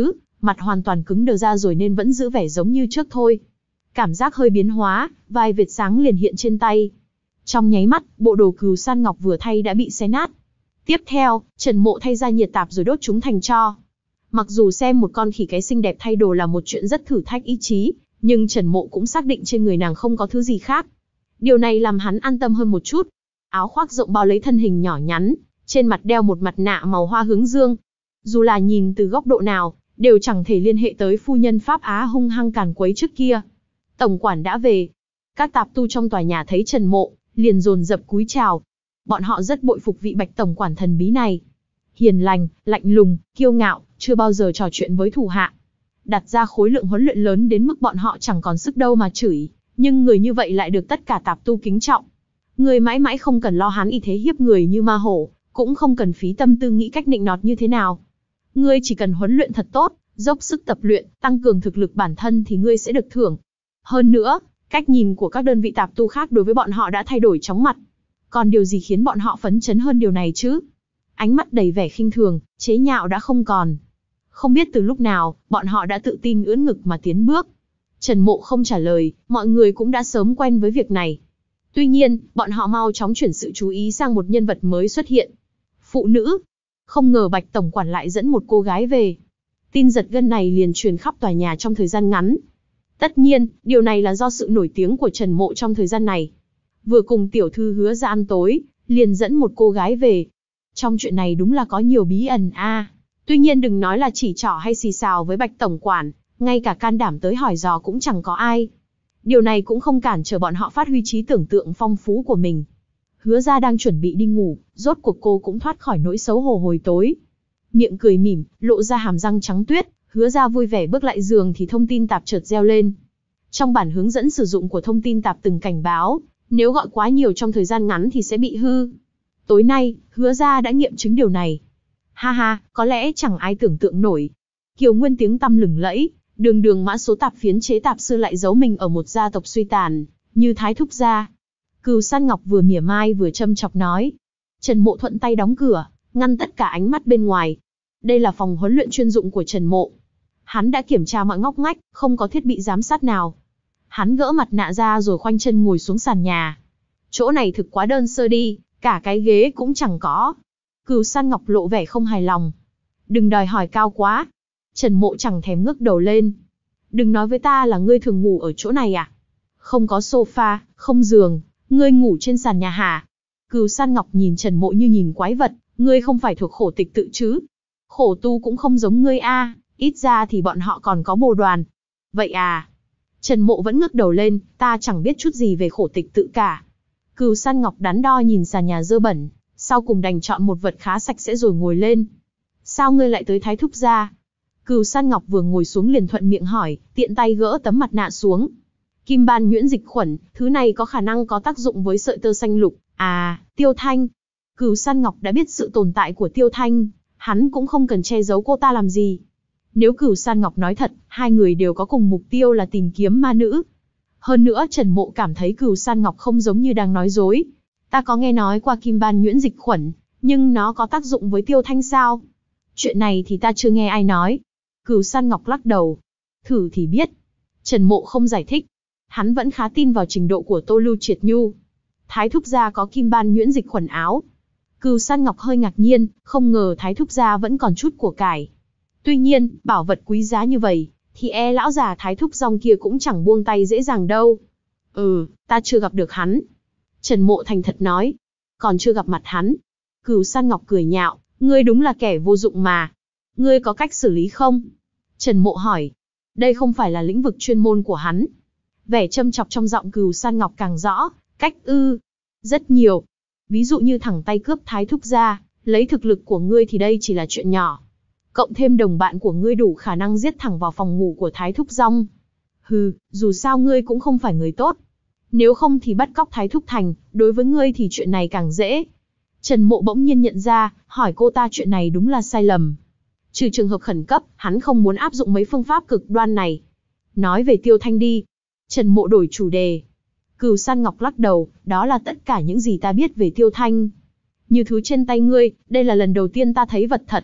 Speaker 1: mặt hoàn toàn cứng đờ ra rồi nên vẫn giữ vẻ giống như trước thôi. Cảm giác hơi biến hóa, vài vệt sáng liền hiện trên tay. Trong nháy mắt, bộ đồ Cừu San Ngọc vừa thay đã bị xé nát. Tiếp theo, Trần Mộ thay ra nhiệt tạp rồi đốt chúng thành tro. Mặc dù xem một con khỉ cái xinh đẹp thay đồ là một chuyện rất thử thách ý chí, nhưng Trần Mộ cũng xác định trên người nàng không có thứ gì khác. Điều này làm hắn an tâm hơn một chút. Áo khoác rộng bao lấy thân hình nhỏ nhắn, trên mặt đeo một mặt nạ màu hoa hướng dương. Dù là nhìn từ góc độ nào, đều chẳng thể liên hệ tới phu nhân Pháp Á hung hăng càn quấy trước kia. Tổng quản đã về. Các tạp tu trong tòa nhà thấy Trần Mộ, liền dồn dập cúi chào. Bọn họ rất bội phục vị Bạch tổng quản thần bí này. Hiền lành, lạnh lùng, kiêu ngạo, chưa bao giờ trò chuyện với thủ hạ. Đặt ra khối lượng huấn luyện lớn đến mức bọn họ chẳng còn sức đâu mà chửi, nhưng người như vậy lại được tất cả tạp tu kính trọng. Người mãi mãi không cần lo hắn y thế hiếp người như ma hổ, cũng không cần phí tâm tư nghĩ cách nịnh nọt như thế nào. Ngươi chỉ cần huấn luyện thật tốt, dốc sức tập luyện, tăng cường thực lực bản thân thì ngươi sẽ được thưởng. Hơn nữa, cách nhìn của các đơn vị tạp tu khác đối với bọn họ đã thay đổi chóng mặt. Còn điều gì khiến bọn họ phấn chấn hơn điều này chứ? Ánh mắt đầy vẻ khinh thường, chế nhạo đã không còn. Không biết từ lúc nào, bọn họ đã tự tin ưỡn ngực mà tiến bước. Trần Mộ không trả lời, mọi người cũng đã sớm quen với việc này. Tuy nhiên, bọn họ mau chóng chuyển sự chú ý sang một nhân vật mới xuất hiện. Phụ nữ. Không ngờ Bạch tổng quản lại dẫn một cô gái về. Tin giật gân này liền truyền khắp tòa nhà trong thời gian ngắn. Tất nhiên, điều này là do sự nổi tiếng của Trần Mộ trong thời gian này. Vừa cùng tiểu thư Hứa ra ăn tối, liền dẫn một cô gái về. Trong chuyện này đúng là có nhiều bí ẩn a. À. Tuy nhiên đừng nói là chỉ trỏ hay xì xào với Bạch tổng quản, ngay cả can đảm tới hỏi dò cũng chẳng có ai. Điều này cũng không cản trở bọn họ phát huy trí tưởng tượng phong phú của mình. Hứa ra đang chuẩn bị đi ngủ, rốt cuộc cô cũng thoát khỏi nỗi xấu hổ hồi tối. Miệng cười mỉm, lộ ra hàm răng trắng tuyết, Hứa ra vui vẻ bước lại giường thì thông tin tạp chợt reo lên. Trong bản hướng dẫn sử dụng của thông tin tạp từng cảnh báo, nếu gọi quá nhiều trong thời gian ngắn thì sẽ bị hư. Tối nay, Hứa ra đã nghiệm chứng điều này. Ha ha, có lẽ chẳng ai tưởng tượng nổi. Kiều Nguyên tiếng tăm lừng lẫy, đường đường mã số tạp phiến chế tạp sư lại giấu mình ở một gia tộc suy tàn, như Thái Thúc gia. Cừu San Ngọc vừa mỉa mai vừa châm chọc nói. Trần Mộ thuận tay đóng cửa, ngăn tất cả ánh mắt bên ngoài. Đây là phòng huấn luyện chuyên dụng của Trần Mộ. Hắn đã kiểm tra mọi ngóc ngách, không có thiết bị giám sát nào. Hắn gỡ mặt nạ ra rồi khoanh chân ngồi xuống sàn nhà. Chỗ này thực quá đơn sơ đi, cả cái ghế cũng chẳng có. Cừu San Ngọc lộ vẻ không hài lòng. Đừng đòi hỏi cao quá. Trần Mộ chẳng thèm ngước đầu lên. Đừng nói với ta là ngươi thường ngủ ở chỗ này à? Không có sofa, không giường, ngươi ngủ trên sàn nhà hả? Cừu San Ngọc nhìn Trần Mộ như nhìn quái vật, ngươi không phải thuộc khổ tịch tự chứ? Khổ tu cũng không giống ngươi a, ít ra thì bọn họ còn có bồ đoàn. Vậy à? Trần Mộ vẫn ngước đầu lên, ta chẳng biết chút gì về khổ tịch tự cả. Cừu San Ngọc đắn đo nhìn sàn nhà dơ bẩn, sau cùng đành chọn một vật khá sạch sẽ rồi ngồi lên. Sao ngươi lại tới Thái Thúc gia? Cừu San Ngọc vừa ngồi xuống liền thuận miệng hỏi, tiện tay gỡ tấm mặt nạ xuống. Kim ban nhuyễn dịch khuẩn, thứ này có khả năng có tác dụng với sợi tơ xanh lục. À, Tiêu Thanh. Cừu San Ngọc đã biết sự tồn tại của Tiêu Thanh, hắn cũng không cần che giấu cô ta làm gì. Nếu Cừu San Ngọc nói thật, hai người đều có cùng mục tiêu là tìm kiếm ma nữ. Hơn nữa Trần Mộ cảm thấy Cừu San Ngọc không giống như đang nói dối. Ta có nghe nói qua kim ban nhuyễn dịch khuẩn, nhưng nó có tác dụng với Tiêu Thanh sao? Chuyện này thì ta chưa nghe ai nói. Cừu San Ngọc lắc đầu. Thử thì biết. Trần Mộ không giải thích. Hắn vẫn khá tin vào trình độ của Tô Lưu Triệt Nhu. Thái Thúc gia có kim ban nhuyễn dịch khuẩn áo. Cừu San Ngọc hơi ngạc nhiên, không ngờ Thái Thúc gia vẫn còn chút của cải. Tuy nhiên, bảo vật quý giá như vậy, thì e lão già Thái Thúc Dòng kia cũng chẳng buông tay dễ dàng đâu. Ừ, ta chưa gặp được hắn. Trần Mộ thành thật nói. Còn chưa gặp mặt hắn. Cừu San Ngọc cười nhạo, ngươi đúng là kẻ vô dụng mà. Ngươi có cách xử lý không? Trần Mộ hỏi. Đây không phải là lĩnh vực chuyên môn của hắn. Vẻ châm chọc trong giọng Cừu San Ngọc càng rõ. Cách ư? Rất nhiều. Ví dụ như thẳng tay cướp Thái Thúc gia, lấy thực lực của ngươi thì đây chỉ là chuyện nhỏ. Cộng thêm đồng bạn của ngươi đủ khả năng giết thẳng vào phòng ngủ của Thái Thúc Dòng. Hừ, dù sao ngươi cũng không phải người tốt. Nếu không thì bắt cóc Thái Thúc Thành, đối với ngươi thì chuyện này càng dễ. Trần Mộ bỗng nhiên nhận ra, hỏi cô ta chuyện này đúng là sai lầm. Trừ trường hợp khẩn cấp, hắn không muốn áp dụng mấy phương pháp cực đoan này. Nói về Tiêu Thanh đi. Trần Mộ đổi chủ đề. Cừu San Ngọc lắc đầu, đó là tất cả những gì ta biết về Tiêu Thanh. Như thứ trên tay ngươi, đây là lần đầu tiên ta thấy vật thật.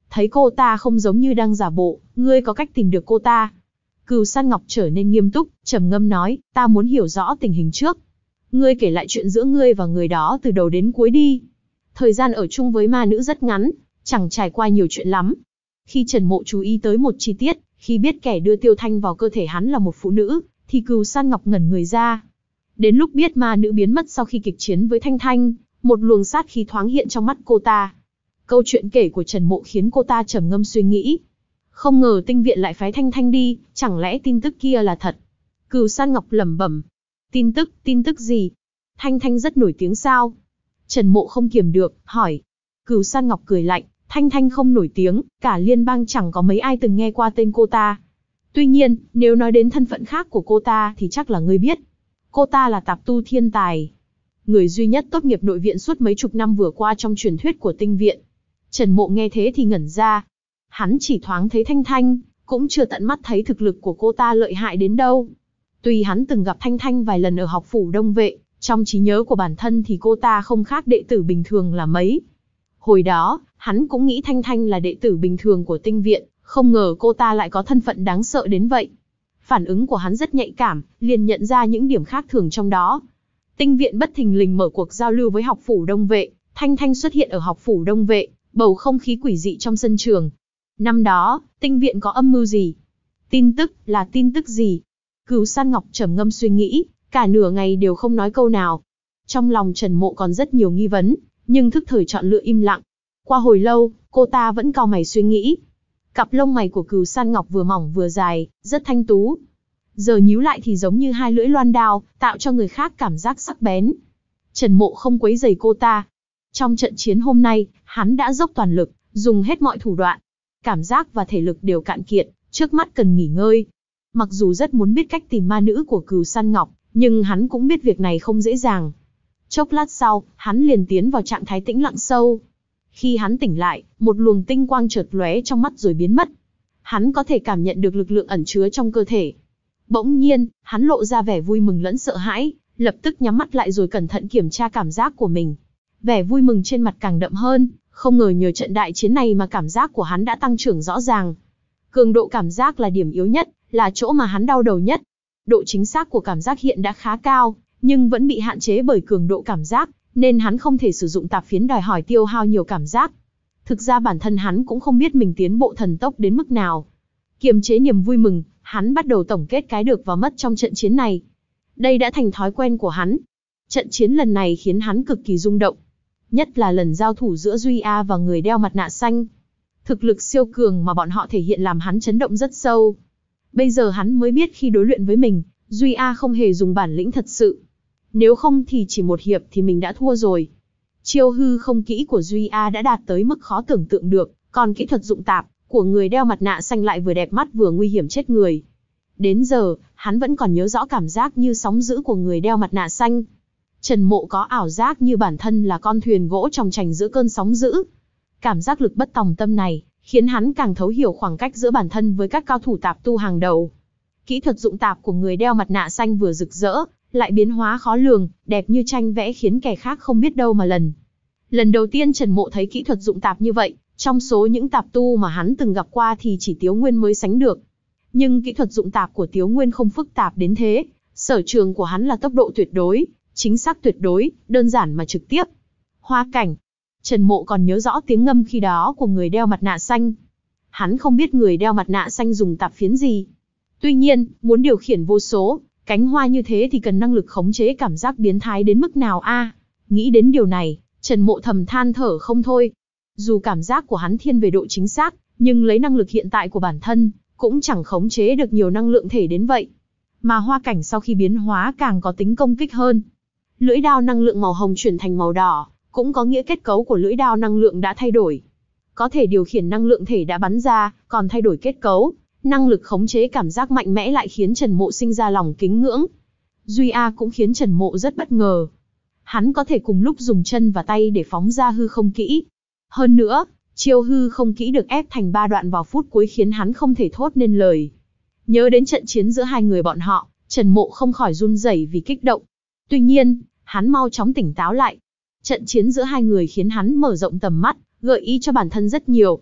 Speaker 1: Thấy cô ta không giống như đang giả bộ, ngươi có cách tìm được cô ta. Cửu San Ngọc trở nên nghiêm túc, trầm ngâm nói, ta muốn hiểu rõ tình hình trước. Ngươi kể lại chuyện giữa ngươi và người đó từ đầu đến cuối đi. Thời gian ở chung với ma nữ rất ngắn, chẳng trải qua nhiều chuyện lắm. Khi Trần Mộ chú ý tới một chi tiết, khi biết kẻ đưa Tiêu Thanh vào cơ thể hắn là một phụ nữ, thì Cửu San Ngọc ngẩn người ra. Đến lúc biết ma nữ biến mất sau khi kịch chiến với Thanh Thanh, một luồng sát khí thoáng hiện trong mắt cô ta. Câu chuyện kể của Trần Mộ khiến cô ta trầm ngâm suy nghĩ. Không ngờ tinh viện lại phái Thanh Thanh đi, chẳng lẽ tin tức kia là thật? Cửu San Ngọc lẩm bẩm. Tin tức, tin tức gì? Thanh Thanh rất nổi tiếng sao? Trần Mộ không kiềm được, hỏi. Cửu San Ngọc cười lạnh, Thanh Thanh không nổi tiếng, cả liên bang chẳng có mấy ai từng nghe qua tên cô ta. Tuy nhiên, nếu nói đến thân phận khác của cô ta thì chắc là ngươi biết. Cô ta là tạp tu thiên tài. Người duy nhất tốt nghiệp nội viện suốt mấy chục năm vừa qua trong truyền thuyết của tinh viện. Trần Mộ nghe thế thì ngẩn ra. Hắn chỉ thoáng thấy Thanh Thanh, cũng chưa tận mắt thấy thực lực của cô ta lợi hại đến đâu. Tuy hắn từng gặp Thanh Thanh vài lần ở học phủ Đông Vệ, trong trí nhớ của bản thân thì cô ta không khác đệ tử bình thường là mấy. Hồi đó, hắn cũng nghĩ Thanh Thanh là đệ tử bình thường của tinh viện, không ngờ cô ta lại có thân phận đáng sợ đến vậy. Phản ứng của hắn rất nhạy cảm, liền nhận ra những điểm khác thường trong đó. Tinh viện bất thình lình mở cuộc giao lưu với học phủ Đông Vệ, Thanh Thanh xuất hiện ở học phủ Đông Vệ, bầu không khí quỷ dị trong sân trường. Năm đó, tinh viện có âm mưu gì? Tin tức, là tin tức gì? Cửu San Ngọc trầm ngâm suy nghĩ, cả nửa ngày đều không nói câu nào. Trong lòng Trần Mộ còn rất nhiều nghi vấn, nhưng thức thời chọn lựa im lặng. Qua hồi lâu, cô ta vẫn cau mày suy nghĩ. Cặp lông mày của Cửu San Ngọc vừa mỏng vừa dài, rất thanh tú. Giờ nhíu lại thì giống như hai lưỡi loan đao, tạo cho người khác cảm giác sắc bén. Trần Mộ không quấy rầy cô ta. Trong trận chiến hôm nay, hắn đã dốc toàn lực, dùng hết mọi thủ đoạn. Cảm giác và thể lực đều cạn kiệt, trước mắt cần nghỉ ngơi. Mặc dù rất muốn biết cách tìm ma nữ của Cửu San Ngọc, nhưng hắn cũng biết việc này không dễ dàng. Chốc lát sau, hắn liền tiến vào trạng thái tĩnh lặng sâu. Khi hắn tỉnh lại, một luồng tinh quang chợt lóe trong mắt rồi biến mất. Hắn có thể cảm nhận được lực lượng ẩn chứa trong cơ thể. Bỗng nhiên, hắn lộ ra vẻ vui mừng lẫn sợ hãi, lập tức nhắm mắt lại rồi cẩn thận kiểm tra cảm giác của mình. Vẻ vui mừng trên mặt càng đậm hơn, không ngờ nhờ trận đại chiến này mà cảm giác của hắn đã tăng trưởng rõ ràng. Cường độ cảm giác là điểm yếu nhất, là chỗ mà hắn đau đầu nhất. Độ chính xác của cảm giác hiện đã khá cao, nhưng vẫn bị hạn chế bởi cường độ cảm giác, nên hắn không thể sử dụng tạp phiến đòi hỏi tiêu hao nhiều cảm giác. Thực ra bản thân hắn cũng không biết mình tiến bộ thần tốc đến mức nào. Kiềm chế niềm vui mừng, hắn bắt đầu tổng kết cái được và mất trong trận chiến này. Đây đã thành thói quen của hắn. Trận chiến lần này khiến hắn cực kỳ rung động. Nhất là lần giao thủ giữa Duy A và người đeo mặt nạ xanh. Thực lực siêu cường mà bọn họ thể hiện làm hắn chấn động rất sâu. Bây giờ hắn mới biết khi đối luyện với mình, Duy A không hề dùng bản lĩnh thật sự. Nếu không thì chỉ một hiệp thì mình đã thua rồi. Chiêu hư không kỹ của Duy A đã đạt tới mức khó tưởng tượng được, còn kỹ thuật dụng tạp của người đeo mặt nạ xanh lại vừa đẹp mắt vừa nguy hiểm chết người. Đến giờ, hắn vẫn còn nhớ rõ cảm giác như sóng dữ của người đeo mặt nạ xanh. Trần Mộ có ảo giác như bản thân là con thuyền gỗ tròng trành giữa cơn sóng dữ. Cảm giác lực bất tòng tâm này, khiến hắn càng thấu hiểu khoảng cách giữa bản thân với các cao thủ tạp tu hàng đầu. Kỹ thuật dụng tạp của người đeo mặt nạ xanh vừa rực rỡ, lại biến hóa khó lường, đẹp như tranh vẽ khiến kẻ khác không biết đâu mà lần. Lần đầu tiên Trần Mộ thấy kỹ thuật dụng tạp như vậy, trong số những tạp tu mà hắn từng gặp qua thì chỉ Tiếu Nguyên mới sánh được. Nhưng kỹ thuật dụng tạp của Tiếu Nguyên không phức tạp đến thế, sở trường của hắn là tốc độ tuyệt đối, chính xác tuyệt đối, đơn giản mà trực tiếp. Hoa cảnh. Trần Mộ còn nhớ rõ tiếng ngâm khi đó của người đeo mặt nạ xanh. Hắn không biết người đeo mặt nạ xanh dùng tạp phiến gì. Tuy nhiên, muốn điều khiển vô số cánh hoa như thế thì cần năng lực khống chế cảm giác biến thái đến mức nào a? À, nghĩ đến điều này, Trần Mộ thầm than thở không thôi. Dù cảm giác của hắn thiên về độ chính xác, nhưng lấy năng lực hiện tại của bản thân, cũng chẳng khống chế được nhiều năng lượng thể đến vậy. Mà hoa cảnh sau khi biến hóa càng có tính công kích hơn. Lưỡi đao năng lượng màu hồng chuyển thành màu đỏ, cũng có nghĩa kết cấu của lưỡi đao năng lượng đã thay đổi. Có thể điều khiển năng lượng thể đã bắn ra, còn thay đổi kết cấu, năng lực khống chế cảm giác mạnh mẽ lại khiến Trần Mộ sinh ra lòng kính ngưỡng. Duy A cũng khiến Trần Mộ rất bất ngờ. Hắn có thể cùng lúc dùng chân và tay để phóng ra hư không kỹ. Hơn nữa, chiêu hư không kỹ được ép thành ba đoạn vào phút cuối khiến hắn không thể thốt nên lời. Nhớ đến trận chiến giữa hai người bọn họ, Trần Mộ không khỏi run rẩy vì kích động. Tuy nhiên, hắn mau chóng tỉnh táo lại. Trận chiến giữa hai người khiến hắn mở rộng tầm mắt, gợi ý cho bản thân rất nhiều.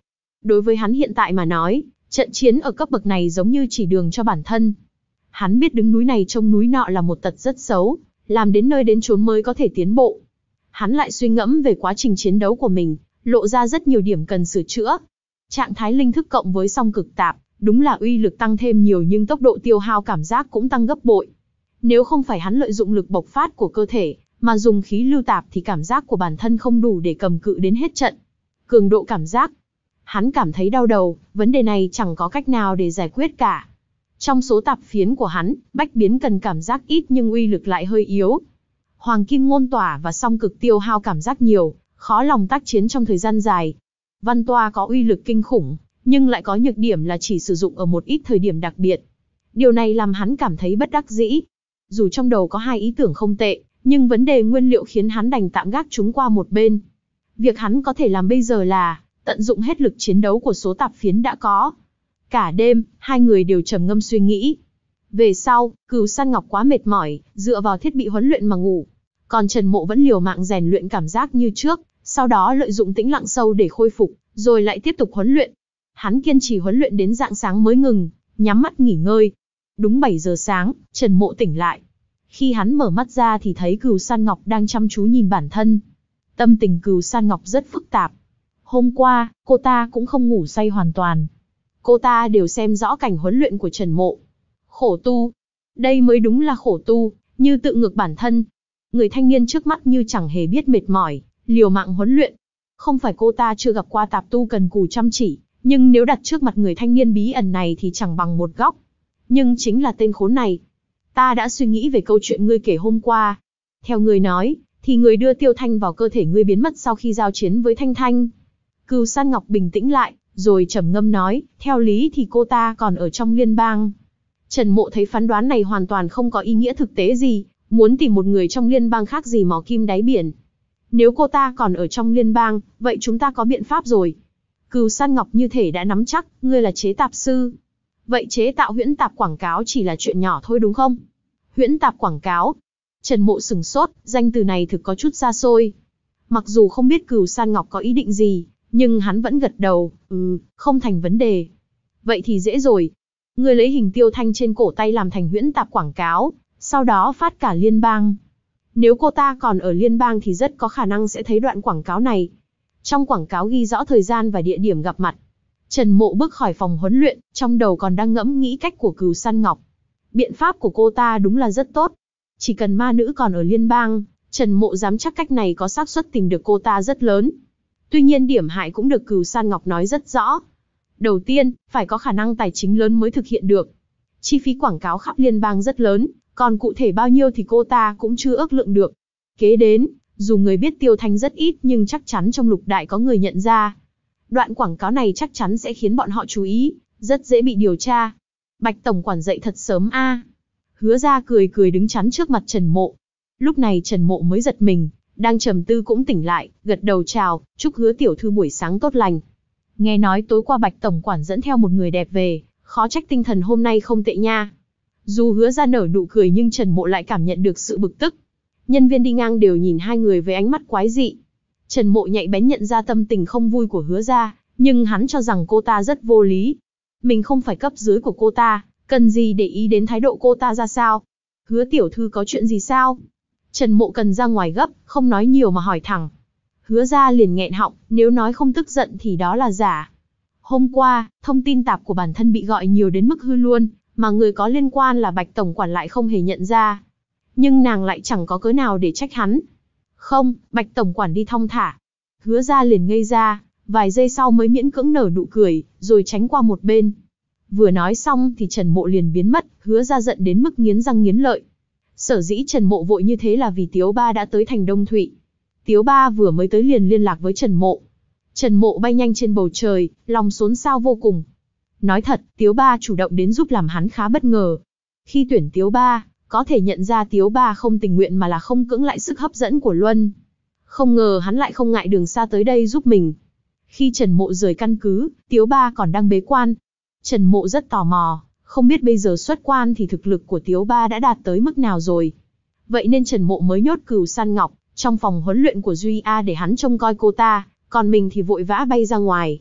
Speaker 1: Đối với hắn hiện tại mà nói, trận chiến ở cấp bậc này giống như chỉ đường cho bản thân. Hắn biết đứng núi này trông núi nọ là một tật rất xấu, làm đến nơi đến chốn mới có thể tiến bộ. Hắn lại suy ngẫm về quá trình chiến đấu của mình, lộ ra rất nhiều điểm cần sửa chữa. Trạng thái linh thức cộng với song cực tạp, đúng là uy lực tăng thêm nhiều nhưng tốc độ tiêu hao cảm giác cũng tăng gấp bội. Nếu không phải hắn lợi dụng lực bộc phát của cơ thể, mà dùng khí lưu tạp thì cảm giác của bản thân không đủ để cầm cự đến hết trận. Cường độ cảm giác. Hắn cảm thấy đau đầu, vấn đề này chẳng có cách nào để giải quyết cả. Trong số tạp phiến của hắn, bách biến cần cảm giác ít nhưng uy lực lại hơi yếu. Hoàng kim ngôn tỏa và song cực tiêu hao cảm giác nhiều, khó lòng tác chiến trong thời gian dài. Văn toa có uy lực kinh khủng, nhưng lại có nhược điểm là chỉ sử dụng ở một ít thời điểm đặc biệt. Điều này làm hắn cảm thấy bất đắc dĩ. Dù trong đầu có hai ý tưởng không tệ, nhưng vấn đề nguyên liệu khiến hắn đành tạm gác chúng qua một bên. Việc hắn có thể làm bây giờ là tận dụng hết lực chiến đấu của số tạp phiến đã có. Cả đêm, hai người đều trầm ngâm suy nghĩ. Về sau, Cửu San Ngọc quá mệt mỏi, dựa vào thiết bị huấn luyện mà ngủ. Còn Trần Mộ vẫn liều mạng rèn luyện cảm giác như trước, sau đó lợi dụng tĩnh lặng sâu để khôi phục, rồi lại tiếp tục huấn luyện. Hắn kiên trì huấn luyện đến rạng sáng mới ngừng, nhắm mắt nghỉ ngơi. Đúng bảy giờ sáng, Trần Mộ tỉnh lại. Khi hắn mở mắt ra thì thấy Cửu San Ngọc đang chăm chú nhìn bản thân. Tâm tình Cửu San Ngọc rất phức tạp. Hôm qua, cô ta cũng không ngủ say hoàn toàn. Cô ta đều xem rõ cảnh huấn luyện của Trần Mộ. Khổ tu. Đây mới đúng là khổ tu, như tự ngược bản thân. Người thanh niên trước mắt như chẳng hề biết mệt mỏi, liều mạng huấn luyện. Không phải cô ta chưa gặp qua tạp tu cần cù chăm chỉ, nhưng nếu đặt trước mặt người thanh niên bí ẩn này thì chẳng bằng một góc. Nhưng chính là tên khốn này. Ta đã suy nghĩ về câu chuyện ngươi kể hôm qua. Theo ngươi nói, thì người đưa Tiêu Thanh vào cơ thể ngươi biến mất sau khi giao chiến với Thanh Thanh. Cửu San Ngọc bình tĩnh lại, rồi trầm ngâm nói, theo lý thì cô ta còn ở trong liên bang. Trần Mộ thấy phán đoán này hoàn toàn không có ý nghĩa thực tế gì, muốn tìm một người trong liên bang khác gì mò kim đáy biển. Nếu cô ta còn ở trong liên bang, vậy chúng ta có biện pháp rồi. Cửu San Ngọc như thể đã nắm chắc, ngươi là chế tạp sư. Vậy chế tạo huyễn tạp quảng cáo chỉ là chuyện nhỏ thôi đúng không? Huyễn tạp quảng cáo. Trần Mộ sừng sốt, danh từ này thực có chút xa xôi. Mặc dù không biết Cửu San Ngọc có ý định gì, nhưng hắn vẫn gật đầu, ừ, không thành vấn đề. Vậy thì dễ rồi. Ngươi lấy hình Tiêu Thanh trên cổ tay làm thành huyễn tạp quảng cáo, sau đó phát cả liên bang. Nếu cô ta còn ở liên bang thì rất có khả năng sẽ thấy đoạn quảng cáo này. Trong quảng cáo ghi rõ thời gian và địa điểm gặp mặt. Trần Mộ bước khỏi phòng huấn luyện, trong đầu còn đang ngẫm nghĩ cách của Cửu San Ngọc. Biện pháp của cô ta đúng là rất tốt. Chỉ cần ma nữ còn ở liên bang, Trần Mộ dám chắc cách này có xác suất tìm được cô ta rất lớn. Tuy nhiên điểm hại cũng được Cửu San Ngọc nói rất rõ. Đầu tiên, phải có khả năng tài chính lớn mới thực hiện được. Chi phí quảng cáo khắp liên bang rất lớn, còn cụ thể bao nhiêu thì cô ta cũng chưa ước lượng được. Kế đến, dù người biết Tiêu Thanh rất ít nhưng chắc chắn trong lục đại có người nhận ra. Đoạn quảng cáo này chắc chắn sẽ khiến bọn họ chú ý, rất dễ bị điều tra. Bạch tổng quản dậy thật sớm a. À. Hứa Ra cười cười đứng chắn trước mặt Trần Mộ. Lúc này Trần Mộ mới giật mình, đang trầm tư cũng tỉnh lại, gật đầu chào, chúc Hứa tiểu thư buổi sáng tốt lành. Nghe nói tối qua Bạch tổng quản dẫn theo một người đẹp về, khó trách tinh thần hôm nay không tệ nha. Dù Hứa Ra nở nụ cười nhưng Trần Mộ lại cảm nhận được sự bực tức. Nhân viên đi ngang đều nhìn hai người với ánh mắt quái dị. Trần Mộ nhạy bén nhận ra tâm tình không vui của Hứa Ra, nhưng hắn cho rằng cô ta rất vô lý. Mình không phải cấp dưới của cô ta, cần gì để ý đến thái độ cô ta ra sao. Hứa tiểu thư có chuyện gì sao? Trần Mộ cần ra ngoài gấp, không nói nhiều mà hỏi thẳng. Hứa Ra liền nghẹn họng, nếu nói không tức giận thì đó là giả. Hôm qua, thông tin tạp của bản thân bị gọi nhiều đến mức hư luôn, mà người có liên quan là Bạch tổng quản lại không hề nhận ra. Nhưng nàng lại chẳng có cớ nào để trách hắn. Không, Bạch tổng quản đi thong thả. Hứa Ra liền ngây ra, vài giây sau mới miễn cưỡng nở nụ cười, rồi tránh qua một bên. Vừa nói xong thì Trần Mộ liền biến mất, Hứa Ra giận đến mức nghiến răng nghiến lợi. Sở dĩ Trần Mộ vội như thế là vì Tiếu Ba đã tới thành Đông Thụy. Tiếu Ba vừa mới tới liền liên lạc với Trần Mộ. Trần Mộ bay nhanh trên bầu trời, lòng xốn xao vô cùng. Nói thật, Tiếu Ba chủ động đến giúp làm hắn khá bất ngờ. Khi tuyển Tiếu Ba, có thể nhận ra Tiếu Ba không tình nguyện mà là không cưỡng lại sức hấp dẫn của Luân. Không ngờ hắn lại không ngại đường xa tới đây giúp mình. Khi Trần Mộ rời căn cứ, Tiếu Ba còn đang bế quan. Trần Mộ rất tò mò, không biết bây giờ xuất quan thì thực lực của Tiếu Ba đã đạt tới mức nào rồi. Vậy nên Trần Mộ mới nhốt Cửu San Ngọc trong phòng huấn luyện của Duy A để hắn trông coi cô ta, còn mình thì vội vã bay ra ngoài.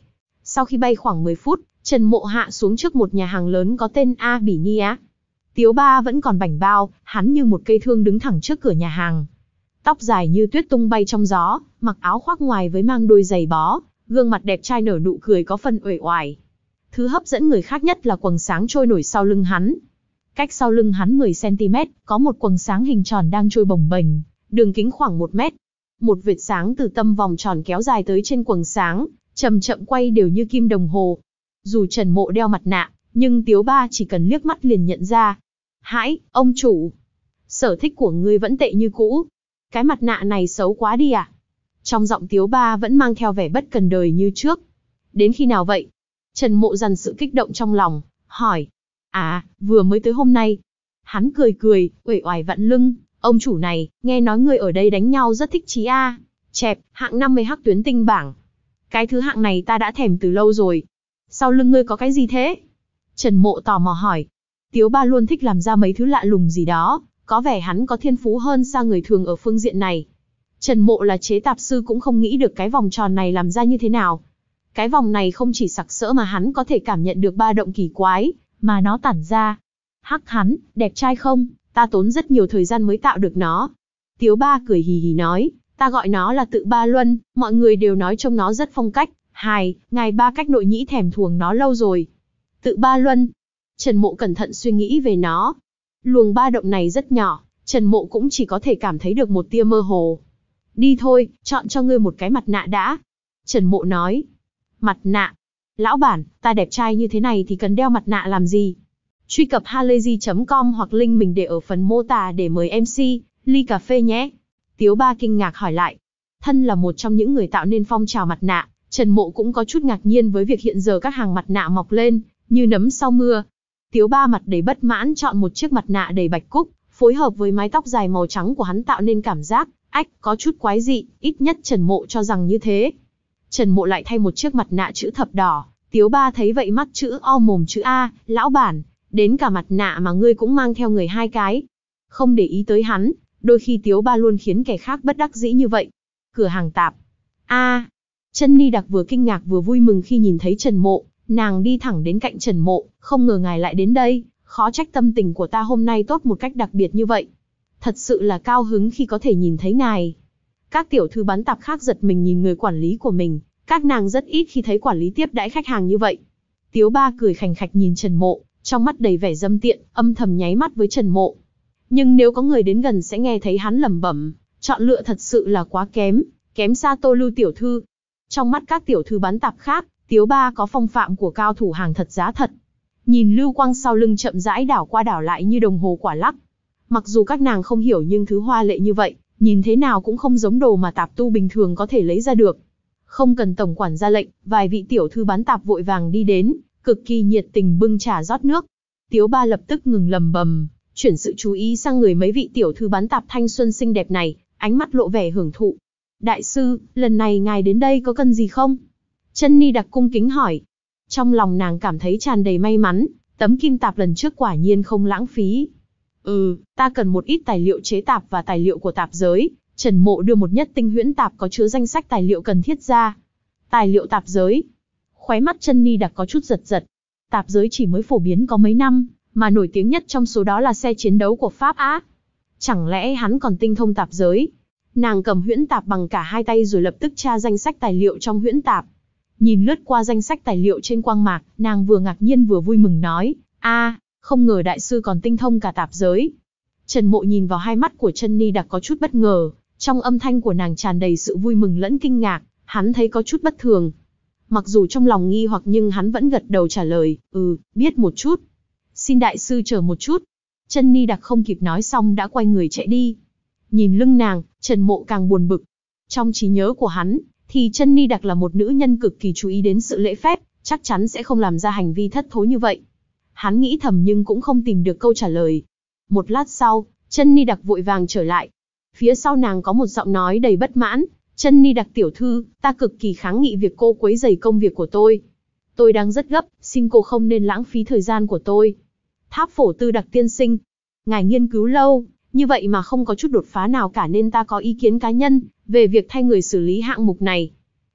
Speaker 1: Sau khi bay khoảng mười phút, Trần Mộ hạ xuống trước một nhà hàng lớn có tên A Bỉ Nia. Tiếu Ba vẫn còn bảnh bao, hắn như một cây thương đứng thẳng trước cửa nhà hàng. Tóc dài như tuyết tung bay trong gió, mặc áo khoác ngoài với mang đôi giày bó, gương mặt đẹp trai nở nụ cười có phần uể oải. Thứ hấp dẫn người khác nhất là quầng sáng trôi nổi sau lưng hắn. Cách sau lưng hắn mười xăng ti mét, có một quầng sáng hình tròn đang trôi bồng bềnh, đường kính khoảng một mét. Một vệt sáng từ tâm vòng tròn kéo dài tới trên quầng sáng, chậm chậm quay đều như kim đồng hồ. Dù Trần Mộ đeo mặt nạ, nhưng Tiếu Ba chỉ cần liếc mắt liền nhận ra. Hãi, ông chủ, sở thích của ngươi vẫn tệ như cũ. Cái mặt nạ này xấu quá đi à? Trong giọng Tiếu Ba vẫn mang theo vẻ bất cần đời như trước. Đến khi nào vậy? Trần Mộ dằn sự kích động trong lòng, hỏi. À, vừa mới tới hôm nay. Hắn cười cười, uể oải vặn lưng. Ông chủ này, nghe nói ngươi ở đây đánh nhau rất thích chí a. Chẹp, hạng năm mươi hắc tuyến tinh bảng. Cái thứ hạng này ta đã thèm từ lâu rồi. Sau lưng ngươi có cái gì thế? Trần Mộ tò mò hỏi. Tiếu Ba luôn thích làm ra mấy thứ lạ lùng gì đó, có vẻ hắn có thiên phú hơn xa người thường ở phương diện này. Trần Mộ là chế tạp sư cũng không nghĩ được cái vòng tròn này làm ra như thế nào. Cái vòng này không chỉ sặc sỡ mà hắn có thể cảm nhận được ba động kỳ quái mà nó tản ra. Hắc hắn, đẹp trai không? Ta tốn rất nhiều thời gian mới tạo được nó. Tiếu Ba cười hì hì nói, ta gọi nó là tự ba luân, mọi người đều nói trông nó rất phong cách. Hài, ngài Ba cách nội nhĩ thèm thuồng nó lâu rồi. Tự ba luân. Trần Mộ cẩn thận suy nghĩ về nó. Luồng ba động này rất nhỏ, Trần Mộ cũng chỉ có thể cảm thấy được một tia mơ hồ. Đi thôi, chọn cho ngươi một cái mặt nạ đã. Trần Mộ nói. Mặt nạ? Lão bản, ta đẹp trai như thế này thì cần đeo mặt nạ làm gì? Truy cập halayzi chấm com hoặc link mình để ở phần mô tả để mời em xê, ly cà phê nhé. Tiếu Ba kinh ngạc hỏi lại. Thân là một trong những người tạo nên phong trào mặt nạ, Trần Mộ cũng có chút ngạc nhiên với việc hiện giờ các hàng mặt nạ mọc lên, như nấm sau mưa. Tiếu Ba mặt đầy bất mãn chọn một chiếc mặt nạ đầy bạch cúc, phối hợp với mái tóc dài màu trắng của hắn tạo nên cảm giác, ách, có chút quái dị, ít nhất Trần Mộ cho rằng như thế. Trần Mộ lại thay một chiếc mặt nạ chữ thập đỏ, Tiếu Ba thấy vậy mắt chữ O mồm chữ A, lão bản, đến cả mặt nạ mà ngươi cũng mang theo người hai cái. Không để ý tới hắn, đôi khi Tiếu Ba luôn khiến kẻ khác bất đắc dĩ như vậy. Cửa hàng tạp. A. Chân Ni Đặc vừa kinh ngạc vừa vui mừng khi nhìn thấy Trần Mộ, nàng đi thẳng đến cạnh Trần Mộ, không ngờ ngài lại đến đây, khó trách tâm tình của ta hôm nay tốt một cách đặc biệt như vậy. Thật sự là cao hứng khi có thể nhìn thấy ngài. Các tiểu thư bán tạp khác giật mình nhìn người quản lý của mình, các nàng rất ít khi thấy quản lý tiếp đãi khách hàng như vậy. Tiếu Ba cười khành khạch nhìn Trần Mộ, trong mắt đầy vẻ dâm tiện, âm thầm nháy mắt với Trần Mộ. Nhưng nếu có người đến gần sẽ nghe thấy hắn lẩm bẩm, chọn lựa thật sự là quá kém, kém xa Tô Lưu tiểu thư. Trong mắt các tiểu thư bán tạp khác, Tiếu Ba có phong phạm của cao thủ hàng thật giá thật. Nhìn lưu quang sau lưng chậm rãi đảo qua đảo lại như đồng hồ quả lắc. Mặc dù các nàng không hiểu nhưng thứ hoa lệ như vậy, nhìn thế nào cũng không giống đồ mà tạp tu bình thường có thể lấy ra được. Không cần tổng quản ra lệnh, vài vị tiểu thư bán tạp vội vàng đi đến, cực kỳ nhiệt tình bưng trà rót nước. Tiếu Ba lập tức ngừng lầm bầm, chuyển sự chú ý sang người mấy vị tiểu thư bán tạp thanh xuân xinh đẹp này, ánh mắt lộ vẻ hưởng thụ. Đại sư, lần này ngài đến đây có cần gì không? Chân Ni Đặc cung kính hỏi. Trong lòng nàng cảm thấy tràn đầy may mắn, tấm kim tạp lần trước quả nhiên không lãng phí. Ừ, ta cần một ít tài liệu chế tạp và tài liệu của tạp giới. Trần Mộ đưa một nhất tinh huyễn tạp có chứa danh sách tài liệu cần thiết ra. Tài liệu tạp giới. Khóe mắt Chân Ni Đặc có chút giật giật. Tạp giới chỉ mới phổ biến có mấy năm, mà nổi tiếng nhất trong số đó là xe chiến đấu của Pháp Á. Chẳng lẽ hắn còn tinh thông tạp giới? Nàng cầm huyễn tạp bằng cả hai tay rồi lập tức tra danh sách tài liệu trong huyễn tạp. Nhìn lướt qua danh sách tài liệu trên quang mạc, nàng vừa ngạc nhiên vừa vui mừng nói, a, không ngờ đại sư còn tinh thông cả tạp giới. Trần Mộ nhìn vào hai mắt của Chân Ni Đặc có chút bất ngờ, trong âm thanh của nàng tràn đầy sự vui mừng lẫn kinh ngạc, hắn thấy có chút bất thường. Mặc dù trong lòng nghi hoặc nhưng hắn vẫn gật đầu trả lời, ừ, biết một chút. Xin đại sư chờ một chút. Chân Ni Đặc không kịp nói xong đã quay người chạy đi. Nhìn lưng nàng, Trần Mộ càng buồn bực. Trong trí nhớ của hắn, thì Chân Ni Đặc là một nữ nhân cực kỳ chú ý đến sự lễ phép, chắc chắn sẽ không làm ra hành vi thất thối như vậy. Hắn nghĩ thầm nhưng cũng không tìm được câu trả lời. Một lát sau, Chân Ni Đặc vội vàng trở lại. Phía sau nàng có một giọng nói đầy bất mãn. Chân Ni Đặc tiểu thư, ta cực kỳ kháng nghị việc cô quấy rầy công việc của tôi. Tôi đang rất gấp, xin cô không nên lãng phí thời gian của tôi. Tháp Phổ Tư Đặc tiên sinh, ngài nghiên cứu lâu, như vậy mà không có chút đột phá nào cả nên ta có ý kiến cá nhân về việc thay người xử lý hạng mục này.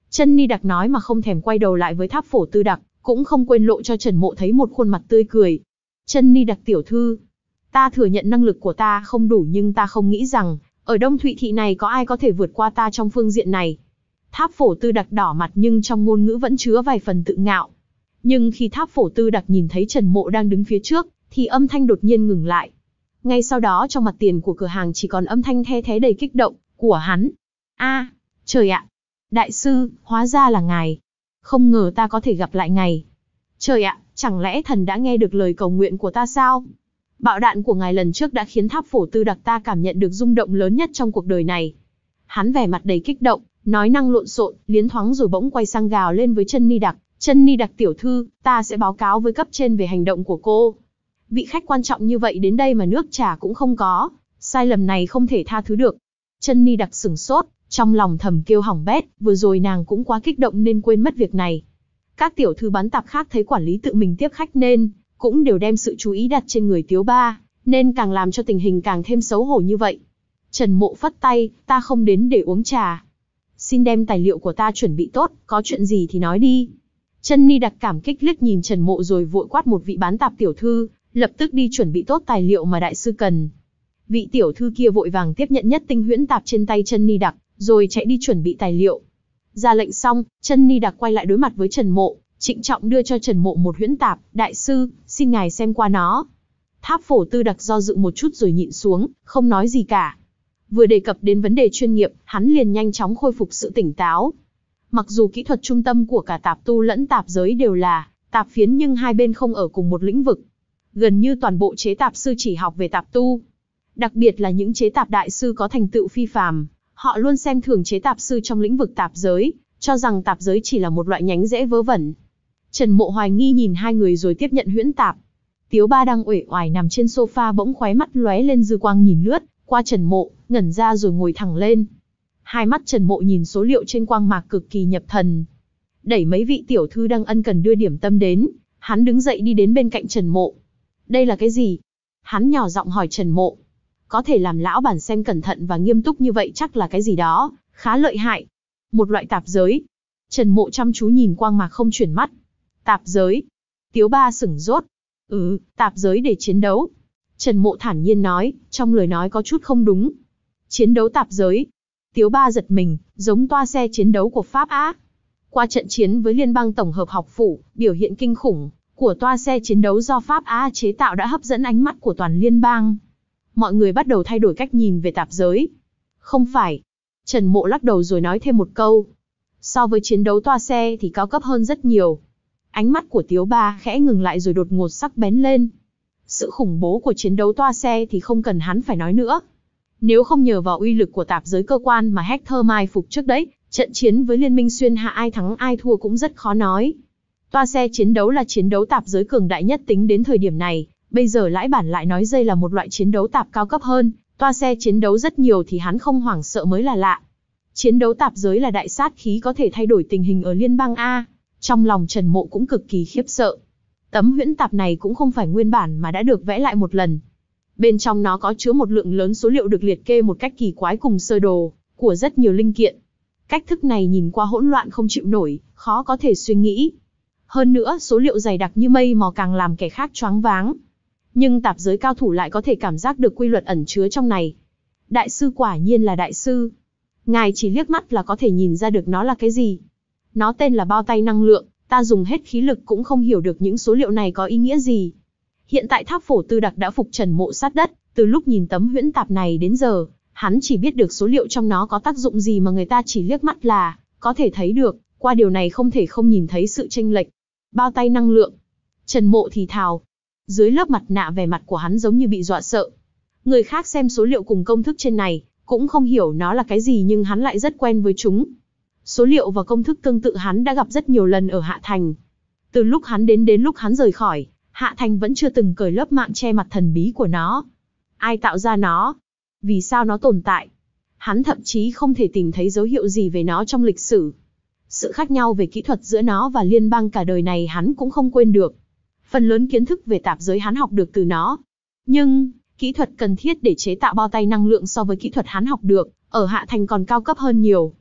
Speaker 1: Chân Ni Đặc nói mà không thèm quay đầu lại với Tháp Phổ Tư Đặc, cũng không quên lộ cho Trần Mộ thấy một khuôn mặt tươi cười. Chân Ni Đặc tiểu thư, ta thừa nhận năng lực của ta không đủ nhưng ta không nghĩ rằng, ở Đông Thụy Thị này có ai có thể vượt qua ta trong phương diện này. Tháp Phổ Tư Đặc đỏ mặt nhưng trong ngôn ngữ vẫn chứa vài phần tự ngạo. Nhưng khi Tháp Phổ Tư Đặc nhìn thấy Trần Mộ đang đứng phía trước, thì âm thanh đột nhiên ngừng lại. Ngay sau đó trong mặt tiền của cửa hàng chỉ còn âm thanh the thé đầy kích động của hắn. A, trời ạ! Đại sư, hóa ra là ngài. Không ngờ ta có thể gặp lại ngài. Trời ạ, chẳng lẽ thần đã nghe được lời cầu nguyện của ta sao? Bạo đạn của ngài lần trước đã khiến Tháp Phổ Tư Đặc ta cảm nhận được rung động lớn nhất trong cuộc đời này. Hắn vẻ mặt đầy kích động, nói năng lộn xộn, liến thoáng rồi bỗng quay sang gào lên với Chân Ni Đặc. Chân Ni Đặc tiểu thư, ta sẽ báo cáo với cấp trên về hành động của cô. Vị khách quan trọng như vậy đến đây mà nước trà cũng không có, sai lầm này không thể tha thứ được. Chân Ni Đặc sửng sốt, trong lòng thầm kêu hỏng bét, vừa rồi nàng cũng quá kích động nên quên mất việc này. Các tiểu thư bán tạp khác thấy quản lý tự mình tiếp khách nên cũng đều đem sự chú ý đặt trên người Tiếu Ba, nên càng làm cho tình hình càng thêm xấu hổ như vậy. Trần Mộ phất tay, ta không đến để uống trà. Xin đem tài liệu của ta chuẩn bị tốt, có chuyện gì thì nói đi. Chân Ni Đặc cảm kích liếc nhìn Trần Mộ rồi vội quát một vị bán tạp tiểu thư, lập tức đi chuẩn bị tốt tài liệu mà đại sư cần. Vị tiểu thư kia vội vàng tiếp nhận nhất tinh huyễn tạp trên tay Chân Ni Đặc, rồi chạy đi chuẩn bị tài liệu. Ra lệnh xong, Chân Ni Đặc quay lại đối mặt với Trần Mộ, trịnh trọng đưa cho Trần Mộ một huyễn tạp. Đại sư, xin ngài xem qua nó. Tháp Phổ Tư Đặc do dự một chút rồi nhịn xuống, không nói gì cả. Vừa đề cập đến vấn đề chuyên nghiệp, hắn liền nhanh chóng khôi phục sự tỉnh táo. Mặc dù kỹ thuật trung tâm của cả tạp tu lẫn tạp giới đều là tạp phiến nhưng hai bên không ở cùng một lĩnh vực. Gần như toàn bộ chế tạp sư chỉ học về tạp tu. Đặc biệt là những chế tạp đại sư có thành tựu phi phàm, họ luôn xem thường chế tạp sư trong lĩnh vực tạp giới, cho rằng tạp giới chỉ là một loại nhánh rẽ vớ vẩn. Trần Mộ hoài nghi nhìn hai người rồi tiếp nhận huyễn tạp. Tiếu Ba đang uể oải nằm trên sofa bỗng khóe mắt lóe lên dư quang nhìn lướt qua Trần Mộ, ngẩn ra rồi ngồi thẳng lên. Hai mắt Trần Mộ nhìn số liệu trên quang mạc cực kỳ nhập thần. Đẩy mấy vị tiểu thư đang ân cần đưa điểm tâm đến, hắn đứng dậy đi đến bên cạnh Trần Mộ. Đây là cái gì? Hắn nhỏ giọng hỏi Trần Mộ. Có thể làm lão bản xem cẩn thận và nghiêm túc như vậy chắc là cái gì đó khá lợi hại. Một loại tạp giới. Trần Mộ chăm chú nhìn quang mạc không chuyển mắt. Tạp giới. Tiếu Ba sửng sốt. Ừ, tạp giới để chiến đấu. Trần Mộ thản nhiên nói, trong lời nói có chút không đúng. Chiến đấu tạp giới. Tiếu Ba giật mình, giống toa xe chiến đấu của Pháp Á. Qua trận chiến với Liên bang Tổng hợp học phủ, biểu hiện kinh khủng của toa xe chiến đấu do Pháp Á chế tạo đã hấp dẫn ánh mắt của toàn liên bang. Mọi người bắt đầu thay đổi cách nhìn về tạp giới. Không phải. Trần Mộ lắc đầu rồi nói thêm một câu. So với chiến đấu toa xe thì cao cấp hơn rất nhiều. Ánh mắt của Tiếu Ba khẽ ngừng lại rồi đột ngột sắc bén lên. Sự khủng bố của chiến đấu toa xe thì không cần hắn phải nói nữa. Nếu không nhờ vào uy lực của tạp giới cơ quan mà Hector mai phục trước đấy, trận chiến với Liên minh Xuyên Hạ ai thắng ai thua cũng rất khó nói. Toa xe chiến đấu là chiến đấu tạp giới cường đại nhất tính đến thời điểm này, bây giờ lãi bản lại nói đây là một loại chiến đấu tạp cao cấp hơn, toa xe chiến đấu rất nhiều thì hắn không hoảng sợ mới là lạ. Chiến đấu tạp giới là đại sát khí có thể thay đổi tình hình ở liên bang A. Trong lòng Trần Mộ cũng cực kỳ khiếp sợ. Tấm huyễn tạp này cũng không phải nguyên bản mà đã được vẽ lại một lần. Bên trong nó có chứa một lượng lớn số liệu được liệt kê một cách kỳ quái cùng sơ đồ của rất nhiều linh kiện. Cách thức này nhìn qua hỗn loạn không chịu nổi, khó có thể suy nghĩ. Hơn nữa, số liệu dày đặc như mây mò càng làm kẻ khác choáng váng. Nhưng tạp giới cao thủ lại có thể cảm giác được quy luật ẩn chứa trong này. Đại sư quả nhiên là đại sư. Ngài chỉ liếc mắt là có thể nhìn ra được nó là cái gì. Nó tên là bao tay năng lượng, ta dùng hết khí lực cũng không hiểu được những số liệu này có ý nghĩa gì. Hiện tại Tháp Phổ Tư Đặc đã phục Trần Mộ sát đất, từ lúc nhìn tấm huyễn tạp này đến giờ, hắn chỉ biết được số liệu trong nó có tác dụng gì mà người ta chỉ liếc mắt là có thể thấy được, qua điều này không thể không nhìn thấy sự chênh lệch. Bao tay năng lượng. Trần Mộ thì thào. Dưới lớp mặt nạ vẻ mặt của hắn giống như bị dọa sợ. Người khác xem số liệu cùng công thức trên này, cũng không hiểu nó là cái gì nhưng hắn lại rất quen với chúng. Số liệu và công thức tương tự hắn đã gặp rất nhiều lần ở Hạ Thành. Từ lúc hắn đến đến lúc hắn rời khỏi, Hạ Thành vẫn chưa từng cởi lớp mạng che mặt thần bí của nó. Ai tạo ra nó? Vì sao nó tồn tại? Hắn thậm chí không thể tìm thấy dấu hiệu gì về nó trong lịch sử. Sự khác nhau về kỹ thuật giữa nó và liên bang cả đời này hắn cũng không quên được. Phần lớn kiến thức về tạp giới hắn học được từ nó. Nhưng, kỹ thuật cần thiết để chế tạo bao tay năng lượng so với kỹ thuật hắn học được, ở Hạ Thành còn cao cấp hơn nhiều.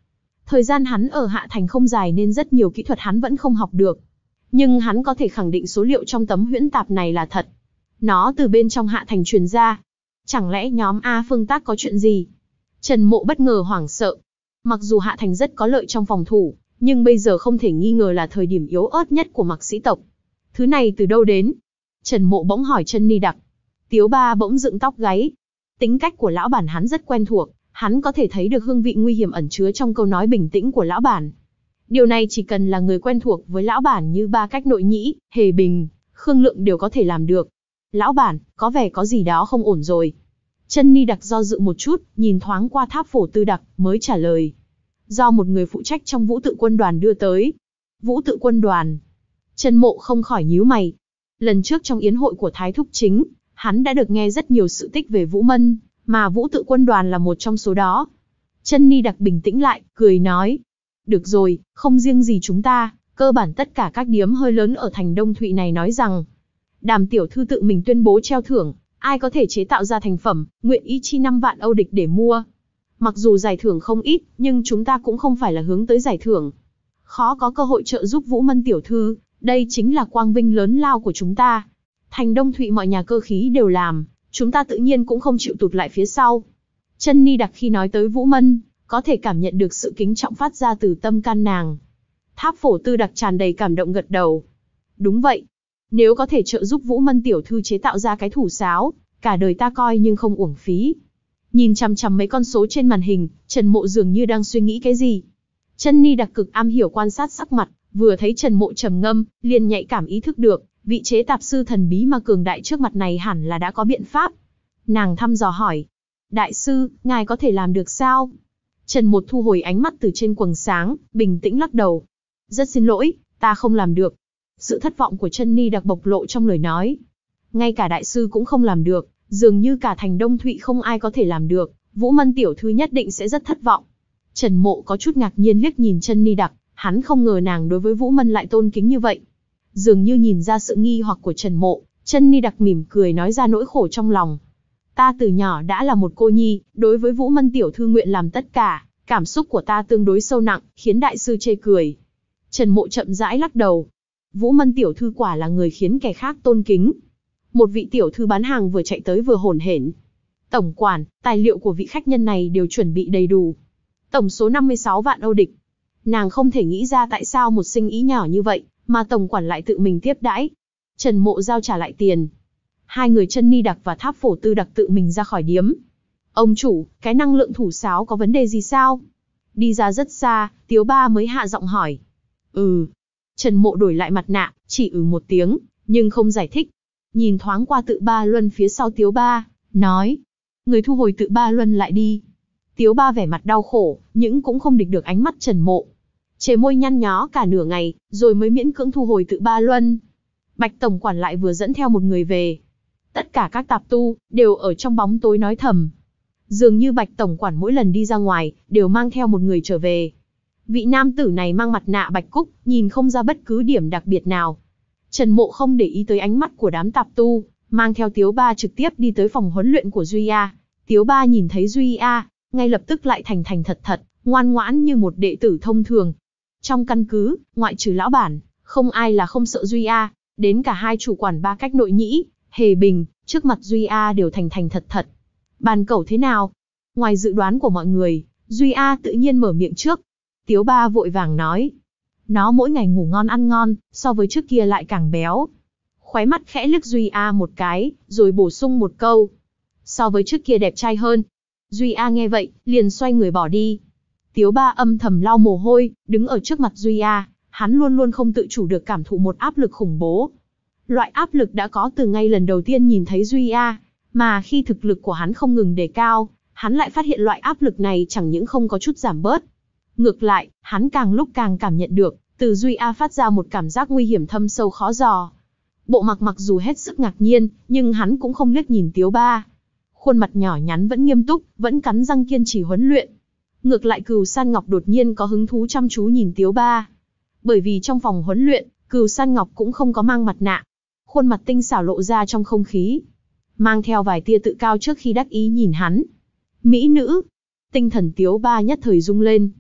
Speaker 1: Thời gian hắn ở Hạ Thành không dài nên rất nhiều kỹ thuật hắn vẫn không học được. Nhưng hắn có thể khẳng định số liệu trong tấm huyễn tạp này là thật. Nó từ bên trong Hạ Thành truyền ra. Chẳng lẽ nhóm A Phương Tác có chuyện gì? Trần Mộ bất ngờ hoảng sợ. Mặc dù Hạ Thành rất có lợi trong phòng thủ, nhưng bây giờ không thể nghi ngờ là thời điểm yếu ớt nhất của Mạc sĩ tộc. Thứ này từ đâu đến? Trần Mộ bỗng hỏi Chân Ni Đặc. Tiếu Ba bỗng dựng tóc gáy. Tính cách của lão bản hắn rất quen thuộc, hắn có thể thấy được hương vị nguy hiểm ẩn chứa trong câu nói bình tĩnh của lão bản. Điều này chỉ cần là người quen thuộc với lão bản như Ba Cách Nội Nhĩ, Hề Bình, Khương Lượng đều có thể làm được. Lão bản, có vẻ có gì đó không ổn rồi. Chân Ni Đặc do dự một chút, nhìn thoáng qua Tháp Phổ Tư Đặc, mới trả lời. Do một người phụ trách trong Vũ Tự Quân đoàn đưa tới. Vũ Tự Quân đoàn. Trần Mộ không khỏi nhíu mày. Lần trước trong yến hội của Thái Thúc Chính, hắn đã được nghe rất nhiều sự tích về Vũ Mân, mà Vũ Tự Quân đoàn là một trong số đó. Chân Ni Đặc bình tĩnh lại, cười nói. Được rồi, không riêng gì chúng ta, cơ bản tất cả các điếm hơi lớn ở thành Đông Thụy này nói rằng, Đàm tiểu thư tự mình tuyên bố treo thưởng, ai có thể chế tạo ra thành phẩm, nguyện ý chi năm vạn Âu địch để mua. Mặc dù giải thưởng không ít, nhưng chúng ta cũng không phải là hướng tới giải thưởng. Khó có cơ hội trợ giúp Vũ Mân tiểu thư, đây chính là quang vinh lớn lao của chúng ta. Thành Đông Thụy mọi nhà cơ khí đều làm, chúng ta tự nhiên cũng không chịu tụt lại phía sau. Chân Ni Đặc khi nói tới Vũ Mân, có thể cảm nhận được sự kính trọng phát ra từ tâm can nàng. Tháp Phổ Tư Đặc tràn đầy cảm động gật đầu. Đúng vậy. Nếu có thể trợ giúp Vũ Mân tiểu thư chế tạo ra cái thủ sáo, cả đời ta coi nhưng không uổng phí. Nhìn chằm chằm mấy con số trên màn hình, Trần Mộ dường như đang suy nghĩ cái gì. Chân Ni Đặc cực am hiểu quan sát sắc mặt, vừa thấy Trần Mộ trầm ngâm, liền nhạy cảm ý thức được, vị chế tạp sư thần bí mà cường đại trước mặt này hẳn là đã có biện pháp. Nàng thăm dò hỏi. Đại sư, ngài có thể làm được sao? Trần Mộ thu hồi ánh mắt từ trên quầng sáng, bình tĩnh lắc đầu. Rất xin lỗi, ta không làm được. Sự thất vọng của Chân Ni Đặc bộc lộ trong lời nói. Ngay cả đại sư cũng không làm được, dường như cả thành Đông Thụy không ai có thể làm được, Vũ Mân tiểu thư nhất định sẽ rất thất vọng. Trần Mộ có chút ngạc nhiên liếc nhìn Chân Ni Đặc, hắn không ngờ nàng đối với Vũ Mân lại tôn kính như vậy. Dường như nhìn ra sự nghi hoặc của Trần Mộ, Chân Ni Đặc mỉm cười nói ra nỗi khổ trong lòng. Ta từ nhỏ đã là một cô nhi, đối với Vũ Mân tiểu thư nguyện làm tất cả, cảm xúc của ta tương đối sâu nặng, khiến đại sư chê cười. Trần Mộ chậm rãi lắc đầu. Vũ Mân tiểu thư quả là người khiến kẻ khác tôn kính. Một vị tiểu thư bán hàng vừa chạy tới vừa hổn hển. Tổng quản, tài liệu của vị khách nhân này đều chuẩn bị đầy đủ. Tổng số năm mươi sáu vạn Âu địch. Nàng không thể nghĩ ra tại sao một sinh ý nhỏ như vậy, mà tổng quản lại tự mình tiếp đãi. Trần Mộ giao trả lại tiền. Hai người Chân Ni Đặc và Tháp Phổ Tư Đặc tự mình ra khỏi điếm. Ông chủ, cái năng lượng thủ sáo có vấn đề gì sao? Đi ra rất xa, Tiếu Ba mới hạ giọng hỏi. Ừ. Trần Mộ đổi lại mặt nạ, chỉ ừ một tiếng, nhưng không giải thích. Nhìn thoáng qua tự ba luân phía sau Tiếu Ba, nói. Người thu hồi tự ba luân lại đi. Tiếu Ba vẻ mặt đau khổ, nhưng cũng không địch được ánh mắt Trần Mộ. Chề môi nhăn nhó cả nửa ngày, rồi mới miễn cưỡng thu hồi tự ba luân. Bạch tổng quản lại vừa dẫn theo một người về. Tất cả các tạp tu, đều ở trong bóng tối nói thầm. Dường như Bạch tổng quản mỗi lần đi ra ngoài, đều mang theo một người trở về. Vị nam tử này mang mặt nạ bạch cúc, nhìn không ra bất cứ điểm đặc biệt nào. Trần Mộ không để ý tới ánh mắt của đám tạp tu, mang theo Tiếu Ba trực tiếp đi tới phòng huấn luyện của Duy A. Tiếu Ba nhìn thấy Duy A, ngay lập tức lại thành thành thật thật, ngoan ngoãn như một đệ tử thông thường. Trong căn cứ, ngoại trừ lão bản, không ai là không sợ Duy A, đến cả hai chủ quản Ba Cách Nội Nhĩ, Hề Bình, trước mặt Duy A đều thành thành thật thật. Bàn cẩu thế nào? Ngoài dự đoán của mọi người, Duy A tự nhiên mở miệng trước. Tiếu Ba vội vàng nói. Nó mỗi ngày ngủ ngon ăn ngon, so với trước kia lại càng béo. Khóe mắt khẽ liếc Duy A một cái, rồi bổ sung một câu. So với trước kia đẹp trai hơn. Duy A nghe vậy, liền xoay người bỏ đi. Tiếu Ba âm thầm lau mồ hôi, đứng ở trước mặt Duy A, hắn luôn luôn không tự chủ được cảm thụ một áp lực khủng bố. Loại áp lực đã có từ ngay lần đầu tiên nhìn thấy Duy A, mà khi thực lực của hắn không ngừng đề cao, hắn lại phát hiện loại áp lực này chẳng những không có chút giảm bớt. Ngược lại, hắn càng lúc càng cảm nhận được, từ Duy A phát ra một cảm giác nguy hiểm thâm sâu khó dò. Bộ Mặc mặc dù hết sức ngạc nhiên, nhưng hắn cũng không liếc nhìn Tiếu Ba. Khuôn mặt nhỏ nhắn vẫn nghiêm túc, vẫn cắn răng kiên trì huấn luyện. Ngược lại Cửu San Ngọc đột nhiên có hứng thú chăm chú nhìn Tiếu Ba. Bởi vì trong phòng huấn luyện, Cửu San Ngọc cũng không có mang mặt nạ. Khuôn mặt tinh xảo lộ ra trong không khí. Mang theo vài tia tự cao trước khi đắc ý nhìn hắn. Mỹ nữ. Tinh thần Tiếu Ba nhất thời rung lên.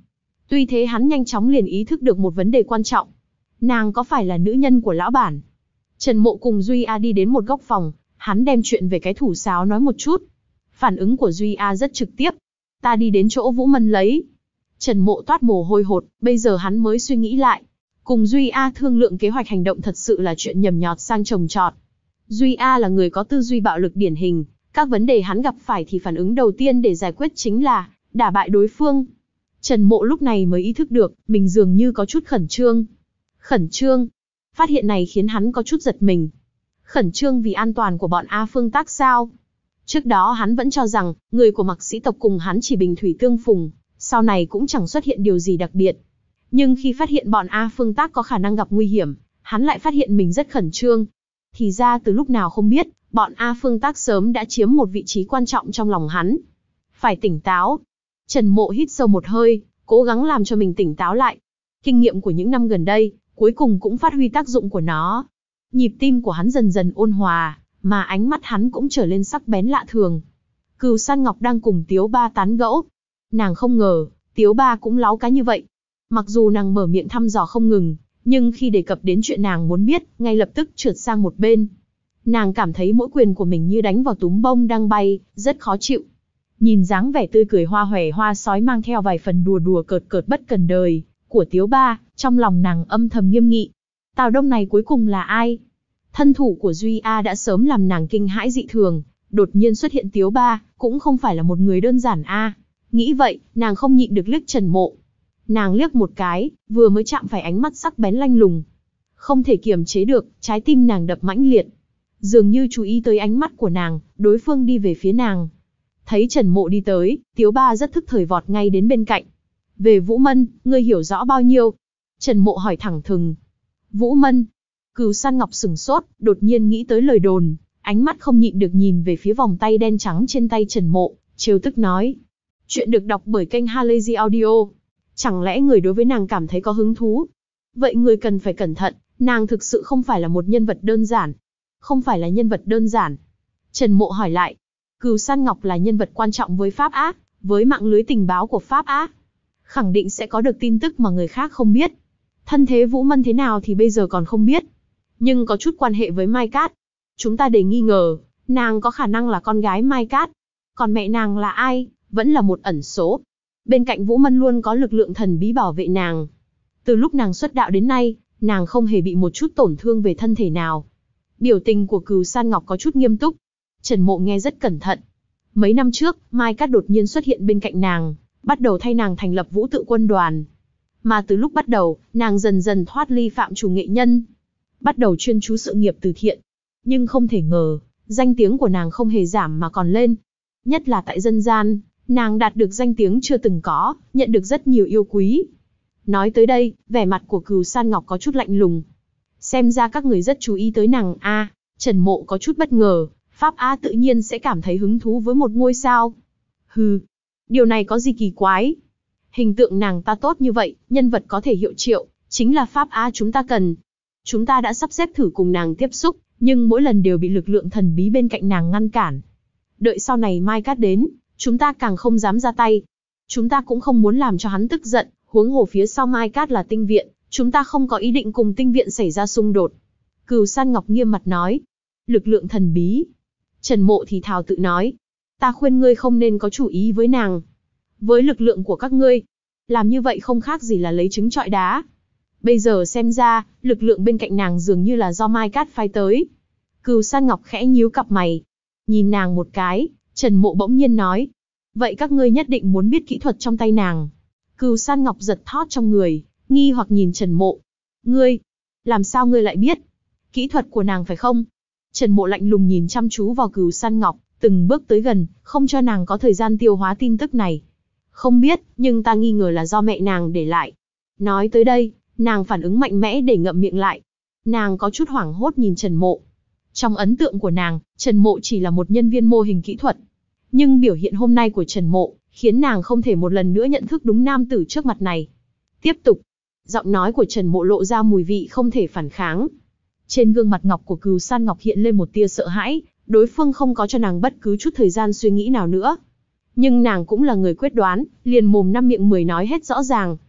Speaker 1: Tuy thế hắn nhanh chóng liền ý thức được một vấn đề quan trọng. Nàng có phải là nữ nhân của lão bản? Trần Mộ cùng Duy A đi đến một góc phòng, hắn đem chuyện về cái thủ sáo nói một chút. Phản ứng của Duy A rất trực tiếp. Ta đi đến chỗ Vũ Mân lấy. Trần Mộ toát mồ hôi hột, bây giờ hắn mới suy nghĩ lại. Cùng Duy A thương lượng kế hoạch hành động thật sự là chuyện nhầm nhọt sang trồng trọt. Duy A là người có tư duy bạo lực điển hình, các vấn đề hắn gặp phải thì phản ứng đầu tiên để giải quyết chính là đả bại đối phương. Trần Mộ lúc này mới ý thức được, mình dường như có chút khẩn trương. Khẩn trương? Phát hiện này khiến hắn có chút giật mình. Khẩn trương vì an toàn của bọn A Phương Tác sao? Trước đó hắn vẫn cho rằng, người của Mặc Sĩ tộc cùng hắn chỉ bình thủy tương phùng, sau này cũng chẳng xuất hiện điều gì đặc biệt. Nhưng khi phát hiện bọn A Phương Tác có khả năng gặp nguy hiểm, hắn lại phát hiện mình rất khẩn trương. Thì ra từ lúc nào không biết, bọn A Phương Tác sớm đã chiếm một vị trí quan trọng trong lòng hắn. Phải tỉnh táo. Trần Mộ hít sâu một hơi, cố gắng làm cho mình tỉnh táo lại. Kinh nghiệm của những năm gần đây, cuối cùng cũng phát huy tác dụng của nó. Nhịp tim của hắn dần dần ôn hòa, mà ánh mắt hắn cũng trở lên sắc bén lạ thường. Cừu San Ngọc đang cùng Tiếu Ba tán gẫu. Nàng không ngờ, Tiếu Ba cũng láu cá như vậy. Mặc dù nàng mở miệng thăm dò không ngừng, nhưng khi đề cập đến chuyện nàng muốn biết, ngay lập tức trượt sang một bên. Nàng cảm thấy mỗi quyền của mình như đánh vào túm bông đang bay, rất khó chịu. Nhìn dáng vẻ tươi cười hoa hòe hoa sói mang theo vài phần đùa đùa cợt cợt bất cần đời của Tiếu Ba, trong lòng nàng âm thầm nghiêm nghị. Tào Đông này cuối cùng là ai? Thân thủ của Duy A đã sớm làm nàng kinh hãi dị thường, đột nhiên xuất hiện Tiếu Ba, cũng không phải là một người đơn giản a. Nghĩ vậy, nàng không nhịn được liếc Trần Mộ. Nàng liếc một cái, vừa mới chạm phải ánh mắt sắc bén lanh lùng. Không thể kiềm chế được, trái tim nàng đập mãnh liệt. Dường như chú ý tới ánh mắt của nàng, đối phương đi về phía nàng. Thấy Trần Mộ đi tới, Tiếu Ba rất thức thời vọt ngay đến bên cạnh. Về Vũ Mân, ngươi hiểu rõ bao nhiêu? Trần Mộ hỏi thẳng thừng. Vũ Mân. Cừu San Ngọc sừng sốt, đột nhiên nghĩ tới lời đồn, ánh mắt không nhịn được nhìn về phía vòng tay đen trắng trên tay Trần Mộ, trêu tức nói. Chuyện được đọc bởi kênh Halazy Audio. Chẳng lẽ người đối với nàng cảm thấy có hứng thú? Vậy người cần phải cẩn thận, nàng thực sự không phải là một nhân vật đơn giản. Không phải là nhân vật đơn giản. Trần Mộ hỏi lại. Cừu San Ngọc là nhân vật quan trọng với Pháp Á, với mạng lưới tình báo của Pháp Á. Khẳng định sẽ có được tin tức mà người khác không biết. Thân thế Vũ Mân thế nào thì bây giờ còn không biết. Nhưng có chút quan hệ với Mai Cát. Chúng ta để nghi ngờ, nàng có khả năng là con gái Mai Cát. Còn mẹ nàng là ai, vẫn là một ẩn số. Bên cạnh Vũ Mân luôn có lực lượng thần bí bảo vệ nàng. Từ lúc nàng xuất đạo đến nay, nàng không hề bị một chút tổn thương về thân thể nào. Biểu tình của Cừu San Ngọc có chút nghiêm túc. Trần Mộ nghe rất cẩn thận. Mấy năm trước, Mai Cát đột nhiên xuất hiện bên cạnh nàng, bắt đầu thay nàng thành lập Vũ Tự Quân Đoàn. Mà từ lúc bắt đầu, nàng dần dần thoát ly phạm trù nghệ nhân, bắt đầu chuyên chú sự nghiệp từ thiện. Nhưng không thể ngờ, danh tiếng của nàng không hề giảm mà còn lên. Nhất là tại dân gian, nàng đạt được danh tiếng chưa từng có, nhận được rất nhiều yêu quý. Nói tới đây, vẻ mặt của Cừu San Ngọc có chút lạnh lùng. Xem ra các người rất chú ý tới nàng a. Trần Mộ có chút bất ngờ, Pháp Á tự nhiên sẽ cảm thấy hứng thú với một ngôi sao. Hừ, điều này có gì kỳ quái? Hình tượng nàng ta tốt như vậy, nhân vật có thể hiệu triệu, chính là Pháp Á chúng ta cần. Chúng ta đã sắp xếp thử cùng nàng tiếp xúc, nhưng mỗi lần đều bị lực lượng thần bí bên cạnh nàng ngăn cản. Đợi sau này Mai Cát đến, chúng ta càng không dám ra tay. Chúng ta cũng không muốn làm cho hắn tức giận, huống hồ phía sau Mai Cát là Tinh Viện, chúng ta không có ý định cùng Tinh Viện xảy ra xung đột. Cừu San Ngọc nghiêm mặt nói. Lực lượng thần bí. Trần Mộ thì thào tự nói. Ta khuyên ngươi không nên có chủ ý với nàng. Với lực lượng của các ngươi, làm như vậy không khác gì là lấy trứng trọi đá. Bây giờ xem ra, lực lượng bên cạnh nàng dường như là do Mai Cát phái tới. Cừu San Ngọc khẽ nhíu cặp mày. Nhìn nàng một cái, Trần Mộ bỗng nhiên nói. Vậy các ngươi nhất định muốn biết kỹ thuật trong tay nàng. Cừu San Ngọc giật thót trong người, nghi hoặc nhìn Trần Mộ. Ngươi, làm sao ngươi lại biết? Kỹ thuật của nàng phải không? Trần Mộ lạnh lùng nhìn chăm chú vào Cừu San Ngọc, từng bước tới gần, không cho nàng có thời gian tiêu hóa tin tức này. Không biết, nhưng ta nghi ngờ là do mẹ nàng để lại. Nói tới đây, nàng phản ứng mạnh mẽ để ngậm miệng lại. Nàng có chút hoảng hốt nhìn Trần Mộ. Trong ấn tượng của nàng, Trần Mộ chỉ là một nhân viên mô hình kỹ thuật. Nhưng biểu hiện hôm nay của Trần Mộ, khiến nàng không thể một lần nữa nhận thức đúng nam tử trước mặt này. Tiếp tục, giọng nói của Trần Mộ lộ ra mùi vị không thể phản kháng. Trên gương mặt ngọc của Cừu San Ngọc hiện lên một tia sợ hãi, đối phương không có cho nàng bất cứ chút thời gian suy nghĩ nào nữa. Nhưng nàng cũng là người quyết đoán, liền mồm năm miệng mười nói hết rõ ràng.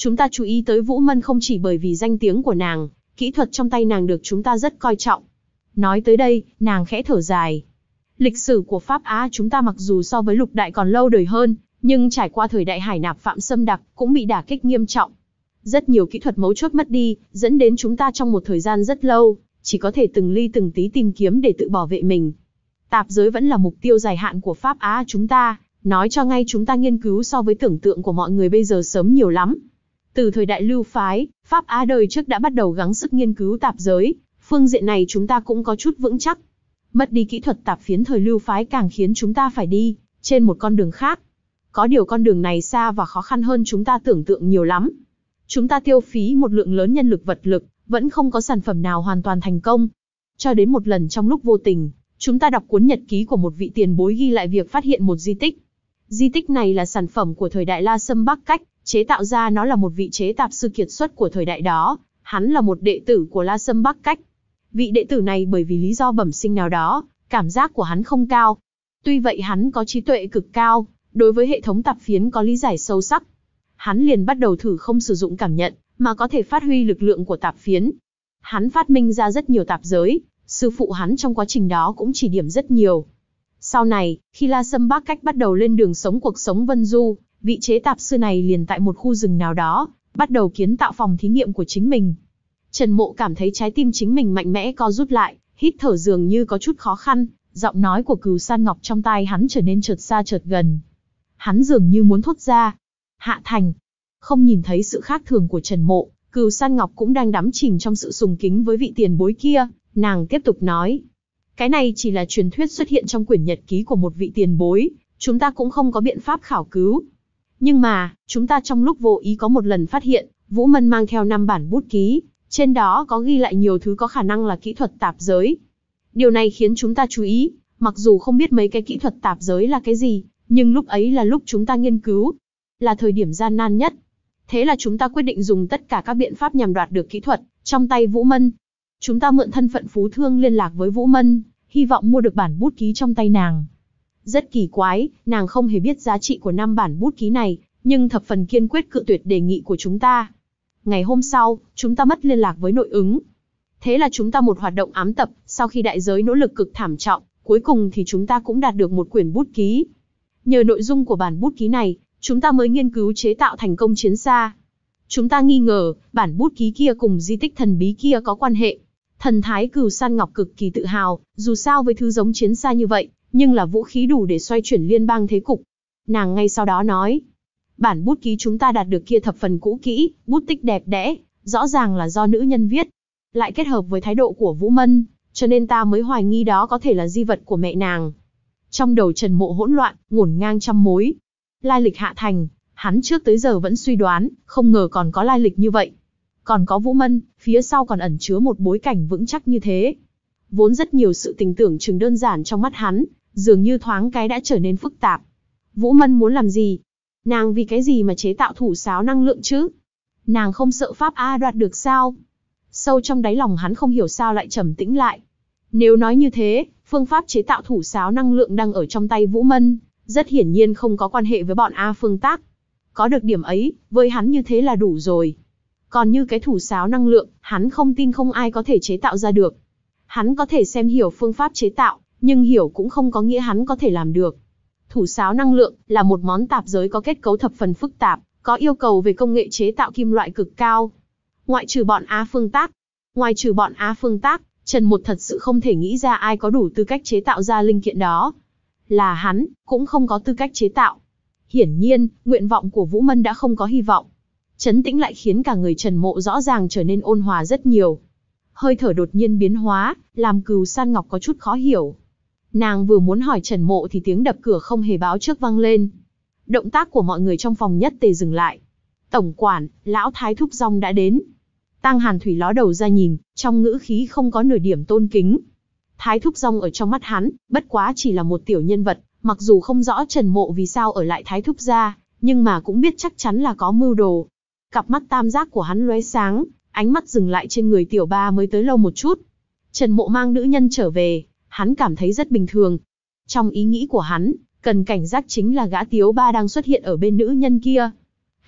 Speaker 1: Chúng ta chú ý tới Vũ Mân không chỉ bởi vì danh tiếng của nàng, kỹ thuật trong tay nàng được chúng ta rất coi trọng. Nói tới đây, nàng khẽ thở dài. Lịch sử của Pháp Á chúng ta mặc dù so với lục đại còn lâu đời hơn, nhưng trải qua thời đại hải nạp phạm xâm đặc cũng bị đả kích nghiêm trọng. Rất nhiều kỹ thuật mấu chốt mất đi, dẫn đến chúng ta trong một thời gian rất lâu, chỉ có thể từng ly từng tí tìm kiếm để tự bảo vệ mình. Tạp giới vẫn là mục tiêu dài hạn của Pháp Á chúng ta, nói cho ngay chúng ta nghiên cứu so với tưởng tượng của mọi người bây giờ sớm nhiều lắm. Từ thời đại lưu phái, Pháp Á đời trước đã bắt đầu gắng sức nghiên cứu tạp giới, phương diện này chúng ta cũng có chút vững chắc. Mất đi kỹ thuật tạp phiến thời lưu phái càng khiến chúng ta phải đi trên một con đường khác. Có điều con đường này xa và khó khăn hơn chúng ta tưởng tượng nhiều lắm. Chúng ta tiêu phí một lượng lớn nhân lực vật lực, vẫn không có sản phẩm nào hoàn toàn thành công. Cho đến một lần trong lúc vô tình, chúng ta đọc cuốn nhật ký của một vị tiền bối ghi lại việc phát hiện một di tích. Di tích này là sản phẩm của thời đại La Sâm Bắc Cách, chế tạo ra nó là một vị chế tạp sư kiệt xuất của thời đại đó, hắn là một đệ tử của La Sâm Bắc Cách. Vị đệ tử này bởi vì lý do bẩm sinh nào đó, cảm giác của hắn không cao. Tuy vậy hắn có trí tuệ cực cao, đối với hệ thống tạp phiến có lý giải sâu sắc. Hắn liền bắt đầu thử không sử dụng cảm nhận, mà có thể phát huy lực lượng của tạp phiến. Hắn phát minh ra rất nhiều tạp giới, sư phụ hắn trong quá trình đó cũng chỉ điểm rất nhiều. Sau này, khi La Sâm Bắc Cách bắt đầu lên đường sống cuộc sống vân du, vị chế tạp sư này liền tại một khu rừng nào đó, bắt đầu kiến tạo phòng thí nghiệm của chính mình. Trần Mộ cảm thấy trái tim chính mình mạnh mẽ co rút lại, hít thở dường như có chút khó khăn, giọng nói của Cửu San Ngọc trong tai hắn trở nên chợt xa chợt gần. Hắn dường như muốn thốt ra, Hạ Thành. Không nhìn thấy sự khác thường của Trần Mộ, Cửu San Ngọc cũng đang đắm chìm trong sự sùng kính với vị tiền bối kia, nàng tiếp tục nói. Cái này chỉ là truyền thuyết xuất hiện trong quyển nhật ký của một vị tiền bối, chúng ta cũng không có biện pháp khảo cứu. Nhưng mà, chúng ta trong lúc vô ý có một lần phát hiện, Vũ Mân mang theo năm bản bút ký, trên đó có ghi lại nhiều thứ có khả năng là kỹ thuật tạp giới. Điều này khiến chúng ta chú ý, mặc dù không biết mấy cái kỹ thuật tạp giới là cái gì, nhưng lúc ấy là lúc chúng ta nghiên cứu, là thời điểm gian nan nhất. Thế là chúng ta quyết định dùng tất cả các biện pháp nhằm đoạt được kỹ thuật trong tay Vũ Mân. Chúng ta mượn thân phận phú thương liên lạc với Vũ Mân, hy vọng mua được bản bút ký trong tay nàng. Rất kỳ quái, nàng không hề biết giá trị của năm bản bút ký này, nhưng thập phần kiên quyết cự tuyệt đề nghị của chúng ta. Ngày hôm sau, chúng ta mất liên lạc với nội ứng. Thế là chúng ta một hoạt động ám tập, sau khi đại giới nỗ lực cực thảm trọng, cuối cùng thì chúng ta cũng đạt được một quyển bút ký. Nhờ nội dung của bản bút ký này, chúng ta mới nghiên cứu chế tạo thành công chiến xa. Chúng ta nghi ngờ, bản bút ký kia cùng di tích thần bí kia có quan hệ. Thần thái Cửu San Ngọc cực kỳ tự hào, dù sao với thứ giống chiến xa như vậy, nhưng là vũ khí đủ để xoay chuyển liên bang thế cục. Nàng ngay sau đó nói, bản bút ký chúng ta đạt được kia thập phần cũ kỹ, bút tích đẹp đẽ, rõ ràng là do nữ nhân viết. Lại kết hợp với thái độ của Vũ Mân, cho nên ta mới hoài nghi đó có thể là di vật của mẹ nàng. Trong đầu Trần Mộ hỗn loạn, ngổn ngang trăm mối. Lai lịch Hạ Thành, hắn trước tới giờ vẫn suy đoán, không ngờ còn có lai lịch như vậy. Còn có Vũ Mân, phía sau còn ẩn chứa một bối cảnh vững chắc như thế. Vốn rất nhiều sự tình tưởng chừng đơn giản trong mắt hắn, dường như thoáng cái đã trở nên phức tạp. Vũ Mân muốn làm gì? Nàng vì cái gì mà chế tạo thủ sáo năng lượng chứ? Nàng không sợ Pháp A đoạt được sao? Sâu trong đáy lòng hắn không hiểu sao lại trầm tĩnh lại. Nếu nói như thế, phương pháp chế tạo thủ sáo năng lượng đang ở trong tay Vũ Mân, rất hiển nhiên không có quan hệ với bọn A Phương Tác. Có được điểm ấy, với hắn như thế là đủ rồi. Còn như cái thủ sáo năng lượng, hắn không tin không ai có thể chế tạo ra được. Hắn có thể xem hiểu phương pháp chế tạo, nhưng hiểu cũng không có nghĩa hắn có thể làm được. Thủ sáo năng lượng là một món tạp giới có kết cấu thập phần phức tạp, có yêu cầu về công nghệ chế tạo kim loại cực cao. Ngoại trừ bọn Á Phương Tác, ngoài trừ bọn Á Phương Tác, Trần Một thật sự không thể nghĩ ra ai có đủ tư cách chế tạo ra linh kiện đó. Là hắn, cũng không có tư cách chế tạo. Hiển nhiên, nguyện vọng của Vũ Mân đã không có hy vọng. Trấn tĩnh lại khiến cả người Trần Mộ rõ ràng trở nên ôn hòa rất nhiều. Hơi thở đột nhiên biến hóa, làm Cửu San Ngọc có chút khó hiểu. Nàng vừa muốn hỏi Trần Mộ thì tiếng đập cửa không hề báo trước vang lên. Động tác của mọi người trong phòng nhất tề dừng lại. Tổng quản, lão Thái Thúc Rong đã đến. Tang Hàn Thủy ló đầu ra nhìn, trong ngữ khí không có nửa điểm tôn kính. Thái Thúc Rong ở trong mắt hắn, bất quá chỉ là một tiểu nhân vật, mặc dù không rõ Trần Mộ vì sao ở lại Thái Thúc gia, nhưng mà cũng biết chắc chắn là có mưu đồ. Cặp mắt tam giác của hắn lóe sáng, ánh mắt dừng lại trên người tiểu ba mới tới lâu một chút. Trần Mộ mang nữ nhân trở về, hắn cảm thấy rất bình thường. Trong ý nghĩ của hắn, cần cảnh giác chính là gã tiếu ba đang xuất hiện ở bên nữ nhân kia.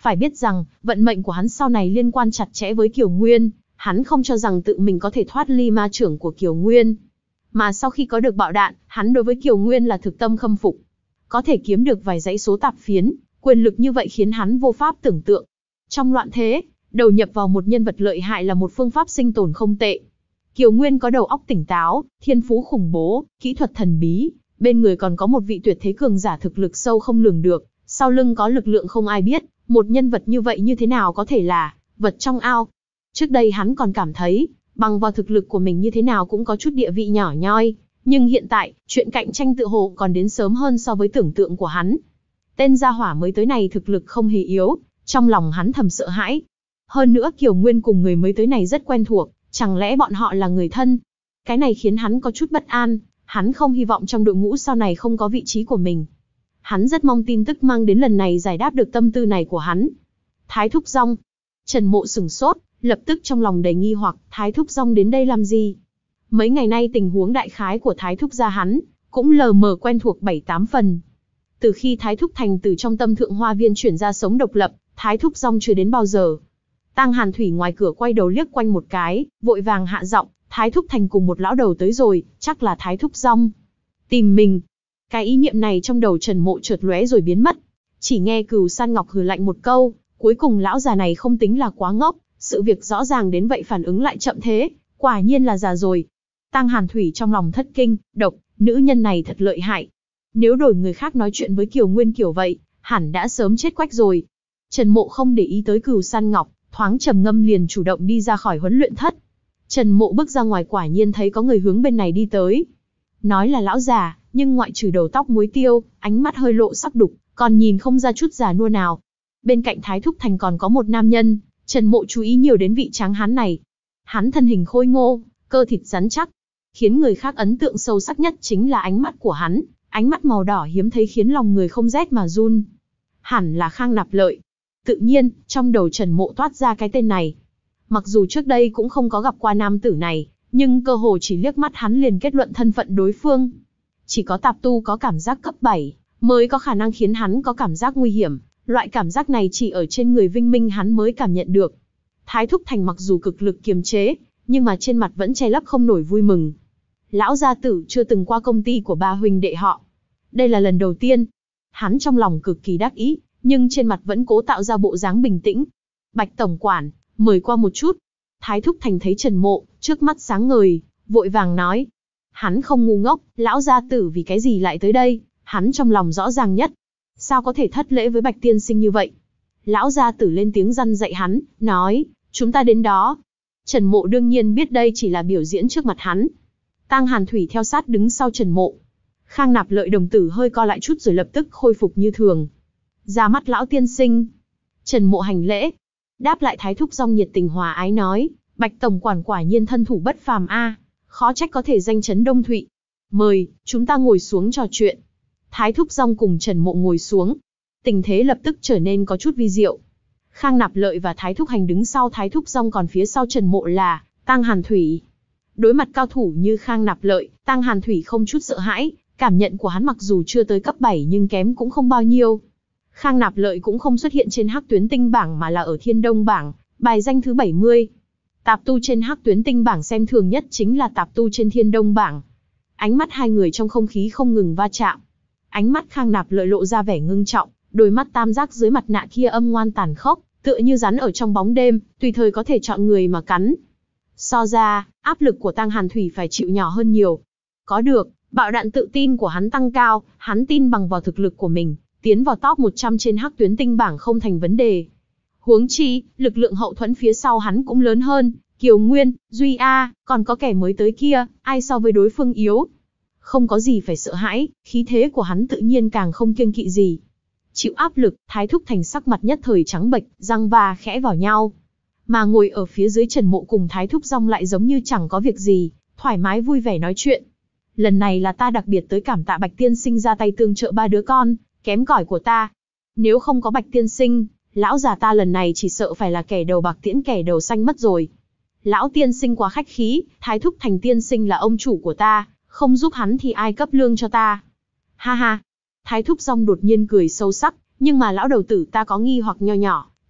Speaker 1: Phải biết rằng, vận mệnh của hắn sau này liên quan chặt chẽ với Kiều Nguyên, hắn không cho rằng tự mình có thể thoát ly ma chưởng của Kiều Nguyên. Mà sau khi có được bạo đạn, hắn đối với Kiều Nguyên là thực tâm khâm phục. Có thể kiếm được vài dãy số tạp phiến, quyền lực như vậy khiến hắn vô pháp tưởng tượng. Trong loạn thế, đầu nhập vào một nhân vật lợi hại là một phương pháp sinh tồn không tệ. Kiều Nguyên có đầu óc tỉnh táo, thiên phú khủng bố, kỹ thuật thần bí, bên người còn có một vị tuyệt thế cường giả thực lực sâu không lường được, sau lưng có lực lượng không ai biết, một nhân vật như vậy như thế nào có thể là vật trong ao. Trước đây hắn còn cảm thấy, bằng vào thực lực của mình như thế nào cũng có chút địa vị nhỏ nhoi, nhưng hiện tại, chuyện cạnh tranh tự hồ còn đến sớm hơn so với tưởng tượng của hắn. Tên gia hỏa mới tới này thực lực không hề yếu, trong lòng hắn thầm sợ hãi. Hơn nữa Kiều Nguyên cùng người mới tới này rất quen thuộc, chẳng lẽ bọn họ là người thân? Cái này khiến hắn có chút bất an, hắn không hy vọng trong đội ngũ sau này không có vị trí của mình. Hắn rất mong tin tức mang đến lần này giải đáp được tâm tư này của hắn. Thái Thúc Dong. Trần Mộ sửng sốt, lập tức trong lòng đầy nghi hoặc, Thái Thúc Dong đến đây làm gì? Mấy ngày nay tình huống đại khái của Thái Thúc gia hắn, cũng lờ mờ quen thuộc bảy tám phần. Từ khi Thái Thúc Thành từ trong Tâm Thượng Hoa Viên chuyển ra sống độc lập, Thái Thúc Dong chưa đến bao giờ. Tang Hàn Thủy ngoài cửa quay đầu liếc quanh một cái, vội vàng hạ giọng, Thái Thúc Thành cùng một lão đầu tới rồi, chắc là Thái Thúc Dong tìm mình. Cái ý niệm này trong đầu Trần Mộ chợt lóe rồi biến mất. Chỉ nghe Cửu San Ngọc hừ lạnh một câu, cuối cùng lão già này không tính là quá ngốc, sự việc rõ ràng đến vậy phản ứng lại chậm thế, quả nhiên là già rồi. Tang Hàn Thủy trong lòng thất kinh, độc, nữ nhân này thật lợi hại. Nếu đổi người khác nói chuyện với Kiều Nguyên kiểu vậy, hẳn đã sớm chết quách rồi. Trần Mộ không để ý tới Cửu San Ngọc, thoáng trầm ngâm liền chủ động đi ra khỏi huấn luyện thất. Trần Mộ bước ra ngoài quả nhiên thấy có người hướng bên này đi tới. Nói là lão già, nhưng ngoại trừ đầu tóc muối tiêu, ánh mắt hơi lộ sắc đục, còn nhìn không ra chút già nua nào. Bên cạnh Thái Thúc Thành còn có một nam nhân, Trần Mộ chú ý nhiều đến vị tráng hán này. Hắn thân hình khôi ngô, cơ thịt rắn chắc, khiến người khác ấn tượng sâu sắc nhất chính là ánh mắt của hắn, ánh mắt màu đỏ hiếm thấy khiến lòng người không rét mà run. Hẳn là Khang Nạp Lợi. Tự nhiên, trong đầu Trần Mộ toát ra cái tên này. Mặc dù trước đây cũng không có gặp qua nam tử này, nhưng cơ hồ chỉ liếc mắt hắn liền kết luận thân phận đối phương. Chỉ có tạp tu có cảm giác cấp bảy, mới có khả năng khiến hắn có cảm giác nguy hiểm, loại cảm giác này chỉ ở trên người Vinh Minh hắn mới cảm nhận được. Thái Thúc Thành mặc dù cực lực kiềm chế, nhưng mà trên mặt vẫn che lấp không nổi vui mừng. Lão gia tử chưa từng qua công ty của ba huynh đệ họ. Đây là lần đầu tiên. Hắn trong lòng cực kỳ đắc ý, nhưng trên mặt vẫn cố tạo ra bộ dáng bình tĩnh. Bạch tổng quản, mời qua một chút. Thái Thúc Thành thấy Trần Mộ, trước mắt sáng ngời, vội vàng nói. Hắn không ngu ngốc, lão gia tử vì cái gì lại tới đây, hắn trong lòng rõ ràng nhất. Sao có thể thất lễ với Bạch tiên sinh như vậy? Lão gia tử lên tiếng răn dạy hắn, nói, chúng ta đến đó. Trần Mộ đương nhiên biết đây chỉ là biểu diễn trước mặt hắn. Tang Hàn Thủy theo sát đứng sau Trần Mộ. Khang Nạp Lợi đồng tử hơi co lại chút rồi lập tức khôi phục như thường. Ra mắt lão tiên sinh. Trần Mộ hành lễ. Đáp lại Thái Thúc Dong nhiệt tình hòa ái nói, Bạch tổng quản quả nhiên thân thủ bất phàm a, khó trách có thể danh chấn Đông Thụy. Mời, chúng ta ngồi xuống trò chuyện. Thái Thúc Dong cùng Trần Mộ ngồi xuống. Tình thế lập tức trở nên có chút vi diệu. Khang Nạp Lợi và Thái Thúc Hành đứng sau Thái Thúc Dong, còn phía sau Trần Mộ là Tang Hàn Thủy. Đối mặt cao thủ như Khang Nạp Lợi, Tang Hàn Thủy không chút sợ hãi, cảm nhận của hắn mặc dù chưa tới cấp bảy nhưng kém cũng không bao nhiêu. Khang Nạp Lợi cũng không xuất hiện trên Hắc Tuyến Tinh bảng mà là ở Thiên Đông bảng, bài danh thứ bảy mươi. Tạp tu trên Hắc Tuyến Tinh bảng xem thường nhất chính là tạp tu trên Thiên Đông bảng. Ánh mắt hai người trong không khí không ngừng va chạm. Ánh mắt Khang Nạp Lợi lộ ra vẻ ngưng trọng, đôi mắt tam giác dưới mặt nạ kia âm ngoan tàn khốc, tựa như rắn ở trong bóng đêm, tùy thời có thể chọn người mà cắn. So ra, áp lực của Tang Hàn Thủy phải chịu nhỏ hơn nhiều. Có được, bạo đạn tự tin của hắn tăng cao, hắn tin bằng vào thực lực của mình, tiến vào top một trăm trên Hắc Tuyến Tinh bảng không thành vấn đề. Huống chi, lực lượng hậu thuẫn phía sau hắn cũng lớn hơn, Kiều Nguyên, Duy A, còn có kẻ mới tới kia, ai so với đối phương yếu. Không có gì phải sợ hãi, khí thế của hắn tự nhiên càng không kiêng kỵ gì. Chịu áp lực, Thái Thúc Thành sắc mặt nhất thời trắng bệch, răng va khẽ vào nhau. Mà ngồi ở phía dưới Trần Mộ cùng Thái Thúc Dong lại giống như chẳng có việc gì, thoải mái vui vẻ nói chuyện. Lần này là ta đặc biệt tới cảm tạ Bạch tiên sinh ra tay tương trợ ba đứa con kém cỏi của ta. Nếu không có Bạch tiên sinh, lão già ta lần này chỉ sợ phải là kẻ đầu bạc tiễn kẻ đầu xanh mất rồi. Lão tiên sinh quá khách khí, Thái Thúc Thành tiên sinh là ông chủ của ta, không giúp hắn thì ai cấp lương cho ta. Ha ha. Thái Thúc Dong đột nhiên cười sâu sắc, nhưng mà lão đầu tử ta có nghi hoặc nho nhỏ,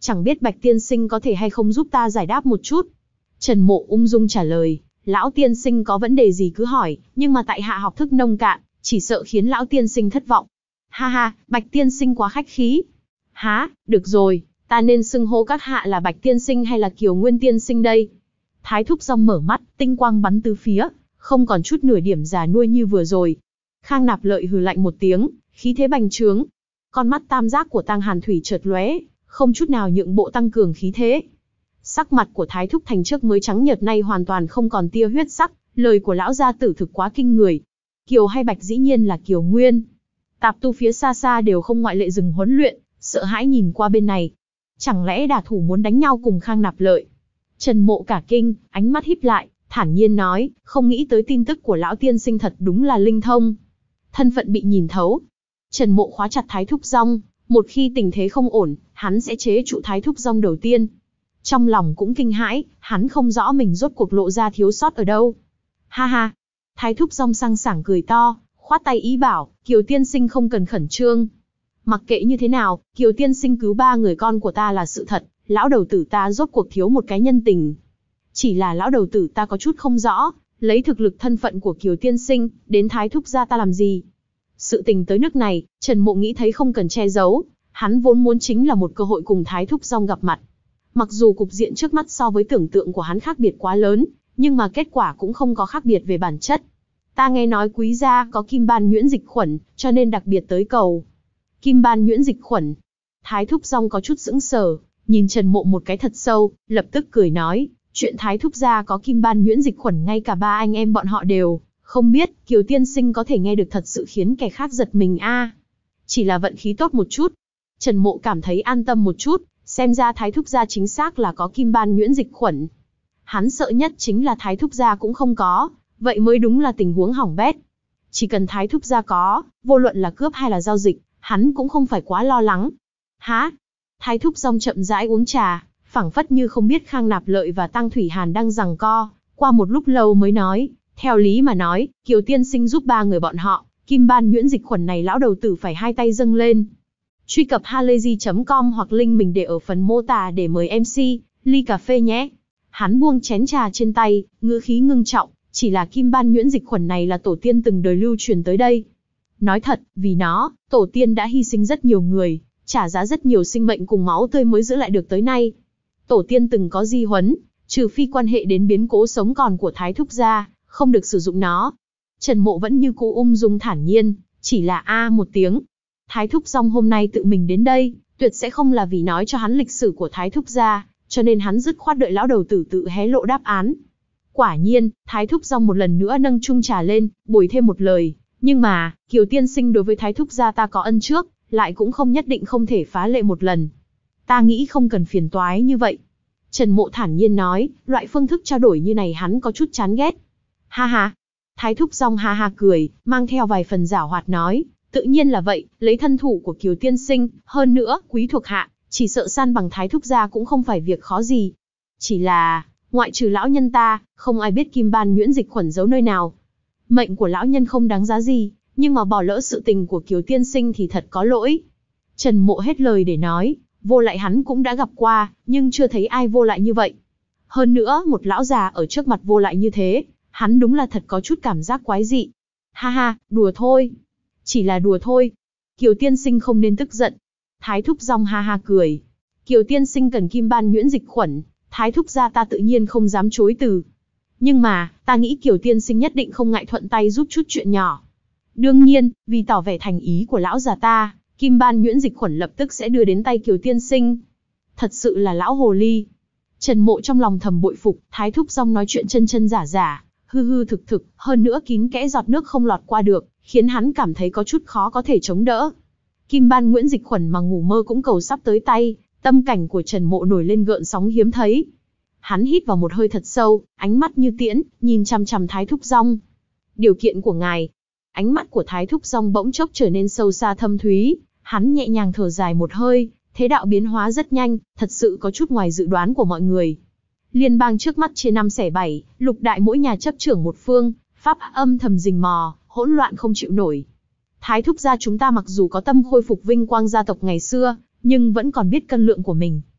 Speaker 1: Chẳng biết Bạch tiên sinh có thể hay không giúp ta giải đáp một chút. Trần Mộ ung dung trả lời, lão tiên sinh có vấn đề gì cứ hỏi, nhưng mà tại hạ học thức nông cạn, chỉ sợ khiến lão tiên sinh thất vọng. Ha ha, Bạch tiên sinh quá khách khí. Há, được rồi, ta nên xưng hô các hạ là Bạch tiên sinh hay là Kiều Nguyên tiên sinh đây? Thái Thúc Dung mở mắt, tinh quang bắn tứ phía, không còn chút nửa điểm già nuôi như vừa rồi. Khang Nạp Lợi hừ lạnh một tiếng, khí thế bành trướng. Con mắt tam giác của Tang Hàn Thủy chợt lóe, không chút nào nhượng bộ tăng cường khí thế. Sắc mặt của Thái Thúc Thành trước mới trắng nhợt nay hoàn toàn không còn tia huyết sắc, lời của lão gia tử thực quá kinh người. Kiều hay Bạch dĩ nhiên là Kiều Nguyên. Tạp tu phía xa xa đều không ngoại lệ dừng huấn luyện, sợ hãi nhìn qua bên này. Chẳng lẽ đả thủ muốn đánh nhau cùng Khang Nạp Lợi? Trần Mộ cả kinh, ánh mắt híp lại, thản nhiên nói, không nghĩ tới tin tức của lão tiên sinh thật đúng là linh thông. Thân phận bị nhìn thấu. Trần Mộ khóa chặt Thái Thúc Dung, một khi tình thế không ổn, hắn sẽ chế trụ Thái Thúc Dung đầu tiên. Trong lòng cũng kinh hãi, hắn không rõ mình rốt cuộc lộ ra thiếu sót ở đâu. Ha ha, Thái Thúc Dung sang sảng cười to, khoát tay ý bảo, Kiều tiên sinh không cần khẩn trương. Mặc kệ như thế nào, Kiều tiên sinh cứu ba người con của ta là sự thật, lão đầu tử ta rốt cuộc thiếu một cái nhân tình. Chỉ là lão đầu tử ta có chút không rõ, lấy thực lực thân phận của Kiều tiên sinh, đến Thái Thúc gia ta làm gì? Sự tình tới nước này, Trần Mộ nghĩ thấy không cần che giấu, hắn vốn muốn chính là một cơ hội cùng Thái Thúc Dung gặp mặt. Mặc dù cục diện trước mắt so với tưởng tượng của hắn khác biệt quá lớn, nhưng mà kết quả cũng không có khác biệt về bản chất. Ta nghe nói quý gia có kim ban nhuyễn dịch khuẩn, cho nên đặc biệt tới cầu. Kim ban nhuyễn dịch khuẩn. Thái Thúc Dung có chút sững sờ, nhìn Trần Mộ một cái thật sâu, lập tức cười nói, chuyện Thái Thúc gia có kim ban nhuyễn dịch khuẩn ngay cả ba anh em bọn họ đều không biết, Kiều tiên sinh có thể nghe được thật sự khiến kẻ khác giật mình a. À. Chỉ là vận khí tốt một chút. Trần Mộ cảm thấy an tâm một chút, xem ra Thái Thúc gia chính xác là có kim ban nhuyễn dịch khuẩn. Hắn sợ nhất chính là Thái Thúc gia cũng không có, vậy mới đúng là tình huống hỏng bét. Chỉ cần Thái Thúc gia có, vô luận là cướp hay là giao dịch, hắn cũng không phải quá lo lắng. Hả? Thái Thúc Dung chậm rãi uống trà, phảng phất như không biết Khang Nạp Lợi và Tang Thủy Hàn đang giằng co, qua một lúc lâu mới nói, theo lý mà nói, Kiều tiên sinh giúp ba người bọn họ, kim ban nhuyễn dịch khuẩn này lão đầu tử phải hai tay dâng lên. Truy cập halayzi chấm com hoặc link mình để ở phần mô tả để mời em xê, ly cà phê nhé. Hắn buông chén trà trên tay, ngữ khí ngưng trọng, chỉ là kim ban nhuyễn dịch khuẩn này là tổ tiên từng đời lưu truyền tới đây. Nói thật, vì nó, tổ tiên đã hy sinh rất nhiều người, trả giá rất nhiều sinh mệnh cùng máu tươi mới giữ lại được tới nay. Tổ tiên từng có di huấn, trừ phi quan hệ đến biến cố sống còn của Thái Thúc gia, không được sử dụng nó. Trần Mộ vẫn như cũ ung dung thản nhiên, chỉ là a một tiếng. Thái Thúc Dung hôm nay tự mình đến đây, tuyệt sẽ không là vì nói cho hắn lịch sử của Thái Thúc gia, cho nên hắn dứt khoát đợi lão đầu tử tự hé lộ đáp án. Quả nhiên, Thái Thúc Dung một lần nữa nâng chung trà lên, bồi thêm một lời, nhưng mà, Kiều tiên sinh đối với Thái Thúc gia ta có ân trước, lại cũng không nhất định không thể phá lệ một lần. Ta nghĩ không cần phiền toái như vậy. Trần Mộ thản nhiên nói, loại phương thức trao đổi như này hắn có chút chán ghét. Ha ha. Thái Thúc Dung ha ha cười, mang theo vài phần giảo hoạt nói, tự nhiên là vậy, lấy thân thủ của Kiều tiên sinh, hơn nữa, quý thuộc hạ, chỉ sợ san bằng Thái Thúc gia cũng không phải việc khó gì. Chỉ là, ngoại trừ lão nhân ta, không ai biết kim ban nhuyễn dịch khuẩn giấu nơi nào. Mệnh của lão nhân không đáng giá gì, nhưng mà bỏ lỡ sự tình của Kiều tiên sinh thì thật có lỗi. Trần Mộ hết lời để nói, vô lại hắn cũng đã gặp qua, nhưng chưa thấy ai vô lại như vậy. Hơn nữa, một lão già ở trước mặt vô lại như thế, hắn đúng là thật có chút cảm giác quái dị. Ha ha, đùa thôi. Chỉ là đùa thôi. Kiều tiên sinh không nên tức giận. Thái Thúc Dung ha ha cười. Kiều tiên sinh cần kim ban nhuyễn dịch khuẩn, Thái Thúc gia ta tự nhiên không dám chối từ. Nhưng mà, ta nghĩ Kiều tiên sinh nhất định không ngại thuận tay giúp chút chuyện nhỏ. Đương nhiên, vì tỏ vẻ thành ý của lão già ta, kim ban nhuyễn dịch khuẩn lập tức sẽ đưa đến tay Kiều tiên sinh. Thật sự là lão hồ ly. Trần Mộ trong lòng thầm bội phục, Thái Thúc Dung nói chuyện chân chân giả giả, hư hư thực thực, hơn nữa kín kẽ giọt nước không lọt qua được, khiến hắn cảm thấy có chút khó có thể chống đỡ. Kim ban nhuyễn dịch khuẩn mà ngủ mơ cũng cầu sắp tới tay, tâm cảnh của Trần Mộ nổi lên gợn sóng hiếm thấy. Hắn hít vào một hơi thật sâu, ánh mắt như tiễn, nhìn chằm chằm Thái Thúc Dung. Điều kiện của ngài. Ánh mắt của Thái Thúc Dung bỗng chốc trở nên sâu xa thâm thúy, hắn nhẹ nhàng thở dài một hơi, thế đạo biến hóa rất nhanh, thật sự có chút ngoài dự đoán của mọi người. Liên bang trước mắt chia năm xẻ bảy, lục đại mỗi nhà chấp trưởng một phương, pháp âm thầm rình mò, hỗn loạn không chịu nổi. Thái Thúc gia chúng ta mặc dù có tâm khôi phục vinh quang gia tộc ngày xưa, nhưng vẫn còn biết cân lượng của mình.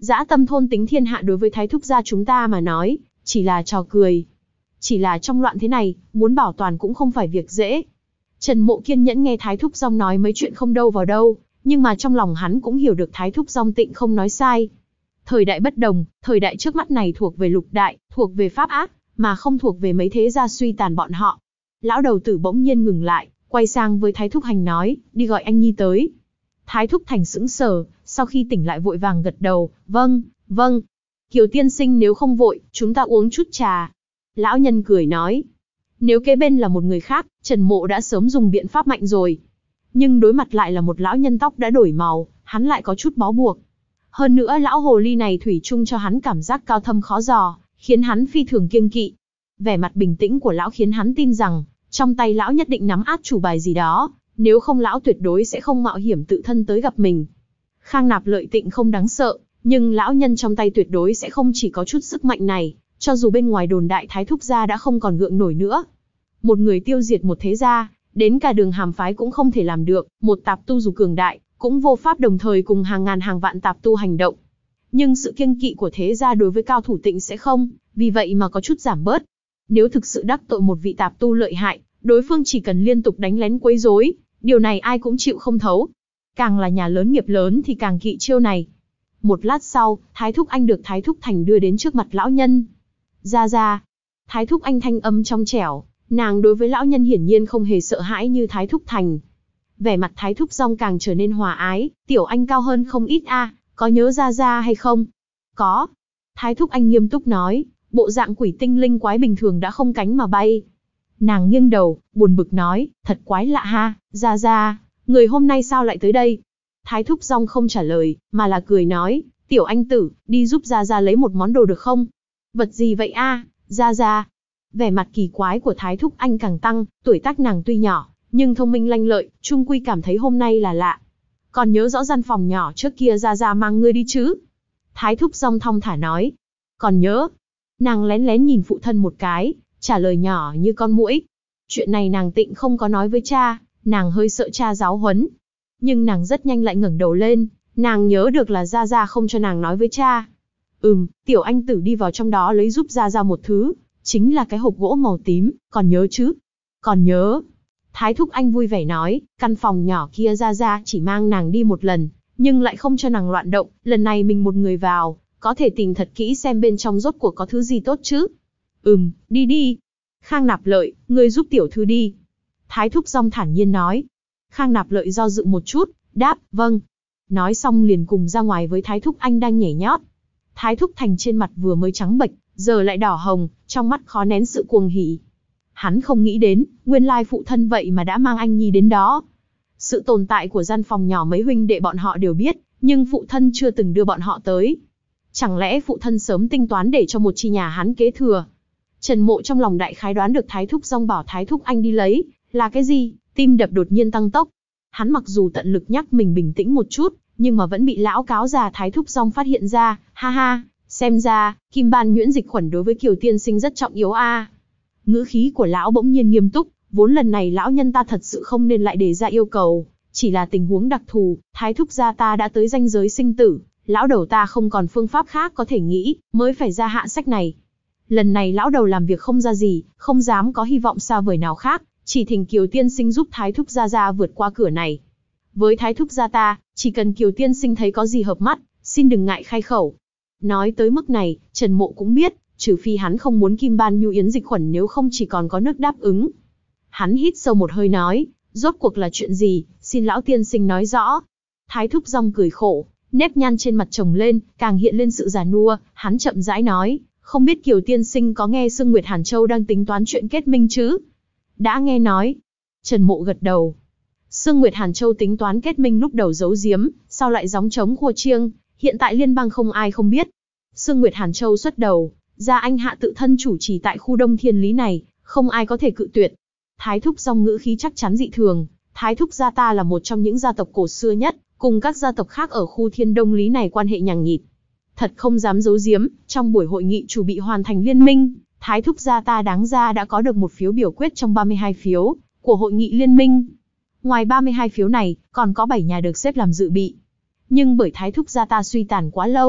Speaker 1: Dã tâm thôn tính thiên hạ đối với Thái thúc gia chúng ta mà nói, chỉ là trò cười. Chỉ là trong loạn thế này, muốn bảo toàn cũng không phải việc dễ. Trần Mộ kiên nhẫn nghe Thái thúc Dong nói mấy chuyện không đâu vào đâu, nhưng mà trong lòng hắn cũng hiểu được Thái thúc Dong tịnh không nói sai. Thời đại bất đồng, thời đại trước mắt này thuộc về lục đại, thuộc về pháp ác, mà không thuộc về mấy thế gia suy tàn bọn họ. Lão đầu tử bỗng nhiên ngừng lại, quay sang với Thái thúc Hành nói, đi gọi anh Nhi tới. Thái thúc Thành sững sờ, sau khi tỉnh lại vội vàng gật đầu, vâng, vâng. Kiều tiên sinh nếu không vội, chúng ta uống chút trà. Lão nhân cười nói, nếu kế bên là một người khác, Trần Mộ đã sớm dùng biện pháp mạnh rồi. Nhưng đối mặt lại là một lão nhân tóc đã đổi màu, hắn lại có chút bó buộc. Hơn nữa lão hồ ly này thủy chung cho hắn cảm giác cao thâm khó dò, khiến hắn phi thường kiêng kỵ. Vẻ mặt bình tĩnh của lão khiến hắn tin rằng, trong tay lão nhất định nắm át chủ bài gì đó, nếu không lão tuyệt đối sẽ không mạo hiểm tự thân tới gặp mình. Khang Nạp Lợi tịnh không đáng sợ, nhưng lão nhân trong tay tuyệt đối sẽ không chỉ có chút sức mạnh này, cho dù bên ngoài đồn đại Thái thúc gia đã không còn gượng nổi nữa. Một người tiêu diệt một thế gia, đến cả Đường Hàm phái cũng không thể làm được, một tạp tu dù cường đại, cũng vô pháp đồng thời cùng hàng ngàn hàng vạn tạp tu hành động. Nhưng sự kiêng kỵ của thế gia đối với cao thủ tịnh sẽ không, vì vậy mà có chút giảm bớt. Nếu thực sự đắc tội một vị tạp tu lợi hại, đối phương chỉ cần liên tục đánh lén quấy rối, điều này ai cũng chịu không thấu. Càng là nhà lớn nghiệp lớn thì càng kỵ chiêu này. Một lát sau, Thái thúc Anh được Thái thúc Thành đưa đến trước mặt lão nhân. Ra ra. Thái thúc Anh thanh âm trong trẻo, nàng đối với lão nhân hiển nhiên không hề sợ hãi như Thái thúc Thành. Vẻ mặt Thái thúc Dong càng trở nên hòa ái, tiểu anh cao hơn không ít a, à, có nhớ ra ra hay không? Có. Thái thúc Anh nghiêm túc nói, bộ dạng quỷ tinh linh quái bình thường đã không cánh mà bay. Nàng nghiêng đầu, buồn bực nói, thật quái lạ ha, ra ra, người hôm nay sao lại tới đây? Thái thúc Dong không trả lời, mà là cười nói, tiểu anh tử, đi giúp ra ra lấy một món đồ được không? Vật gì vậy a, à, ra ra? Vẻ mặt kỳ quái của Thái thúc Anh càng tăng, tuổi tác nàng tuy nhỏ, nhưng thông minh lanh lợi, chung quy cảm thấy hôm nay là lạ. Còn nhớ rõ gian phòng nhỏ trước kia ra ra mang ngươi đi chứ? Thái thúc Dong thong thả nói. Còn nhớ. Nàng lén lén nhìn phụ thân một cái, trả lời nhỏ như con muỗi. Chuyện này nàng tịnh không có nói với cha, nàng hơi sợ cha giáo huấn. Nhưng nàng rất nhanh lại ngẩng đầu lên, nàng nhớ được là Gia Gia không cho nàng nói với cha. Ừm, tiểu anh tử đi vào trong đó lấy giúp Gia Gia một thứ, chính là cái hộp gỗ màu tím, còn nhớ chứ? Còn nhớ. Thái thúc Anh vui vẻ nói, căn phòng nhỏ kia Gia Gia chỉ mang nàng đi một lần, nhưng lại không cho nàng loạn động, lần này mình một người vào, có thể tìm thật kỹ xem bên trong rốt cuộc có thứ gì tốt chứ. Ừm, đi đi. Khang Nạp Lợi, ngươi giúp tiểu thư đi. Thái thúc Dong thản nhiên nói. Khang Nạp Lợi do dự một chút, đáp, vâng. Nói xong liền cùng ra ngoài với Thái thúc Anh đang nhảy nhót. Thái thúc Thành trên mặt vừa mới trắng bệch, giờ lại đỏ hồng, trong mắt khó nén sự cuồng hỉ. Hắn không nghĩ đến, nguyên lai phụ thân vậy mà đã mang anh Nhi đến đó. Sự tồn tại của gian phòng nhỏ mấy huynh đệ bọn họ đều biết, nhưng phụ thân chưa từng đưa bọn họ tới. Chẳng lẽ phụ thân sớm tính toán để cho một chi nhà hắn kế thừa? Trần Mộ trong lòng đại khái đoán được Thái thúc Dong bảo Thái thúc Anh đi lấy, là cái gì, tim đập đột nhiên tăng tốc. Hắn mặc dù tận lực nhắc mình bình tĩnh một chút, nhưng mà vẫn bị lão cáo già Thái thúc Dong phát hiện ra, ha ha, xem ra, kim ban nhuyễn dịch khuẩn đối với Kiều tiên sinh rất trọng yếu a. À. Ngữ khí của lão bỗng nhiên nghiêm túc, vốn lần này lão nhân ta thật sự không nên lại đề ra yêu cầu, chỉ là tình huống đặc thù, Thái thúc gia ta đã tới ranh giới sinh tử, lão đầu ta không còn phương pháp khác có thể nghĩ, mới phải ra hạ sách này. Lần này lão đầu làm việc không ra gì, không dám có hy vọng xa vời nào khác, chỉ thỉnh Kiều tiên sinh giúp Thái thúc gia gia vượt qua cửa này. Với Thái thúc gia ta, chỉ cần Kiều tiên sinh thấy có gì hợp mắt, xin đừng ngại khai khẩu. Nói tới mức này, Trần Mộ cũng biết, trừ phi hắn không muốn kim ban nhu yến dịch khuẩn, nếu không chỉ còn có nước đáp ứng. Hắn hít sâu một hơi nói, rốt cuộc là chuyện gì, xin lão tiên sinh nói rõ. Thái thúc Dong cười khổ, nếp nhăn trên mặt chồng lên, càng hiện lên sự già nua, hắn chậm rãi nói, không biết Kiều tiên sinh có nghe Sương Nguyệt Hàn Châu đang tính toán chuyện kết minh chứ? Đã nghe nói. Trần Mộ gật đầu. Sương Nguyệt Hàn Châu tính toán kết minh lúc đầu giấu giếm, sau lại gióng trống khua chiêng, hiện tại liên bang không ai không biết. Sương Nguyệt Hàn Châu xuất đầu, gia anh hạ tự thân chủ trì tại khu Đông Thiên Lý này, không ai có thể cự tuyệt. Thái thúc Dong ngữ khí chắc chắn dị thường, Thái thúc gia ta là một trong những gia tộc cổ xưa nhất, cùng các gia tộc khác ở khu Thiên Đông Lý này quan hệ nhằng nhịt. Thật không dám giấu giếm, trong buổi hội nghị chủ bị hoàn thành liên minh, Thái thúc gia ta đáng ra đã có được một phiếu biểu quyết trong ba mươi hai phiếu của hội nghị liên minh. Ngoài ba mươi hai phiếu này, còn có bảy nhà được xếp làm dự bị. Nhưng bởi Thái thúc gia ta suy tàn quá lâu,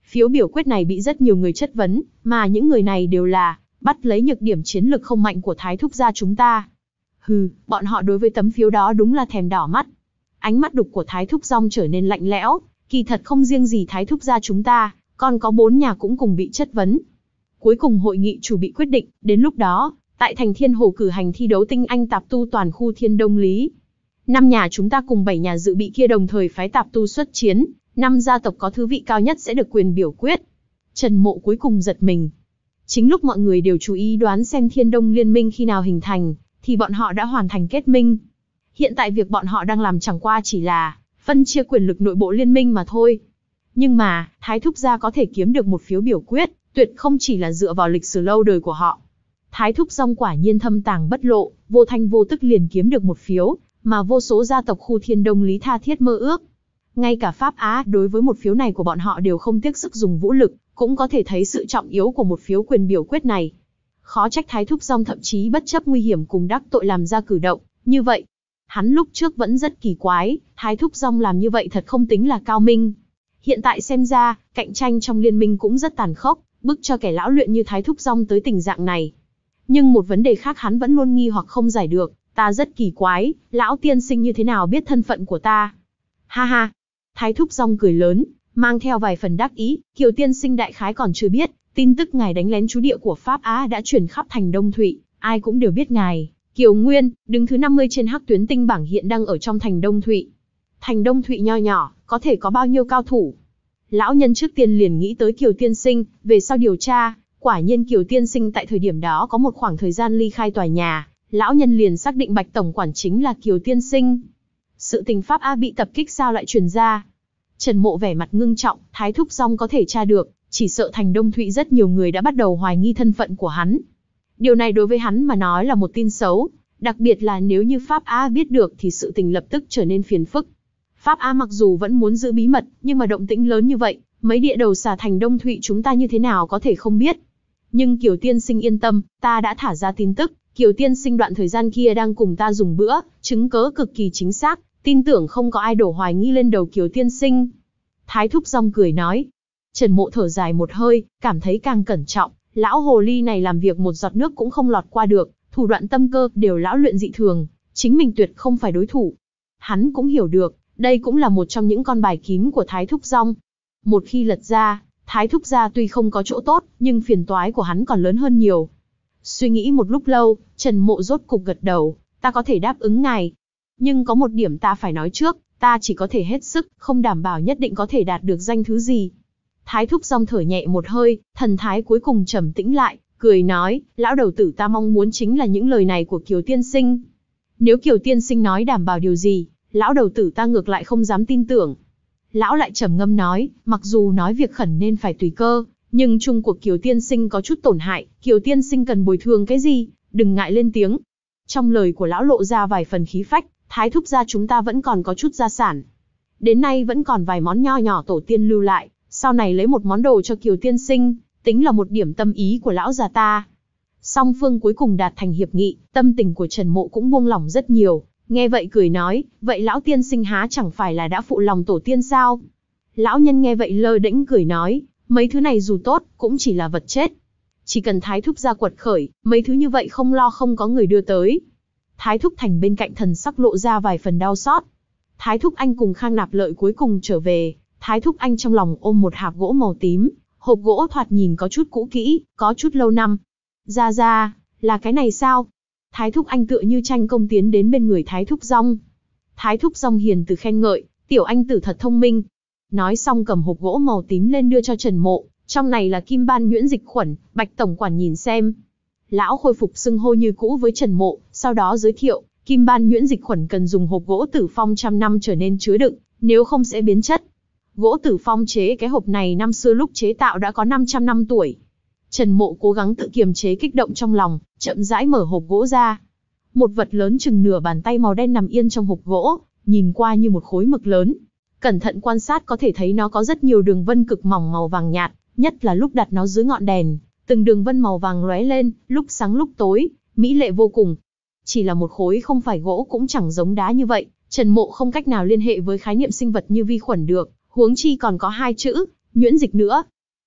Speaker 1: Phiếu biểu quyết này bị rất nhiều người chất vấn, mà những người này đều là bắt lấy nhược điểm chiến lược không mạnh của Thái thúc gia chúng ta. Hừ, bọn họ đối với tấm phiếu đó đúng là thèm đỏ mắt. Ánh mắt đục của Thái thúc Dong trở nên lạnh lẽo, kỳ thật không riêng gì Thái thúc gia chúng ta, còn có bốn nhà cũng cùng bị chất vấn. Cuối cùng hội nghị chủ bị quyết định, đến lúc đó, tại thành Thiên Hồ cử hành thi đấu tinh anh tạp tu toàn khu Thiên Đông Lý. Năm nhà chúng ta cùng bảy nhà dự bị kia đồng thời phái tạp tu xuất chiến, năm gia tộc có thứ vị cao nhất sẽ được quyền biểu quyết. Trần Mộ cuối cùng giật mình. Chính lúc mọi người đều chú ý đoán xem Thiên Đông Liên minh khi nào hình thành, thì bọn họ đã hoàn thành kết minh. Hiện tại việc bọn họ đang làm chẳng qua chỉ là phân chia quyền lực nội bộ liên minh mà thôi. Nhưng mà, Thái thúc gia có thể kiếm được một phiếu biểu quyết, tuyệt không chỉ là dựa vào lịch sử lâu đời của họ. Thái thúc Dong quả nhiên thâm tàng bất lộ, vô thanh vô tức liền kiếm được một phiếu, mà vô số gia tộc khu Thiên Đông Lý tha thiết mơ ước. Ngay cả Pháp Á đối với một phiếu này của bọn họ đều không tiếc sức dùng vũ lực, cũng có thể thấy sự trọng yếu của một phiếu quyền biểu quyết này. Khó trách Thái thúc Dong thậm chí bất chấp nguy hiểm cùng đắc tội làm ra cử động như vậy. Hắn lúc trước vẫn rất kỳ quái, Thái thúc Dong làm như vậy thật không tính là cao minh. Hiện tại xem ra, cạnh tranh trong liên minh cũng rất tàn khốc, bức cho kẻ lão luyện như Thái thúc Dong tới tình trạng này. Nhưng một vấn đề khác hắn vẫn luôn nghi hoặc không giải được, ta rất kỳ quái, lão tiên sinh như thế nào biết thân phận của ta? Ha ha! Thái thúc Dong cười lớn, mang theo vài phần đắc ý, Kiều tiên sinh đại khái còn chưa biết, tin tức ngài đánh lén trú địa của Pháp Á đã truyền khắp thành Đông Thụy, ai cũng đều biết ngài. Kiều Nguyên, đứng thứ năm mươi trên Hắc Tuyến Tinh bảng hiện đang ở trong thành Đông Thụy. Thành Đông Thụy nho nhỏ, có thể có bao nhiêu cao thủ? Lão nhân trước tiên liền nghĩ tới Kiều tiên sinh, về sau điều tra, quả nhiên Kiều tiên sinh tại thời điểm đó có một khoảng thời gian ly khai tòa nhà, lão nhân liền xác định Bạch tổng quản chính là Kiều tiên sinh. Sự tình Pháp A bị tập kích sao lại truyền ra? Trần Mộ vẻ mặt ngưng trọng, Thái thúc Dong có thể tra được, chỉ sợ thành Đông Thụy rất nhiều người đã bắt đầu hoài nghi thân phận của hắn. Điều này đối với hắn mà nói là một tin xấu, đặc biệt là nếu như Pháp A biết được thì sự tình lập tức trở nên phiền phức. Pháp A mặc dù vẫn muốn giữ bí mật, nhưng mà động tĩnh lớn như vậy, mấy địa đầu xà thành Đông Thụy chúng ta như thế nào có thể không biết. Nhưng Kiều tiên sinh yên tâm, ta đã thả ra tin tức, Kiều tiên sinh đoạn thời gian kia đang cùng ta dùng bữa, chứng cớ cực kỳ chính xác, tin tưởng không có ai đổ hoài nghi lên đầu Kiều tiên sinh. Thái thúc Dong cười nói. Trần Mộ thở dài một hơi, cảm thấy càng cẩn trọng, lão hồ ly này làm việc một giọt nước cũng không lọt qua được, thủ đoạn tâm cơ đều lão luyện dị thường, chính mình tuyệt không phải đối thủ. Hắn cũng hiểu được, đây cũng là một trong những con bài kín của Thái thúc Dong. Một khi lật ra, Thái thúc gia tuy không có chỗ tốt, nhưng phiền toái của hắn còn lớn hơn nhiều. Suy nghĩ một lúc lâu, Trần Mộ rốt cục gật đầu, ta có thể đáp ứng ngài. Nhưng có một điểm ta phải nói trước, ta chỉ có thể hết sức, không đảm bảo nhất định có thể đạt được danh thứ gì. Thái thúc Dong thở nhẹ một hơi, thần thái cuối cùng trầm tĩnh lại, cười nói, lão đầu tử ta mong muốn chính là những lời này của Kiều tiên sinh. Nếu Kiều tiên sinh nói đảm bảo điều gì, lão đầu tử ta ngược lại không dám tin tưởng. Lão lại trầm ngâm nói, mặc dù nói việc khẩn nên phải tùy cơ, nhưng chung cuộc Kiều tiên sinh có chút tổn hại, Kiều tiên sinh cần bồi thường cái gì, đừng ngại lên tiếng. Trong lời của lão lộ ra vài phần khí phách, Thái thúc gia chúng ta vẫn còn có chút gia sản. Đến nay vẫn còn vài món nho nhỏ tổ tiên lưu lại, sau này lấy một món đồ cho Kiều tiên sinh, tính là một điểm tâm ý của lão già ta. Song phương cuối cùng đạt thành hiệp nghị, tâm tình của Trần Mộ cũng buông lỏng rất nhiều, nghe vậy cười nói, vậy lão tiên sinh há chẳng phải là đã phụ lòng tổ tiên sao? Lão nhân nghe vậy lơ đễnh cười nói, mấy thứ này dù tốt, cũng chỉ là vật chết. Chỉ cần Thái thúc gia quật khởi, mấy thứ như vậy không lo không có người đưa tới. Thái thúc Thành bên cạnh thần sắc lộ ra vài phần đau xót. Thái thúc Anh cùng Khang Nạp Lợi cuối cùng trở về, Thái thúc Anh trong lòng ôm một hạp gỗ màu tím, hộp gỗ thoạt nhìn có chút cũ kỹ, có chút lâu năm. Ra ra, là cái này sao? Thái thúc Anh tựa như tranh công tiến đến bên người Thái thúc Dong. Thái thúc Dong hiền từ khen ngợi, tiểu anh tử thật thông minh. Nói xong cầm hộp gỗ màu tím lên đưa cho Trần Mộ, trong này là kim ban nhuyễn dịch khuẩn, Bạch tổng quản nhìn xem. Lão khôi phục xưng hô như cũ với Trần Mộ, sau đó giới thiệu, kim ban nhuyễn dịch khuẩn cần dùng hộp gỗ tử phong trăm năm trở nên chứa đựng, nếu không sẽ biến chất. Gỗ tử phong chế cái hộp này năm xưa lúc chế tạo đã có năm trăm năm tuổi. Trần Mộ cố gắng tự kiềm chế kích động trong lòng, chậm rãi mở hộp gỗ ra. Một vật lớn chừng nửa bàn tay màu đen nằm yên trong hộp gỗ, nhìn qua như một khối mực lớn. Cẩn thận quan sát có thể thấy nó có rất nhiều đường vân cực mỏng màu vàng nhạt, nhất là lúc đặt nó dưới ngọn đèn, từng đường vân màu vàng lóe lên, lúc sáng lúc tối, mỹ lệ vô cùng. Chỉ là một khối không phải gỗ cũng chẳng giống đá như vậy, Trần Mộ không cách nào liên hệ với khái niệm sinh vật như vi khuẩn được, huống chi còn có hai chữ, nhuyễn dịch nữa.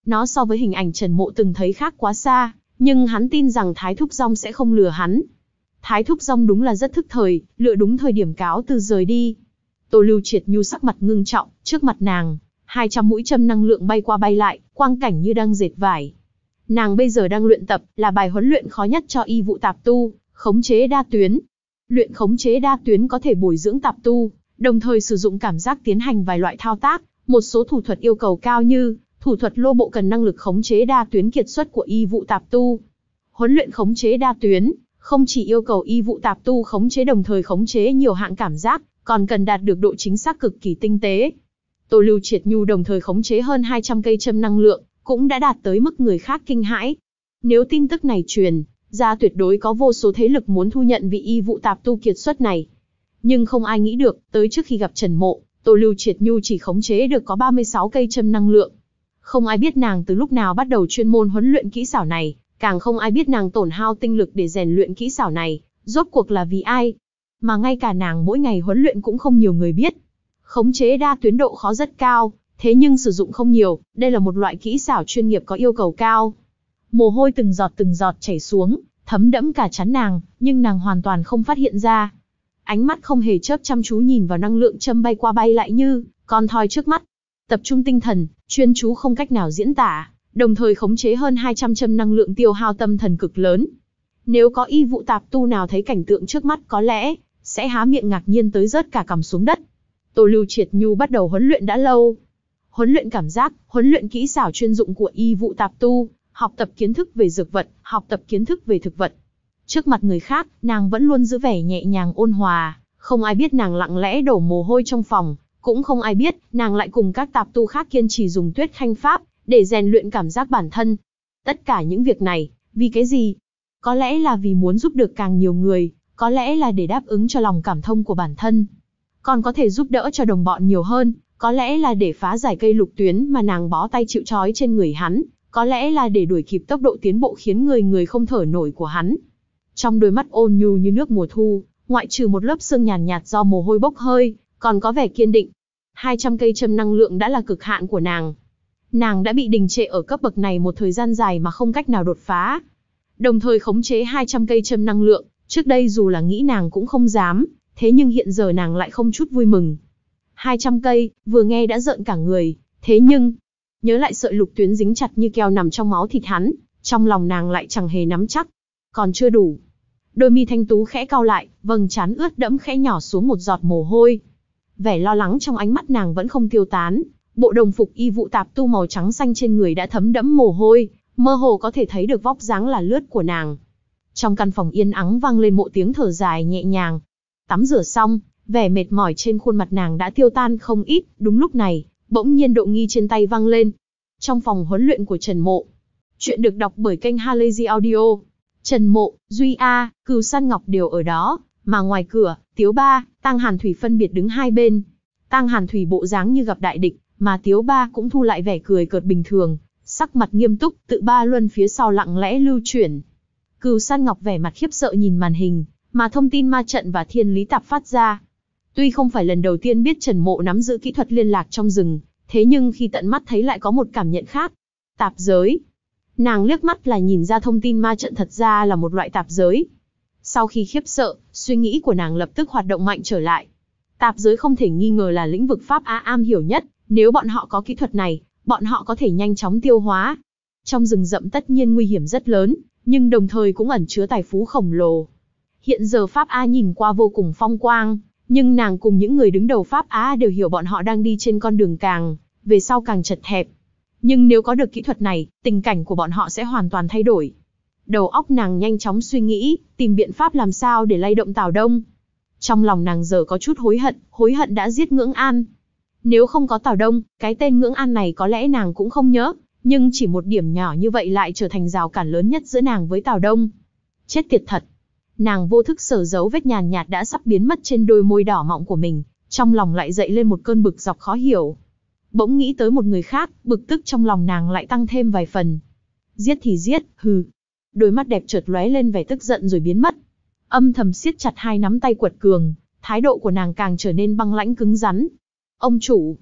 Speaker 1: Nó so với hình ảnh Trần Mộ từng thấy khác quá xa, nhưng hắn tin rằng Thái Thúc Dong sẽ không lừa hắn. Thái Thúc Dong đúng là rất thức thời, lựa đúng thời điểm cáo từ rời đi. Tô Lưu Triệt Nhu sắc mặt ngưng trọng, trước mặt nàng, hai trăm mũi châm năng lượng bay qua bay lại, quang cảnh như đang dệt vải. Nàng bây giờ đang luyện tập, là bài huấn luyện khó nhất cho y vụ tạp tu, khống chế đa tuyến. Luyện khống chế đa tuyến có thể bồi dưỡng tạp tu, đồng thời sử dụng cảm giác tiến hành vài loại thao tác, một số thủ thuật yêu cầu cao như thủ thuật lô bộ cần năng lực khống chế đa tuyến kiệt xuất của y vụ tạp tu. Huấn luyện khống chế đa tuyến không chỉ yêu cầu y vụ tạp tu khống chế đồng thời khống chế nhiều hạng cảm giác, còn cần đạt được độ chính xác cực kỳ tinh tế. Tô Lưu Triệt Nhu đồng thời khống chế hơn hai trăm cây châm năng lượng, cũng đã đạt tới mức người khác kinh hãi. Nếu tin tức này truyền ra, tuyệt đối có vô số thế lực muốn thu nhận vị y vụ tạp tu kiệt xuất này. Nhưng không ai nghĩ được, tới trước khi gặp Trần Mộ, Tô Lưu Triệt Nhu chỉ khống chế được có ba mươi sáu cây châm năng lượng. Không ai biết nàng từ lúc nào bắt đầu chuyên môn huấn luyện kỹ xảo này, càng không ai biết nàng tổn hao tinh lực để rèn luyện kỹ xảo này, rốt cuộc là vì ai. Mà ngay cả nàng mỗi ngày huấn luyện cũng không nhiều người biết. Khống chế đa tuyến độ khó rất cao, thế nhưng sử dụng không nhiều, đây là một loại kỹ xảo chuyên nghiệp có yêu cầu cao. Mồ hôi từng giọt từng giọt chảy xuống, thấm đẫm cả trán nàng, nhưng nàng hoàn toàn không phát hiện ra. Ánh mắt không hề chớp chăm chú nhìn vào năng lượng châm bay qua bay lại như con thoi trước mắt. Tập trung tinh thần, chuyên chú không cách nào diễn tả, đồng thời khống chế hơn hai trăm châm năng lượng tiêu hao tâm thần cực lớn. Nếu có y vụ tạp tu nào thấy cảnh tượng trước mắt có lẽ sẽ há miệng ngạc nhiên tới rớt cả cằm xuống đất. Tô Lưu Triệt Nhu bắt đầu huấn luyện đã lâu. Huấn luyện cảm giác, huấn luyện kỹ xảo chuyên dụng của y vụ tạp tu, học tập kiến thức về dược vật, học tập kiến thức về thực vật. Trước mặt người khác, nàng vẫn luôn giữ vẻ nhẹ nhàng ôn hòa, không ai biết nàng lặng lẽ đổ mồ hôi trong phòng, cũng không ai biết nàng lại cùng các tạp tu khác kiên trì dùng tuyết khanh pháp để rèn luyện cảm giác bản thân. Tất cả những việc này, vì cái gì? Có lẽ là vì muốn giúp được càng nhiều người, có lẽ là để đáp ứng cho lòng cảm thông của bản thân. Còn có thể giúp đỡ cho đồng bọn nhiều hơn, có lẽ là để phá giải cây lục tuyến mà nàng bó tay chịu trói trên người hắn, có lẽ là để đuổi kịp tốc độ tiến bộ khiến người người không thở nổi của hắn. Trong đôi mắt ôn nhu như nước mùa thu, ngoại trừ một lớp sương nhàn nhạt, nhạt do mồ hôi bốc hơi, còn có vẻ kiên định. hai trăm cây châm năng lượng đã là cực hạn của nàng. Nàng đã bị đình trệ ở cấp bậc này một thời gian dài mà không cách nào đột phá. Đồng thời khống chế hai trăm cây châm năng lượng, trước đây dù là nghĩ nàng cũng không dám, thế nhưng hiện giờ nàng lại không chút vui mừng. hai trăm cây, vừa nghe đã rợn cả người, thế nhưng, nhớ lại sợi lục tuyến dính chặt như keo nằm trong máu thịt hắn, trong lòng nàng lại chẳng hề nắm chắc. Còn chưa đủ. Đôi mi thanh tú khẽ cau lại, vầng trán ướt đẫm khẽ nhỏ xuống một giọt mồ hôi. Vẻ lo lắng trong ánh mắt nàng vẫn không tiêu tán. Bộ đồng phục y vụ tạp tu màu trắng xanh trên người đã thấm đẫm mồ hôi, mơ hồ có thể thấy được vóc dáng là lướt của nàng. Trong căn phòng yên ắng vang lên một tiếng thở dài nhẹ nhàng. Tắm rửa xong, vẻ mệt mỏi trên khuôn mặt nàng đã tiêu tan không ít. Đúng lúc này, bỗng nhiên Độ Nghi trên tay vang lên. Trong phòng huấn luyện của Trần Mộ. Chuyện được đọc bởi kênh Halazy Audio. Trần Mộ, Duy A, Cửu San Ngọc đều ở đó, mà ngoài cửa, Tiếu Ba, Tang Hàn Thủy phân biệt đứng hai bên. Tang Hàn Thủy bộ dáng như gặp đại địch, mà Tiếu Ba cũng thu lại vẻ cười cợt bình thường, sắc mặt nghiêm túc, tự ba luân phía sau lặng lẽ lưu chuyển. Cửu San Ngọc vẻ mặt khiếp sợ nhìn màn hình, mà thông tin ma trận và thiên lý tạp phát ra. Tuy không phải lần đầu tiên biết Trần Mộ nắm giữ kỹ thuật liên lạc trong rừng, thế nhưng khi tận mắt thấy lại có một cảm nhận khác. Tạp giới. Nàng liếc mắt là nhìn ra thông tin ma trận thật ra là một loại tạp giới. Sau khi khiếp sợ, suy nghĩ của nàng lập tức hoạt động mạnh trở lại. Tạp giới không thể nghi ngờ là lĩnh vực pháp á am hiểu nhất, nếu bọn họ có kỹ thuật này, bọn họ có thể nhanh chóng tiêu hóa. Trong rừng rậm tất nhiên nguy hiểm rất lớn, nhưng đồng thời cũng ẩn chứa tài phú khổng lồ. Hiện giờ pháp á nhìn qua vô cùng phong quang, nhưng nàng cùng những người đứng đầu pháp á đều hiểu bọn họ đang đi trên con đường càng về sau càng chật hẹp. Nhưng nếu có được kỹ thuật này, tình cảnh của bọn họ sẽ hoàn toàn thay đổi. Đầu óc nàng nhanh chóng suy nghĩ, tìm biện pháp làm sao để lay động Tào Đông. Trong lòng nàng giờ có chút hối hận, hối hận đã giết Ngưỡng An. Nếu không có Tào Đông, cái tên Ngưỡng An này có lẽ nàng cũng không nhớ, nhưng chỉ một điểm nhỏ như vậy lại trở thành rào cản lớn nhất giữa nàng với Tào Đông. Chết tiệt thật. Nàng vô thức sờ dấu vết nhàn nhạt đã sắp biến mất trên đôi môi đỏ mọng của mình, trong lòng lại dậy lên một cơn bực dọc khó hiểu. Bỗng nghĩ tới một người khác, bực tức trong lòng nàng lại tăng thêm vài phần. Giết thì giết, hừ. Đôi mắt đẹp chợt lóe lên vẻ tức giận rồi biến mất. Âm thầm siết chặt hai nắm tay quật cường, thái độ của nàng càng trở nên băng lãnh cứng rắn. Ông chủ.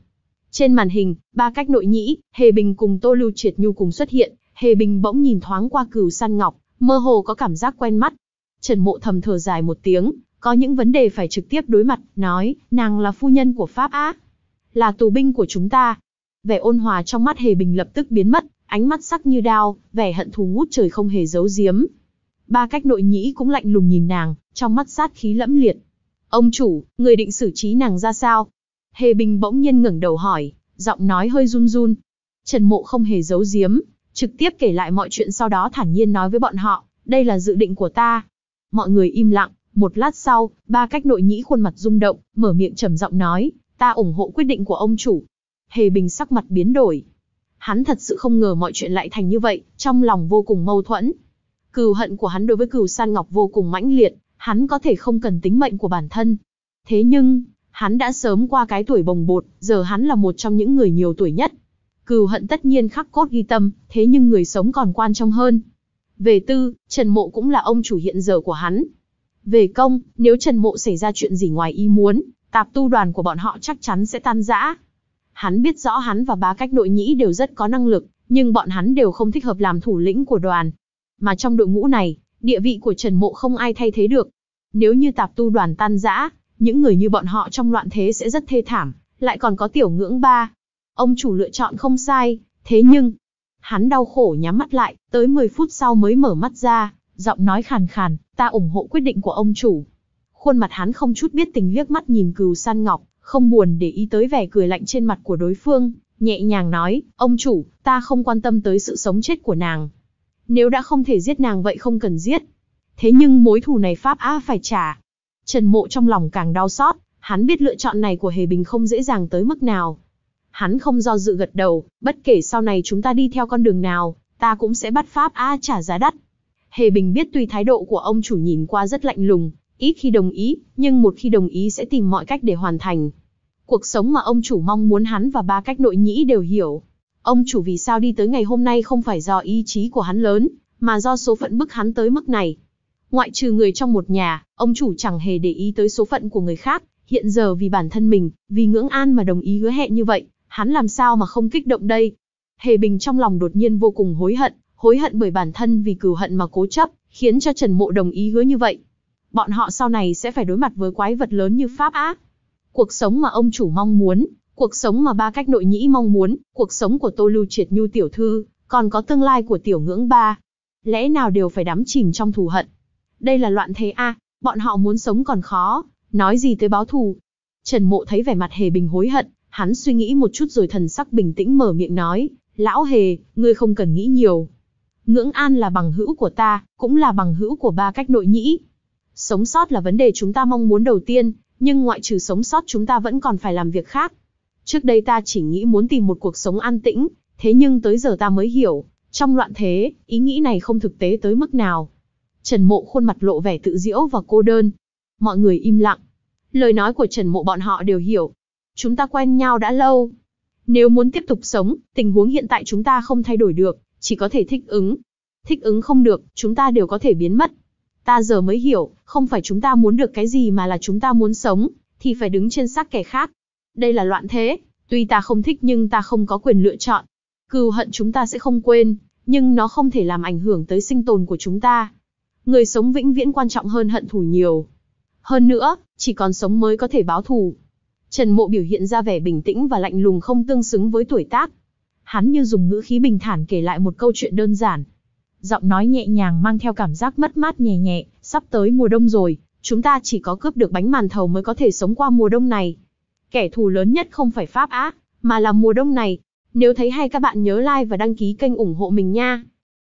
Speaker 1: Trên màn hình, ba cách nội nhĩ, Hề Bình cùng Tô Lưu Triệt Nhu cùng xuất hiện. Hề Bình bỗng nhìn thoáng qua Cửu San Ngọc, mơ hồ có cảm giác quen mắt. Trần Mộ thầm thở dài một tiếng, có những vấn đề phải trực tiếp đối mặt, nói, nàng là phu nhân của Pháp Á, là tù binh của chúng ta. Vẻ ôn hòa trong mắt Hề Bình lập tức biến mất, ánh mắt sắc như đao, vẻ hận thù ngút trời không hề giấu giếm. Ba cách nội nhĩ cũng lạnh lùng nhìn nàng, trong mắt sát khí lẫm liệt. Ông chủ, người định xử trí nàng ra sao? Hề Bình bỗng nhiên ngẩng đầu hỏi, giọng nói hơi run run. Trần Mộ không hề giấu giếm, trực tiếp kể lại mọi chuyện, sau đó thản nhiên nói với bọn họ, đây là dự định của ta. Mọi người im lặng, một lát sau, ba cách nội nhĩ khuôn mặt rung động, mở miệng trầm giọng nói, ta ủng hộ quyết định của ông chủ. Hề Bình sắc mặt biến đổi. Hắn thật sự không ngờ mọi chuyện lại thành như vậy, trong lòng vô cùng mâu thuẫn. Cừu hận của hắn đối với Cửu San Ngọc vô cùng mãnh liệt, hắn có thể không cần tính mệnh của bản thân. Thế nhưng, hắn đã sớm qua cái tuổi bồng bột, giờ hắn là một trong những người nhiều tuổi nhất. Cừu hận tất nhiên khắc cốt ghi tâm, thế nhưng người sống còn quan trọng hơn. Về tư, Trần Mộ cũng là ông chủ hiện giờ của hắn. Về công, nếu Trần Mộ xảy ra chuyện gì ngoài ý muốn, tạp tu đoàn của bọn họ chắc chắn sẽ tan rã. Hắn biết rõ hắn và ba cách nội nhĩ đều rất có năng lực, nhưng bọn hắn đều không thích hợp làm thủ lĩnh của đoàn. Mà trong đội ngũ này, địa vị của Trần Mộ không ai thay thế được. Nếu như tạp tu đoàn tan rã, những người như bọn họ trong loạn thế sẽ rất thê thảm, lại còn có Tiểu Ngưỡng Ba. Ông chủ lựa chọn không sai, thế nhưng... Hắn đau khổ nhắm mắt lại, tới mười phút sau mới mở mắt ra, giọng nói khàn khàn, ta ủng hộ quyết định của ông chủ. Khuôn mặt hắn không chút biết tình liếc mắt nhìn Cửu San Ngọc, không buồn để ý tới vẻ cười lạnh trên mặt của đối phương, nhẹ nhàng nói, ông chủ, ta không quan tâm tới sự sống chết của nàng. Nếu đã không thể giết nàng vậy không cần giết. Thế nhưng mối thù này Pháp Á phải trả. Trần Mộ trong lòng càng đau xót, hắn biết lựa chọn này của Hề Bình không dễ dàng tới mức nào. Hắn không do dự gật đầu, bất kể sau này chúng ta đi theo con đường nào, ta cũng sẽ bắt Pháp Á trả giá đắt. Hề Bình biết tuy thái độ của ông chủ nhìn qua rất lạnh lùng, ít khi đồng ý, nhưng một khi đồng ý sẽ tìm mọi cách để hoàn thành. Cuộc sống mà ông chủ mong muốn hắn và ba cách nội nhĩ đều hiểu. Ông chủ vì sao đi tới ngày hôm nay không phải do ý chí của hắn lớn, mà do số phận bức hắn tới mức này. Ngoại trừ người trong một nhà, ông chủ chẳng hề để ý tới số phận của người khác. Hiện giờ vì bản thân mình, vì Ngưỡng An mà đồng ý hứa hẹn như vậy, hắn làm sao mà không kích động đây. Hề Bình trong lòng đột nhiên vô cùng hối hận, hối hận bởi bản thân vì cừu hận mà cố chấp, khiến cho Trần Mộ đồng ý hứa như vậy. Bọn họ sau này sẽ phải đối mặt với quái vật lớn như Pháp Á. Cuộc sống mà ông chủ mong muốn, cuộc sống mà ba cách nội nhĩ mong muốn, cuộc sống của Tô Lưu Triệt Nhu tiểu thư, còn có tương lai của Tiểu Ngưỡng Ba. Lẽ nào đều phải đắm chìm trong thù hận? Đây là loạn thế a, à, bọn họ muốn sống còn khó, nói gì tới báo thù. Trần Mộ thấy vẻ mặt Hề Bình hối hận, hắn suy nghĩ một chút rồi thần sắc bình tĩnh mở miệng nói, lão Hề, ngươi không cần nghĩ nhiều. Ngưỡng An là bằng hữu của ta, cũng là bằng hữu của ba cách nội nhĩ. Sống sót là vấn đề chúng ta mong muốn đầu tiên, nhưng ngoại trừ sống sót chúng ta vẫn còn phải làm việc khác. Trước đây ta chỉ nghĩ muốn tìm một cuộc sống an tĩnh, thế nhưng tới giờ ta mới hiểu, trong loạn thế, ý nghĩ này không thực tế tới mức nào. Trần Mộ khuôn mặt lộ vẻ tự diễu và cô đơn. Mọi người im lặng. Lời nói của Trần Mộ bọn họ đều hiểu. Chúng ta quen nhau đã lâu. Nếu muốn tiếp tục sống, tình huống hiện tại chúng ta không thay đổi được, chỉ có thể thích ứng. Thích ứng không được, chúng ta đều có thể biến mất. Ta giờ mới hiểu, không phải chúng ta muốn được cái gì mà là chúng ta muốn sống, thì phải đứng trên xác kẻ khác. Đây là loạn thế, tuy ta không thích nhưng ta không có quyền lựa chọn. Cừu hận chúng ta sẽ không quên, nhưng nó không thể làm ảnh hưởng tới sinh tồn của chúng ta. Người sống vĩnh viễn quan trọng hơn hận thù nhiều. Hơn nữa, chỉ còn sống mới có thể báo thù. Trần Mộ biểu hiện ra vẻ bình tĩnh và lạnh lùng không tương xứng với tuổi tác. Hắn như dùng ngữ khí bình thản kể lại một câu chuyện đơn giản. Giọng nói nhẹ nhàng mang theo cảm giác mất mát nhẹ nhẹ, sắp tới mùa đông rồi, chúng ta chỉ có cướp được bánh màn thầu mới có thể sống qua mùa đông này. Kẻ thù lớn nhất không phải Pháp Á, mà là mùa đông này. Nếu thấy hay các bạn nhớ like và đăng ký kênh ủng hộ mình nha.